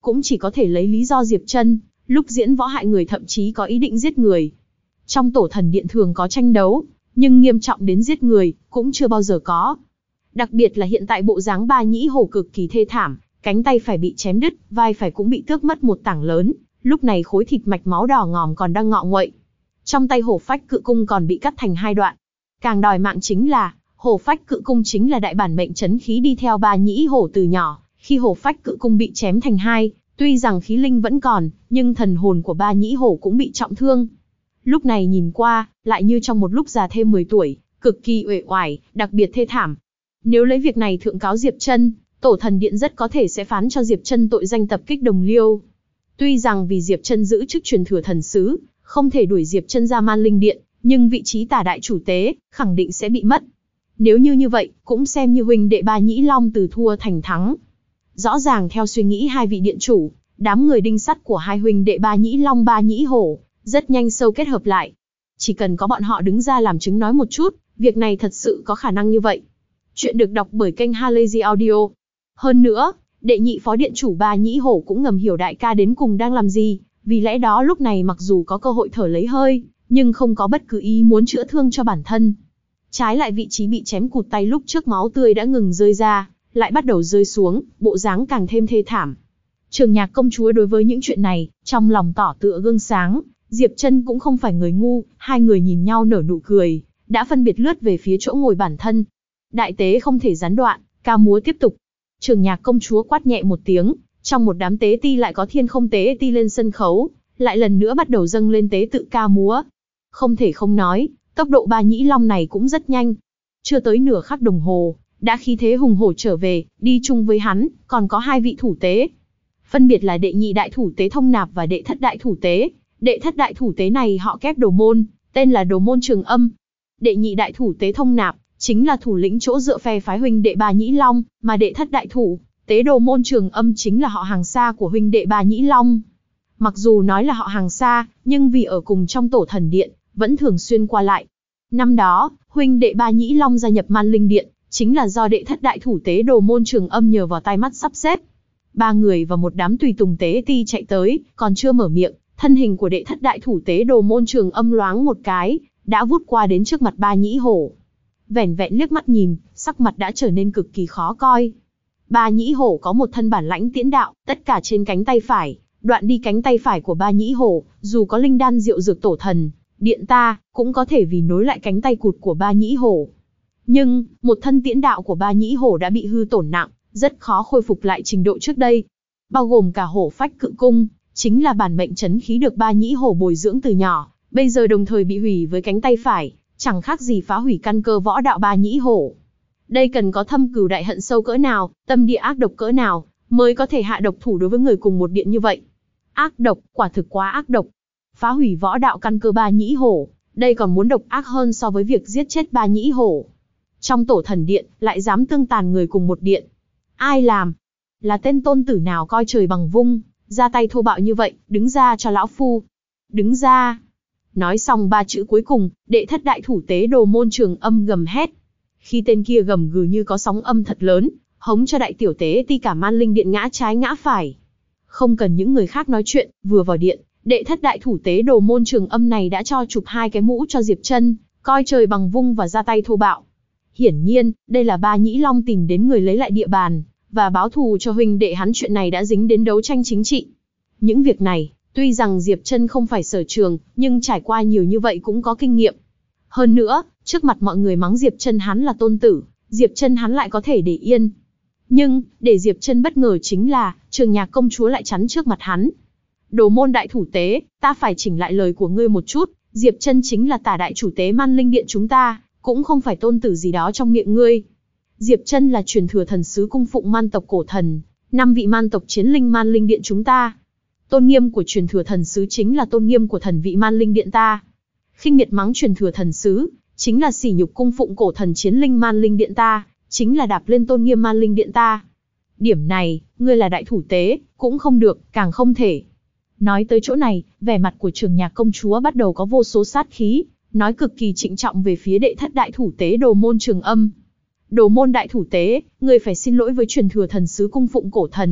cũng chỉ có thể lấy lý do Diệp Trân, lúc diễn võ hại người thậm chí có ý định giết người. Trong tổ thần điện thường có tranh đấu, nhưng nghiêm trọng đến giết người, cũng chưa bao giờ có. Đặc biệt là hiện tại bộ dáng Ba Nhĩ Hổ cực kỳ thê thảm, cánh tay phải bị chém đứt, vai phải cũng bị tước mất một tảng lớn, lúc này khối thịt mạch máu đỏ ngòm còn đang ngọ nguậy. Trong tay Hổ Phách Cự Cung còn bị cắt thành 2 đoạn. Càng đòi mạng chính là, Hổ Phách Cự Cung chính là đại bản mệnh chấn khí đi theo Ba Nhĩ Hổ từ nhỏ, khi Hổ Phách Cự Cung bị chém thành 2, tuy rằng khí linh vẫn còn, nhưng thần hồn của Ba Nhĩ Hổ cũng bị trọng thương. Lúc này nhìn qua, lại như trong một lúc già thêm 10 tuổi, cực kỳ uể oải, đặc biệt thê thảm. Nếu lấy việc này thượng cáo Diệp Trân, tổ thần điện rất có thể sẽ phán cho Diệp Trân tội danh tập kích đồng liêu. Tuy rằng vì Diệp Trân giữ chức truyền thừa thần sứ, không thể đuổi Diệp Trân ra Man Linh Điện, nhưng vị trí tả đại chủ tế, khẳng định sẽ bị mất. Nếu như vậy, cũng xem như huynh đệ Ba Nhĩ Long từ thua thành thắng. Rõ ràng theo suy nghĩ hai vị điện chủ, đám người đinh sắt của hai huynh đệ Ba Nhĩ Long Ba Nhĩ Hổ, rất nhanh sâu kết hợp lại. Chỉ cần có bọn họ đứng ra làm chứng nói một chút, việc này thật sự có khả năng như vậy. Chuyện được đọc bởi kênh Halazy Audio. Hơn nữa, đệ nhị phó điện chủ Ba Nhĩ Hổ cũng ngầm hiểu đại ca đến cùng đang làm gì, vì lẽ đó lúc này mặc dù có cơ hội thở lấy hơi, nhưng không có bất cứ ý muốn chữa thương cho bản thân. Trái lại vị trí bị chém cụt tay lúc trước máu tươi đã ngừng rơi ra, lại bắt đầu rơi xuống, bộ dáng càng thêm thê thảm. Trường Nhạc công chúa đối với những chuyện này, trong lòng tỏ tựa gương sáng, Diệp Trân cũng không phải người ngu, hai người nhìn nhau nở nụ cười, đã phân biệt lướt về phía chỗ ngồi bản thân. Đại tế không thể gián đoạn, ca múa tiếp tục. Trường Nhạc công chúa quát nhẹ một tiếng, trong một đám tế ti lại có Thiên Không tế ti lên sân khấu, lại lần nữa bắt đầu dâng lên tế tự ca múa. Không thể không nói, tốc độ Ba Nhĩ Long này cũng rất nhanh. Chưa tới nửa khắc đồng hồ, đã khí thế hùng hổ trở về, đi chung với hắn, còn có 2 vị thủ tế. Phân biệt là đệ nhị đại thủ tế Thông Nạp và đệ thất đại thủ tế. Đệ thất đại thủ tế này họ kép Đồ Môn, tên là Đồ Môn Trường Âm. Đệ nhị đại thủ tế Thông Nạp, chính là thủ lĩnh chỗ dựa phe phái huynh đệ Ba Nhĩ Long, mà đệ thất đại thủ tế Đồ Môn Trường Âm chính là họ hàng xa của huynh đệ Ba Nhĩ Long. Mặc dù nói là họ hàng xa, nhưng vì ở cùng trong tổ thần điện, vẫn thường xuyên qua lại. Năm đó, huynh đệ Ba Nhĩ Long gia nhập Man Linh Điện, chính là do đệ thất đại thủ tế Đồ Môn Trường Âm nhờ vào tai mắt sắp xếp. 3 người và một đám tùy tùng tế ti chạy tới, còn chưa mở miệng, thân hình của đệ thất đại thủ tế Đồ Môn Trường Âm loáng một cái, đã vút qua đến trước mặt Ba Nhĩ Hổ. Vẻn vẹn liếc mắt nhìn, sắc mặt đã trở nên cực kỳ khó coi. Ba Nhĩ Hổ có một thân bản lãnh tiễn đạo, tất cả trên cánh tay phải. Đoạn đi cánh tay phải của Ba Nhĩ Hổ, dù có linh đan diệu dược tổ thần điện ta, cũng có thể vì nối lại cánh tay cụt của Ba Nhĩ Hổ. Nhưng, một thân tiễn đạo của Ba Nhĩ Hổ đã bị hư tổn nặng, rất khó khôi phục lại trình độ trước đây. Bao gồm cả Hổ Phách Cự Cung, chính là bản mệnh chấn khí được Ba Nhĩ Hổ bồi dưỡng từ nhỏ, bây giờ đồng thời bị hủy với cánh tay phải, chẳng khác gì phá hủy căn cơ võ đạo Ba Nhĩ Hổ. Đây cần có thâm cừu đại hận sâu cỡ nào, tâm địa ác độc cỡ nào, mới có thể hạ độc thủ đối với người cùng một điện như vậy. Ác độc, quả thực quá ác độc. Phá hủy võ đạo căn cơ Ba Nhĩ Hổ, đây còn muốn độc ác hơn so với việc giết chết Ba Nhĩ Hổ. Trong tổ thần điện, lại dám tương tàn người cùng một điện. Ai làm? Là tên tôn tử nào coi trời bằng vung, ra tay thô bạo như vậy, đứng ra cho lão phu. Đứng ra. Nói xong 3 chữ cuối cùng, đệ thất đại thủ tế Đồ Môn Trường Âm gầm hét. Khi tên kia gầm gừ như có sóng âm thật lớn, hống cho đại tiểu tế ti cả Man Linh Điện ngã trái ngã phải. Không cần những người khác nói chuyện, vừa vào điện, đệ thất đại thủ tế Đồ Môn Trường Âm này đã cho chụp 2 cái mũ cho Diệp Trân, coi trời bằng vung và ra tay thô bạo. Hiển nhiên, đây là Ba Nhĩ Long tìm đến người lấy lại địa bàn, và báo thù cho huynh đệ hắn, chuyện này đã dính đến đấu tranh chính trị. Những việc này, tuy rằng Diệp Trân không phải sở trường, nhưng trải qua nhiều như vậy cũng có kinh nghiệm. Hơn nữa, trước mặt mọi người mắng Diệp Trân hắn là tôn tử, Diệp Trân hắn lại có thể để yên. Nhưng, để Diệp Trân bất ngờ chính là, Trường Nhạc công chúa lại chắn trước mặt hắn. Đồ Môn đại thủ tế, ta phải chỉnh lại lời của ngươi một chút, Diệp Trân chính là tả đại chủ tế Man Linh Điện chúng ta, cũng không phải tôn tử gì đó trong miệng ngươi. Diệp Trân là truyền thừa thần sứ cung phụng man tộc cổ thần, 5 vị man tộc chiến linh Man Linh Điện chúng ta. Tôn nghiêm của truyền thừa thần sứ chính là tôn nghiêm của thần vị Man Linh Điện ta. Khinh miệt mắng truyền thừa thần sứ, chính là sỉ nhục cung phụng cổ thần chiến linh Man Linh Điện ta, chính là đạp lên tôn nghiêm Man Linh Điện ta. Điểm này, ngươi là đại thủ tế, cũng không được, càng không thể. Nói tới chỗ này, vẻ mặt của Trường Nhạc công chúa bắt đầu có vô số sát khí, nói cực kỳ trịnh trọng về phía đệ thất đại thủ tế Đồ Môn Trường Âm. Đồ Môn đại thủ tế, ngươi phải xin lỗi với truyền thừa thần sứ cung phụng cổ thần,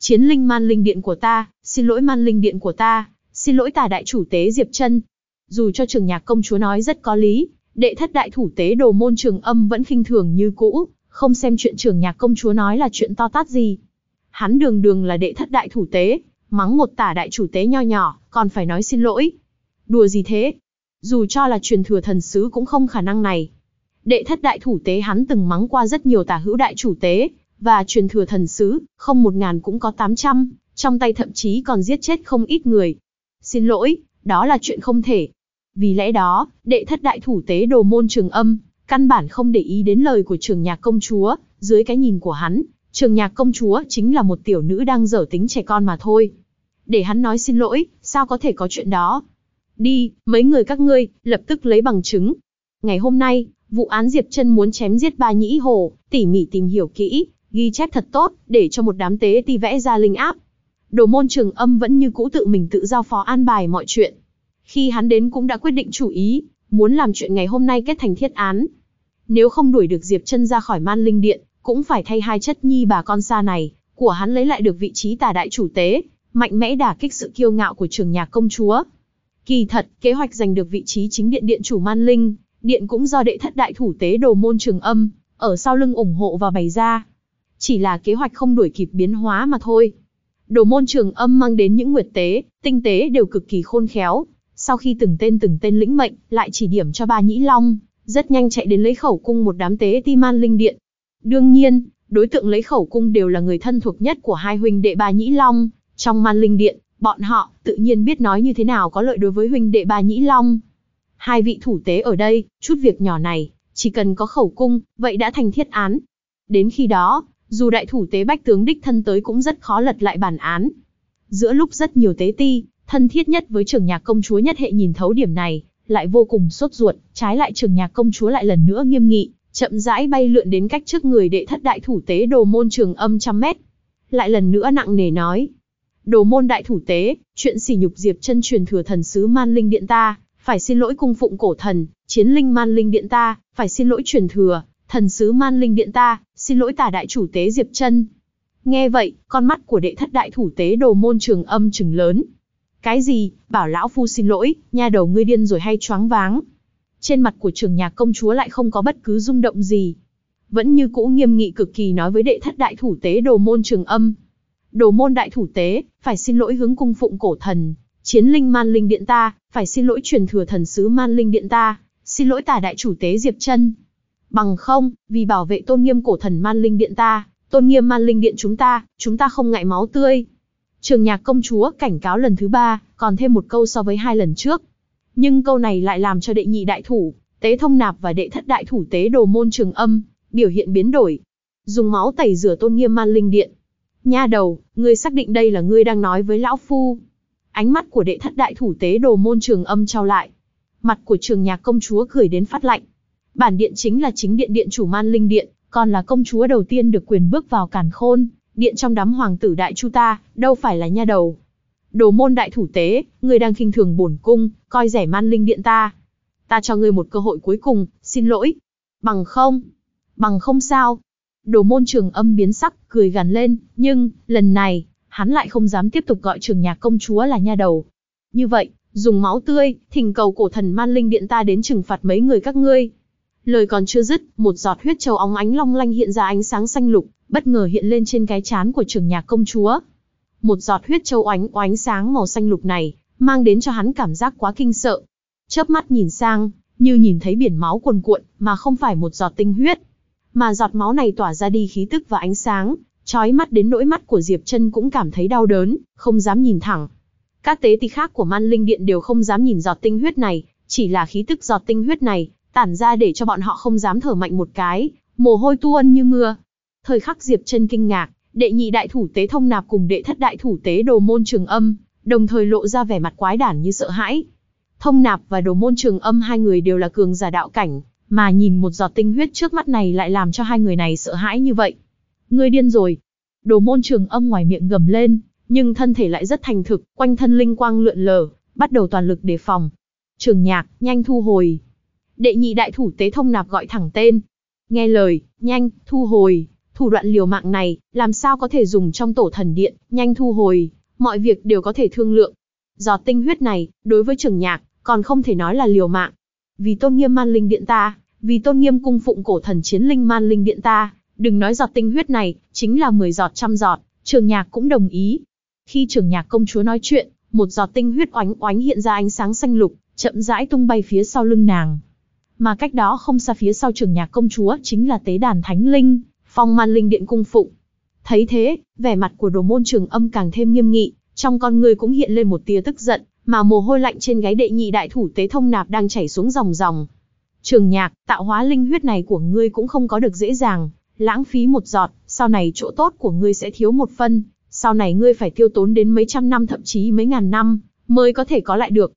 Chiến linh man linh điện của ta, xin lỗi man linh điện của ta, xin lỗi Tà đại chủ tế Diệp Trân. Dù cho Trường Nhạc công chúa nói rất có lý, đệ thất đại thủ tế Đồ Môn Trường Âm vẫn khinh thường như cũ, không xem chuyện Trường Nhạc công chúa nói là chuyện to tát gì. Hắn đường đường là đệ thất đại thủ tế, mắng một Tả đại chủ tế nho nhỏ, còn phải nói xin lỗi. Đùa gì thế? Dù cho là truyền thừa thần sứ cũng không khả năng này. Đệ thất đại thủ tế hắn từng mắng qua rất nhiều tả hữu đại chủ tế, và truyền thừa thần sứ, không 1000 cũng có 800, trong tay thậm chí còn giết chết không ít người. Xin lỗi, đó là chuyện không thể. Vì lẽ đó, đệ thất đại thủ tế Đồ Môn Trường Âm, căn bản không để ý đến lời của Trường Nhạc công chúa, dưới cái nhìn của hắn, Trường Nhạc công chúa chính là một tiểu nữ đang dở tính trẻ con mà thôi. Để hắn nói xin lỗi, sao có thể có chuyện đó? Đi, mấy người các ngươi, lập tức lấy bằng chứng. Ngày hôm nay, vụ án Diệp Trân muốn chém giết Ba Nhĩ Hồ, tỉ mỉ tìm hiểu kỹ, ghi chép thật tốt, để cho một đám tế ti vẽ ra linh áp. Đồ Môn Trường Âm vẫn như cũ tự mình tự giao phó an bài mọi chuyện. Khi hắn đến cũng đã quyết định chủ ý, muốn làm chuyện ngày hôm nay kết thành thiết án. Nếu không đuổi được Diệp Trân ra khỏi Man Linh Điện, cũng phải thay hai chất nhi bà con xa này, của hắn lấy lại được vị trí Tả đại chủ tế, mạnh mẽ đả kích sự kiêu ngạo của Trường Nhạc công chúa. Kỳ thật, kế hoạch giành được vị trí chính điện điện chủ Man Linh Điện cũng do đệ thất đại thủ tế Đồ Môn Trường Âm, ở sau lưng ủng hộ và bày ra. Chỉ là kế hoạch không đuổi kịp biến hóa mà thôi. Đồ Môn Trường Âm mang đến những nguyệt tế, tinh tế đều cực kỳ khôn khéo. Sau khi từng tên lĩnh mệnh, lại chỉ điểm cho Ba Nhĩ Long, rất nhanh chạy đến lấy khẩu cung một đám tế ti Man Linh Điện. Đương nhiên, đối tượng lấy khẩu cung đều là người thân thuộc nhất của hai huynh đệ Ba Nhĩ Long. Trong Man Linh Điện, bọn họ tự nhiên biết nói như thế nào có lợi đối với huynh đệ Ba Nhĩ Long. Hai vị thủ tế ở đây, chút việc nhỏ này, chỉ cần có khẩu cung, vậy đã thành thiết án. Đến khi đó, dù đại thủ tế Bách tướng đích thân tới cũng rất khó lật lại bản án. Giữa lúc rất nhiều tế ti, thân thiết nhất với Trường Nhạc công chúa nhất hệ nhìn thấu điểm này, lại vô cùng sốt ruột, trái lại Trường Nhạc công chúa lại lần nữa nghiêm nghị, chậm rãi bay lượn đến cách trước người đệ thất đại thủ tế Đồ Môn Trường Âm 100 mét. Lại lần nữa nặng nề nói: Đồ Môn đại thủ tế, chuyện sỉ nhục Diệp Trân truyền thừa thần sứ Man Linh Điện ta, phải xin lỗi cung phụng cổ thần, chiến linh Man Linh Điện ta, phải xin lỗi truyền thừa thần sứ Man Linh Điện ta, xin lỗi Tả đại chủ tế Diệp Trân. Nghe vậy, con mắt của đệ thất đại thủ tế Đồ Môn Trường Âm trừng lớn. Cái gì, bảo lão phu xin lỗi, nha đầu ngươi điên rồi hay choáng váng? Trên mặt của Trường Nhạc công chúa lại không có bất cứ rung động gì, vẫn như cũ nghiêm nghị cực kỳ nói với đệ thất đại thủ tế Đồ Môn Trường Âm. Đồ Môn đại thủ tế, phải xin lỗi hướng cung phụng cổ thần, chiến linh Man Linh Điện ta, phải xin lỗi truyền thừa thần sứ Man Linh Điện ta, xin lỗi Tả đại chủ tế Diệp Trân. Bằng không, vì bảo vệ tôn nghiêm cổ thần Man Linh Điện ta, tôn nghiêm Man Linh Điện chúng ta không ngại máu tươi. Trường Nhạc công chúa cảnh cáo lần thứ 3, còn thêm một câu so với 2 lần trước. Nhưng câu này lại làm cho đệ nhị đại thủ tế Thông Nạp và đệ thất đại thủ tế Đồ Môn Trường Âm biểu hiện biến đổi. Dùng máu tẩy rửa tôn nghiêm Man Linh Điện. Nha đầu, ngươi xác định đây là ngươi đang nói với lão phu? Ánh mắt của đệ thất đại thủ tế Đồ Môn Trường Âm trao lại. Mặt của Trường Nhạc công chúa cười đến phát lạnh. Bản điện chính là chính điện điện chủ Man Linh Điện, còn là công chúa đầu tiên được quyền bước vào Càn Khôn Điện trong đám hoàng tử đại chu ta, đâu phải là nha đầu. Đồ Môn đại thủ tế, ngươi đang khinh thường bổn cung, coi rẻ Man Linh Điện ta. Ta cho ngươi một cơ hội cuối cùng, xin lỗi. Bằng không sao? Đồ Môn Trường Âm biến sắc, cười gằn lên, nhưng, lần này, hắn lại không dám tiếp tục gọi Trường Nhạc công chúa là nha đầu. Như vậy, dùng máu tươi, thỉnh cầu cổ thần Man Linh Điện ta đến trừng phạt mấy người các ngươi. Lời còn chưa dứt, một giọt huyết châu óng ánh long lanh hiện ra ánh sáng xanh lục, bất ngờ hiện lên trên cái trán của Trường Nhạc công chúa. Một giọt huyết châu ánh sáng màu xanh lục này, mang đến cho hắn cảm giác quá kinh sợ. Chớp mắt nhìn sang, như nhìn thấy biển máu cuồn cuộn, mà không phải một giọt tinh huyết. Mà giọt máu này tỏa ra đi khí tức và ánh sáng, chói mắt đến nỗi mắt của Diệp Trân cũng cảm thấy đau đớn, không dám nhìn thẳng. Các tế ti khác của Man Linh Điện đều không dám nhìn giọt tinh huyết này, chỉ là khí tức giọt tinh huyết này, tản ra để cho bọn họ không dám thở mạnh một cái, mồ hôi tuôn như mưa. Thời khắc Diệp Trân kinh ngạc, đệ nhị đại thủ tế Thông Nạp cùng đệ thất đại thủ tế Đồ Môn Trường Âm, đồng thời lộ ra vẻ mặt quái đản như sợ hãi. Thông Nạp và Đồ Môn Trường Âm hai người đều là cường giả đạo cảnh, mà nhìn một giọt tinh huyết trước mắt này lại làm cho hai người này sợ hãi như vậy. Ngươi điên rồi. Đồ Môn Trường Âm ngoài miệng gầm lên, nhưng thân thể lại rất thành thực, quanh thân linh quang lượn lờ, bắt đầu toàn lực đề phòng. Trường Nhạc, nhanh thu hồi. Đệ nhị đại thủ tế Thông Nạp gọi thẳng tên. Nghe lời, nhanh, thu hồi. Thủ đoạn liều mạng này, làm sao có thể dùng trong tổ thần điện, nhanh thu hồi, mọi việc đều có thể thương lượng. Giọt tinh huyết này, đối với Trường Nhạc, còn không thể nói là liều mạng. Vì tôn nghiêm Man Linh Điện ta, vì tôn nghiêm cung phụng cổ thần chiến linh Man Linh Điện ta, đừng nói giọt tinh huyết này, chính là 10 giọt trăm giọt, Trường Nhạc cũng đồng ý. Khi Trường Nhạc công chúa nói chuyện, một giọt tinh huyết oánh oánh hiện ra ánh sáng xanh lục, chậm rãi tung bay phía sau lưng nàng. Mà cách đó không xa phía sau Trường Nhạc công chúa chính là tế đàn thánh linh, phong Man Linh Điện cung phụng. Thấy thế, vẻ mặt của Đồ Môn Trường Âm càng thêm nghiêm nghị, trong con người cũng hiện lên một tia tức giận, mà mồ hôi lạnh trên gáy đệ nhị đại thủ tế thông nạp đang chảy xuống ròng ròng. Trường Nhạc, tạo hóa linh huyết này của ngươi cũng không có được dễ dàng, lãng phí một giọt, sau này chỗ tốt của ngươi sẽ thiếu một phân, sau này ngươi phải tiêu tốn đến mấy trăm năm thậm chí mấy ngàn năm, mới có thể có lại được.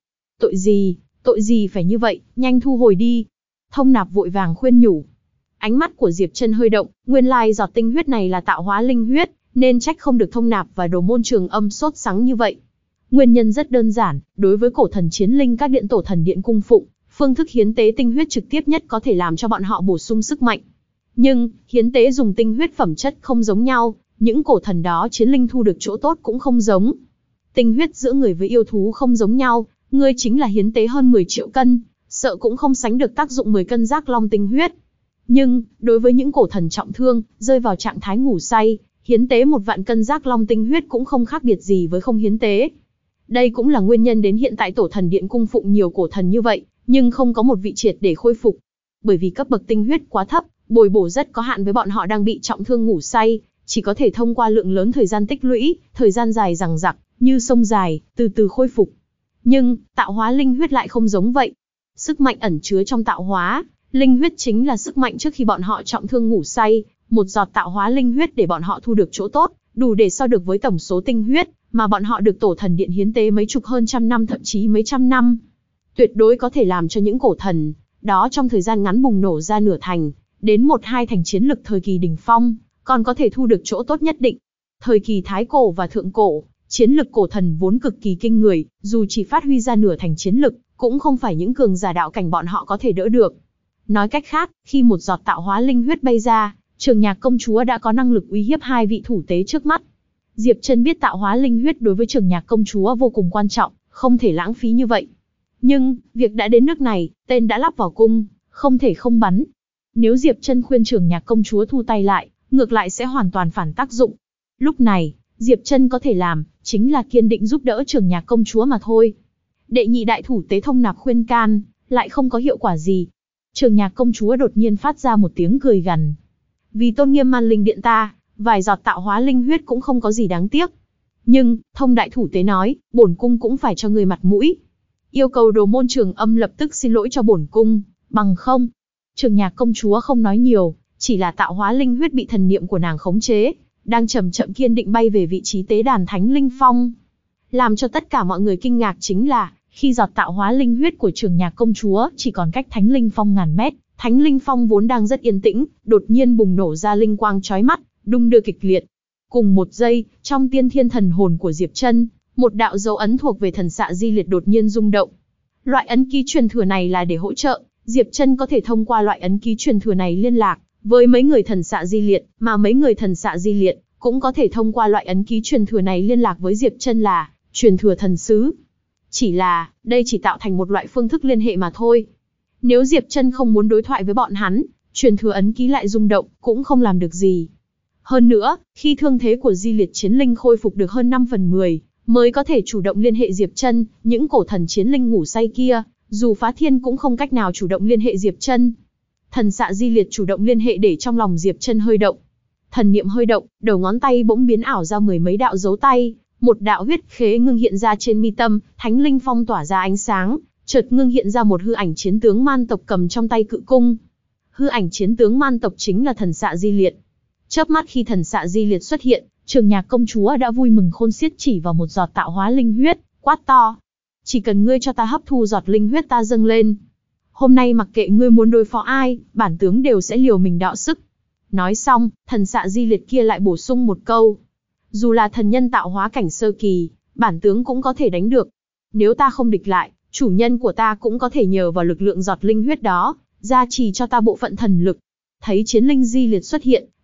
Tội gì phải như vậy, nhanh thu hồi đi. Thông nạp vội vàng khuyên nhủ. Ánh mắt của Diệp Chân hơi động, nguyên lai giọt tinh huyết này là tạo hóa linh huyết, nên trách không được Thông nạp và Đồ Môn Trường Âm sốt sắng như vậy. Nguyên nhân rất đơn giản, đối với cổ thần chiến linh các điện tổ thần điện cung phụng, phương thức hiến tế tinh huyết trực tiếp nhất có thể làm cho bọn họ bổ sung sức mạnh. Nhưng, hiến tế dùng tinh huyết phẩm chất không giống nhau, những cổ thần đó chiến linh thu được chỗ tốt cũng không giống. Tinh huyết giữa người với yêu thú không giống nhau, ngươi chính là hiến tế hơn 10 triệu cân, sợ cũng không sánh được tác dụng 10 cân giác long tinh huyết. Nhưng, đối với những cổ thần trọng thương, rơi vào trạng thái ngủ say, hiến tế 1 vạn cân giác long tinh huyết cũng không khác biệt gì với không hiến tế. Đây cũng là nguyên nhân đến hiện tại tổ thần điện cung phụng nhiều cổ thần như vậy, nhưng không có một vị triệt để khôi phục. Bởi vì cấp bậc tinh huyết quá thấp, bồi bổ rất có hạn với bọn họ đang bị trọng thương ngủ say, chỉ có thể thông qua lượng lớn thời gian tích lũy, thời gian dài dằng dặc, như sông dài, từ từ khôi phục. Nhưng, tạo hóa linh huyết lại không giống vậy. Sức mạnh ẩn chứa trong tạo hóa linh huyết chính là sức mạnh trước khi bọn họ trọng thương ngủ say, một giọt tạo hóa linh huyết để bọn họ thu được chỗ tốt, đủ để so được với tổng số tinh huyết mà bọn họ được tổ thần điện hiến tế mấy chục hơn trăm năm thậm chí mấy trăm năm. Tuyệt đối có thể làm cho những cổ thần đó trong thời gian ngắn bùng nổ ra nửa thành, đến 1-2 thành chiến lực thời kỳ đỉnh phong, còn có thể thu được chỗ tốt nhất định. Thời kỳ thái cổ và thượng cổ, chiến lực cổ thần vốn cực kỳ kinh người, dù chỉ phát huy ra nửa thành chiến lực, cũng không phải những cường giả đạo cảnh bọn họ có thể đỡ được. Nói cách khác, khi một giọt tạo hóa linh huyết bay ra, Trường Nhạc công chúa đã có năng lực uy hiếp 2 vị thủ tế trước mắt. Diệp Chân biết tạo hóa linh huyết đối với Trường Nhạc công chúa vô cùng quan trọng, không thể lãng phí như vậy. Nhưng, việc đã đến nước này, tên đã lắp vào cung, không thể không bắn. Nếu Diệp Chân khuyên Trường Nhạc công chúa thu tay lại, ngược lại sẽ hoàn toàn phản tác dụng. Lúc này, Diệp Chân có thể làm, chính là kiên định giúp đỡ Trường Nhạc công chúa mà thôi. Đệ nhị đại thủ tế Thông nạp khuyên can, lại không có hiệu quả gì. Trường Nhạc công chúa đột nhiên phát ra một tiếng cười gằn. Vì tôn nghiêm Man Linh Điện ta, vài giọt tạo hóa linh huyết cũng không có gì đáng tiếc. Nhưng, Thông đại thủ tế nói, bổn cung cũng phải cho người mặt mũi. Yêu cầu Đồ Môn Trường Âm lập tức xin lỗi cho bổn cung, bằng không. Trường Nhạc công chúa không nói nhiều, chỉ là tạo hóa linh huyết bị thần niệm của nàng khống chế, đang chậm chậm kiên định bay về vị trí tế đàn Thánh Linh Phong. Làm cho tất cả mọi người kinh ngạc chính là, khi giọt tạo hóa linh huyết của Trường Nhạc công chúa chỉ còn cách Thánh Linh Phong ngàn mét, Thánh Linh Phong vốn đang rất yên tĩnh, đột nhiên bùng nổ ra linh quang chói mắt, đung đưa kịch liệt. Cùng một giây, trong tiên thiên thần hồn của Diệp Chân, một đạo dấu ấn thuộc về thần xạ di liệt đột nhiên rung động. Loại ấn ký truyền thừa này là để hỗ trợ, Diệp Chân có thể thông qua loại ấn ký truyền thừa này liên lạc với mấy người thần xạ di liệt, mà mấy người thần xạ di liệt cũng có thể thông qua loại ấn ký truyền thừa này liên lạc với Diệp Chân là truyền thừa thần sứ. Chỉ là, đây chỉ tạo thành một loại phương thức liên hệ mà thôi. Nếu Diệp Chân không muốn đối thoại với bọn hắn, truyền thừa ấn ký lại rung động, cũng không làm được gì. Hơn nữa, khi thương thế của di liệt chiến linh khôi phục được hơn 5/10, mới có thể chủ động liên hệ Diệp Chân, những cổ thần chiến linh ngủ say kia, dù phá thiên cũng không cách nào chủ động liên hệ Diệp Chân. Thần xạ di liệt chủ động liên hệ để trong lòng Diệp Chân hơi động. Thần niệm hơi động, đầu ngón tay bỗng biến ảo ra 10 mấy đạo dấu tay, một đạo huyết khế ngưng hiện ra trên mi tâm, Thánh Linh Phong tỏa ra ánh sáng, chợt ngưng hiện ra một hư ảnh chiến tướng man tộc cầm trong tay cự cung. Hư ảnh chiến tướng man tộc chính là thần xạ di liệt. Chớp mắt khi thần xạ di liệt xuất hiện, Trường Nhạc công chúa đã vui mừng khôn xiết chỉ vào một giọt tạo hóa linh huyết, quát to: "Chỉ cần ngươi cho ta hấp thu giọt linh huyết ta dâng lên. Hôm nay mặc kệ ngươi muốn đối phó ai, bản tướng đều sẽ liều mình đọ sức." Nói xong, thần xạ di liệt kia lại bổ sung một câu: "Dù là thần nhân tạo hóa cảnh sơ kỳ, bản tướng cũng có thể đánh được. Nếu ta không địch lại, chủ nhân của ta cũng có thể nhờ vào lực lượng giọt linh huyết đó, gia trì cho ta bộ phận thần lực." Thấy chiến linh di liệt xuất hiện,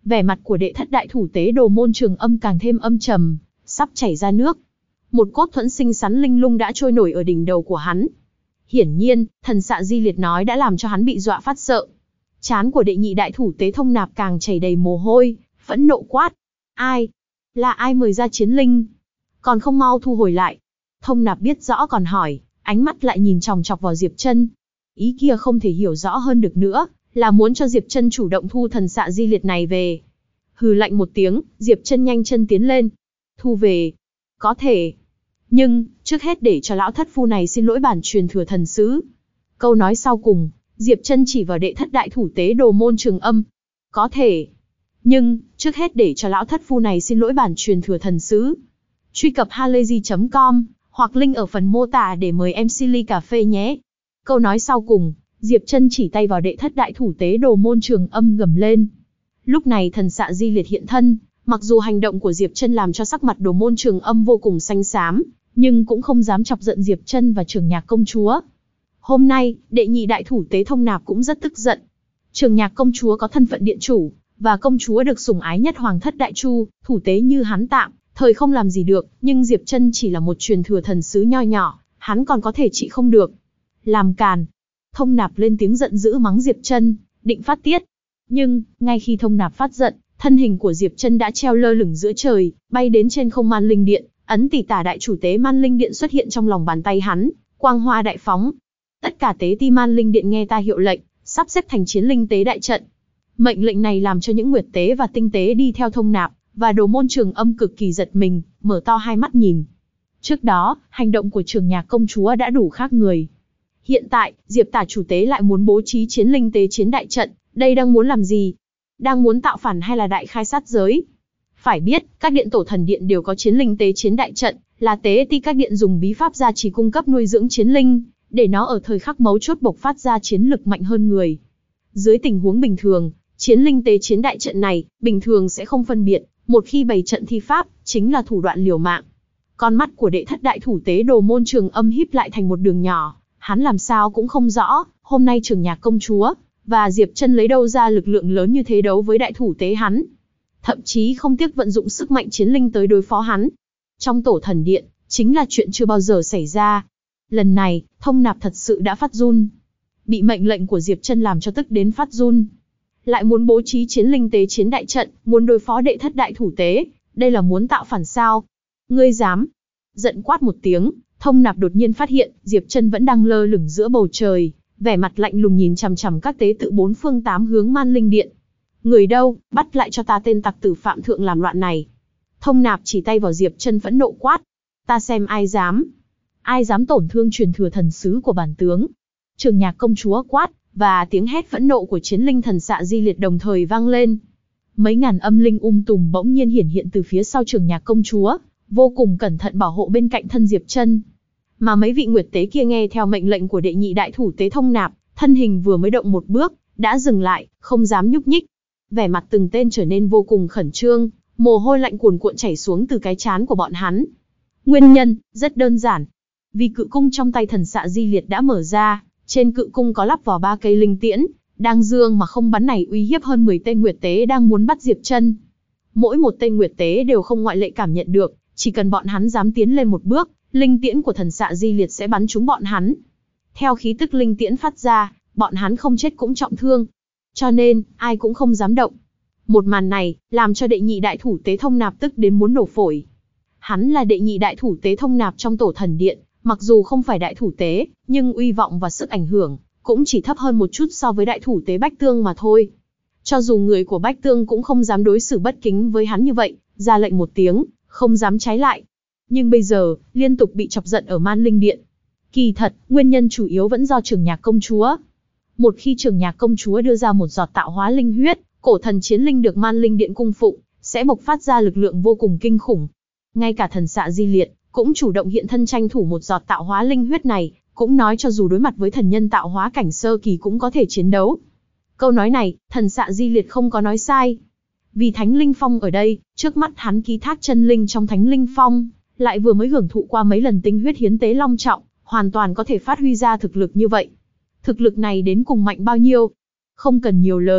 Vẻ mặt của đệ thất đại thủ tế Đồ Môn Trường Âm càng thêm âm trầm, sắp chảy ra nước. Một cốt thuẫn xinh xắn linh lung đã trôi nổi ở đỉnh đầu của hắn. Hiển nhiên, thần xạ di liệt nói đã làm cho hắn bị dọa phát sợ. Trán của đệ nhị đại thủ tế Thông Nạp càng chảy đầy mồ hôi, phẫn nộ quát. Ai? Là ai mời ra chiến linh? Còn không mau thu hồi lại. Thông Nạp biết rõ còn hỏi, ánh mắt lại nhìn chòng chọc vào Diệp Trân. Ý kia không thể hiểu rõ hơn được nữa, là muốn cho Diệp Trân chủ động thu thần xạ di liệt này về. Hừ lạnh một tiếng, Diệp Trân nhanh chân tiến lên. Thu về. Có thể. Nhưng, trước hết để cho lão thất phu này xin lỗi bản truyền thừa thần sứ. Câu nói sau cùng, Diệp Trân chỉ vào đệ thất đại thủ tế Đồ Môn Trường Âm. Có thể. Nhưng, trước hết để cho lão thất phu này xin lỗi bản truyền thừa thần sứ. Truy cập halayzi.com, hoặc link ở phần mô tả để mời MC ly cà phê nhé. Câu nói sau cùng, Diệp Trân chỉ tay vào đệ thất đại thủ tế Đồ Môn Trường Âm gầm lên. Lúc này thần xạ di liệt hiện thân, mặc dù hành động của Diệp Trân làm cho sắc mặt Đồ Môn Trường Âm vô cùng xanh xám, nhưng cũng không dám chọc giận Diệp Trân và Trường Nhạc công chúa. Hôm nay, đệ nhị đại thủ tế Thông Nạp cũng rất tức giận. Trường Nhạc công chúa có thân phận điện chủ, và công chúa được sủng ái nhất hoàng thất đại chu, thủ tế như hắn tạm thời không làm gì được, nhưng Diệp Trân chỉ là một truyền thừa thần sứ nho nhỏ, hắn còn có thể trị không được. Làm càn. Thông Nạp lên tiếng giận dữ mắng Diệp Trân, định phát tiết. Nhưng, ngay khi Thông Nạp phát giận, thân hình của Diệp Trân đã treo lơ lửng giữa trời, bay đến trên không Man Linh Điện, ấn tỷ tả đại chủ tế Man Linh Điện xuất hiện trong lòng bàn tay hắn, quang hoa đại phóng. Tất cả tế ti Man Linh Điện nghe ta hiệu lệnh, sắp xếp thành chiến linh tế đại trận. Mệnh lệnh này làm cho những nguyệt tế và tinh tế đi theo Thông Nạp và Đồ Môn Trường Âm cực kỳ giật mình, mở to hai mắt nhìn. Trước đó, hành động của Trường Nhạc công chúa đã đủ khác người. Hiện tại, Diệp tả chủ tế lại muốn bố trí chiến linh tế chiến đại trận, đây đang muốn làm gì? Đang muốn tạo phản hay là đại khai sát giới? Phải biết, các điện tổ thần điện đều có chiến linh tế chiến đại trận, là tế ti các điện dùng bí pháp gia trì cung cấp nuôi dưỡng chiến linh, để nó ở thời khắc mấu chốt bộc phát ra chiến lực mạnh hơn người. Dưới tình huống bình thường, chiến linh tế chiến đại trận này, bình thường sẽ không phân biệt, một khi bày trận thi pháp, chính là thủ đoạn liều mạng. Con mắt của đệ thất đại thủ tế Đồ Môn Trường Âm híp lại thành một đường nhỏ, hắn làm sao cũng không rõ, hôm nay Trường Nhạc công chúa và Diệp Trân lấy đâu ra lực lượng lớn như thế đấu với đại thủ tế hắn. Thậm chí không tiếc vận dụng sức mạnh chiến linh tới đối phó hắn. Trong tổ thần điện, chính là chuyện chưa bao giờ xảy ra. Lần này, Thông Nạp thật sự đã phát run. Bị mệnh lệnh của Diệp Trân làm cho tức đến phát run. Lại muốn bố trí chiến linh tế chiến đại trận, muốn đối phó đệ thất đại thủ tế, đây là muốn tạo phản sao? Ngươi dám? Giận quát một tiếng, Thông Nạp đột nhiên phát hiện, Diệp Trân vẫn đang lơ lửng giữa bầu trời, vẻ mặt lạnh lùng nhìn chằm chằm các tế tự bốn phương tám hướng Man Linh Điện. Người đâu, bắt lại cho ta tên tặc tử Phạm Thượng làm loạn này. Thông Nạp chỉ tay vào Diệp Trân phẫn nộ quát. Ta xem ai dám. Ai dám tổn thương truyền thừa thần sứ của bản tướng. Trường Nhạc công chúa quát, và tiếng hét phẫn nộ của chiến linh thần xạ di liệt đồng thời vang lên. Mấy ngàn âm linh tùm bỗng nhiên hiển hiện từ phía sau Trường Nhạc công chúa, vô cùng cẩn thận bảo hộ bên cạnh thân Diệp Trân. Mà mấy vị nguyệt tế kia nghe theo mệnh lệnh của đệ nhị đại thủ tế Thông Nạp, thân hình vừa mới động một bước, đã dừng lại, không dám nhúc nhích. Vẻ mặt từng tên trở nên vô cùng khẩn trương, mồ hôi lạnh cuồn cuộn chảy xuống từ cái trán của bọn hắn. Nguyên nhân, rất đơn giản. Vì cự cung trong tay thần xạ di liệt đã mở ra, trên cự cung có lắp vào 3 cây linh tiễn, đang dương mà không bắn này uy hiếp hơn 10 tên nguyệt tế đang muốn bắt Diệp Trân. Mỗi một tên nguyệt tế đều không ngoại lệ cảm nhận được, chỉ cần bọn hắn dám tiến lên một bước, linh tiễn của thần xạ di liệt sẽ bắn trúng bọn hắn. Theo khí tức linh tiễn phát ra, bọn hắn không chết cũng trọng thương. Cho nên, ai cũng không dám động. Một màn này, làm cho đệ nhị đại thủ tế Thông Nạp tức đến muốn nổ phổi. Hắn là đệ nhị đại thủ tế Thông Nạp trong tổ thần điện, mặc dù không phải đại thủ tế, nhưng uy vọng và sức ảnh hưởng, cũng chỉ thấp hơn một chút so với đại thủ tế Bách Tương mà thôi. Cho dù người của Bách Tương cũng không dám đối xử bất kính với hắn như vậy, ra lệnh một tiếng, không dám trái lại. Nhưng bây giờ, liên tục bị chọc giận ở Man Linh Điện. Kỳ thật, nguyên nhân chủ yếu vẫn do Trường Nhạc công chúa. Một khi Trường Nhạc công chúa đưa ra một giọt tạo hóa linh huyết, cổ thần chiến linh được Man Linh Điện cung phụng, sẽ bộc phát ra lực lượng vô cùng kinh khủng. Ngay cả thần xạ di liệt, cũng chủ động hiện thân tranh thủ một giọt tạo hóa linh huyết này, cũng nói cho dù đối mặt với thần nhân tạo hóa cảnh sơ kỳ cũng có thể chiến đấu. Câu nói này, thần xạ di liệt không có nói sai. Vì Thánh Linh Phong ở đây, trước mắt hắn ký thác chân linh trong Thánh Linh Phong, lại vừa mới hưởng thụ qua mấy lần tinh huyết hiến tế long trọng, hoàn toàn có thể phát huy ra thực lực như vậy. Thực lực này đến cùng mạnh bao nhiêu? Không cần nhiều lời,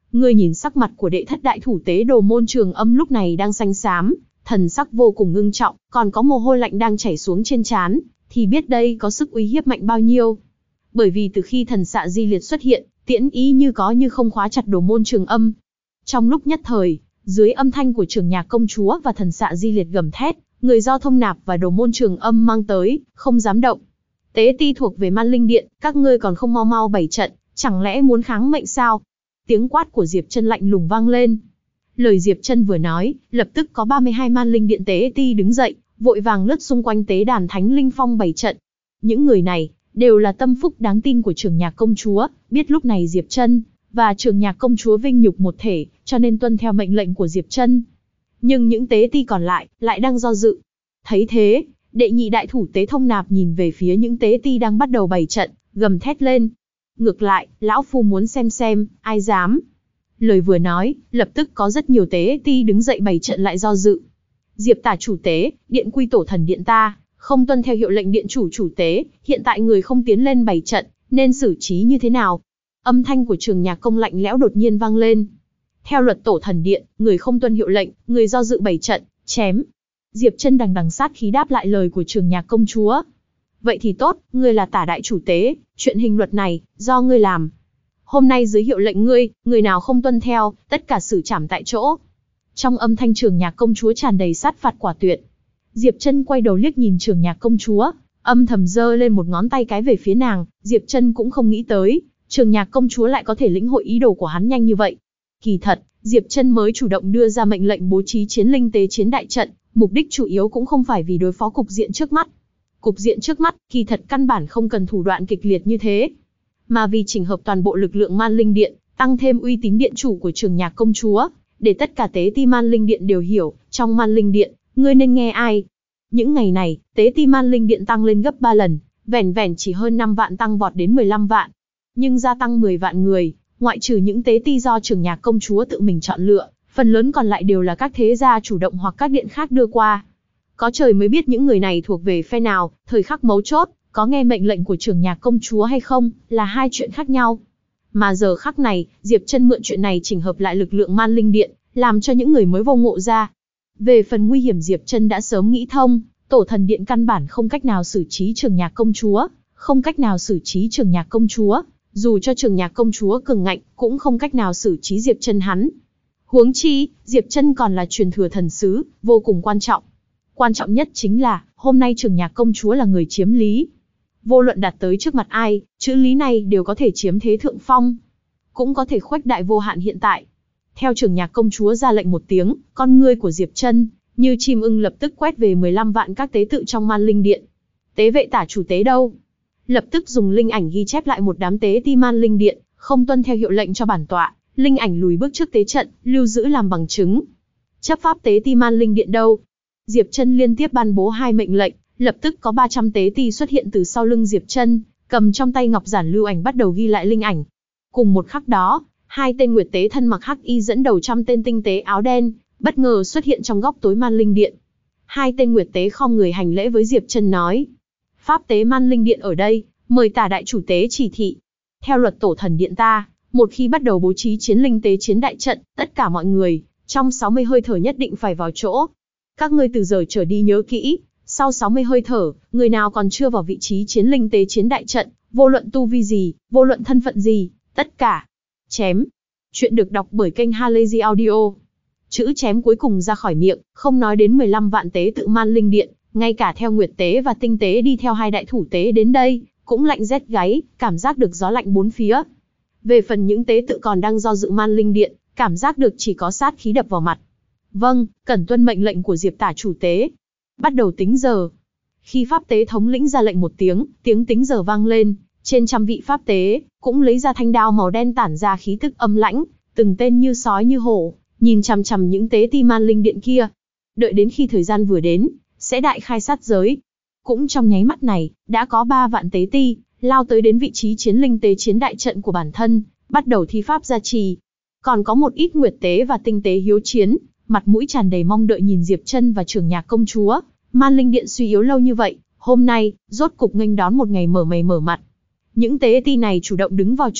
Ngươi nhìn sắc mặt của đệ thất đại thủ tế Đồ Môn Trường Âm lúc này đang xanh xám, thần sắc vô cùng ngưng trọng, còn có mồ hôi lạnh đang chảy xuống trên trán, thì biết đây có sức uy hiếp mạnh bao nhiêu. Bởi vì từ khi thần xạ di liệt xuất hiện, tiễn ý như có như không khóa chặt Đồ Môn Trường Âm. Trong lúc nhất thời, dưới âm thanh của Trường Nhạc công chúa và thần xạ di liệt gầm thét, người do Thông Nạp và Đồ Môn Trường Âm mang tới, không dám động. Tế ti thuộc về Man Linh Điện, các ngươi còn không mau mau bày trận, chẳng lẽ muốn kháng mệnh sao? Tiếng quát của Diệp Chân lạnh lùng vang lên. Lời Diệp Chân vừa nói, lập tức có 32 Man Linh Điện tế ti đứng dậy, vội vàng lướt xung quanh tế đàn Thánh Linh Phong bày trận. Những người này đều là tâm phúc đáng tin của Trường Nhạc công chúa, biết lúc này Diệp Chân và Trường Nhạc công chúa vinh nhục một thể, cho nên tuân theo mệnh lệnh của Diệp Chân. Nhưng những tế ti còn lại đang do dự. Thấy thế, đệ nhị đại thủ tế Thông Nạp nhìn về phía những tế ti đang bắt đầu bày trận, gầm thét lên. Ngược lại, lão phu muốn xem, ai dám. Lời vừa nói, lập tức có rất nhiều tế ti đứng dậy bày trận lại do dự. Diệp tả chủ tế, điện quy tổ thần điện ta, không tuân theo hiệu lệnh điện chủ tế, hiện tại người không tiến lên bày trận, nên xử trí như thế nào? Âm thanh của Trường Nhạc công lạnh lẽo đột nhiên vang lên. Theo luật tổ thần điện, người không tuân hiệu lệnh, người do dự bày trận, chém. Diệp Chân đằng đằng sát khí đáp lại lời của Trường Nhạc công chúa. Vậy thì tốt, ngươi là tả đại chủ tế, chuyện hình luật này, do ngươi làm. Hôm nay dưới hiệu lệnh ngươi, người nào không tuân theo, tất cả xử trảm tại chỗ. Trong âm thanh Trường Nhạc công chúa tràn đầy sát phạt quả tuyệt. Diệp Chân quay đầu liếc nhìn Trường Nhạc công chúa, âm thầm giơ lên một ngón tay cái về phía nàng. Diệp Chân cũng không nghĩ tới, Trường Nhạc công chúa lại có thể lĩnh hội ý đồ của hắn nhanh như vậy. Kỳ thật, Diệp Chân mới chủ động đưa ra mệnh lệnh bố trí chiến linh tế chiến đại trận, mục đích chủ yếu cũng không phải vì đối phó cục diện trước mắt. Cục diện trước mắt, kỳ thật căn bản không cần thủ đoạn kịch liệt như thế, mà vì chỉnh hợp toàn bộ lực lượng Man Linh Điện, tăng thêm uy tín điện chủ của Trường Nhạc công chúa, để tất cả tế ti Man Linh Điện đều hiểu, trong Man Linh Điện, ngươi nên nghe ai. Những ngày này, tế ti Man Linh Điện tăng lên gấp 3 lần, vẻn vẻn chỉ hơn 5 vạn tăng vọt đến 15 vạn. Nhưng gia tăng 10 vạn người, ngoại trừ những tế ti do Trường Nhạc công chúa tự mình chọn lựa, phần lớn còn lại đều là các thế gia chủ động hoặc các điện khác đưa qua. Có trời mới biết những người này thuộc về phe nào, thời khắc mấu chốt, có nghe mệnh lệnh của Trường Nhạc công chúa hay không, là hai chuyện khác nhau. Mà giờ khắc này, Diệp Chân mượn chuyện này chỉnh hợp lại lực lượng Man Linh Điện, làm cho những người mới vô ngộ ra. Về phần nguy hiểm Diệp Chân đã sớm nghĩ thông, tổ thần điện căn bản không cách nào xử trí Trường Nhạc công chúa, không cách nào xử trí Trường Nhạc công chúa, dù cho Trường Nhạc công chúa cường ngạnh, cũng không cách nào xử trí Diệp Chân hắn. Huống chi, Diệp Chân còn là truyền thừa thần sứ, vô cùng quan trọng. Quan trọng nhất chính là, hôm nay Trường Nhạc công chúa là người chiếm lý. Vô luận đặt tới trước mặt ai, chữ lý này đều có thể chiếm thế thượng phong, cũng có thể khuếch đại vô hạn hiện tại. Theo Trường Nhạc công chúa ra lệnh một tiếng, con ngươi của Diệp Chân như chim ưng lập tức quét về 15 vạn các tế tự trong Man Linh Điện. Tế vệ tả chủ tế đâu? Lập tức dùng linh ảnh ghi chép lại một đám tế ti Man Linh Điện, không tuân theo hiệu lệnh cho bản tọa, linh ảnh lùi bước trước tế trận, lưu giữ làm bằng chứng. Chấp pháp tế ti Man Linh Điện đâu? Diệp Chân liên tiếp ban bố 2 mệnh lệnh, lập tức có 300 tế ti xuất hiện từ sau lưng Diệp Chân, cầm trong tay ngọc giản lưu ảnh bắt đầu ghi lại linh ảnh. Cùng một khắc đó, 2 tên nguyệt tế thân mặc hắc y dẫn đầu trăm tên tinh tế áo đen, bất ngờ xuất hiện trong góc tối Man Linh Điện. 2 tên nguyệt tế khom người hành lễ với Diệp Chân nói: "Pháp tế Man Linh Điện ở đây, mời tả đại chủ tế chỉ thị. Theo luật tổ thần điện ta, một khi bắt đầu bố trí chiến linh tế chiến đại trận, tất cả mọi người trong 60 hơi thở nhất định phải vào chỗ. Các ngươi từ giờ trở đi nhớ kỹ, sau 60 hơi thở, người nào còn chưa vào vị trí chiến linh tế chiến đại trận, vô luận tu vi gì, vô luận thân phận gì, tất cả chém." Chuyện được đọc bởi kênh Halazy Audio. Chữ chém cuối cùng ra khỏi miệng, không nói đến 15 vạn tế tự Man Linh Điện, ngay cả theo nguyệt tế và tinh tế đi theo 2 đại thủ tế đến đây, cũng lạnh rét gáy, cảm giác được gió lạnh bốn phía. Về phần những tế tự còn đang do dự Man Linh Điện, cảm giác được chỉ có sát khí đập vào mặt. Vâng, cẩn tuân mệnh lệnh của Diệp tả chủ tế. Bắt đầu tính giờ. Khi pháp tế thống lĩnh ra lệnh một tiếng, tiếng tính giờ vang lên, trên trăm vị pháp tế cũng lấy ra thanh đao màu đen tản ra khí tức âm lãnh, từng tên như sói như hổ, nhìn chằm chằm những tế ti Man Linh Điện kia. Đợi đến khi thời gian vừa đến, sẽ đại khai sát giới. Cũng trong nháy mắt này, đã có 3 vạn tế ti lao tới đến vị trí chiến linh tế chiến đại trận của bản thân, bắt đầu thi pháp gia trì. Còn có một ít nguyệt tế và tinh tế hiếu chiến, mặt mũi tràn đầy mong đợi nhìn Diệp Chân và Trường Nhạc công chúa. Man Linh Điện suy yếu lâu như vậy, hôm nay rốt cục nghênh đón một ngày mở mày mở mặt. Những tế ti này chủ động đứng vào chỗ,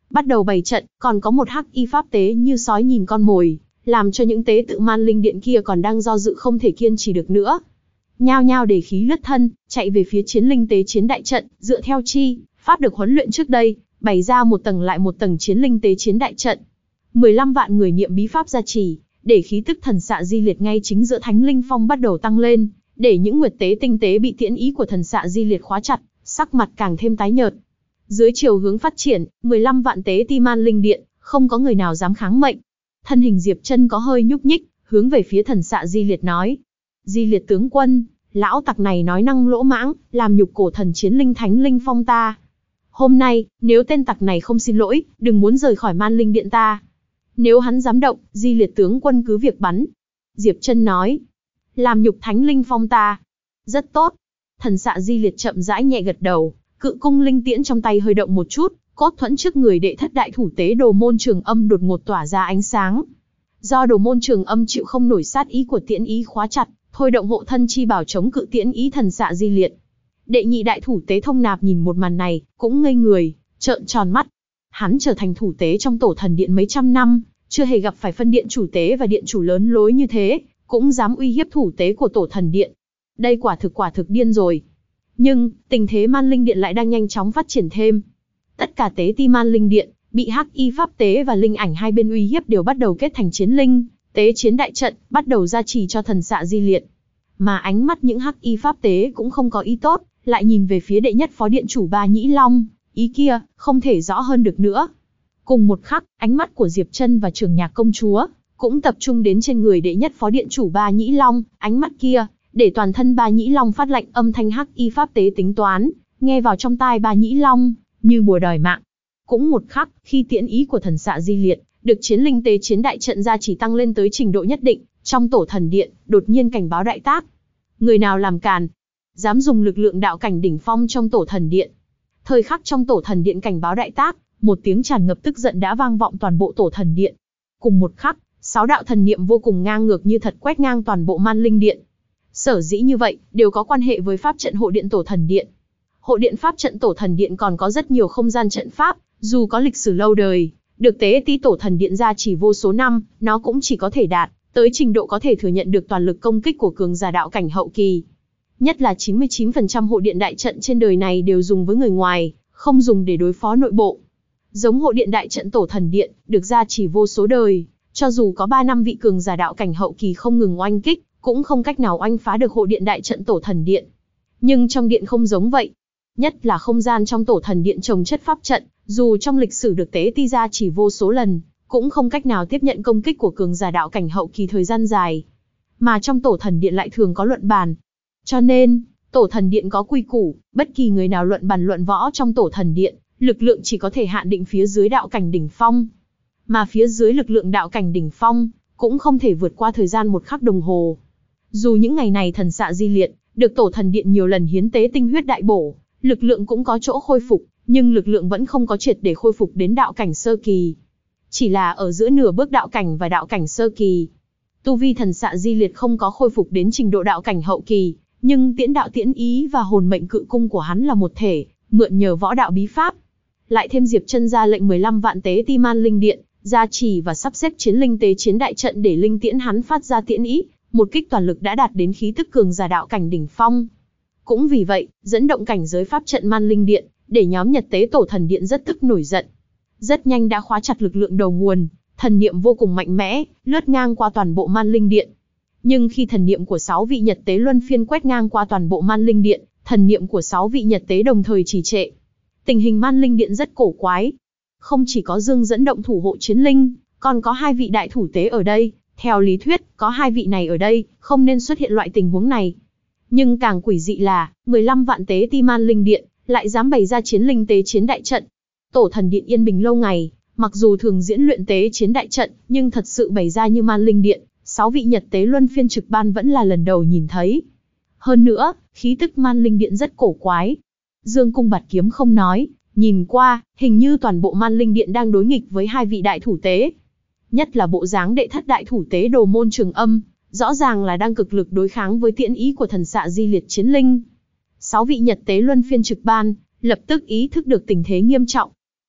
bắt đầu bày trận, còn có một hắc y pháp tế như sói nhìn con mồi, làm cho những tế tự man linh điện kia còn đang do dự không thể kiên trì được nữa. Nhao nhao để khí lướt thân, chạy về phía chiến linh tế chiến đại trận, dựa theo chi pháp được huấn luyện trước đây, bày ra một tầng lại một tầng chiến linh tế chiến đại trận. 15 vạn người niệm bí pháp gia trì, để khí tức thần xạ di liệt ngay chính giữa thánh linh phong bắt đầu tăng lên, để những nguyệt tế tinh tế bị tiễn ý của thần xạ di liệt khóa chặt, sắc mặt càng thêm tái nhợt. Dưới chiều hướng phát triển, 15 vạn tế ti man linh điện, không có người nào dám kháng mệnh. Thân hình Diệp Chân có hơi nhúc nhích, hướng về phía thần xạ di liệt nói: Di liệt tướng quân, lão tặc này nói năng lỗ mãng, làm nhục cổ thần chiến linh thánh linh phong ta. Hôm nay, nếu tên tặc này không xin lỗi, đừng muốn rời khỏi man linh điện ta. Nếu hắn dám động, Di liệt tướng quân cứ việc bắn. Diệp Chân nói: Làm nhục thánh linh phong ta. Rất tốt. Thần xạ Di liệt chậm rãi nhẹ gật đầu, cự cung linh tiễn trong tay hơi động một chút, cốt thuẫn trước người đệ thất đại thủ tế Đồ Môn Trường Âm đột ngột tỏa ra ánh sáng. Do Đồ Môn Trường Âm chịu không nổi sát ý của tiễn ý khóa chặt, thôi động hộ thân chi bảo chống cự tiễn ý thần xạ Di liệt. Đệ nhị đại thủ tế Thông Nạp nhìn một màn này, cũng ngây người, trợn tròn mắt. Hắn trở thành thủ tế trong tổ thần điện mấy trăm năm, chưa hề gặp phải phân điện chủ tế và điện chủ lớn lối như thế, cũng dám uy hiếp thủ tế của tổ thần điện. Đây quả thực điên rồi. Nhưng, tình thế man linh điện lại đang nhanh chóng phát triển thêm. Tất cả tế ti man linh điện, bị hắc y pháp tế và linh ảnh hai bên uy hiếp đều bắt đầu kết thành chiến linh, tế chiến đại trận, bắt đầu gia trì cho thần xạ Di liệt. Mà ánh mắt những hắc y pháp tế cũng không có ý tốt, lại nhìn về phía đệ nhất phó điện chủ Ba Nhĩ Long, ý kia, không thể rõ hơn được nữa. Cùng một khắc, ánh mắt của Diệp Chân và Trường Nhạc công chúa cũng tập trung đến trên người đệ nhất phó điện chủ Ba Nhĩ Long, ánh mắt kia, để toàn thân Ba Nhĩ Long phát lạnh, âm thanh hắc y pháp tế tính toán, nghe vào trong tai Ba Nhĩ Long, như bùa đòi mạng. Cũng một khắc, khi tiễn ý của thần xạ Di liệt, được chiến linh tế chiến đại trận gia chỉ tăng lên tới trình độ nhất định, trong tổ thần điện, đột nhiên cảnh báo đại tác. Người nào làm càn, dám dùng lực lượng đạo cảnh đỉnh phong trong tổ thần điện. Thời khắc trong tổ thần điện cảnh báo đại tác, một tiếng tràn ngập tức giận đã vang vọng toàn bộ tổ thần điện. Cùng một khắc, 6 đạo thần niệm vô cùng ngang ngược như thật quét ngang toàn bộ man linh điện. Sở dĩ như vậy, đều có quan hệ với pháp trận hộ điện tổ thần điện. Hộ điện pháp trận tổ thần điện còn có rất nhiều không gian trận pháp, dù có lịch sử lâu đời, được tế ti tổ thần điện gia chỉ vô số năm, nó cũng chỉ có thể đạt tới trình độ có thể thừa nhận được toàn lực công kích của cường giả đạo cảnh hậu kỳ. Nhất là 99% hộ điện đại trận trên đời này đều dùng với người ngoài, không dùng để đối phó nội bộ. Giống hộ điện đại trận tổ thần điện, được gia trì vô số đời, cho dù có 3 năm vị cường giả đạo cảnh hậu kỳ không ngừng oanh kích, cũng không cách nào oanh phá được hộ điện đại trận tổ thần điện. Nhưng trong điện không giống vậy. Nhất là không gian trong tổ thần điện trồng chất pháp trận, dù trong lịch sử được tế ti gia chỉ vô số lần, cũng không cách nào tiếp nhận công kích của cường giả đạo cảnh hậu kỳ thời gian dài. Mà trong tổ thần điện lại thường có luận bàn. Cho nên, tổ thần điện có quy củ, bất kỳ người nào luận bàn luận võ trong tổ thần điện, lực lượng chỉ có thể hạn định phía dưới đạo cảnh đỉnh phong. Mà phía dưới lực lượng đạo cảnh đỉnh phong, cũng không thể vượt qua thời gian 1 khắc đồng hồ. Dù những ngày này thần xạ Di liệt, được tổ thần điện nhiều lần hiến tế tinh huyết đại bổ, lực lượng cũng có chỗ khôi phục, nhưng lực lượng vẫn không có triệt để khôi phục đến đạo cảnh sơ kỳ. Chỉ là ở giữa nửa bước đạo cảnh và đạo cảnh sơ kỳ. Tu vi thần xạ Di liệt không có khôi phục đến trình độ đạo cảnh hậu kỳ, nhưng tiễn đạo tiễn ý và hồn mệnh cự cung của hắn là một thể, mượn nhờ võ đạo bí pháp. Lại thêm Diệp Chân ra lệnh 15 vạn tế ti man linh điện, gia trì và sắp xếp chiến linh tế chiến đại trận để linh tiễn hắn phát ra tiễn ý, một kích toàn lực đã đạt đến khí tức cường giả đạo cảnh đỉnh phong. Cũng vì vậy, dẫn động cảnh giới pháp trận man linh điện, để nhóm Nhật tế tổ thần điện rất tức nổi giận. Rất nhanh đã khóa chặt lực lượng đầu nguồn, thần niệm vô cùng mạnh mẽ, lướt ngang qua toàn bộ man linh điện. Nhưng khi thần niệm của 6 vị Nhật tế luân phiên quét ngang qua toàn bộ man linh điện, thần niệm của 6 vị Nhật tế đồng thời trì trệ. Tình hình man linh điện rất cổ quái. Không chỉ có Dương dẫn động thủ hộ chiến linh, còn có 2 vị đại thủ tế ở đây. Theo lý thuyết, có 2 vị này ở đây, không nên xuất hiện loại tình huống này. Nhưng càng quỷ dị là, 15 vạn tế ti man linh điện, lại dám bày ra chiến linh tế chiến đại trận. Tổ thần điện yên bình lâu ngày, mặc dù thường diễn luyện tế chiến đại trận, nhưng thật sự bày ra như man linh điện, 6 vị Nhật tế luân phiên trực ban vẫn là lần đầu nhìn thấy. Hơn nữa, khí tức man linh điện rất cổ quái. Dương cung bạt kiếm không nói, nhìn qua, hình như toàn bộ man linh điện đang đối nghịch với 2 vị đại thủ tế. Nhất là bộ dáng đệ thất đại thủ tế Đồ Môn Trường Âm, rõ ràng là đang cực lực đối kháng với tiễn ý của thần xạ Di liệt chiến linh. 6 vị Nhật tế luân phiên trực ban, lập tức ý thức được tình thế nghiêm trọng.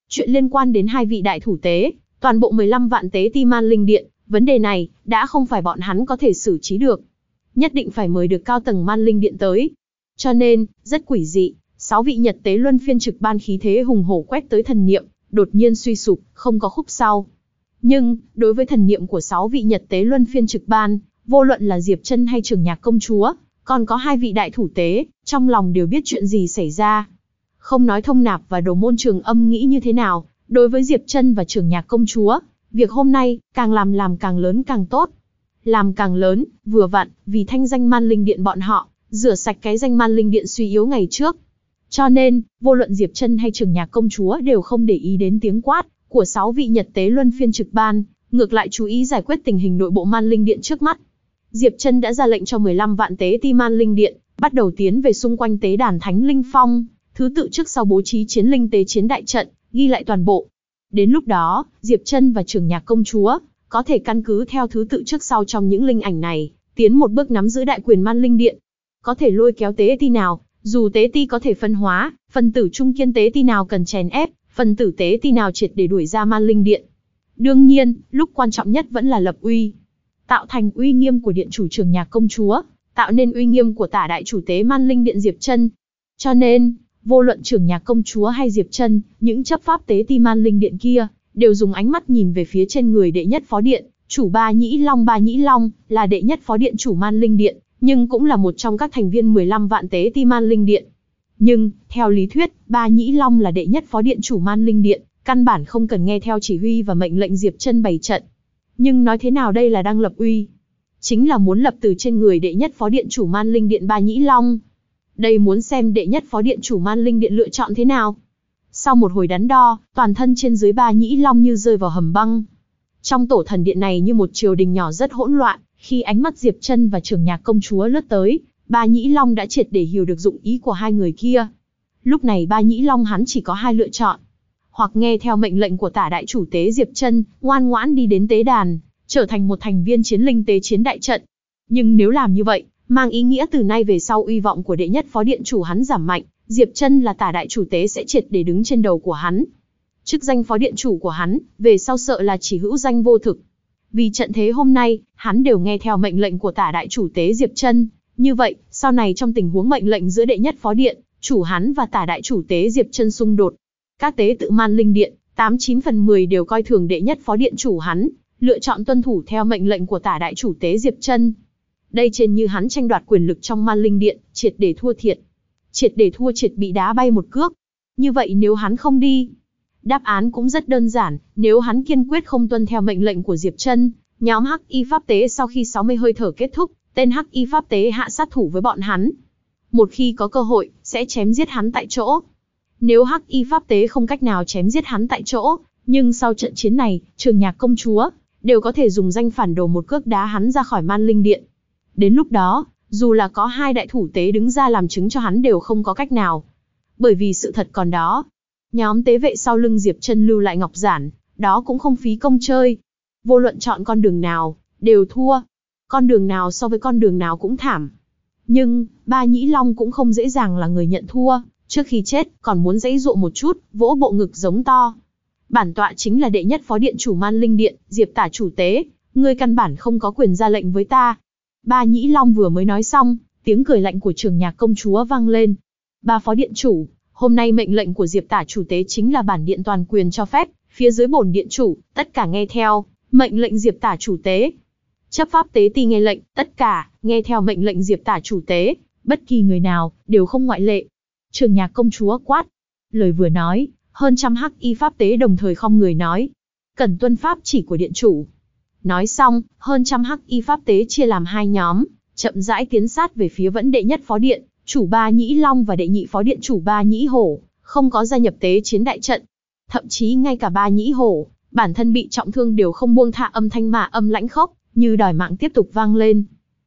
Chuyện liên quan đến hai vị đại thủ tế, toàn bộ 15 vạn tế ti Man Linh Điện, vấn đề này đã không phải bọn hắn có thể xử trí được. Nhất định phải mời được cao tầng Man Linh Điện tới. Cho nên, rất quỷ dị, 6 vị Nhật tế luân phiên trực ban khí thế hùng hổ quét tới thần niệm, đột nhiên suy sụp, không có khúc sau. Nhưng, đối với thần niệm của 6 vị Nhật tế luân phiên trực ban, vô luận là Diệp Trân hay Trường Nhạc công chúa, còn có hai vị đại thủ tế, trong lòng đều biết chuyện gì xảy ra. Không nói Thông Nạp và Đồ Môn Trường Âm nghĩ như thế nào, đối với Diệp Trân và Trường Nhạc công chúa, việc hôm nay, càng làm càng lớn càng tốt. Làm càng lớn, vừa vặn, vì thanh danh Man Linh Điện bọn họ, rửa sạch cái danh Man Linh Điện suy yếu ngày trước. Cho nên, vô luận Diệp Trân hay Trường Nhạc công chúa đều không để ý đến tiếng quát của 6 vị Nhật tế luân phiên trực ban, ngược lại chú ý giải quyết tình hình nội bộ Man Linh Điện trước mắt. Diệp Trân đã ra lệnh cho 15 vạn tế ti Man Linh Điện, bắt đầu tiến về xung quanh tế đàn Thánh Linh Phong, thứ tự trước sau bố trí chiến linh tế chiến đại trận, ghi lại toàn bộ. Đến lúc đó, Diệp Trân và Trường Nhạc công chúa có thể căn cứ theo thứ tự trước sau trong những linh ảnh này, tiến một bước nắm giữ đại quyền Man Linh Điện. Có thể lôi kéo tế ti nào, dù tế ti có thể phân hóa, phần tử trung kiên tế ti nào cần chèn ép, phần tử tế ti nào triệt để đuổi ra Man Linh Điện. Đương nhiên, lúc quan trọng nhất vẫn là lập uy. Tạo thành uy nghiêm của điện chủ Trường Nhạc công chúa, tạo nên uy nghiêm của tả đại chủ tế Man Linh Điện Diệp Trân. Cho nên, vô luận Trường Nhạc công chúa hay Diệp Trân, những chấp pháp tế ti Man Linh Điện kia, đều dùng ánh mắt nhìn về phía trên người đệ nhất phó điện, chủ Ba Nhĩ Long. Ba Nhĩ Long là đệ nhất phó điện chủ Man Linh Điện, nhưng cũng là một trong các thành viên 15 vạn tế ti Man Linh Điện. Nhưng, theo lý thuyết, Ba Nhĩ Long là đệ nhất phó điện chủ Man Linh Điện, căn bản không cần nghe theo chỉ huy và mệnh lệnh Diệp Trân bày trận. Nhưng nói thế nào đây là đang lập uy? Chính là muốn lập từ trên người đệ nhất phó điện chủ Man Linh Điện Ba Nhĩ Long. Đây muốn xem đệ nhất phó điện chủ Man Linh Điện lựa chọn thế nào. Sau một hồi đắn đo, toàn thân trên dưới Ba Nhĩ Long như rơi vào hầm băng. Trong tổ thần điện này như một triều đình nhỏ rất hỗn loạn, khi ánh mắt Diệp Trân và Trường Nhạc công chúa lướt tới, Ba Nhĩ Long đã triệt để hiểu được dụng ý của hai người kia. Lúc này Ba Nhĩ Long hắn chỉ có hai lựa chọn. Hoặc nghe theo mệnh lệnh của tả đại chủ tế Diệp Trân, ngoan ngoãn đi đến tế đàn, trở thành một thành viên chiến linh tế chiến đại trận. Nhưng nếu làm như vậy, mang ý nghĩa từ nay về sau uy vọng của đệ nhất phó điện chủ hắn giảm mạnh, Diệp Trân là tả đại chủ tế sẽ triệt để đứng trên đầu của hắn. Chức danh phó điện chủ của hắn, về sau sợ là chỉ hữu danh vô thực. Vì trận thế hôm nay, hắn đều nghe theo mệnh lệnh của tả đại chủ tế Diệp Trân. Như vậy, sau này trong tình huống mệnh lệnh giữa đệ nhất phó điện, chủ hắn và tả đại chủ tế Diệp Trân xung đột, các tế tự Man Linh Điện, 89 phần 10 đều coi thường đệ nhất phó điện chủ hắn, lựa chọn tuân thủ theo mệnh lệnh của tả đại chủ tế Diệp Trân. Đây trên như hắn tranh đoạt quyền lực trong Man Linh Điện, triệt để thua thiệt. Triệt để thua triệt bị đá bay một cước. Như vậy nếu hắn không đi, đáp án cũng rất đơn giản, nếu hắn kiên quyết không tuân theo mệnh lệnh của Diệp Trân, nhóm Hắc Y Pháp Tế sau khi 60 hơi thở kết thúc, tên Hắc Y Pháp Tế hạ sát thủ với bọn hắn. Một khi có cơ hội, sẽ chém giết hắn tại chỗ. Nếu Hắc Y Pháp Tế không cách nào chém giết hắn tại chỗ, nhưng sau trận chiến này, Trường Nhạc công chúa đều có thể dùng danh phản đồ một cước đá hắn ra khỏi Man Linh Điện. Đến lúc đó, dù là có hai đại thủ tế đứng ra làm chứng cho hắn đều không có cách nào. Bởi vì sự thật còn đó. Nhóm tế vệ sau lưng Diệp Trân lưu lại ngọc giản, đó cũng không phí công chơi. Vô luận chọn con đường nào, đều thua. Con đường nào so với con đường nào cũng thảm. Nhưng, Ba Nhĩ Long cũng không dễ dàng là người nhận thua, trước khi chết, còn muốn giãy giụa một chút, vỗ bộ ngực giống to. Bản tọa chính là đệ nhất phó điện chủ Man Linh Điện, Diệp tả chủ tế, ngươi căn bản không có quyền ra lệnh với ta. Ba Nhĩ Long vừa mới nói xong, tiếng cười lạnh của Trường Nhạc công chúa vang lên. Ba phó điện chủ, hôm nay mệnh lệnh của Diệp tả chủ tế chính là bản điện toàn quyền cho phép, phía dưới bổn điện chủ, tất cả nghe theo, mệnh lệnh Diệp tả chủ tế. Chấp pháp tế ti nghe lệnh, tất cả, nghe theo mệnh lệnh Diệp tả chủ tế, bất kỳ người nào, đều không ngoại lệ. Trường Nhạc công chúa quát. Lời vừa nói, hơn trăm Hắc Y Pháp Tế đồng thời khom người nói. Cần tuân pháp chỉ của điện chủ. Nói xong, hơn trăm Hắc Y Pháp Tế chia làm hai nhóm, chậm rãi tiến sát về phía vẫn đệ nhất phó điện, chủ Ba Nhĩ Long và đệ nhị phó điện chủ Ba Nhĩ Hổ, không có gia nhập tế chiến đại trận. Thậm chí ngay cả Ba Nhĩ Hổ, bản thân bị trọng thương đều không buông tha, âm thanh mà âm lãnh khốc, như đòi mạng tiếp tục vang lên.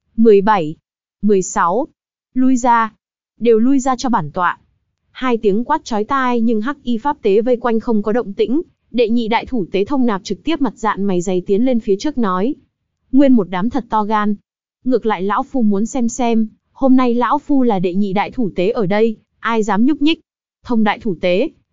17, 16, lui ra, đều lui ra cho bản tọa. Hai tiếng quát chói tai nhưng Hắc Y Pháp Tế vây quanh không có động tĩnh. Đệ nhị đại thủ tế Thông Nạp trực tiếp mặt dạn mày dày tiến lên phía trước nói. Nguyên một đám thật to gan. Ngược lại lão phu muốn xem, hôm nay lão phu là đệ nhị đại thủ tế ở đây, ai dám nhúc nhích. Thông đại thủ tế,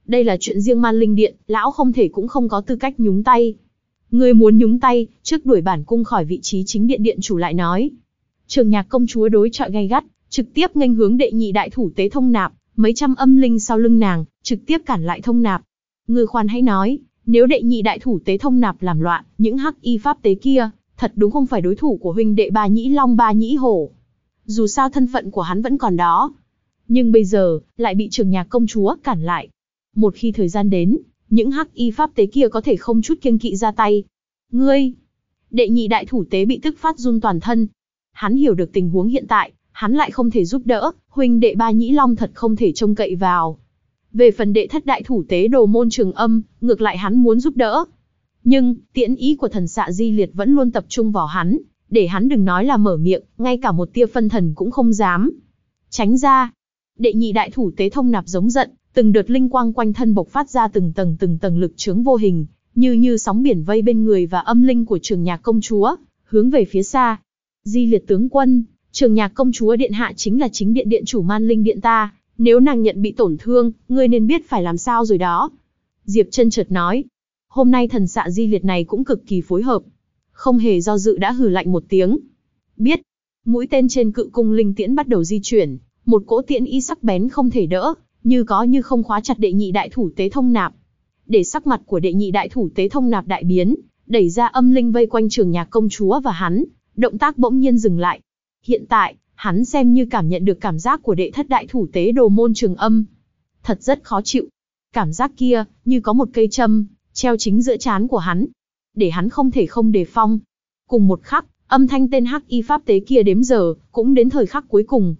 Đây là chuyện riêng Man Linh Điện, lão không thể cũng không có tư cách nhúng tay. Ngươi muốn nhúng tay, trước đuổi bản cung khỏi vị trí chính điện điện chủ lại nói. Trường Nhạc công chúa đối chọi gay gắt, trực tiếp nghênh hướng đệ nhị đại thủ tế Thông Nạp, mấy trăm âm linh sau lưng nàng, trực tiếp cản lại Thông Nạp. Ngươi khoan hãy nói, nếu đệ nhị đại thủ tế Thông Nạp làm loạn, những hắc y pháp tế kia, thật đúng không phải đối thủ của huynh đệ Ba Nhĩ Long Ba Nhĩ Hổ. Dù sao thân phận của hắn vẫn còn đó. Nhưng bây giờ, lại bị Trường Nhạc công chúa cản lại. Một khi thời gian đến, những hắc y pháp tế kia có thể không chút kiêng kỵ ra tay. Ngươi! Đệ nhị đại thủ tế bị tức phát run toàn thân. Hắn hiểu được tình huống hiện tại, hắn lại không thể giúp đỡ, huynh đệ Ba Nhĩ Long thật không thể trông cậy vào. Về phần đệ thất đại thủ tế Đồ Môn Trường Âm, ngược lại hắn muốn giúp đỡ. Nhưng, tiễn ý của thần xạ di liệt vẫn luôn tập trung vào hắn, để hắn đừng nói là mở miệng, ngay cả một tia phân thần cũng không dám. Tránh ra! Đệ nhị đại thủ tế Thông Nạp giống giận, từng đợt linh quang quanh thân bộc phát ra từng tầng lực chướng vô hình, như sóng biển vây bên người và âm linh của Trường Nhạc công chúa, hướng về phía xa. Di liệt tướng quân, Trường Nhạc công chúa điện hạ chính là chính điện điện chủ Man Linh Điện ta, nếu nàng nhận bị tổn thương, ngươi nên biết phải làm sao rồi đó. Diệp Chân chợt nói. Hôm nay thần xạ di liệt này cũng cực kỳ phối hợp. Không hề do dự đã hừ lạnh một tiếng. Biết. Mũi tên trên cự cung linh tiễn bắt đầu di chuyển, một cỗ tiễn ý sắc bén không thể đỡ, như có như không khóa chặt đệ nhị đại thủ tế Thông Nạp. Để sắc mặt của đệ nhị đại thủ tế Thông Nạp đại biến, đẩy ra âm linh vây quanh Trường Nhạc công chúa và hắn, động tác bỗng nhiên dừng lại. Hiện tại, hắn xem như cảm nhận được cảm giác của đệ thất đại thủ tế Đồ Môn Trường Âm. Thật rất khó chịu. Cảm giác kia, như có một cây châm, treo chính giữa trán của hắn. Để hắn không thể không đề phòng. Cùng một khắc, âm thanh tên hắc y pháp tế kia đếm giờ, cũng đến thời khắc cuối cùng.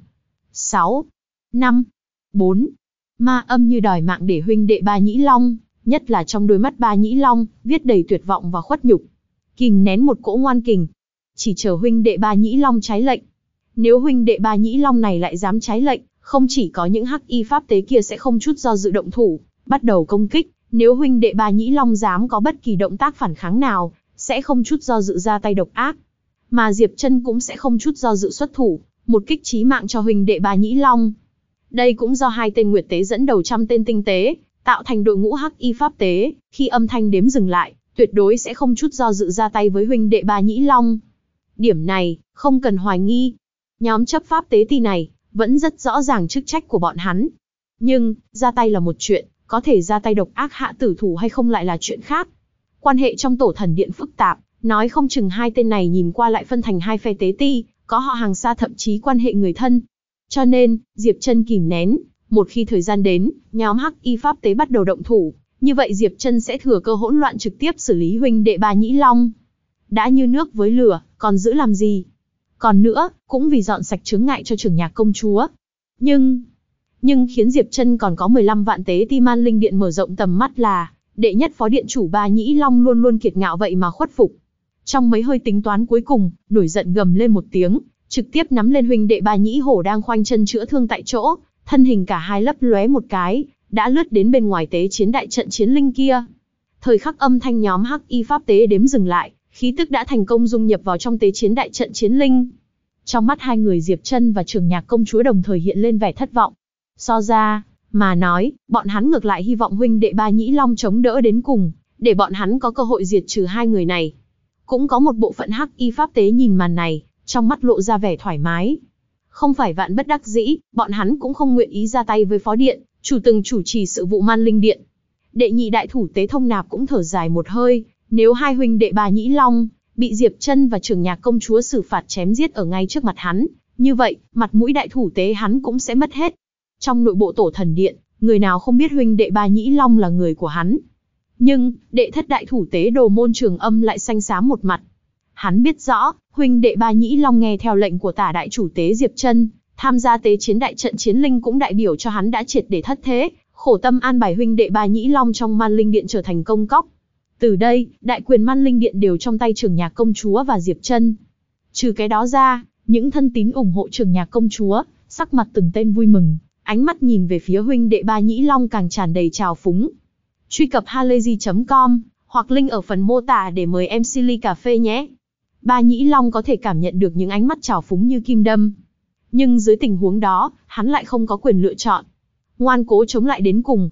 6, 5, 4. Ma âm như đòi mạng để huynh đệ Ba Nhĩ Long, nhất là trong đôi mắt Ba Nhĩ Long, viết đầy tuyệt vọng và khuất nhục. Kìm nén một cỗ ngoan kình. Chỉ chờ huynh đệ Ba Nhĩ Long trái lệnh. Nếu huynh đệ Ba Nhĩ Long này lại dám trái lệnh, không chỉ có những hắc y pháp tế kia sẽ không chút do dự động thủ, bắt đầu công kích, nếu huynh đệ Ba Nhĩ Long dám có bất kỳ động tác phản kháng nào, sẽ không chút do dự ra tay độc ác. Mà Diệp Chân cũng sẽ không chút do dự xuất thủ, một kích chí mạng cho huynh đệ Ba Nhĩ Long. Đây cũng do hai tên nguyệt tế dẫn đầu trăm tên tinh tế, tạo thành đội ngũ hắc y pháp tế, khi âm thanh đếm dừng lại, tuyệt đối sẽ không chút do dự ra tay với huynh đệ Ba Nhĩ Long. Điểm này, không cần hoài nghi. Nhóm chấp pháp tế ti này, vẫn rất rõ ràng chức trách của bọn hắn. Nhưng, ra tay là một chuyện, có thể ra tay độc ác hạ tử thủ hay không lại là chuyện khác. Quan hệ trong tổ thần điện phức tạp, nói không chừng hai tên này nhìn qua lại phân thành hai phe tế ti, có họ hàng xa thậm chí quan hệ người thân. Cho nên, Diệp Chân kìm nén, một khi thời gian đến, nhóm hắc y pháp tế bắt đầu động thủ, như vậy Diệp Chân sẽ thừa cơ hỗn loạn trực tiếp xử lý huynh đệ Ba Nhĩ Long. Đã như nước với lửa, còn giữ làm gì? Còn nữa, cũng vì dọn sạch chướng ngại cho Trường Nhạc công chúa. Nhưng khiến Diệp Chân còn có 15 vạn tế ti Man Linh Điện mở rộng tầm mắt là, đệ nhất phó điện chủ Ba Nhĩ Long luôn luôn kiệt ngạo vậy mà khuất phục. Trong mấy hơi tính toán cuối cùng, nổi giận gầm lên một tiếng, trực tiếp nắm lên huynh đệ Ba Nhĩ Hổ đang khoanh chân chữa thương tại chỗ, thân hình cả hai lấp lóe một cái, đã lướt đến bên ngoài tế chiến đại trận chiến linh kia. Thời khắc âm thanh nhóm hắc y pháp tế đếm dừng lại, khí tức đã thành công dung nhập vào trong tế chiến đại trận chiến linh. Trong mắt hai người Diệp Chân và Trường Nhạc công chúa đồng thời hiện lên vẻ thất vọng. So ra mà nói, bọn hắn ngược lại hy vọng huynh đệ Ba Nhĩ Long chống đỡ đến cùng, để bọn hắn có cơ hội diệt trừ hai người này. Cũng có một bộ phận hắc y pháp tế nhìn màn này, trong mắt lộ ra vẻ thoải mái. Không phải vạn bất đắc dĩ, bọn hắn cũng không nguyện ý ra tay với phó điện, từng chủ trì sự vụ Man Linh Điện. Đệ nhị đại thủ tế Thông Nạp cũng thở dài một hơi, nếu hai huynh đệ Ba Nhĩ Long bị Diệp Chân và Trường Nhạc công chúa xử phạt chém giết ở ngay trước mặt hắn, như vậy, mặt mũi đại thủ tế hắn cũng sẽ mất hết. Trong nội bộ tổ thần điện, người nào không biết huynh đệ Ba Nhĩ Long là người của hắn. Nhưng, đệ thất đại thủ tế Đồ Môn Trường Âm lại xanh xám một mặt. Hắn biết rõ, huynh đệ Ba Nhĩ Long nghe theo lệnh của tả đại chủ tế Diệp Chân, tham gia tế chiến đại trận chiến linh cũng đại biểu cho hắn đã triệt để thất thế, khổ tâm an bài huynh đệ Ba Nhĩ Long trong Man Linh Điện trở thành công cóc. Từ đây, đại quyền Man Linh Điện đều trong tay Trường Nhạc công chúa và Diệp Chân. Trừ cái đó ra, những thân tín ủng hộ Trường Nhạc công chúa, sắc mặt từng tên vui mừng, ánh mắt nhìn về phía huynh đệ Ba Nhĩ Long càng tràn đầy trào phúng. Truy cập halayzi.com hoặc link ở phần mô tả để mời em Silly cà phê nhé. Ba Nhĩ Long có thể cảm nhận được những ánh mắt trào phúng như kim đâm. Nhưng dưới tình huống đó, hắn lại không có quyền lựa chọn. Ngoan cố chống lại đến cùng.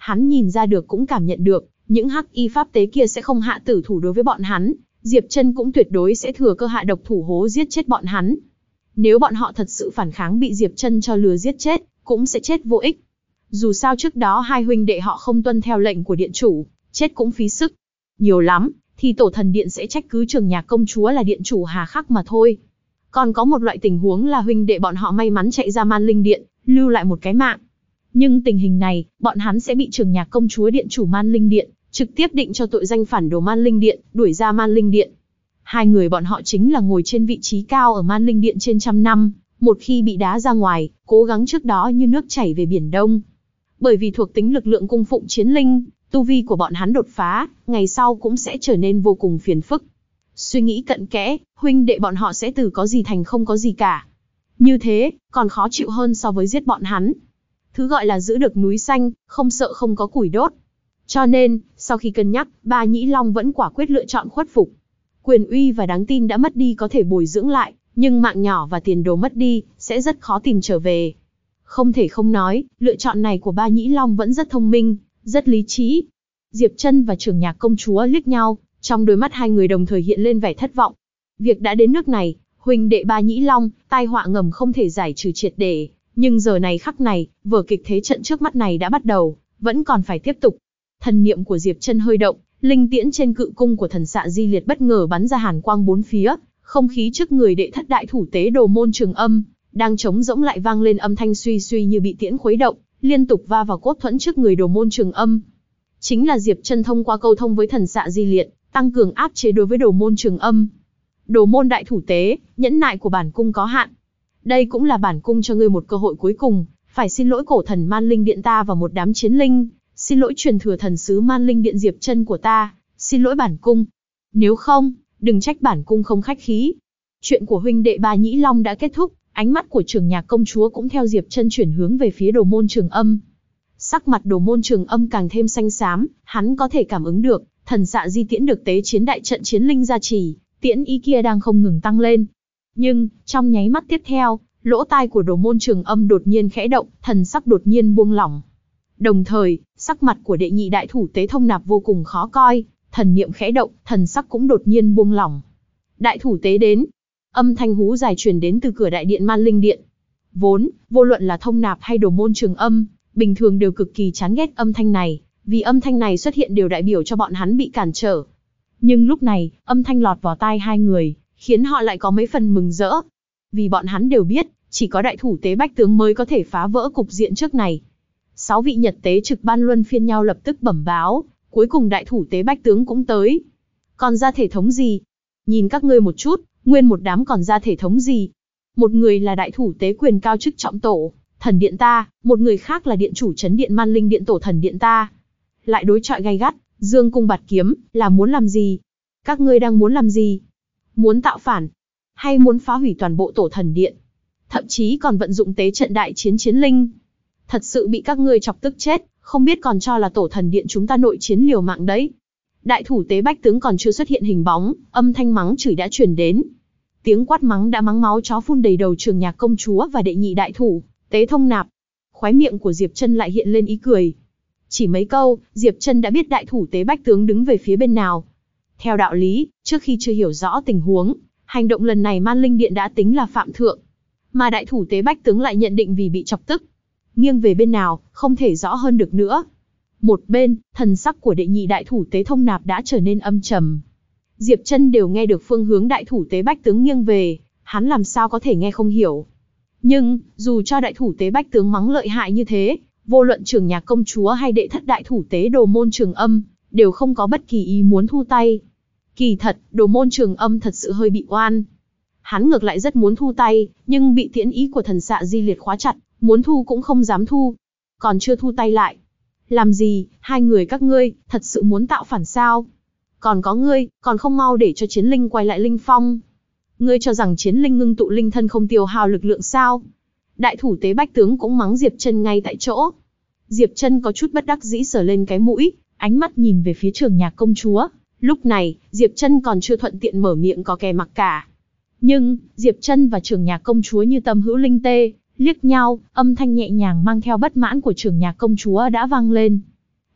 Hắn nhìn ra được cũng cảm nhận được, những hắc y pháp tế kia sẽ không hạ tử thủ đối với bọn hắn, Diệp Trân cũng tuyệt đối sẽ thừa cơ hạ độc thủ hố giết chết bọn hắn. Nếu bọn họ thật sự phản kháng bị Diệp Trân cho lừa giết chết, cũng sẽ chết vô ích. Dù sao trước đó hai huynh đệ họ không tuân theo lệnh của điện chủ, chết cũng phí sức. Nhiều lắm, thì tổ thần điện sẽ trách cứ Trường Nhạc công chúa là điện chủ hà khắc mà thôi. Còn có một loại tình huống là huynh đệ bọn họ may mắn chạy ra Man Linh Điện, lưu lại một cái mạng. Nhưng tình hình này, bọn hắn sẽ bị Trường Nhạc công chúa điện chủ Man Linh Điện trực tiếp định cho tội danh phản đồ Man Linh Điện, đuổi ra Man Linh Điện. Hai người bọn họ chính là ngồi trên vị trí cao ở Man Linh Điện trên trăm năm, một khi bị đá ra ngoài, cố gắng trước đó như nước chảy về Biển Đông. Bởi vì thuộc tính lực lượng cung phụng chiến linh, tu vi của bọn hắn đột phá, ngày sau cũng sẽ trở nên vô cùng phiền phức. Suy nghĩ cặn kẽ, huynh đệ bọn họ sẽ từ có gì thành không có gì cả. Như thế, còn khó chịu hơn so với giết bọn hắn. Thứ gọi là giữ được núi xanh, không sợ không có củi đốt. Cho nên, sau khi cân nhắc, Ba Nhĩ Long vẫn quả quyết lựa chọn khuất phục. Quyền uy và đáng tin đã mất đi có thể bồi dưỡng lại, nhưng mạng nhỏ và tiền đồ mất đi, sẽ rất khó tìm trở về. Không thể không nói, lựa chọn này của Ba Nhĩ Long vẫn rất thông minh, rất lý trí. Diệp Trân và Trường Nhạc công chúa liếc nhau, trong đôi mắt hai người đồng thời hiện lên vẻ thất vọng. Việc đã đến nước này, huynh đệ Ba Nhĩ Long, tai họa ngầm không thể giải trừ triệt để, nhưng giờ này khắc này, vở kịch thế trận trước mắt này đã bắt đầu, vẫn còn phải tiếp tục. Thần niệm của Diệp Trân hơi động, linh tiễn trên cự cung của thần xạ di liệt bất ngờ bắn ra hàn quang bốn phía, không khí trước người đệ thất đại thủ tế Đồ Môn Trường Âm đang trống rỗng lại vang lên âm thanh suy suy như bị tiễn khuấy động, liên tục va vào cốt thuẫn trước người Đồ Môn Trường Âm. Chính là Diệp Trân thông qua câu thông với thần xạ di liệt, tăng cường áp chế đối với Đồ Môn Trường Âm. Đồ Môn đại thủ tế, nhẫn nại của bản cung có hạn. Đây cũng là bản cung cho ngươi một cơ hội cuối cùng, phải xin lỗi cổ thần Man Linh Điện ta và một đám chiến linh, xin lỗi truyền thừa thần sứ Man Linh Điện Diệp Trân của ta, xin lỗi bản cung. Nếu không, đừng trách bản cung không khách khí. Chuyện của huynh đệ Ba Nhĩ Long đã kết thúc, ánh mắt của Trường Nhạc công chúa cũng theo Diệp Trân chuyển hướng về phía Đồ Môn Trường Âm. Sắc mặt Đồ Môn Trường Âm càng thêm xanh xám, hắn có thể cảm ứng được, thần xạ di tiễn được tế chiến đại trận chiến linh gia trì, tiễn ý kia đang không ngừng tăng lên. Nhưng, trong nháy mắt tiếp theo, lỗ tai của Đồ Môn Trường Âm đột nhiên khẽ động, thần sắc đột nhiên buông lỏng. Đồng thời, sắc mặt của đệ nhị đại thủ tế Thông Nạp vô cùng khó coi, thần niệm khẽ động, thần sắc cũng đột nhiên buông lỏng. Đại thủ tế đến. Âm thanh hú dài truyền đến từ cửa đại điện Man Linh Điện. Vốn, vô luận là Thông Nạp hay Đồ Môn Trường Âm, bình thường đều cực kỳ chán ghét âm thanh này, vì âm thanh này xuất hiện đều đại biểu cho bọn hắn bị cản trở. Nhưng lúc này, âm thanh lọt vào tai hai người, khiến họ lại có mấy phần mừng rỡ. Vì bọn hắn đều biết, chỉ có đại thủ tế Bách Tướng mới có thể phá vỡ cục diện trước này. 6 vị Nhật tế trực ban luân phiên nhau lập tức bẩm báo, cuối cùng đại thủ tế Bách Tướng cũng tới. Còn ra thể thống gì? Nhìn các ngươi một chút, nguyên một đám còn ra thể thống gì? Một người là đại thủ tế quyền cao chức trọng tổ, thần điện ta, một người khác là điện chủ trấn điện Man Linh Điện tổ thần điện ta. Lại đối chọi gay gắt, dương cung bạt kiếm, là muốn làm gì? Các ngươi đang muốn làm gì? Muốn tạo phản? Hay muốn phá hủy toàn bộ tổ thần điện? Thậm chí còn vận dụng tế trận đại chiến chiến linh? Thật sự bị các ngươi chọc tức chết, không biết còn cho là tổ thần điện chúng ta nội chiến liều mạng đấy. Đại thủ tế Bách Tướng còn chưa xuất hiện hình bóng, âm thanh mắng chửi đã truyền đến. Tiếng quát mắng đã mắng máu chó phun đầy đầu Trường Nhạc công chúa và đệ nhị đại thủ tế Thông Nạp. Khóe miệng của Diệp Trân lại hiện lên ý cười. Chỉ mấy câu, Diệp Trân đã biết đại thủ tế Bách Tướng đứng về phía bên nào. Theo đạo lý, trước khi chưa hiểu rõ tình huống, hành động lần này Man Linh Điện đã tính là phạm thượng. Mà đại thủ tế Bách Tướng lại nhận định vì bị chọc tức. Nghiêng về bên nào, không thể rõ hơn được nữa. Một bên, thần sắc của đệ nhị đại thủ tế Thông Nạp đã trở nên âm trầm. Diệp Trân đều nghe được phương hướng đại thủ tế Bách Tướng nghiêng về, hắn làm sao có thể nghe không hiểu. Nhưng, dù cho đại thủ tế Bách Tướng mắng lợi hại như thế, vô luận Trường Nhạc công chúa hay đệ thất đại thủ tế Đồ Môn Trường Âm, đều không có bất kỳ ý muốn thu tay. Kỳ thật, Đồ Môn Trường Âm thật sự hơi bị oan. Hắn ngược lại rất muốn thu tay, nhưng bị tiễn ý của thần xạ di liệt khóa chặt, muốn thu cũng không dám thu. Còn chưa thu tay lại. Làm gì, hai người các ngươi, thật sự muốn tạo phản sao? Còn có ngươi, còn không mau để cho chiến linh quay lại linh phong. Ngươi cho rằng chiến linh ngưng tụ linh thân không tiêu hao lực lượng sao? Đại thủ tế Bách Tướng cũng mắng Diệp Trân ngay tại chỗ. Diệp Trân có chút bất đắc dĩ sờ lên cái mũi, ánh mắt nhìn về phía Trường Nhạc công chúa. Lúc này, Diệp Trân còn chưa thuận tiện mở miệng có kè mặc cả. Nhưng, Diệp Trân và Trường Nhạc công chúa như tâm hữu linh tê, liếc nhau, âm thanh nhẹ nhàng mang theo bất mãn của Trường Nhạc công chúa đã vang lên.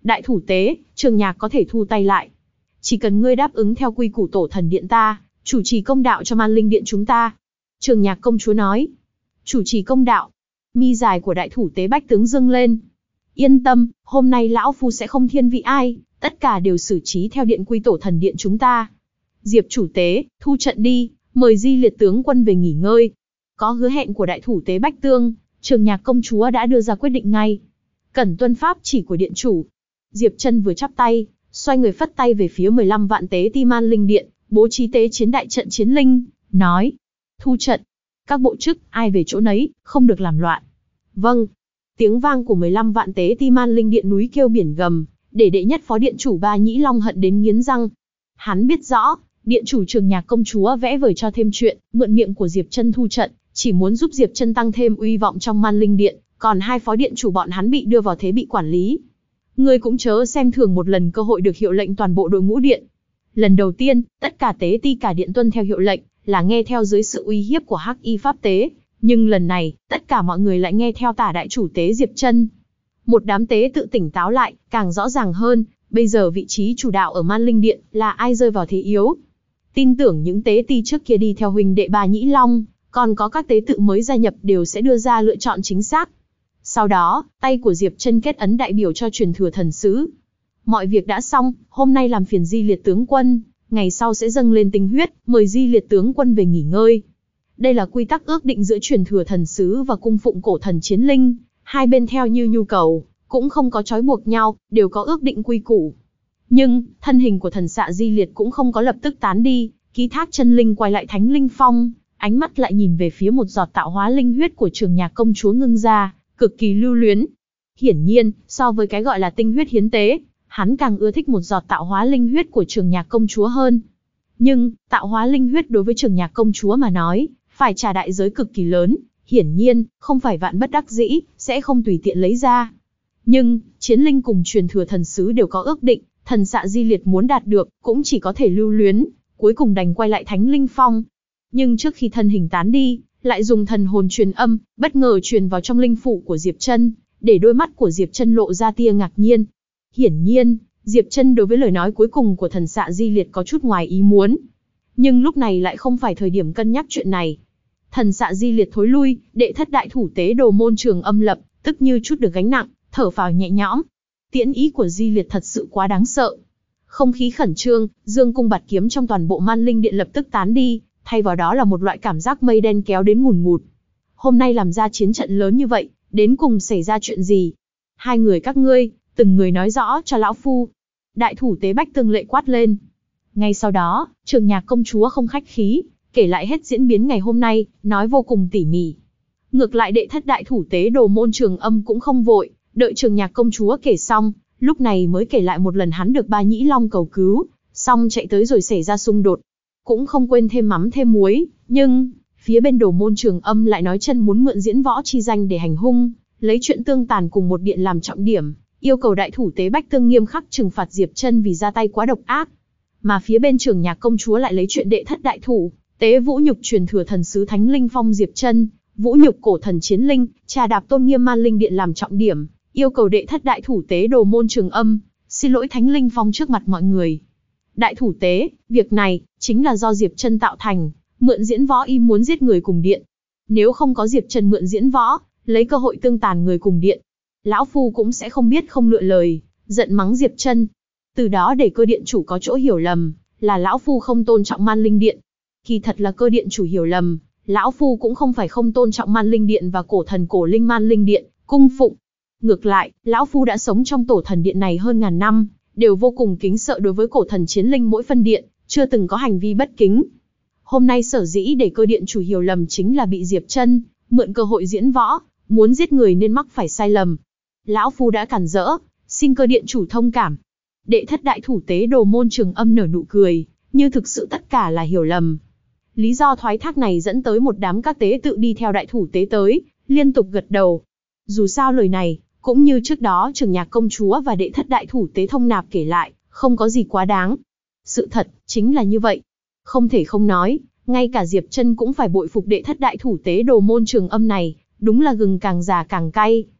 Đại thủ tế, Trường Nhạc có thể thu tay lại. Chỉ cần ngươi đáp ứng theo quy củ tổ thần điện ta, chủ trì công đạo cho Man Linh điện chúng ta. Trường Nhạc công chúa nói. Chủ trì công đạo. Mi dài của đại thủ tế bách tướng dâng lên. Yên tâm, hôm nay lão phu sẽ không thiên vị ai, tất cả đều xử trí theo điện quy tổ thần điện chúng ta. Diệp chủ tế, thu trận đi, mời Di Liệt tướng quân về nghỉ ngơi. Có hứa hẹn của đại thủ tế Bách Tương, Trường Nhạc công chúa đã đưa ra quyết định ngay. Cần tuân pháp chỉ của điện chủ. Diệp Chân vừa chắp tay, xoay người phất tay về phía 15 vạn tế ti Man Linh điện, bố trí tế chiến đại trận chiến linh, nói: thu trận. Các bộ chức, ai về chỗ nấy, không được làm loạn. Vâng. Tiếng vang của 15 vạn tế ti Man Linh điện núi kêu biển gầm, để đệ nhất phó điện chủ Ba Nhĩ Long hận đến nghiến răng. Hắn biết rõ, điện chủ Trường Nhạc công chúa vẽ vời cho thêm chuyện, mượn miệng của Diệp Chân thu trận, chỉ muốn giúp Diệp Chân tăng thêm uy vọng trong Man Linh điện, còn hai phó điện chủ bọn hắn bị đưa vào thế bị quản lý. Ngươi cũng chớ xem thường một lần cơ hội được hiệu lệnh toàn bộ đội ngũ điện. Lần đầu tiên, tất cả tế ti cả điện tuân theo hiệu lệnh, là nghe theo dưới sự uy hiếp của Hắc Y pháp tế, nhưng lần này, tất cả mọi người lại nghe theo tả đại chủ tế Diệp Chân. Một đám tế tự tỉnh táo lại, càng rõ ràng hơn, bây giờ vị trí chủ đạo ở Man Linh điện là ai rơi vào thế yếu. Tin tưởng những tế ti trước kia đi theo huynh đệ Ba Nhĩ Long, còn có các tế tự mới gia nhập đều sẽ đưa ra lựa chọn chính xác. Sau đó, tay của Diệp Chân kết ấn đại biểu cho truyền thừa thần sứ. Mọi việc đã xong, hôm nay làm phiền Di Liệt tướng quân, ngày sau sẽ dâng lên tinh huyết, mời Di Liệt tướng quân về nghỉ ngơi. Đây là quy tắc ước định giữa truyền thừa thần sứ và cung phụng cổ thần chiến linh, hai bên theo như nhu cầu, cũng không có trói buộc nhau, đều có ước định quy củ. Nhưng, thân hình của thần xạ Di Liệt cũng không có lập tức tán đi, ký thác chân linh quay lại Thánh Linh Phong, ánh mắt lại nhìn về phía một giọt tạo hóa linh huyết của Trường Nhạc công chúa ngưng ra, cực kỳ lưu luyến. Hiển nhiên, so với cái gọi là tinh huyết hiến tế, hắn càng ưa thích một giọt tạo hóa linh huyết của Trường Nhạc công chúa hơn. Nhưng, tạo hóa linh huyết đối với Trường Nhạc công chúa mà nói, phải trả đại giới cực kỳ lớn, hiển nhiên, không phải vạn bất đắc dĩ, sẽ không tùy tiện lấy ra. Nhưng, chiến linh cùng truyền thừa thần sứ đều có ước định, thần xạ Di Liệt muốn đạt được, cũng chỉ có thể lưu luyến, cuối cùng đành quay lại Thánh Linh Phong. Nhưng trước khi thân hình tán đi, lại dùng thần hồn truyền âm, bất ngờ truyền vào trong linh phủ của Diệp Chân, để đôi mắt của Diệp Chân lộ ra tia ngạc nhiên. Hiển nhiên, Diệp Chân đối với lời nói cuối cùng của thần xạ Di Liệt có chút ngoài ý muốn. Nhưng lúc này lại không phải thời điểm cân nhắc chuyện này. Thần xạ Di Liệt thối lui, đệ thất đại thủ tế Đồ Môn Trường Âm Lập, tức như chút được gánh nặng, thở phào nhẹ nhõm. Tiễn ý của Di Liệt thật sự quá đáng sợ. Không khí khẩn trương, dương cung bạt kiếm trong toàn bộ Man Linh điện lập tức tán đi, thay vào đó là một loại cảm giác mây đen kéo đến ngùn ngụt. Hôm nay làm ra chiến trận lớn như vậy, đến cùng xảy ra chuyện gì? Hai người các ngươi, từng người nói rõ cho lão phu. Đại thủ tế Bách Tương lệ quát lên. Ngay sau đó, Trường Nhạc công chúa không khách khí, kể lại hết diễn biến ngày hôm nay, nói vô cùng tỉ mỉ. Ngược lại đệ thất đại thủ tế Đồ Môn Trường Âm cũng không vội, đợi Trường Nhạc công chúa kể xong, lúc này mới kể lại một lần hắn được Ba Nhĩ Long cầu cứu, xong chạy tới rồi xảy ra xung đột. Cũng không quên thêm mắm thêm muối, nhưng, phía bên Đồ Môn Trường Âm lại nói chân muốn mượn diễn võ chi danh để hành hung, lấy chuyện tương tàn cùng một điện làm trọng điểm, yêu cầu đại thủ tế Bách Tương nghiêm khắc trừng phạt Diệp Chân vì ra tay quá độc ác. Mà phía bên Trường Nhạc công chúa lại lấy chuyện đệ thất đại thủ tế vũ nhục truyền thừa thần sứ Thánh Linh Phong Diệp Chân, vũ nhục cổ thần chiến linh, trà đạp tôn nghiêm Man Linh điện làm trọng điểm, yêu cầu đệ thất đại thủ tế Đồ Môn Trường Âm xin lỗi Thánh Linh Phong trước mặt mọi người. Đại thủ tế, việc này chính là do Diệp Chân tạo thành, mượn diễn võ y muốn giết người cùng điện. Nếu không có Diệp Chân mượn diễn võ, lấy cơ hội tương tàn người cùng điện, lão phu cũng sẽ không biết không lựa lời, giận mắng Diệp Chân. Từ đó để cơ điện chủ có chỗ hiểu lầm, là lão phu không tôn trọng Man Linh điện. Kỳ thật là cơ điện chủ hiểu lầm, lão phu cũng không phải không tôn trọng Man Linh điện và cổ thần cổ linh Man Linh điện, cung phụng. Ngược lại, lão phu đã sống trong tổ thần điện này hơn ngàn năm, đều vô cùng kính sợ đối với cổ thần chiến linh mỗi phân điện, chưa từng có hành vi bất kính. Hôm nay sở dĩ để cơ điện chủ hiểu lầm chính là bị Diệp Chân mượn cơ hội diễn võ, muốn giết người nên mắc phải sai lầm. Lão phu đã cản rỡ, xin cơ điện chủ thông cảm. Đệ thất đại thủ tế Đồ Môn Trường Âm nở nụ cười, như thực sự tất cả là hiểu lầm. Lý do thoái thác này dẫn tới một đám các tế tự đi theo đại thủ tế tới, liên tục gật đầu. Dù sao lời này, cũng như trước đó Trường Nhạc công chúa và đệ thất đại thủ tế Thông Nạp kể lại, không có gì quá đáng. Sự thật, chính là như vậy. Không thể không nói, ngay cả Diệp Chân cũng phải bội phục đệ thất đại thủ tế Đồ Môn Trường Âm này, đúng là gừng càng già càng cay.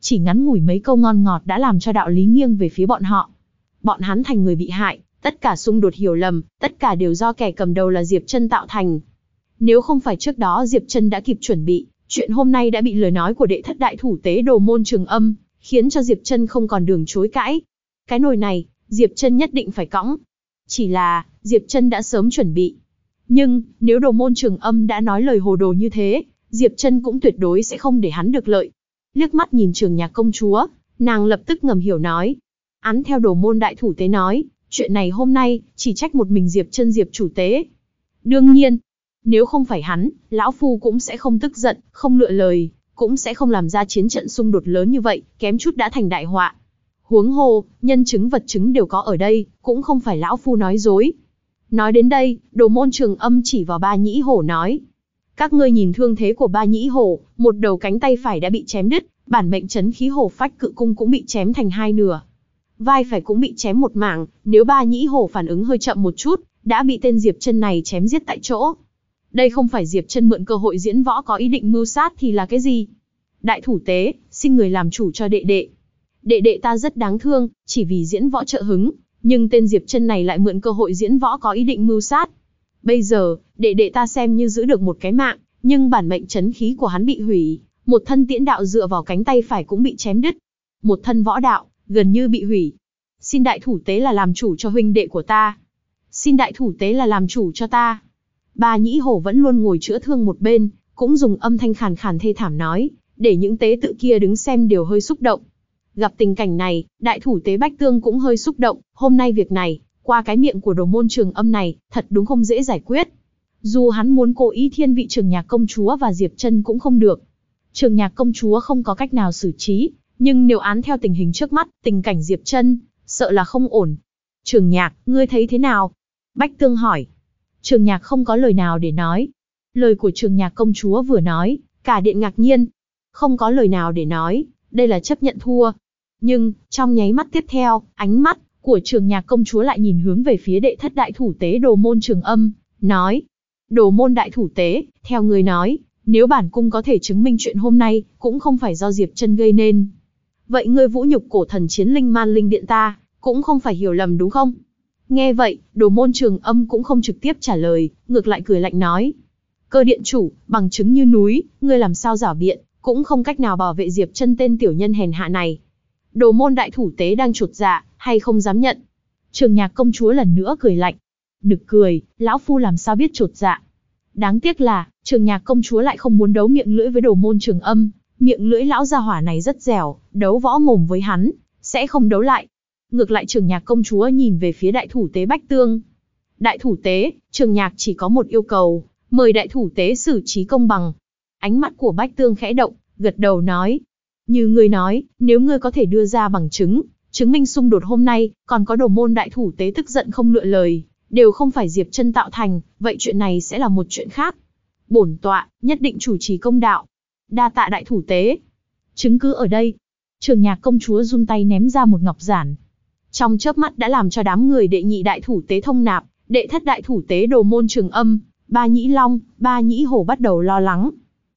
chỉ ngắn ngủi mấy câu ngon ngọt đã làm cho đạo lý nghiêng về phía bọn họ. Bọn hắn thành người bị hại, tất cả xung đột hiểu lầm, tất cả đều do kẻ cầm đầu là Diệp Trân tạo thành. Nếu không phải trước đó Diệp Trân đã kịp chuẩn bị, chuyện hôm nay đã bị lời nói của đệ thất đại thủ tế Đồ Môn Trường Âm, khiến cho Diệp Trân không còn đường chối cãi. Cái nồi này, Diệp Trân nhất định phải cõng. Chỉ là, Diệp Trân đã sớm chuẩn bị. Nhưng, nếu Đồ Môn Trường Âm đã nói lời hồ đồ như thế, Diệp Trân cũng tuyệt đối sẽ không để hắn được lợi. Liếc mắt nhìn Trường Nhạc công chúa, nàng lập tức ngầm hiểu nói. Án theo Đồ Môn đại thủ tế nói, chuyện này hôm nay, chỉ trách một mình Diệp Trân Diệp chủ tế. Đương nhiên, nếu không phải hắn, lão phu cũng sẽ không tức giận, không lựa lời, cũng sẽ không làm ra chiến trận xung đột lớn như vậy, kém chút đã thành đại họa. Huống hồ, nhân chứng vật chứng đều có ở đây, cũng không phải lão phu nói dối. Nói đến đây, Đồ Môn Trường Âm chỉ vào Ba Nhĩ Hổ nói. Các ngươi nhìn thương thế của Ba Nhĩ Hổ, một đầu cánh tay phải đã bị chém đứt, bản mệnh chấn khí hổ phách cự cung cũng bị chém thành hai nửa. Vai phải cũng bị chém một mảng, nếu Ba Nhĩ Hổ phản ứng hơi chậm một chút, đã bị tên Diệp Trân này chém giết tại chỗ. Đây không phải Diệp Trân mượn cơ hội diễn võ có ý định mưu sát thì là cái gì? Đại thủ tế, xin người làm chủ cho đệ đệ. Đệ đệ ta rất đáng thương, chỉ vì diễn võ trợ hứng, nhưng tên Diệp Trân này lại mượn cơ hội diễn võ có ý định mưu sát. Bây giờ, đệ đệ ta xem như giữ được một cái mạng, nhưng bản mệnh chấn khí của hắn bị hủy, một thân tiễn đạo dựa vào cánh tay phải cũng bị chém đứt. Một thân võ đạo, gần như bị hủy. Xin đại thủ tế là làm chủ cho huynh đệ của ta. Xin đại thủ tế là làm chủ cho ta. Ba Nhĩ Hổ vẫn luôn ngồi chữa thương một bên, cũng dùng âm thanh khàn khàn thê thảm nói, để những tế tự kia đứng xem đều hơi xúc động. Gặp tình cảnh này, đại thủ tế Bách Tương cũng hơi xúc động, hôm nay việc này, qua cái miệng của Đồ Môn Trường Âm này, thật đúng không dễ giải quyết. Dù hắn muốn cố ý thiên vị Trường Nhạc công chúa và Diệp Trân cũng không được. Trường Nhạc công chúa không có cách nào xử trí, nhưng nếu án theo tình hình trước mắt, tình cảnh Diệp Trân, sợ là không ổn. Trường Nhạc, ngươi thấy thế nào? Bách Tương hỏi. Trường Nhạc không có lời nào để nói. Lời của Trường Nhạc công chúa vừa nói, cả điện ngạc nhiên. Không có lời nào để nói, đây là chấp nhận thua. Nhưng, trong nháy mắt tiếp theo, ánh mắt của Trường Nhạc công chúa lại nhìn hướng về phía đệ thất đại thủ tế Đồ Môn Trường Âm, nói. Đồ Môn đại thủ tế, theo người nói, nếu bản cung có thể chứng minh chuyện hôm nay, cũng không phải do Diệp Trân gây nên. Vậy ngươi vũ nhục cổ thần chiến linh man linh điện ta, cũng không phải hiểu lầm đúng không? Nghe vậy, Đồ Môn Trường Âm cũng không trực tiếp trả lời, ngược lại cười lạnh nói. Cơ điện chủ, bằng chứng như núi, ngươi làm sao giảo biện, cũng không cách nào bảo vệ Diệp Trân tên tiểu nhân hèn hạ này. Đồ Môn đại thủ tế đang chột dạ, hay không dám nhận. Trường Nhạc công chúa lần nữa cười lạnh. Nực cười, lão phu làm sao biết chột dạ. Đáng tiếc là, Trường Nhạc công chúa lại không muốn đấu miệng lưỡi với Đồ Môn Trường Âm. Miệng lưỡi lão gia hỏa này rất dẻo, đấu võ mồm với hắn, sẽ không đấu lại. Ngược lại Trường Nhạc công chúa nhìn về phía đại thủ tế Bách Tương. Đại thủ tế, Trường Nhạc chỉ có một yêu cầu, mời đại thủ tế xử trí công bằng. Ánh mắt của Bách Tương khẽ động, gật đầu nói. Như ngươi nói, nếu ngươi có thể đưa ra bằng chứng, chứng minh xung đột hôm nay, còn có Đồ Môn đại thủ tế tức giận không lựa lời, đều không phải Diệp Trân tạo thành, vậy chuyện này sẽ là một chuyện khác. Bổn tọa, nhất định chủ trì công đạo. Đa tạ đại thủ tế. Chứng cứ ở đây. Trường Nhạc công chúa run tay ném ra một ngọc giản. Trong chớp mắt đã làm cho đám người đệ nhị đại thủ tế Thông Nạp, đệ thất đại thủ tế Đồ Môn Trường Âm, Ba Nhĩ Long, Ba Nhĩ Hổ bắt đầu lo lắng.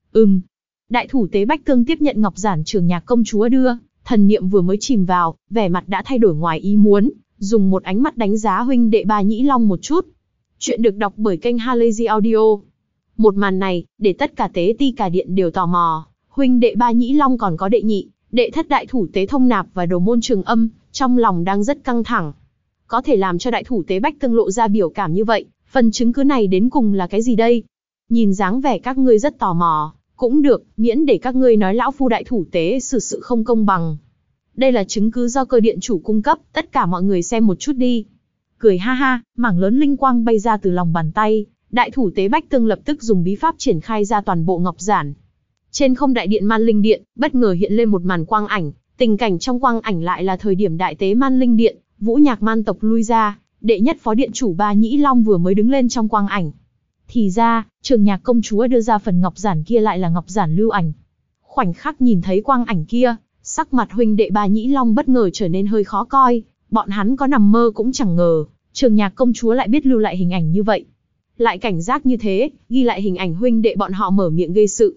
Đại thủ tế Bách Tương tiếp nhận ngọc giản Trường Nhạc công chúa đưa, thần niệm vừa mới chìm vào, vẻ mặt đã thay đổi ngoài ý muốn, dùng một ánh mắt đánh giá huynh đệ Ba Nhĩ Long một chút. Chuyện được đọc bởi kênh Halazy Audio. Một màn này, để tất cả tế ti cả điện đều tò mò, huynh đệ Ba Nhĩ Long còn có đệ nhị, đệ thất đại thủ tế Thông Nạp và Đồ Môn Trường Âm, trong lòng đang rất căng thẳng. Có thể làm cho đại thủ tế Bách Tương lộ ra biểu cảm như vậy, phần chứng cứ này đến cùng là cái gì đây? Nhìn dáng vẻ các ngươi rất tò mò, cũng được, miễn để các ngươi nói lão phu đại thủ tế xử sự không công bằng. Đây là chứng cứ do cơ điện chủ cung cấp, tất cả mọi người xem một chút đi. Cười ha ha, mảng lớn linh quang bay ra từ lòng bàn tay, đại thủ tế Bách Tương lập tức dùng bí pháp triển khai ra toàn bộ ngọc giản. Trên không đại điện Man Linh Điện, bất ngờ hiện lên một màn quang ảnh, tình cảnh trong quang ảnh lại là thời điểm đại tế Man Linh Điện, Vũ Nhạc Man tộc lui ra, đệ nhất phó điện chủ Ba Nhĩ Long vừa mới đứng lên trong quang ảnh. Thì ra, Trường Nhạc công chúa đưa ra phần ngọc giản kia lại là ngọc giản lưu ảnh. Khoảnh khắc nhìn thấy quang ảnh kia, sắc mặt huynh đệ Ba Nhĩ Long bất ngờ trở nên hơi khó coi, bọn hắn có nằm mơ cũng chẳng ngờ, Trường Nhạc công chúa lại biết lưu lại hình ảnh như vậy. Lại cảnh giác như thế, ghi lại hình ảnh huynh đệ bọn họ mở miệng gây sự.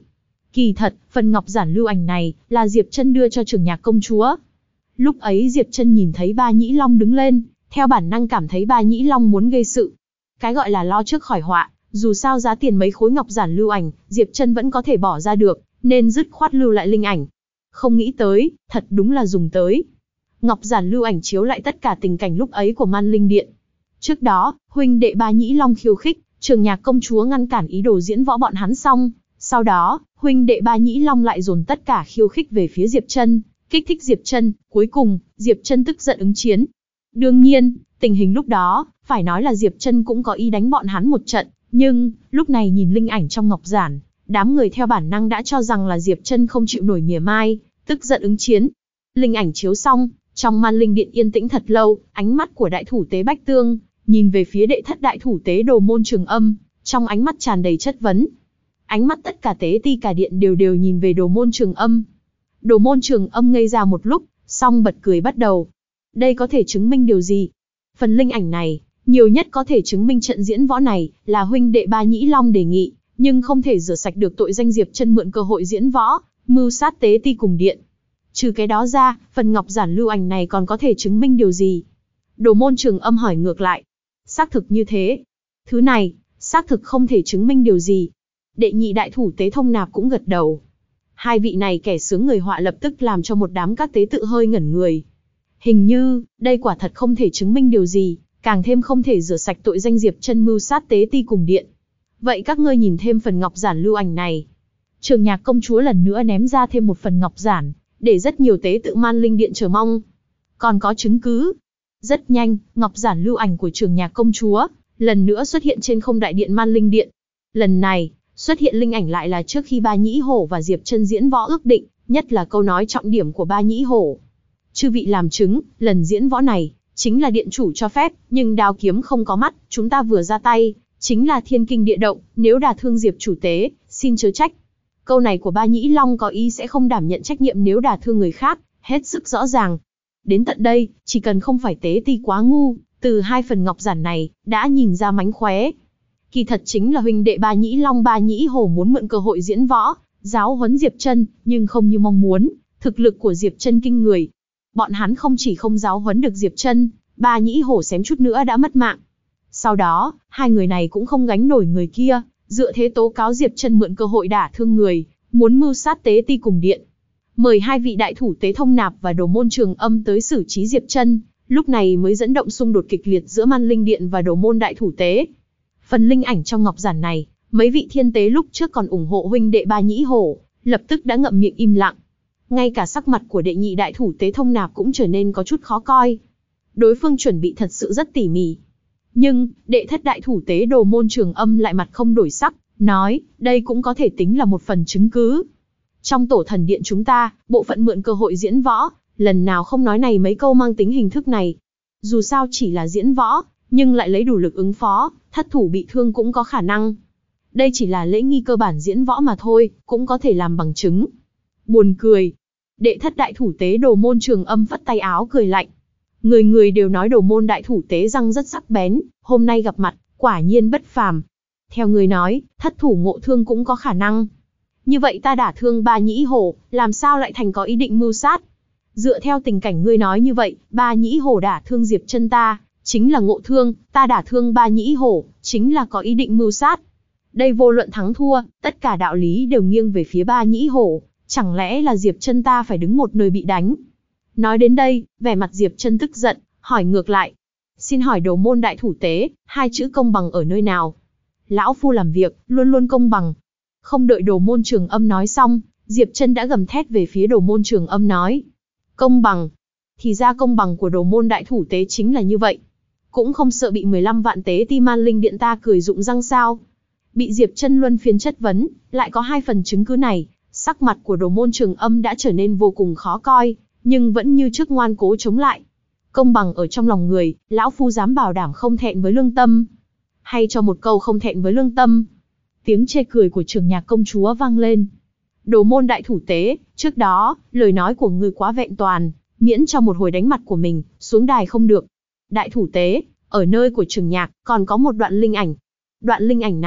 Kỳ thật, phần ngọc giản lưu ảnh này là Diệp Trân đưa cho Trường Nhạc công chúa. Lúc ấy Diệp Trân nhìn thấy Ba Nhĩ Long đứng lên, theo bản năng cảm thấy Ba Nhĩ Long muốn gây sự. Cái gọi là lo trước khỏi họa, dù sao giá tiền mấy khối ngọc giản lưu ảnh, Diệp Trân vẫn có thể bỏ ra được, nên dứt khoát lưu lại linh ảnh. Không nghĩ tới, thật đúng là dùng tới. Ngọc giản lưu ảnh chiếu lại tất cả tình cảnh lúc ấy của Man Linh Điện. Trước đó, huynh đệ Ba Nhĩ Long khiêu khích, Trường Nhạc công chúa ngăn cản ý đồ diễn võ bọn hắn xong. Sau đó, huynh đệ Ba Nhĩ Long lại dồn tất cả khiêu khích về phía Diệp Trân, kích thích Diệp Trân, cuối cùng, Diệp Trân tức giận ứng chiến. Đương nhiên, tình hình lúc đó, phải nói là Diệp Trân cũng có ý đánh bọn hắn một trận, nhưng, lúc này nhìn linh ảnh trong ngọc giản, đám người theo bản năng đã cho rằng là Diệp Trân không chịu nổi mỉa mai, tức giận ứng chiến. Linh ảnh chiếu xong, trong Man Linh Điện yên tĩnh thật lâu, ánh mắt của đại thủ tế Bách Tương, nhìn về phía đệ thất đại thủ tế Đồ Môn Trường Âm, trong ánh mắt tràn đầy chất vấn. Ánh mắt tất cả tế ti cả điện đều nhìn về Đồ Môn Trường Âm. Đồ Môn Trường Âm ngây ra một lúc, xong bật cười bắt đầu. Đây có thể chứng minh điều gì? Phần linh ảnh này, nhiều nhất có thể chứng minh trận diễn võ này là huynh đệ Ba Nhĩ Long đề nghị, nhưng không thể rửa sạch được tội danh Diệp Trân mượn cơ hội diễn võ, mưu sát tế ti cùng điện. Trừ cái đó ra, phần ngọc giản lưu ảnh này còn có thể chứng minh điều gì? Đồ Môn Trường Âm hỏi ngược lại. Xác thực như thế. Thứ này, xác thực không thể chứng minh điều gì. Đệ nhị đại thủ tế Thông Nạp cũng gật đầu. Hai vị này kẻ sướng người họa lập tức làm cho một đám các tế tự hơi ngẩn người. Hình như, đây quả thật không thể chứng minh điều gì, càng thêm không thể rửa sạch tội danh Diệp Trân mưu sát tế ti cùng điện. Vậy các ngươi nhìn thêm phần ngọc giản lưu ảnh này. Trường Nhạc công chúa lần nữa ném ra thêm một phần ngọc giản, để rất nhiều tế tự Man Linh Điện chờ mong. Còn có chứng cứ. Rất nhanh, ngọc giản lưu ảnh của Trường Nhạc công chúa lần nữa xuất hiện trên không đại điện Man Linh Điện. Lần này, xuất hiện linh ảnh lại là trước khi Ba Nhĩ Hổ và Diệp Trân diễn võ ước định, nhất là câu nói trọng điểm của Ba Nhĩ Hổ. Chư vị làm chứng, lần diễn võ này, chính là điện chủ cho phép, nhưng đao kiếm không có mắt, chúng ta vừa ra tay, chính là thiên kinh địa động, nếu đả thương Diệp chủ tế, xin chớ trách. Câu này của Ba Nhĩ Long có ý sẽ không đảm nhận trách nhiệm nếu đả thương người khác, hết sức rõ ràng. Đến tận đây, chỉ cần không phải tế ti quá ngu, từ hai phần ngọc giản này, đã nhìn ra mánh khóe. Kỳ thật chính là huynh đệ Ba Nhĩ Long Ba Nhĩ Hổ muốn mượn cơ hội diễn võ, giáo huấn Diệp Trân, nhưng không như mong muốn, thực lực của Diệp Trân kinh người. Bọn hắn không chỉ không giáo huấn được Diệp Trân, Ba Nhĩ Hổ xém chút nữa đã mất mạng. Sau đó, hai người này cũng không gánh nổi người kia, dựa thế tố cáo Diệp Trân mượn cơ hội đả thương người, muốn mưu sát tế ti cùng điện. Mời hai vị đại thủ tế Thông Nạp và Đồ Môn Trường Âm tới xử trí Diệp Trân, lúc này mới dẫn động xung đột kịch liệt giữa Man Linh Điện và Đồ Môn đại thủ tế. Phần linh ảnh trong ngọc giản này, mấy vị thiên tế lúc trước còn ủng hộ huynh đệ Ba Nhĩ Hổ, lập tức đã ngậm miệng im lặng. Ngay cả sắc mặt của đệ nhị đại thủ tế Thông Nạp cũng trở nên có chút khó coi. Đối phương chuẩn bị thật sự rất tỉ mỉ. Nhưng, đệ thất đại thủ tế Đồ Môn Trường Âm lại mặt không đổi sắc, nói, đây cũng có thể tính là một phần chứng cứ. Trong tổ thần điện chúng ta, bộ phận mượn cơ hội diễn võ, lần nào không nói này mấy câu mang tính hình thức này. Dù sao chỉ là diễn võ, nhưng lại lấy đủ lực ứng phó, thất thủ bị thương cũng có khả năng. Đây chỉ là lễ nghi cơ bản diễn võ mà thôi, cũng có thể làm bằng chứng. Buồn cười. Đệ thất đại thủ tế Đồ Môn Trường Âm phất tay áo cười lạnh. Người người đều nói Đồ Môn đại thủ tế răng rất sắc bén, hôm nay gặp mặt, quả nhiên bất phàm. Theo người nói, thất thủ ngộ thương cũng có khả năng. Như vậy ta đả thương Ba Nhĩ Hổ, làm sao lại thành có ý định mưu sát? Dựa theo tình cảnh ngươi nói như vậy, Ba Nhĩ Hổ đả thương Diệp Trân ta, chính là ngộ thương, ta đả thương Ba Nhĩ Hổ, chính là có ý định mưu sát. Đây vô luận thắng thua, tất cả đạo lý đều nghiêng về phía Ba Nhĩ Hổ, chẳng lẽ là Diệp Trân ta phải đứng một nơi bị đánh? Nói đến đây, vẻ mặt Diệp Trân tức giận, hỏi ngược lại. Xin hỏi Đồ Môn đại thủ tế, hai chữ công bằng ở nơi nào? Lão phu làm việc, luôn luôn công bằng. Không đợi Đồ Môn Trường Âm nói xong, Diệp Trân đã gầm thét về phía Đồ Môn Trường Âm nói. Công bằng. Thì ra công bằng của Đồ Môn đại thủ tế chính là như vậy. Cũng không sợ bị 15 vạn tế ti Man Linh Điện ta cười rụng răng sao. Bị Diệp Trân luân phiên chất vấn, lại có hai phần chứng cứ này, sắc mặt của Đồ Môn Trường Âm đã trở nên vô cùng khó coi, nhưng vẫn như trước ngoan cố chống lại. Công bằng ở trong lòng người, lão phu dám bảo đảm không thẹn với lương tâm. Hay cho một câu không thẹn với lương tâm. Tiếng chê cười của Trường Nhạc công chúa vang lên. Đồ Môn đại thủ tế, trước đó, lời nói của ngươi quá vẹn toàn, miễn cho một hồi đánh mặt của mình, xuống đài không được. Đại thủ tế, ở nơi của Trường Nhạc, còn có một đoạn linh ảnh. Đoạn linh ảnh này,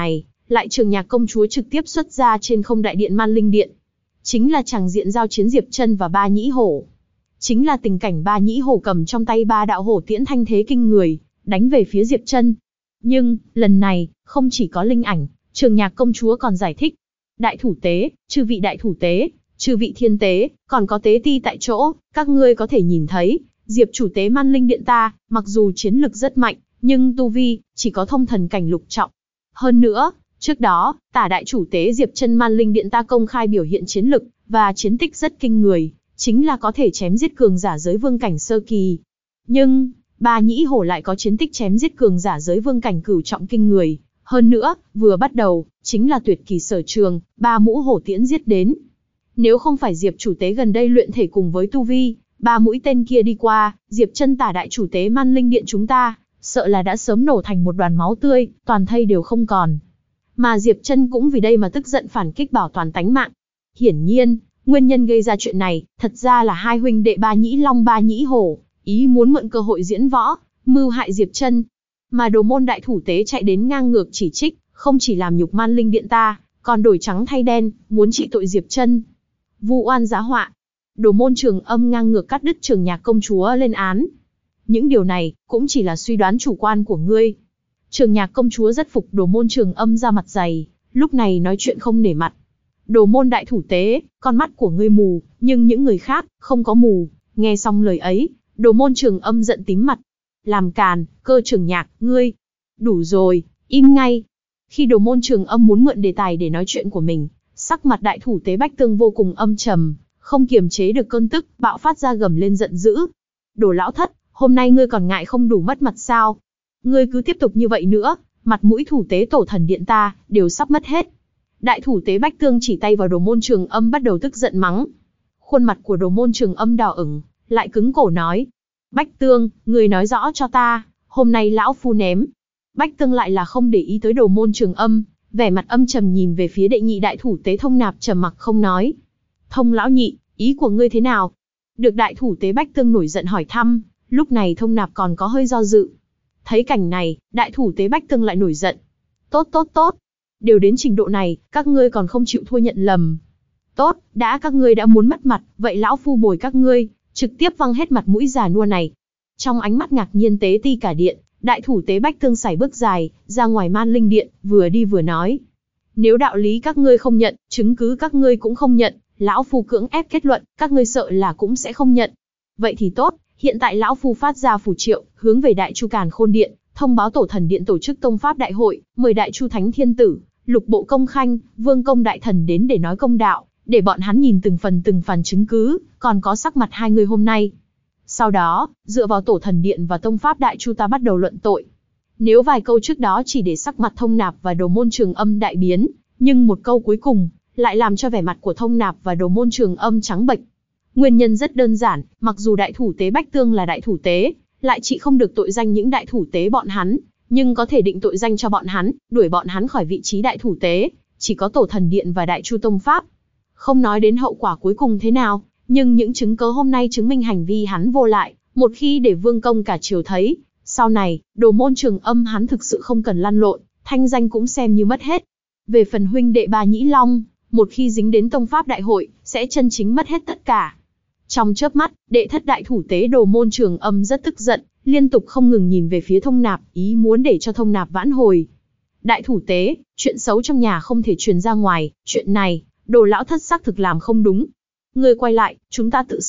lại Trường Nhạc công chúa trực tiếp xuất ra trên không đại điện Man Linh Điện. Chính là tràng diện giao chiến Diệp Chân và Ba Nhĩ Hổ. Chính là tình cảnh Ba Nhĩ Hổ cầm trong tay ba đạo hổ tiễn thanh thế kinh người, đánh về phía Diệp Chân. Nhưng, lần này, không chỉ có linh ảnh, Trường Nhạc công chúa còn giải thích. Đại thủ tế, chư vị đại thủ tế, chư vị thiên tế, còn có tế ti tại chỗ, các ngươi có thể nhìn thấy, Diệp chủ tế Man Linh Điện ta, mặc dù chiến lực rất mạnh, nhưng tu vi, chỉ có thông thần cảnh lục trọng. Hơn nữa, trước đó, Tả đại chủ tế Diệp Chân Man Linh Điện ta công khai biểu hiện chiến lực, và chiến tích rất kinh người, chính là có thể chém giết cường giả giới vương cảnh sơ kỳ. Nhưng, Ba Nhĩ Hổ lại có chiến tích chém giết cường giả giới vương cảnh cửu trọng kinh người. Hơn nữa, vừa bắt đầu, chính là tuyệt kỳ sở trường, ba mũ hổ tiễn giết đến. Nếu không phải Diệp chủ tế gần đây luyện thể cùng với tu vi, ba mũi tên kia đi qua, Diệp Chân Tả đại chủ tế Man Linh Điện chúng ta, sợ là đã sớm nổ thành một đoàn máu tươi, toàn thây đều không còn. Mà Diệp Chân cũng vì đây mà tức giận phản kích bảo toàn tánh mạng. Hiển nhiên, nguyên nhân gây ra chuyện này, thật ra là hai huynh đệ Ba Nhĩ Long Ba Nhĩ Hổ, ý muốn mượn cơ hội diễn võ, mưu hại Diệp Chân. Mà Đồ môn đại thủ tế chạy đến ngang ngược chỉ trích, không chỉ làm nhục Man Linh Điện ta, còn đổi trắng thay đen, muốn trị tội Diệp Chân. Vu oan giá họa. Đồ môn Trường Âm ngang ngược cắt đứt Trường Nhạc công chúa lên án. Những điều này, cũng chỉ là suy đoán chủ quan của ngươi. Trường Nhạc công chúa rất phục Đồ môn Trường Âm ra mặt dày, lúc này nói chuyện không nể mặt. Đồ môn đại thủ tế, con mắt của ngươi mù, nhưng những người khác, không có mù. Nghe xong lời ấy, Đồ môn Trường Âm giận tím mặt. Làm càn, Cơ Trường Nhạc, ngươi. Đủ rồi, im ngay. Khi Đồ môn Trường Âm muốn mượn đề tài để nói chuyện của mình, sắc mặt đại thủ tế Bách Tương vô cùng âm trầm, không kiềm chế được cơn tức, bạo phát ra gầm lên giận dữ. Đồ lão thất, hôm nay ngươi còn ngại không đủ mất mặt sao? Ngươi cứ tiếp tục như vậy nữa, mặt mũi thủ tế tổ thần điện ta, đều sắp mất hết. Đại thủ tế Bách Tương chỉ tay vào Đồ môn Trường Âm bắt đầu tức giận mắng. Khuôn mặt của Đồ môn Trường Âm đỏ ửng, lại cứng cổ nói. Bách Tương, ngươi nói rõ cho ta, hôm nay lão phu ném. Bách Tương lại là không để ý tới Đồ môn Trường Âm, vẻ mặt âm trầm nhìn về phía đệ nhị đại thủ tế Thông Nạp trầm mặc không nói. Thông lão nhị, ý của ngươi thế nào? Được đại thủ tế Bách Tương nổi giận hỏi thăm, lúc này Thông Nạp còn có hơi do dự. Thấy cảnh này, đại thủ tế Bách Tương lại nổi giận. Tốt tốt tốt, đều đến trình độ này, các ngươi còn không chịu thua nhận lầm. Tốt, các ngươi đã muốn mất mặt, vậy lão phu bồi các ngươi, trực tiếp văng hết mặt mũi già nua này. Trong ánh mắt ngạc nhiên tế ti cả điện, đại thủ tế Bách Tương sải bước dài, ra ngoài Man Linh Điện, vừa đi vừa nói. Nếu đạo lý các ngươi không nhận, chứng cứ các ngươi cũng không nhận, lão phu cưỡng ép kết luận, các ngươi sợ là cũng sẽ không nhận. Vậy thì tốt, hiện tại lão phu phát ra phù triệu, hướng về Đại Chu Càn Khôn Điện, thông báo Tổ Thần Điện tổ chức tông pháp đại hội, mời Đại Chu Thánh Thiên Tử, Lục Bộ Công Khanh, Vương Công Đại Thần đến để nói công đạo, để bọn hắn nhìn từng phần chứng cứ, còn có sắc mặt hai người hôm nay. Sau đó, dựa vào Tổ Thần Điện và tông pháp Đại Chu ta bắt đầu luận tội. Nếu vài câu trước đó chỉ để sắc mặt Thông Nạp và Đồ môn Trường Âm đại biến, nhưng một câu cuối cùng lại làm cho vẻ mặt của Thông Nạp và Đồ môn Trường Âm trắng bệch. Nguyên nhân rất đơn giản, mặc dù đại thủ tế Bách Tương là đại thủ tế, lại chỉ không được tội danh những đại thủ tế bọn hắn, nhưng có thể định tội danh cho bọn hắn, đuổi bọn hắn khỏi vị trí đại thủ tế, chỉ có Tổ Thần Điện và Đại Chu Tông Pháp. Không nói đến hậu quả cuối cùng thế nào, nhưng những chứng cớ hôm nay chứng minh hành vi hắn vô lại, một khi để Vương Công cả triều thấy, sau này, Đồ môn Trường Âm hắn thực sự không cần lăn lộn, thanh danh cũng xem như mất hết. Về phần huynh đệ Ba Nhĩ Long, một khi dính đến tông pháp đại hội, sẽ chân chính mất hết tất cả. Trong chớp mắt, đệ thất đại thủ tế Đồ môn Trường Âm rất tức giận, liên tục không ngừng nhìn về phía Thông Nạp, ý muốn để cho Thông Nạp vãn hồi. Đại thủ tế, chuyện xấu trong nhà không thể truyền ra ngoài, chuyện này, Đồ lão thất xác thực làm không đúng. Ngươi quay lại, chúng ta tự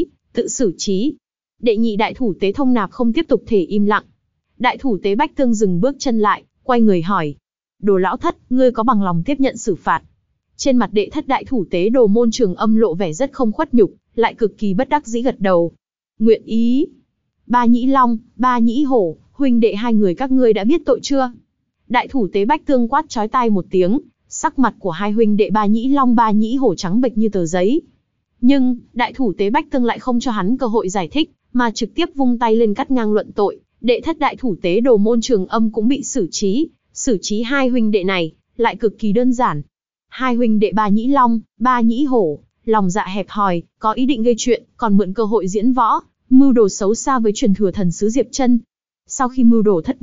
xử trí. Đệ nhị đại thủ tế Thông Nạp không tiếp tục thể im lặng. Đại thủ tế Bách Tương dừng bước chân lại, quay người hỏi. Đồ lão thất, ngươi có bằng lòng tiếp nhận xử phạt? Trên mặt đệ thất đại thủ tế Đồ môn Trường Âm lộ vẻ rất không khuất nhục, lại cực kỳ bất đắc dĩ gật đầu. Nguyện ý. Ba Nhĩ Long, Ba Nhĩ Hổ, huynh đệ hai người các ngươi đã biết tội chưa? Đại thủ tế Bách Tương quát chói tai một tiếng, sắc mặt của hai huynh đệ Ba Nhĩ Long Ba Nhĩ Hổ trắng bệch như tờ giấy. Nhưng, đại thủ tế Bách Tương lại không cho hắn cơ hội giải thích, mà trực tiếp vung tay lên cắt ngang luận tội. Đệ thất đại thủ tế Đồ môn Trường Âm cũng bị xử trí hai huynh đệ này, lại cực kỳ đơn giản. Hai huynh đệ Ba Nhĩ Long, Ba Nhĩ Hổ, lòng dạ hẹp hòi, có ý định gây chuyện, còn mượn cơ hội diễn võ, mưu đồ xấu xa với truyền thừa thần sứ Diệp Chân. Sau khi mưu đồ thất bại,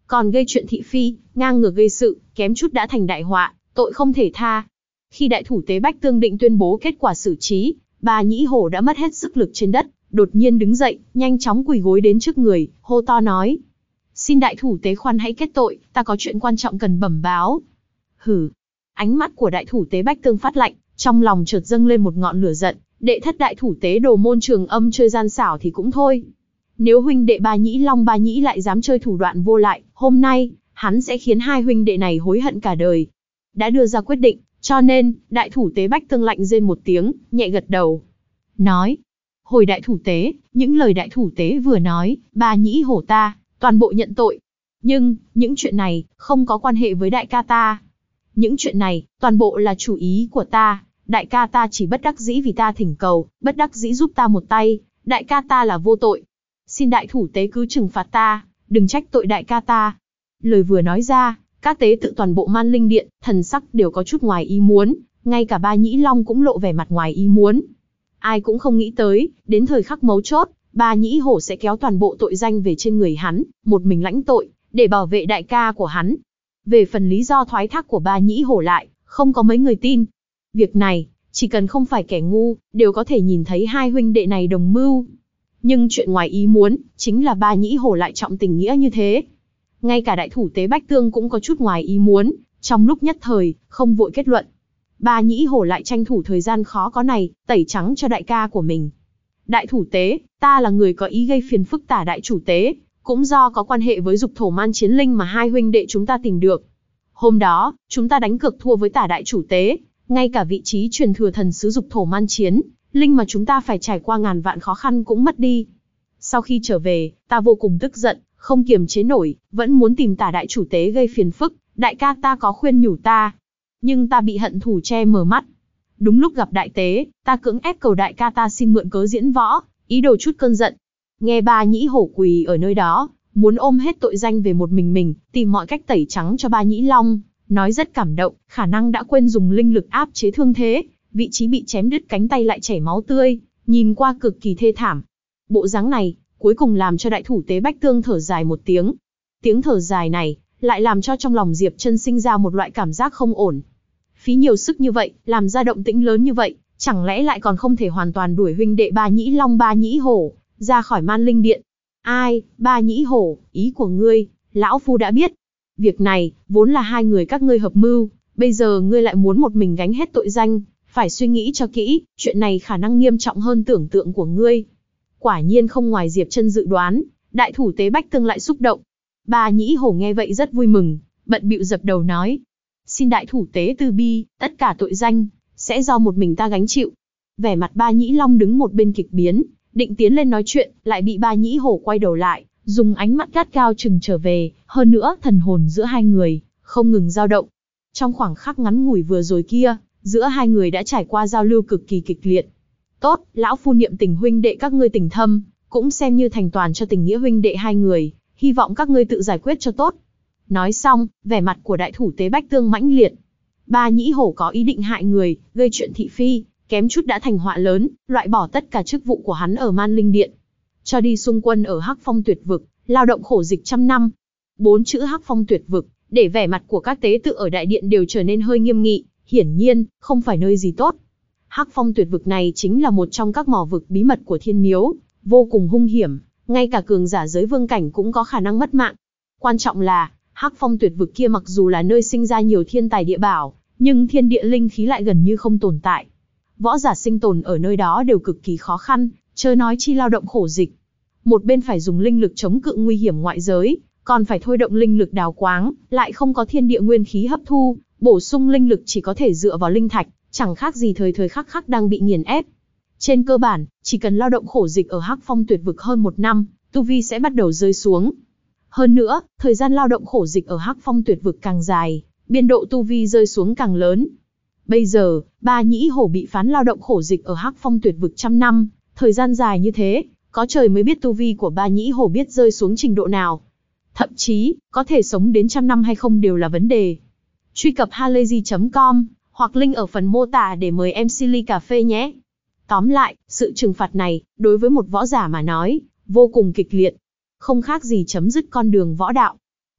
Còn gây chuyện thị phi, ngang ngược gây sự, kém chút đã thành đại họa, tội không thể tha. Khi đại thủ tế Bách Tương định tuyên bố kết quả xử trí, Ba Nhĩ Hổ đã mất hết sức lực trên đất, đột nhiên đứng dậy, nhanh chóng quỳ gối đến trước người, hô to nói: "Xin đại thủ tế khoan hãy kết tội, ta có chuyện quan trọng cần bẩm báo." Hừ. Ánh mắt của đại thủ tế Bách Tương phát lạnh, trong lòng chợt dâng lên một ngọn lửa giận, đệ thất đại thủ tế Đồ Môn Trường Âm chơi gian xảo thì cũng thôi. Nếu huynh đệ Ba Nhĩ Long Ba Nhĩ lại dám chơi thủ đoạn vô lại, hôm nay, hắn sẽ khiến hai huynh đệ này hối hận cả đời. Đã đưa ra quyết định, cho nên, đại thủ tế Bách Tương lạnh rên một tiếng, nhẹ gật đầu. Nói: "Hồi đại thủ tế, những lời đại thủ tế vừa nói, Ba Nhĩ Hổ ta, toàn bộ nhận tội. Nhưng, những chuyện này, không có quan hệ với đại ca ta. Những chuyện này, toàn bộ là chủ ý của ta, đại ca ta chỉ bất đắc dĩ vì ta thỉnh cầu, bất đắc dĩ giúp ta một tay, đại ca ta là vô tội. Xin đại thủ tế cứ trừng phạt ta, đừng trách tội đại ca ta." Lời vừa nói ra, các tế tự toàn bộ Man Linh Điện, thần sắc đều có chút ngoài ý muốn, ngay cả Ba Nhĩ Long cũng lộ vẻ mặt ngoài ý muốn. Ai cũng không nghĩ tới, đến thời khắc mấu chốt, Ba Nhĩ Hổ sẽ kéo toàn bộ tội danh về trên người hắn, một mình lãnh tội, để bảo vệ đại ca của hắn. Về phần lý do thoái thác của Ba Nhĩ Hổ lại, không có mấy người tin. Việc này, chỉ cần không phải kẻ ngu, đều có thể nhìn thấy hai huynh đệ này đồng mưu. Nhưng chuyện ngoài ý muốn, chính là Ba Nhĩ Hổ lại trọng tình nghĩa như thế. Ngay cả đại thủ tế Bách Tương cũng có chút ngoài ý muốn, trong lúc nhất thời, không vội kết luận. Ba Nhĩ Hổ lại tranh thủ thời gian khó có này, tẩy trắng cho đại ca của mình. Đại thủ tế, ta là người có ý gây phiền phức Tả đại chủ tế, cũng do có quan hệ với dục thổ man chiến linh mà hai huynh đệ chúng ta tìm được. Hôm đó, chúng ta đánh cược thua với Tả đại chủ tế, ngay cả vị trí truyền thừa thần sứ dục thổ man chiến linh mà chúng ta phải trải qua ngàn vạn khó khăn cũng mất đi. Sau khi trở về, ta vô cùng tức giận, không kiềm chế nổi, vẫn muốn tìm Tả đại chủ tế gây phiền phức, đại ca ta có khuyên nhủ ta. Nhưng ta bị hận thù che mờ mắt. Đúng lúc gặp đại tế, ta cưỡng ép cầu đại ca ta xin mượn cớ diễn võ, ý đồ chút cơn giận. Nghe Ba Nhĩ Hổ quỳ ở nơi đó, muốn ôm hết tội danh về một mình, tìm mọi cách tẩy trắng cho Ba Nhĩ Long, nói rất cảm động, khả năng đã quên dùng linh lực áp chế thương thế, vị trí bị chém đứt cánh tay lại chảy máu tươi, nhìn qua cực kỳ thê thảm. Bộ dáng này, cuối cùng làm cho đại thủ tế Bách Tương thở dài một tiếng. Tiếng thở dài này, lại làm cho trong lòng Diệp Chân sinh ra một loại cảm giác không ổn. Phí nhiều sức như vậy, làm ra động tĩnh lớn như vậy, chẳng lẽ lại còn không thể hoàn toàn đuổi huynh đệ Ba Nhĩ Long Ba Nhĩ Hổ ra khỏi Man Linh Điện? Ai, Ba Nhĩ Hổ, ý của ngươi, lão phu đã biết. Việc này, vốn là hai người các ngươi hợp mưu, bây giờ ngươi lại muốn một mình gánh hết tội danh, phải suy nghĩ cho kỹ, chuyện này khả năng nghiêm trọng hơn tưởng tượng của ngươi. Quả nhiên không ngoài Diệp Chân dự đoán, đại thủ tế Bách Tương lại xúc động. Ba Nhĩ Hổ nghe vậy rất vui mừng, bận bịu dập đầu nói: "Xin đại thủ tế từ bi, tất cả tội danh sẽ do một mình ta gánh chịu." Vẻ mặt Ba Nhĩ Long đứng một bên kịch biến, định tiến lên nói chuyện, lại bị Ba Nhĩ Hổ quay đầu lại, dùng ánh mắt gắt gao chừng trở về, hơn nữa thần hồn giữa hai người không ngừng dao động. Trong khoảng khắc ngắn ngủi vừa rồi kia, giữa hai người đã trải qua giao lưu cực kỳ kịch liệt. "Tốt, lão phu niệm tình huynh đệ các ngươi tình thâm, cũng xem như thành toàn cho tình nghĩa huynh đệ hai người, hy vọng các ngươi tự giải quyết cho tốt." Nói xong, vẻ mặt của đại thủ tế Bách Tương mãnh liệt. Ba Nhĩ Hổ có ý định hại người, gây chuyện thị phi, kém chút đã thành họa lớn, loại bỏ tất cả chức vụ của hắn ở Man Linh Điện, cho đi xung quân ở Hắc Phong Tuyệt Vực, lao động khổ dịch trăm năm. 4 chữ Hắc Phong Tuyệt Vực, để vẻ mặt của các tế tự ở đại điện đều trở nên hơi nghiêm nghị, hiển nhiên, không phải nơi gì tốt. Hắc Phong Tuyệt Vực này chính là một trong các mỏ vực bí mật của Thiên Miếu, vô cùng hung hiểm, ngay cả cường giả giới vương cảnh cũng có khả năng mất mạng. Quan trọng là, Hắc Phong Tuyệt Vực kia mặc dù là nơi sinh ra nhiều thiên tài địa bảo, nhưng thiên địa linh khí lại gần như không tồn tại. Võ giả sinh tồn ở nơi đó đều cực kỳ khó khăn, chớ nói chi lao động khổ dịch. Một bên phải dùng linh lực chống cự nguy hiểm ngoại giới, còn phải thôi động linh lực đào quáng, lại không có thiên địa nguyên khí hấp thu, bổ sung linh lực chỉ có thể dựa vào linh thạch, chẳng khác gì thời thời khắc khắc đang bị nghiền ép. Trên cơ bản, chỉ cần lao động khổ dịch ở Hắc Phong Tuyệt Vực hơn 1 năm, tu vi sẽ bắt đầu rơi xuống. Hơn nữa, thời gian lao động khổ dịch ở Hắc Phong Tuyệt Vực càng dài, biên độ tu vi rơi xuống càng lớn. Bây giờ, Ba Nhĩ Hổ bị phán lao động khổ dịch ở Hắc Phong Tuyệt Vực trăm năm, thời gian dài như thế, có trời mới biết tu vi của Ba Nhĩ Hổ biết rơi xuống trình độ nào. Thậm chí, có thể sống đến trăm năm hay không đều là vấn đề. Truy cập halayzi.com, hoặc link ở phần mô tả để mời em Silly Cà Phê nhé. Tóm lại, sự trừng phạt này, đối với một võ giả mà nói, vô cùng kịch liệt. Không khác gì chấm dứt con đường võ đạo.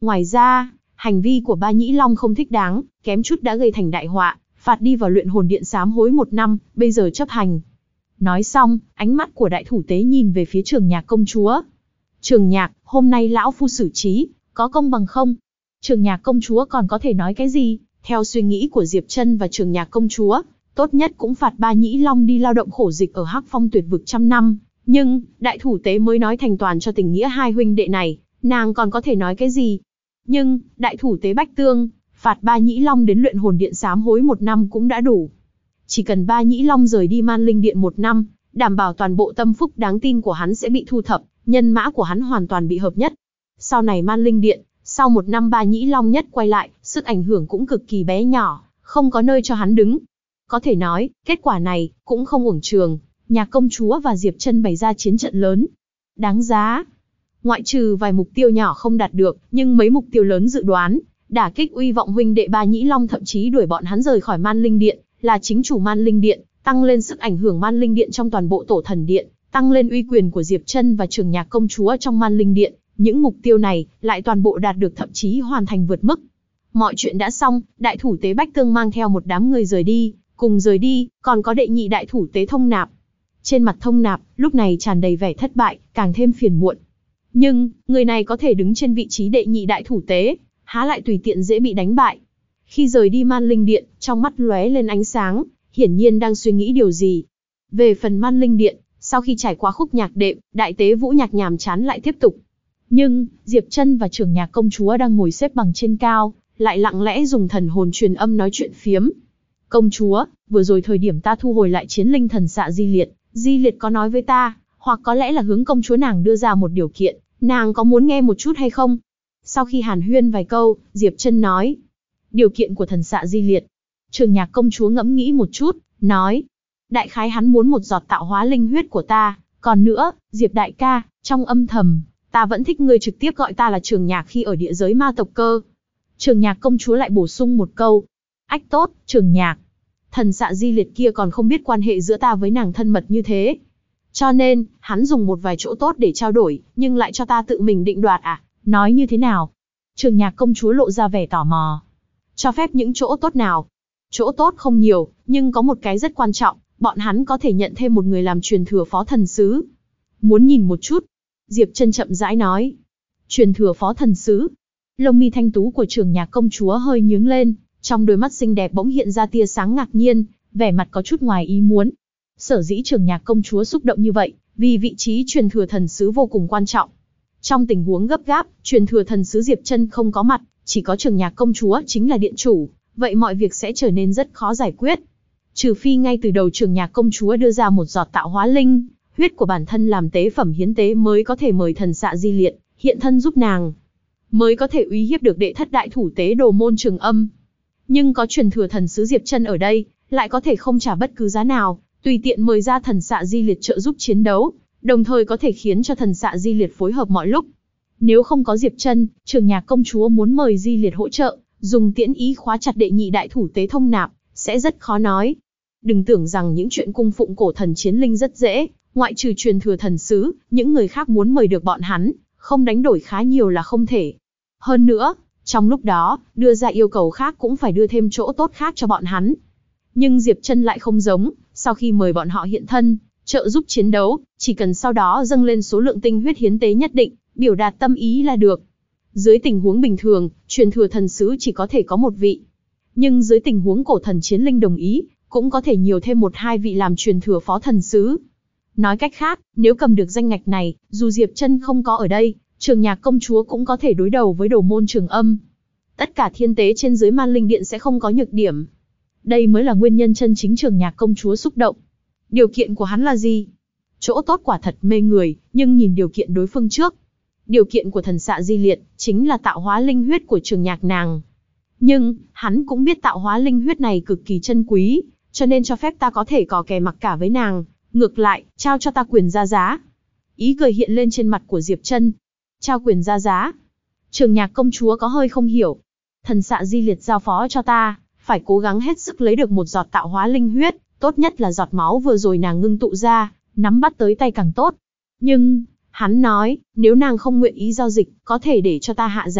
Ngoài ra, hành vi của Ba Nhĩ Long không thích đáng, kém chút đã gây thành đại họa, phạt đi vào luyện hồn điện sám hối 1 năm, bây giờ chấp hành. Nói xong, ánh mắt của đại thủ tế nhìn về phía Trường Nhạc công chúa. Trường Nhạc, hôm nay lão phu xử trí, có công bằng không? Trường Nhạc công chúa còn có thể nói cái gì? Theo suy nghĩ của Diệp Trân và Trường Nhạc công chúa, tốt nhất cũng phạt Ba Nhĩ Long đi lao động khổ dịch ở Hắc Phong Tuyệt Vực 100 năm. Nhưng, đại thủ tế mới nói thành toàn cho tình nghĩa hai huynh đệ này, nàng còn có thể nói cái gì? Nhưng, đại thủ tế Bách Tương, phạt Ba Nhĩ Long đến luyện hồn điện sám hối 1 năm cũng đã đủ. Chỉ cần Ba Nhĩ Long rời đi Man Linh Điện 1 năm, đảm bảo toàn bộ tâm phúc đáng tin của hắn sẽ bị thu thập, nhân mã của hắn hoàn toàn bị hợp nhất. Sau này Man Linh Điện, sau 1 năm Ba Nhĩ Long nhất quay lại, sức ảnh hưởng cũng cực kỳ bé nhỏ, không có nơi cho hắn đứng. Có thể nói, kết quả này, cũng không uổng Trường Nhạc công chúa và Diệp Trân bày ra chiến trận lớn. Đáng giá. Ngoại trừ vài mục tiêu nhỏ không đạt được, nhưng mấy mục tiêu lớn dự đoán, đả kích uy vọng huynh đệ Ba Nhĩ Long thậm chí đuổi bọn hắn rời khỏi Man Linh Điện, là chính chủ Man Linh Điện, tăng lên sức ảnh hưởng Man Linh Điện trong toàn bộ tổ thần điện, tăng lên uy quyền của Diệp Trân và Trường Nhạc công chúa trong Man Linh Điện. Những mục tiêu này, lại toàn bộ đạt được thậm chí hoàn thành vượt mức. Mọi chuyện đã xong, đại thủ tế Bách Tương mang theo một đám người rời đi, cùng rời đi, còn có đệ nhị đại thủ tế Thông Nạp. Trên mặt Thông Nạp, lúc này tràn đầy vẻ thất bại, càng thêm phiền muộn. Nhưng, người này có thể đứng trên vị trí đệ nhị đại thủ tế, há lại tùy tiện dễ bị đánh bại. Khi rời đi Man Linh Điện, trong mắt lóe lên ánh sáng, hiển nhiên đang suy nghĩ điều gì. Về phần Man Linh Điện, sau khi trải qua khúc nhạc đệm, đại tế vũ nhạc nhàm chán lại tiếp tục. Nhưng, Diệp Trân và Trường Nhạc công chúa đang ngồi xếp bằng trên cao, lại lặng lẽ dùng thần hồn truyền âm nói chuyện phiếm. Công chúa, vừa rồi thời điểm ta thu hồi lại chiến linh thần xạ Di Liệt có nói với ta, hoặc có lẽ là hướng công chúa nàng đưa ra một điều kiện, nàng có muốn nghe một chút hay không? Sau khi hàn huyên vài câu, Diệp Trân nói. Điều kiện của thần xạ Di Liệt. Trường Nhạc công chúa ngẫm nghĩ một chút, nói. Đại khái hắn muốn một giọt tạo hóa linh huyết của ta, còn nữa, Diệp đại ca, trong âm thầm, ta vẫn thích ngươi trực tiếp gọi ta là Trường Nhạc khi ở địa giới ma tộc cơ. Trường Nhạc công chúa lại bổ sung một câu. Ách tốt, Trường Nhạc. Thần xạ Di Liệt kia còn không biết quan hệ giữa ta với nàng thân mật như thế. Cho nên, hắn dùng một vài chỗ tốt để trao đổi, nhưng lại cho ta tự mình định đoạt à? Nói như thế nào? Trường Nhạc công chúa lộ ra vẻ tò mò. Cho phép những chỗ tốt nào? Chỗ tốt không nhiều, nhưng có một cái rất quan trọng, bọn hắn có thể nhận thêm một người làm truyền thừa phó thần sứ. Muốn nhìn một chút? Diệp Trân chậm rãi nói. Truyền thừa phó thần sứ. Lông mi thanh tú của Trường Nhạc công chúa hơi nhướng lên, trong đôi mắt xinh đẹp bỗng hiện ra tia sáng ngạc nhiên, vẻ mặt có chút ngoài ý muốn. Sở dĩ Trường Nhạc công chúa xúc động như vậy, vì vị trí truyền thừa thần sứ vô cùng quan trọng. Trong tình huống gấp gáp, truyền thừa thần sứ Diệp Trân không có mặt, chỉ có Trường Nhạc công chúa chính là điện chủ, vậy mọi việc sẽ trở nên rất khó giải quyết. Trừ phi ngay từ đầu Trường Nhạc công chúa đưa ra một giọt tạo hóa linh huyết của bản thân làm tế phẩm hiến tế mới có thể mời thần xạ Di Liệt hiện thân giúp nàng, mới có thể uy hiếp được đệ thất đại thủ tế Đồ Môn Trường Âm. Nhưng có truyền thừa thần sứ Diệp Trân ở đây, lại có thể không trả bất cứ giá nào, tùy tiện mời ra thần xạ Di Liệt trợ giúp chiến đấu, đồng thời có thể khiến cho thần xạ Di Liệt phối hợp mọi lúc. Nếu không có Diệp Trân, Trường Nhạc công chúa muốn mời Di Liệt hỗ trợ, dùng tiễn ý khóa chặt đệ nhị đại thủ tế Thông Nạp, sẽ rất khó nói. Đừng tưởng rằng những chuyện cung phụng cổ thần chiến linh rất dễ, ngoại trừ truyền thừa thần sứ, những người khác muốn mời được bọn hắn, không đánh đổi khá nhiều là không thể. Hơn nữa, trong lúc đó, đưa ra yêu cầu khác cũng phải đưa thêm chỗ tốt khác cho bọn hắn. Nhưng Diệp Trân lại không giống, sau khi mời bọn họ hiện thân, trợ giúp chiến đấu, chỉ cần sau đó dâng lên số lượng tinh huyết hiến tế nhất định, biểu đạt tâm ý là được. Dưới tình huống bình thường, truyền thừa thần sứ chỉ có thể có một vị. Nhưng dưới tình huống cổ thần chiến linh đồng ý, cũng có thể nhiều thêm 1-2 vị làm truyền thừa phó thần sứ. Nói cách khác, nếu cầm được danh ngạch này, dù Diệp Trân không có ở đây, Trường Nhạc công chúa cũng có thể đối đầu với Đồ Môn Trường Âm. Tất cả thiên tế trên dưới Man Linh Điện sẽ không có nhược điểm. Đây mới là nguyên nhân chân chính Trường Nhạc công chúa xúc động. Điều kiện của hắn là gì? Chỗ tốt quả thật mê người, nhưng nhìn điều kiện đối phương trước. Điều kiện của thần xạ Di Liệt chính là tạo hóa linh huyết của Trường Nhạc nàng. Nhưng, hắn cũng biết tạo hóa linh huyết này cực kỳ chân quý, cho nên cho phép ta có thể cò kè mặc cả với nàng, ngược lại, trao cho ta quyền ra giá. Ý cười hiện lên trên mặt của Diệp Trân. Trao quyền ra giá. Trường Nhạc công chúa có hơi không hiểu. Thần xạ Di Liệt giao phó cho ta, phải cố gắng hết sức lấy được một giọt tạo hóa linh huyết, tốt nhất là giọt máu vừa rồi nàng ngưng tụ ra, nắm bắt tới tay càng tốt. Nhưng, hắn nói, nếu nàng không nguyện ý giao dịch, có thể để cho ta hạ giá,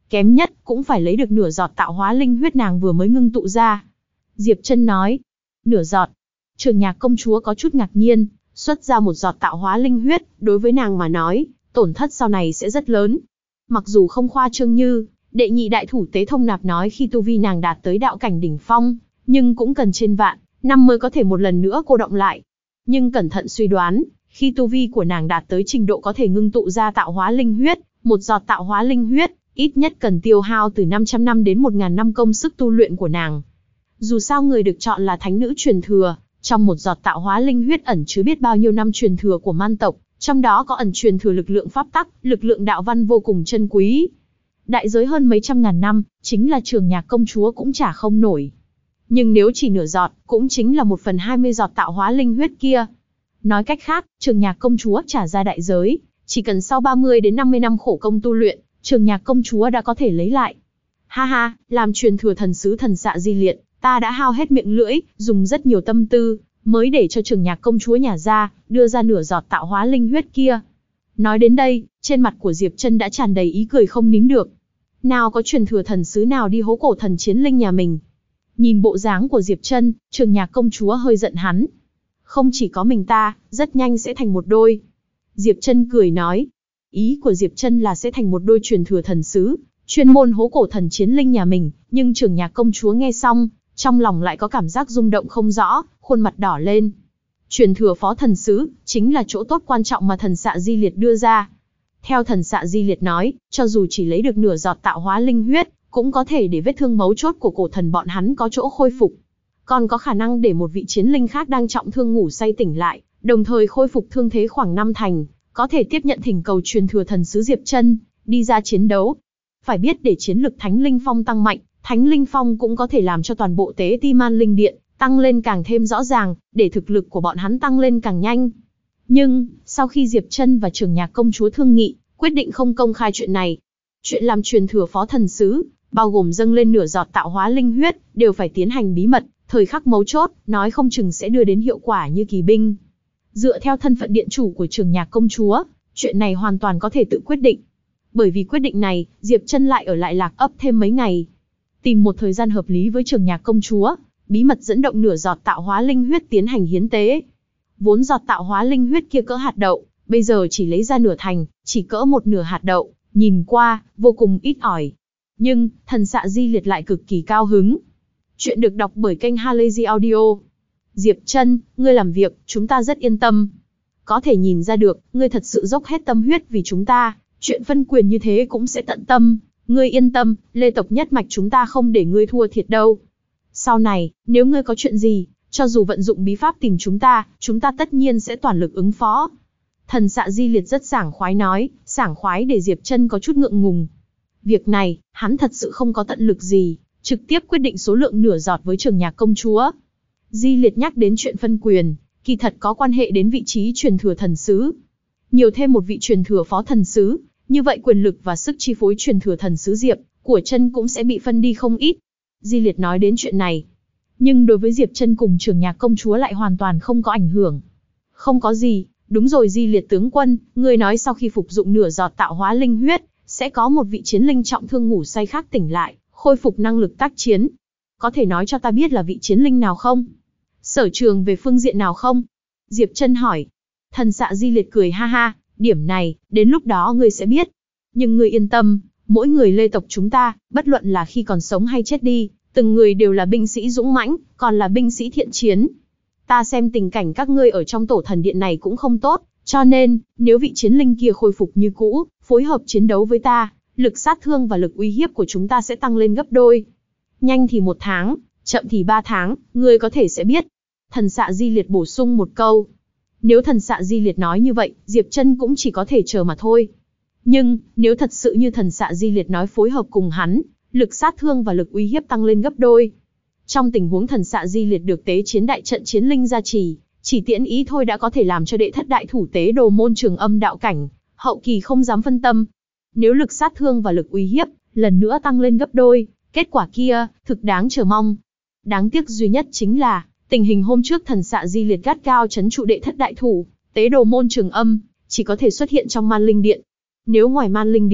kém nhất cũng phải lấy được nửa giọt tạo hóa linh huyết nàng vừa mới ngưng tụ ra. Diệp Trân nói, nửa giọt. Trường Nhạc công chúa có chút ngạc nhiên, xuất ra một giọt tạo hóa linh huyết, đối với nàng mà nói, tổn thất sau này sẽ rất lớn. Mặc dù không khoa trương như đệ nhị đại thủ tế thông nạp nói khi tu vi nàng đạt tới đạo cảnh đỉnh phong, nhưng cũng cần trên vạn năm mới có thể một lần nữa cô động lại. Nhưng cẩn thận suy đoán, khi tu vi của nàng đạt tới trình độ có thể ngưng tụ ra tạo hóa linh huyết, một giọt tạo hóa linh huyết, ít nhất cần tiêu hao từ 500 năm đến 1000 năm công sức tu luyện của nàng. Dù sao người được chọn là thánh nữ truyền thừa, trong một giọt tạo hóa linh huyết ẩn chứa biết bao nhiêu năm truyền thừa của man tộc, trong đó có ẩn truyền thừa lực lượng pháp tắc, lực lượng đạo văn vô cùng chân quý. Đại giới hơn mấy trăm ngàn năm, chính là Trường Nhạc công chúa cũng trả không nổi. Nhưng nếu chỉ nửa giọt, cũng chính là 1/20 giọt tạo hóa linh huyết kia. Nói cách khác, Trường Nhạc công chúa trả ra đại giới, chỉ cần sau 30 đến 50 năm khổ công tu luyện, Trường Nhạc công chúa đã có thể lấy lại. Ha ha, làm truyền thừa thần sứ thần xạ di liệt, ta đã hao hết miệng lưỡi, dùng rất nhiều tâm tư, mới để cho Trường Nhạc công chúa nhả ra, đưa ra nửa giọt tạo hóa linh huyết kia. Nói đến đây, trên mặt của Diệp Trân đã tràn đầy ý cười không nín được. Nào có truyền thừa thần sứ nào đi hố cổ thần chiến linh nhà mình. Nhìn bộ dáng của Diệp Trân, Trường Nhạc công chúa hơi giận hắn. Không chỉ có mình ta, rất nhanh sẽ thành một đôi. Diệp Trân cười nói. Ý của Diệp Trân là sẽ thành một đôi truyền thừa thần sứ, chuyên môn hố cổ thần chiến linh nhà mình, nhưng Trường Nhạc công chúa nghe xong, trong lòng lại có cảm giác rung động không rõ, khuôn mặt đỏ lên. Truyền thừa phó thần sứ, chính là chỗ tốt quan trọng mà thần xạ di liệt đưa ra. Theo thần xạ di liệt nói, cho dù chỉ lấy được nửa giọt tạo hóa linh huyết, cũng có thể để vết thương mấu chốt của cổ thần bọn hắn có chỗ khôi phục. Còn có khả năng để một vị chiến linh khác đang trọng thương ngủ say tỉnh lại, đồng thời khôi phục thương thế khoảng 5 thành, có thể tiếp nhận thỉnh cầu truyền thừa thần sứ Diệp Trân, đi ra chiến đấu. Phải biết để chiến lực Thánh Linh Phong tăng mạnh, Thánh Linh Phong cũng có thể làm cho toàn bộ tế ti man linh điện tăng lên càng thêm rõ ràng, để thực lực của bọn hắn tăng lên càng nhanh. Nhưng, sau khi Diệp Trân và Trường Nhạc công chúa thương nghị, quyết định không công khai chuyện này. Chuyện làm truyền thừa phó thần sứ, bao gồm dâng lên nửa giọt tạo hóa linh huyết, đều phải tiến hành bí mật, thời khắc mấu chốt, nói không chừng sẽ đưa đến hiệu quả như kỳ binh. Dựa theo thân phận điện chủ của Trường Nhạc công chúa, chuyện này hoàn toàn có thể tự quyết định. Bởi vì quyết định này, Diệp Trân lại ở lại Lạc Ấp thêm mấy ngày. Tìm một thời gian hợp lý với Trường Nhạc công chúa, bí mật dẫn động nửa giọt tạo hóa linh huyết tiến hành hiến tế. Vốn giọt tạo hóa linh huyết kia cỡ hạt đậu, bây giờ chỉ lấy ra nửa thành, chỉ cỡ một nửa hạt đậu, nhìn qua, vô cùng ít ỏi. Nhưng, thần xạ di liệt lại cực kỳ cao hứng. Chuyện được đọc bởi kênh Halazy Audio. Diệp Trân, ngươi làm việc, chúng ta rất yên tâm. Có thể nhìn ra được, ngươi thật sự dốc hết tâm huyết vì chúng ta, chuyện phân quyền như thế cũng sẽ tận tâm. Ngươi yên tâm, Lê tộc nhất mạch chúng ta không để ngươi thua thiệt đâu. Sau này, nếu ngươi có chuyện gì, cho dù vận dụng bí pháp tìm chúng ta tất nhiên sẽ toàn lực ứng phó. Thần xạ di liệt rất sảng khoái nói, sảng khoái để Diệp Trân có chút ngượng ngùng. Việc này, hắn thật sự không có tận lực gì, trực tiếp quyết định số lượng nửa giọt với Trường Nhạc công chúa. Di liệt nhắc đến chuyện phân quyền, kỳ thật có quan hệ đến vị trí truyền thừa thần sứ. Nhiều thêm một vị truyền thừa phó thần sứ, như vậy quyền lực và sức chi phối truyền thừa thần sứ Diệp của Trân cũng sẽ bị phân đi không ít. Di liệt nói đến chuyện này, nhưng đối với Diệp Trân cùng Trường Nhạc công chúa lại hoàn toàn không có ảnh hưởng. Không có gì, đúng rồi Di liệt tướng quân, ngươi nói sau khi phục dụng nửa giọt tạo hóa linh huyết, sẽ có một vị chiến linh trọng thương ngủ say khác tỉnh lại, khôi phục năng lực tác chiến. Có thể nói cho ta biết là vị chiến linh nào không? Sở trường về phương diện nào không? Diệp Trân hỏi. Thần xạ di liệt cười ha ha, điểm này, đến lúc đó ngươi sẽ biết. Nhưng ngươi yên tâm, mỗi người Lê tộc chúng ta, bất luận là khi còn sống hay chết đi, từng người đều là binh sĩ dũng mãnh, còn là binh sĩ thiện chiến. Ta xem tình cảnh các ngươi ở trong tổ thần điện này cũng không tốt, cho nên, nếu vị chiến linh kia khôi phục như cũ, phối hợp chiến đấu với ta, lực sát thương và lực uy hiếp của chúng ta sẽ tăng lên gấp đôi. Nhanh thì 1 tháng, chậm thì 3 tháng, ngươi có thể sẽ biết. Thần xạ di liệt bổ sung một câu. Nếu thần xạ di liệt nói như vậy, Diệp Trân cũng chỉ có thể chờ mà thôi. Nhưng, nếu thật sự như thần xạ di liệt nói phối hợp cùng hắn, lực sát thương và lực uy hiếp tăng lên gấp đôi. Trong tình huống thần xạ di liệt được tế chiến đại trận chiến linh gia trì, chỉ tiễn ý thôi đã có thể làm cho đệ thất đại thủ tế đồ môn Trường Âm đạo cảnh, hậu kỳ không dám phân tâm. Nếu lực sát thương và lực uy hiếp, lần nữa tăng lên gấp đôi, kết quả kia, thực đáng chờ mong. Đáng tiếc duy nhất chính là, tình hình hôm trước thần xạ di liệt gắt cao trấn trụ đệ thất đại thủ, tế đồ môn Trường Âm, chỉ có thể xuất hiện trong Man Linh Điện. Nếu ngoài Man Linh Điện,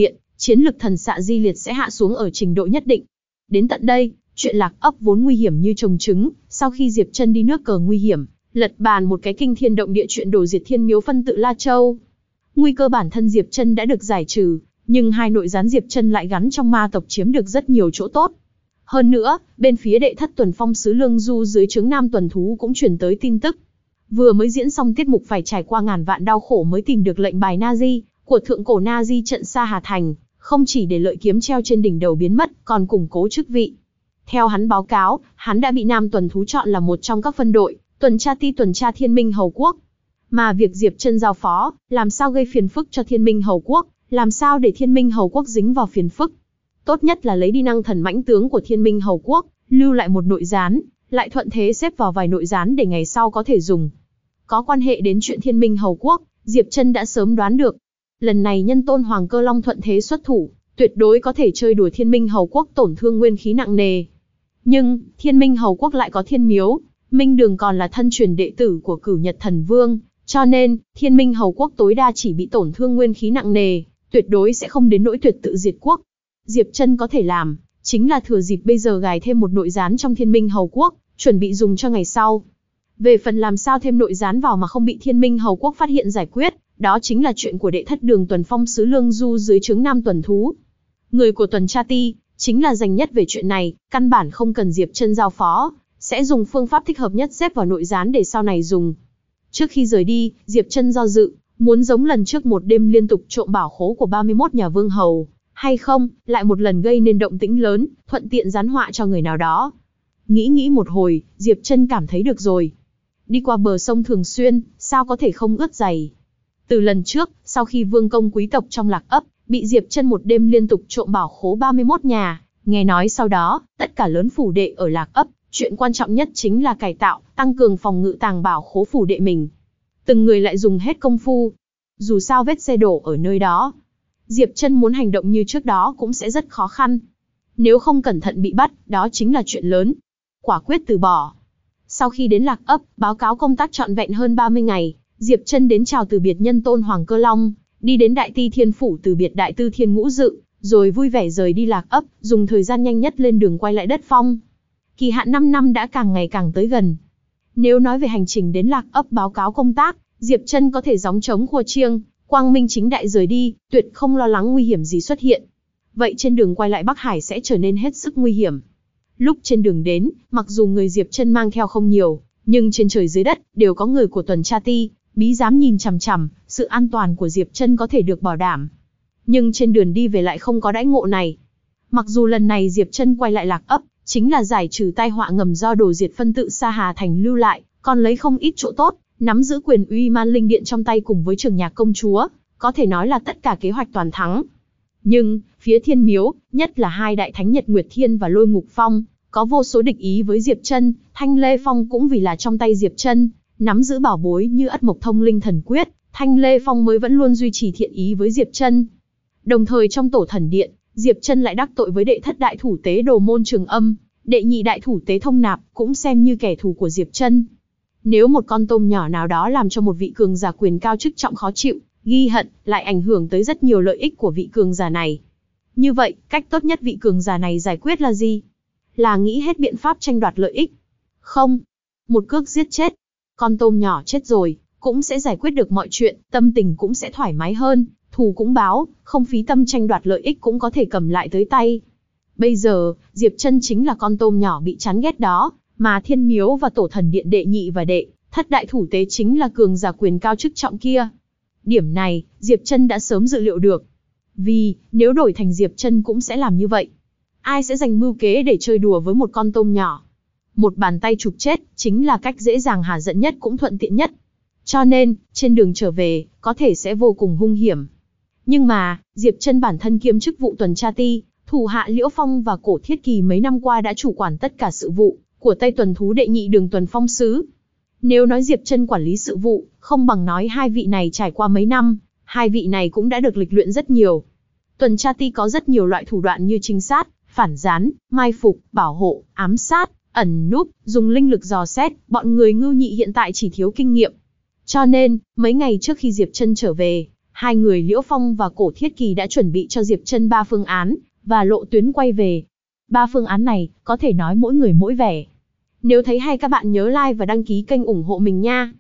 chiến lực thần xạ di liệt sẽ hạ xuống ở trình độ nhất định. Đến tận đây, chuyện Lạc Ấp vốn nguy hiểm như trồng trứng, sau khi Diệp Chân đi nước cờ nguy hiểm, lật bàn một cái kinh thiên động địa chuyện đổ diệt Thiên Miếu phân tự La Châu. Nguy cơ bản thân Diệp Chân đã được giải trừ, nhưng hai nội gián Diệp Chân lại gắn trong ma tộc chiếm được rất nhiều chỗ tốt. Hơn nữa, bên phía đệ thất tuần phong sứ Lương Du dưới trướng Nam tuần thú cũng truyền tới tin tức. Vừa mới diễn xong tiết mục phải trải qua ngàn vạn đau khổ mới tìm được lệnh bài Nazi của thượng cổ Nazi trận Sa Hà Thành, không chỉ để lợi kiếm treo trên đỉnh đầu biến mất, còn củng cố chức vị. Theo hắn báo cáo, hắn đã bị Nam tuần thú chọn là một trong các phân đội tuần tra ti tuần tra Thiên Minh Hầu Quốc. Mà việc Diệp Chân giao phó, làm sao gây phiền phức cho Thiên Minh Hầu Quốc, làm sao để Thiên Minh Hầu Quốc dính vào phiền phức. Tốt nhất là lấy đi năng thần mãnh tướng của Thiên Minh Hầu Quốc, lưu lại một nội gián, lại thuận thế xếp vào vài nội gián để ngày sau có thể dùng. Có quan hệ đến chuyện Thiên Minh Hầu Quốc, Diệp Chân đã sớm đoán được. Lần này Nhân Tôn Hoàng Cơ Long thuận thế xuất thủ, tuyệt đối có thể chơi đùa Thiên Minh Hầu Quốc tổn thương nguyên khí nặng nề. Nhưng, Thiên Minh Hầu Quốc lại có Thiên Miếu, Minh Đường còn là thân truyền đệ tử của Cửu Nhật Thần Vương, cho nên, Thiên Minh Hầu Quốc tối đa chỉ bị tổn thương nguyên khí nặng nề, tuyệt đối sẽ không đến nỗi tuyệt tự diệt quốc. Diệp Chân có thể làm, chính là thừa dịp bây giờ gài thêm một nội gián trong Thiên Minh Hầu Quốc, chuẩn bị dùng cho ngày sau. Về phần làm sao thêm nội gián vào mà không bị Thiên Minh Hầu Quốc phát hiện giải quyết, đó chính là chuyện của đệ thất đường tuần phong sứ Lương Du dưới trướng Nam tuần thú. Người của tuần tra ti, chính là dành nhất về chuyện này, căn bản không cần Diệp Chân giao phó, sẽ dùng phương pháp thích hợp nhất xếp vào nội gián để sau này dùng. Trước khi rời đi, Diệp Chân do dự, muốn giống lần trước một đêm liên tục trộm bảo khố của 31 nhà vương hầu, hay không, lại một lần gây nên động tĩnh lớn, thuận tiện giáng họa cho người nào đó. Nghĩ một hồi, Diệp Chân cảm thấy được rồi. Đi qua bờ sông thường xuyên, sao có thể không ướt giày. Từ lần trước, sau khi vương công quý tộc trong Lạc Ấp, bị Diệp Chân một đêm liên tục trộm bảo khố 31 nhà, nghe nói sau đó, tất cả lớn phủ đệ ở Lạc Ấp, chuyện quan trọng nhất chính là cải tạo, tăng cường phòng ngự tàng bảo khố phủ đệ mình. Từng người lại dùng hết công phu. Dù sao vết xe đổ ở nơi đó, Diệp Chân muốn hành động như trước đó cũng sẽ rất khó khăn. Nếu không cẩn thận bị bắt, đó chính là chuyện lớn. Quả quyết từ bỏ. Sau khi đến Lạc Ấp, báo cáo công tác trọn vẹn hơn 30 ngày, Diệp Chân đến chào từ biệt Nhân Tôn Hoàng Cơ Long, đi đến Đại Ti Thiên Phủ từ biệt Đại Tư Thiên Ngũ Dự, rồi vui vẻ rời đi Lạc Ấp, dùng thời gian nhanh nhất lên đường quay lại đất phong. Kỳ hạn 5 năm đã càng ngày càng tới gần. Nếu nói về hành trình đến Lạc Ấp báo cáo công tác, Diệp Chân có thể gióng trống khua chiêng, quang minh chính đại rời đi, tuyệt không lo lắng nguy hiểm gì xuất hiện. Vậy trên đường quay lại Bắc Hải sẽ trở nên hết sức nguy hiểm. Lúc trên đường đến, mặc dù người Diệp Chân mang theo không nhiều, nhưng trên trời dưới đất đều có người của tuần tra ti, bí giám nhìn chằm chằm, sự an toàn của Diệp Chân có thể được bảo đảm. Nhưng trên đường đi về lại không có đãi ngộ này. Mặc dù lần này Diệp Chân quay lại Lạc Ấp, chính là giải trừ tai họa ngầm do đổ diệt phân tự Sa Hà Thành lưu lại, còn lấy không ít chỗ tốt, nắm giữ quyền uy Man Linh Điện trong tay cùng với Trường Nhạc công chúa, có thể nói là tất cả kế hoạch toàn thắng. Nhưng, phía Thiên Miếu, nhất là hai đại thánh Nhật Nguyệt Thiên và Lôi Ngục Phong, có vô số địch ý với Diệp Chân, Thanh Lê Phong cũng vì là trong tay Diệp Chân, nắm giữ bảo bối như Ất Mộc Thông Linh Thần Quyết, Thanh Lê Phong mới vẫn luôn duy trì thiện ý với Diệp Chân. Đồng thời trong Tổ Thần Điện, Diệp Chân lại đắc tội với đệ thất đại thủ tế Đồ Môn Trường Âm, đệ nhị đại thủ tế Thông Nạp, cũng xem như kẻ thù của Diệp Chân. Nếu một con tôm nhỏ nào đó làm cho một vị cường giả quyền cao chức trọng khó chịu, ghi hận, lại ảnh hưởng tới rất nhiều lợi ích của vị cường giả này. Như vậy, cách tốt nhất vị cường giả này giải quyết là gì? Là nghĩ hết biện pháp tranh đoạt lợi ích? Không. Một cước giết chết. Con tôm nhỏ chết rồi, cũng sẽ giải quyết được mọi chuyện, tâm tình cũng sẽ thoải mái hơn, thù cũng báo, không phí tâm tranh đoạt lợi ích cũng có thể cầm lại tới tay. Bây giờ, Diệp Chân chính là con tôm nhỏ bị chán ghét đó, mà Thiên Miếu và Tổ Thần Điện đệ nhị và đệ thất đại thủ tế chính là cường giả quyền cao chức trọng kia. Điểm này, Diệp Chân đã sớm dự liệu được. Vì, nếu đổi thành Diệp Chân cũng sẽ làm như vậy. Ai sẽ dành mưu kế để chơi đùa với một con tôm nhỏ? Một bàn tay chụp chết, chính là cách dễ dàng hả giận nhất cũng thuận tiện nhất. Cho nên, trên đường trở về, có thể sẽ vô cùng hung hiểm. Nhưng mà, Diệp Chân bản thân kiêm chức vụ tuần tra ti, thủ hạ Liễu Phong và Cổ Thiết Kỳ mấy năm qua đã chủ quản tất cả sự vụ của Tây Tuần Thú đệ nhị đường tuần phong sứ. Nếu nói Diệp Chân quản lý sự vụ, không bằng nói hai vị này trải qua mấy năm, hai vị này cũng đã được lịch luyện rất nhiều. Tuần tra ti có rất nhiều loại thủ đoạn như trinh sát, phản gián, mai phục, bảo hộ, ám sát, ẩn núp, dùng linh lực dò xét, bọn người Ngưu Nhị hiện tại chỉ thiếu kinh nghiệm. Cho nên, mấy ngày trước khi Diệp Chân trở về, Hai người Liễu Phong và Cổ Thiết Kỳ đã chuẩn bị cho Diệp Trân 3 phương án, và lộ tuyến quay về. 3 phương án này, có thể nói mỗi người mỗi vẻ. Nếu thấy hay các bạn nhớ like và đăng ký kênh ủng hộ mình nha.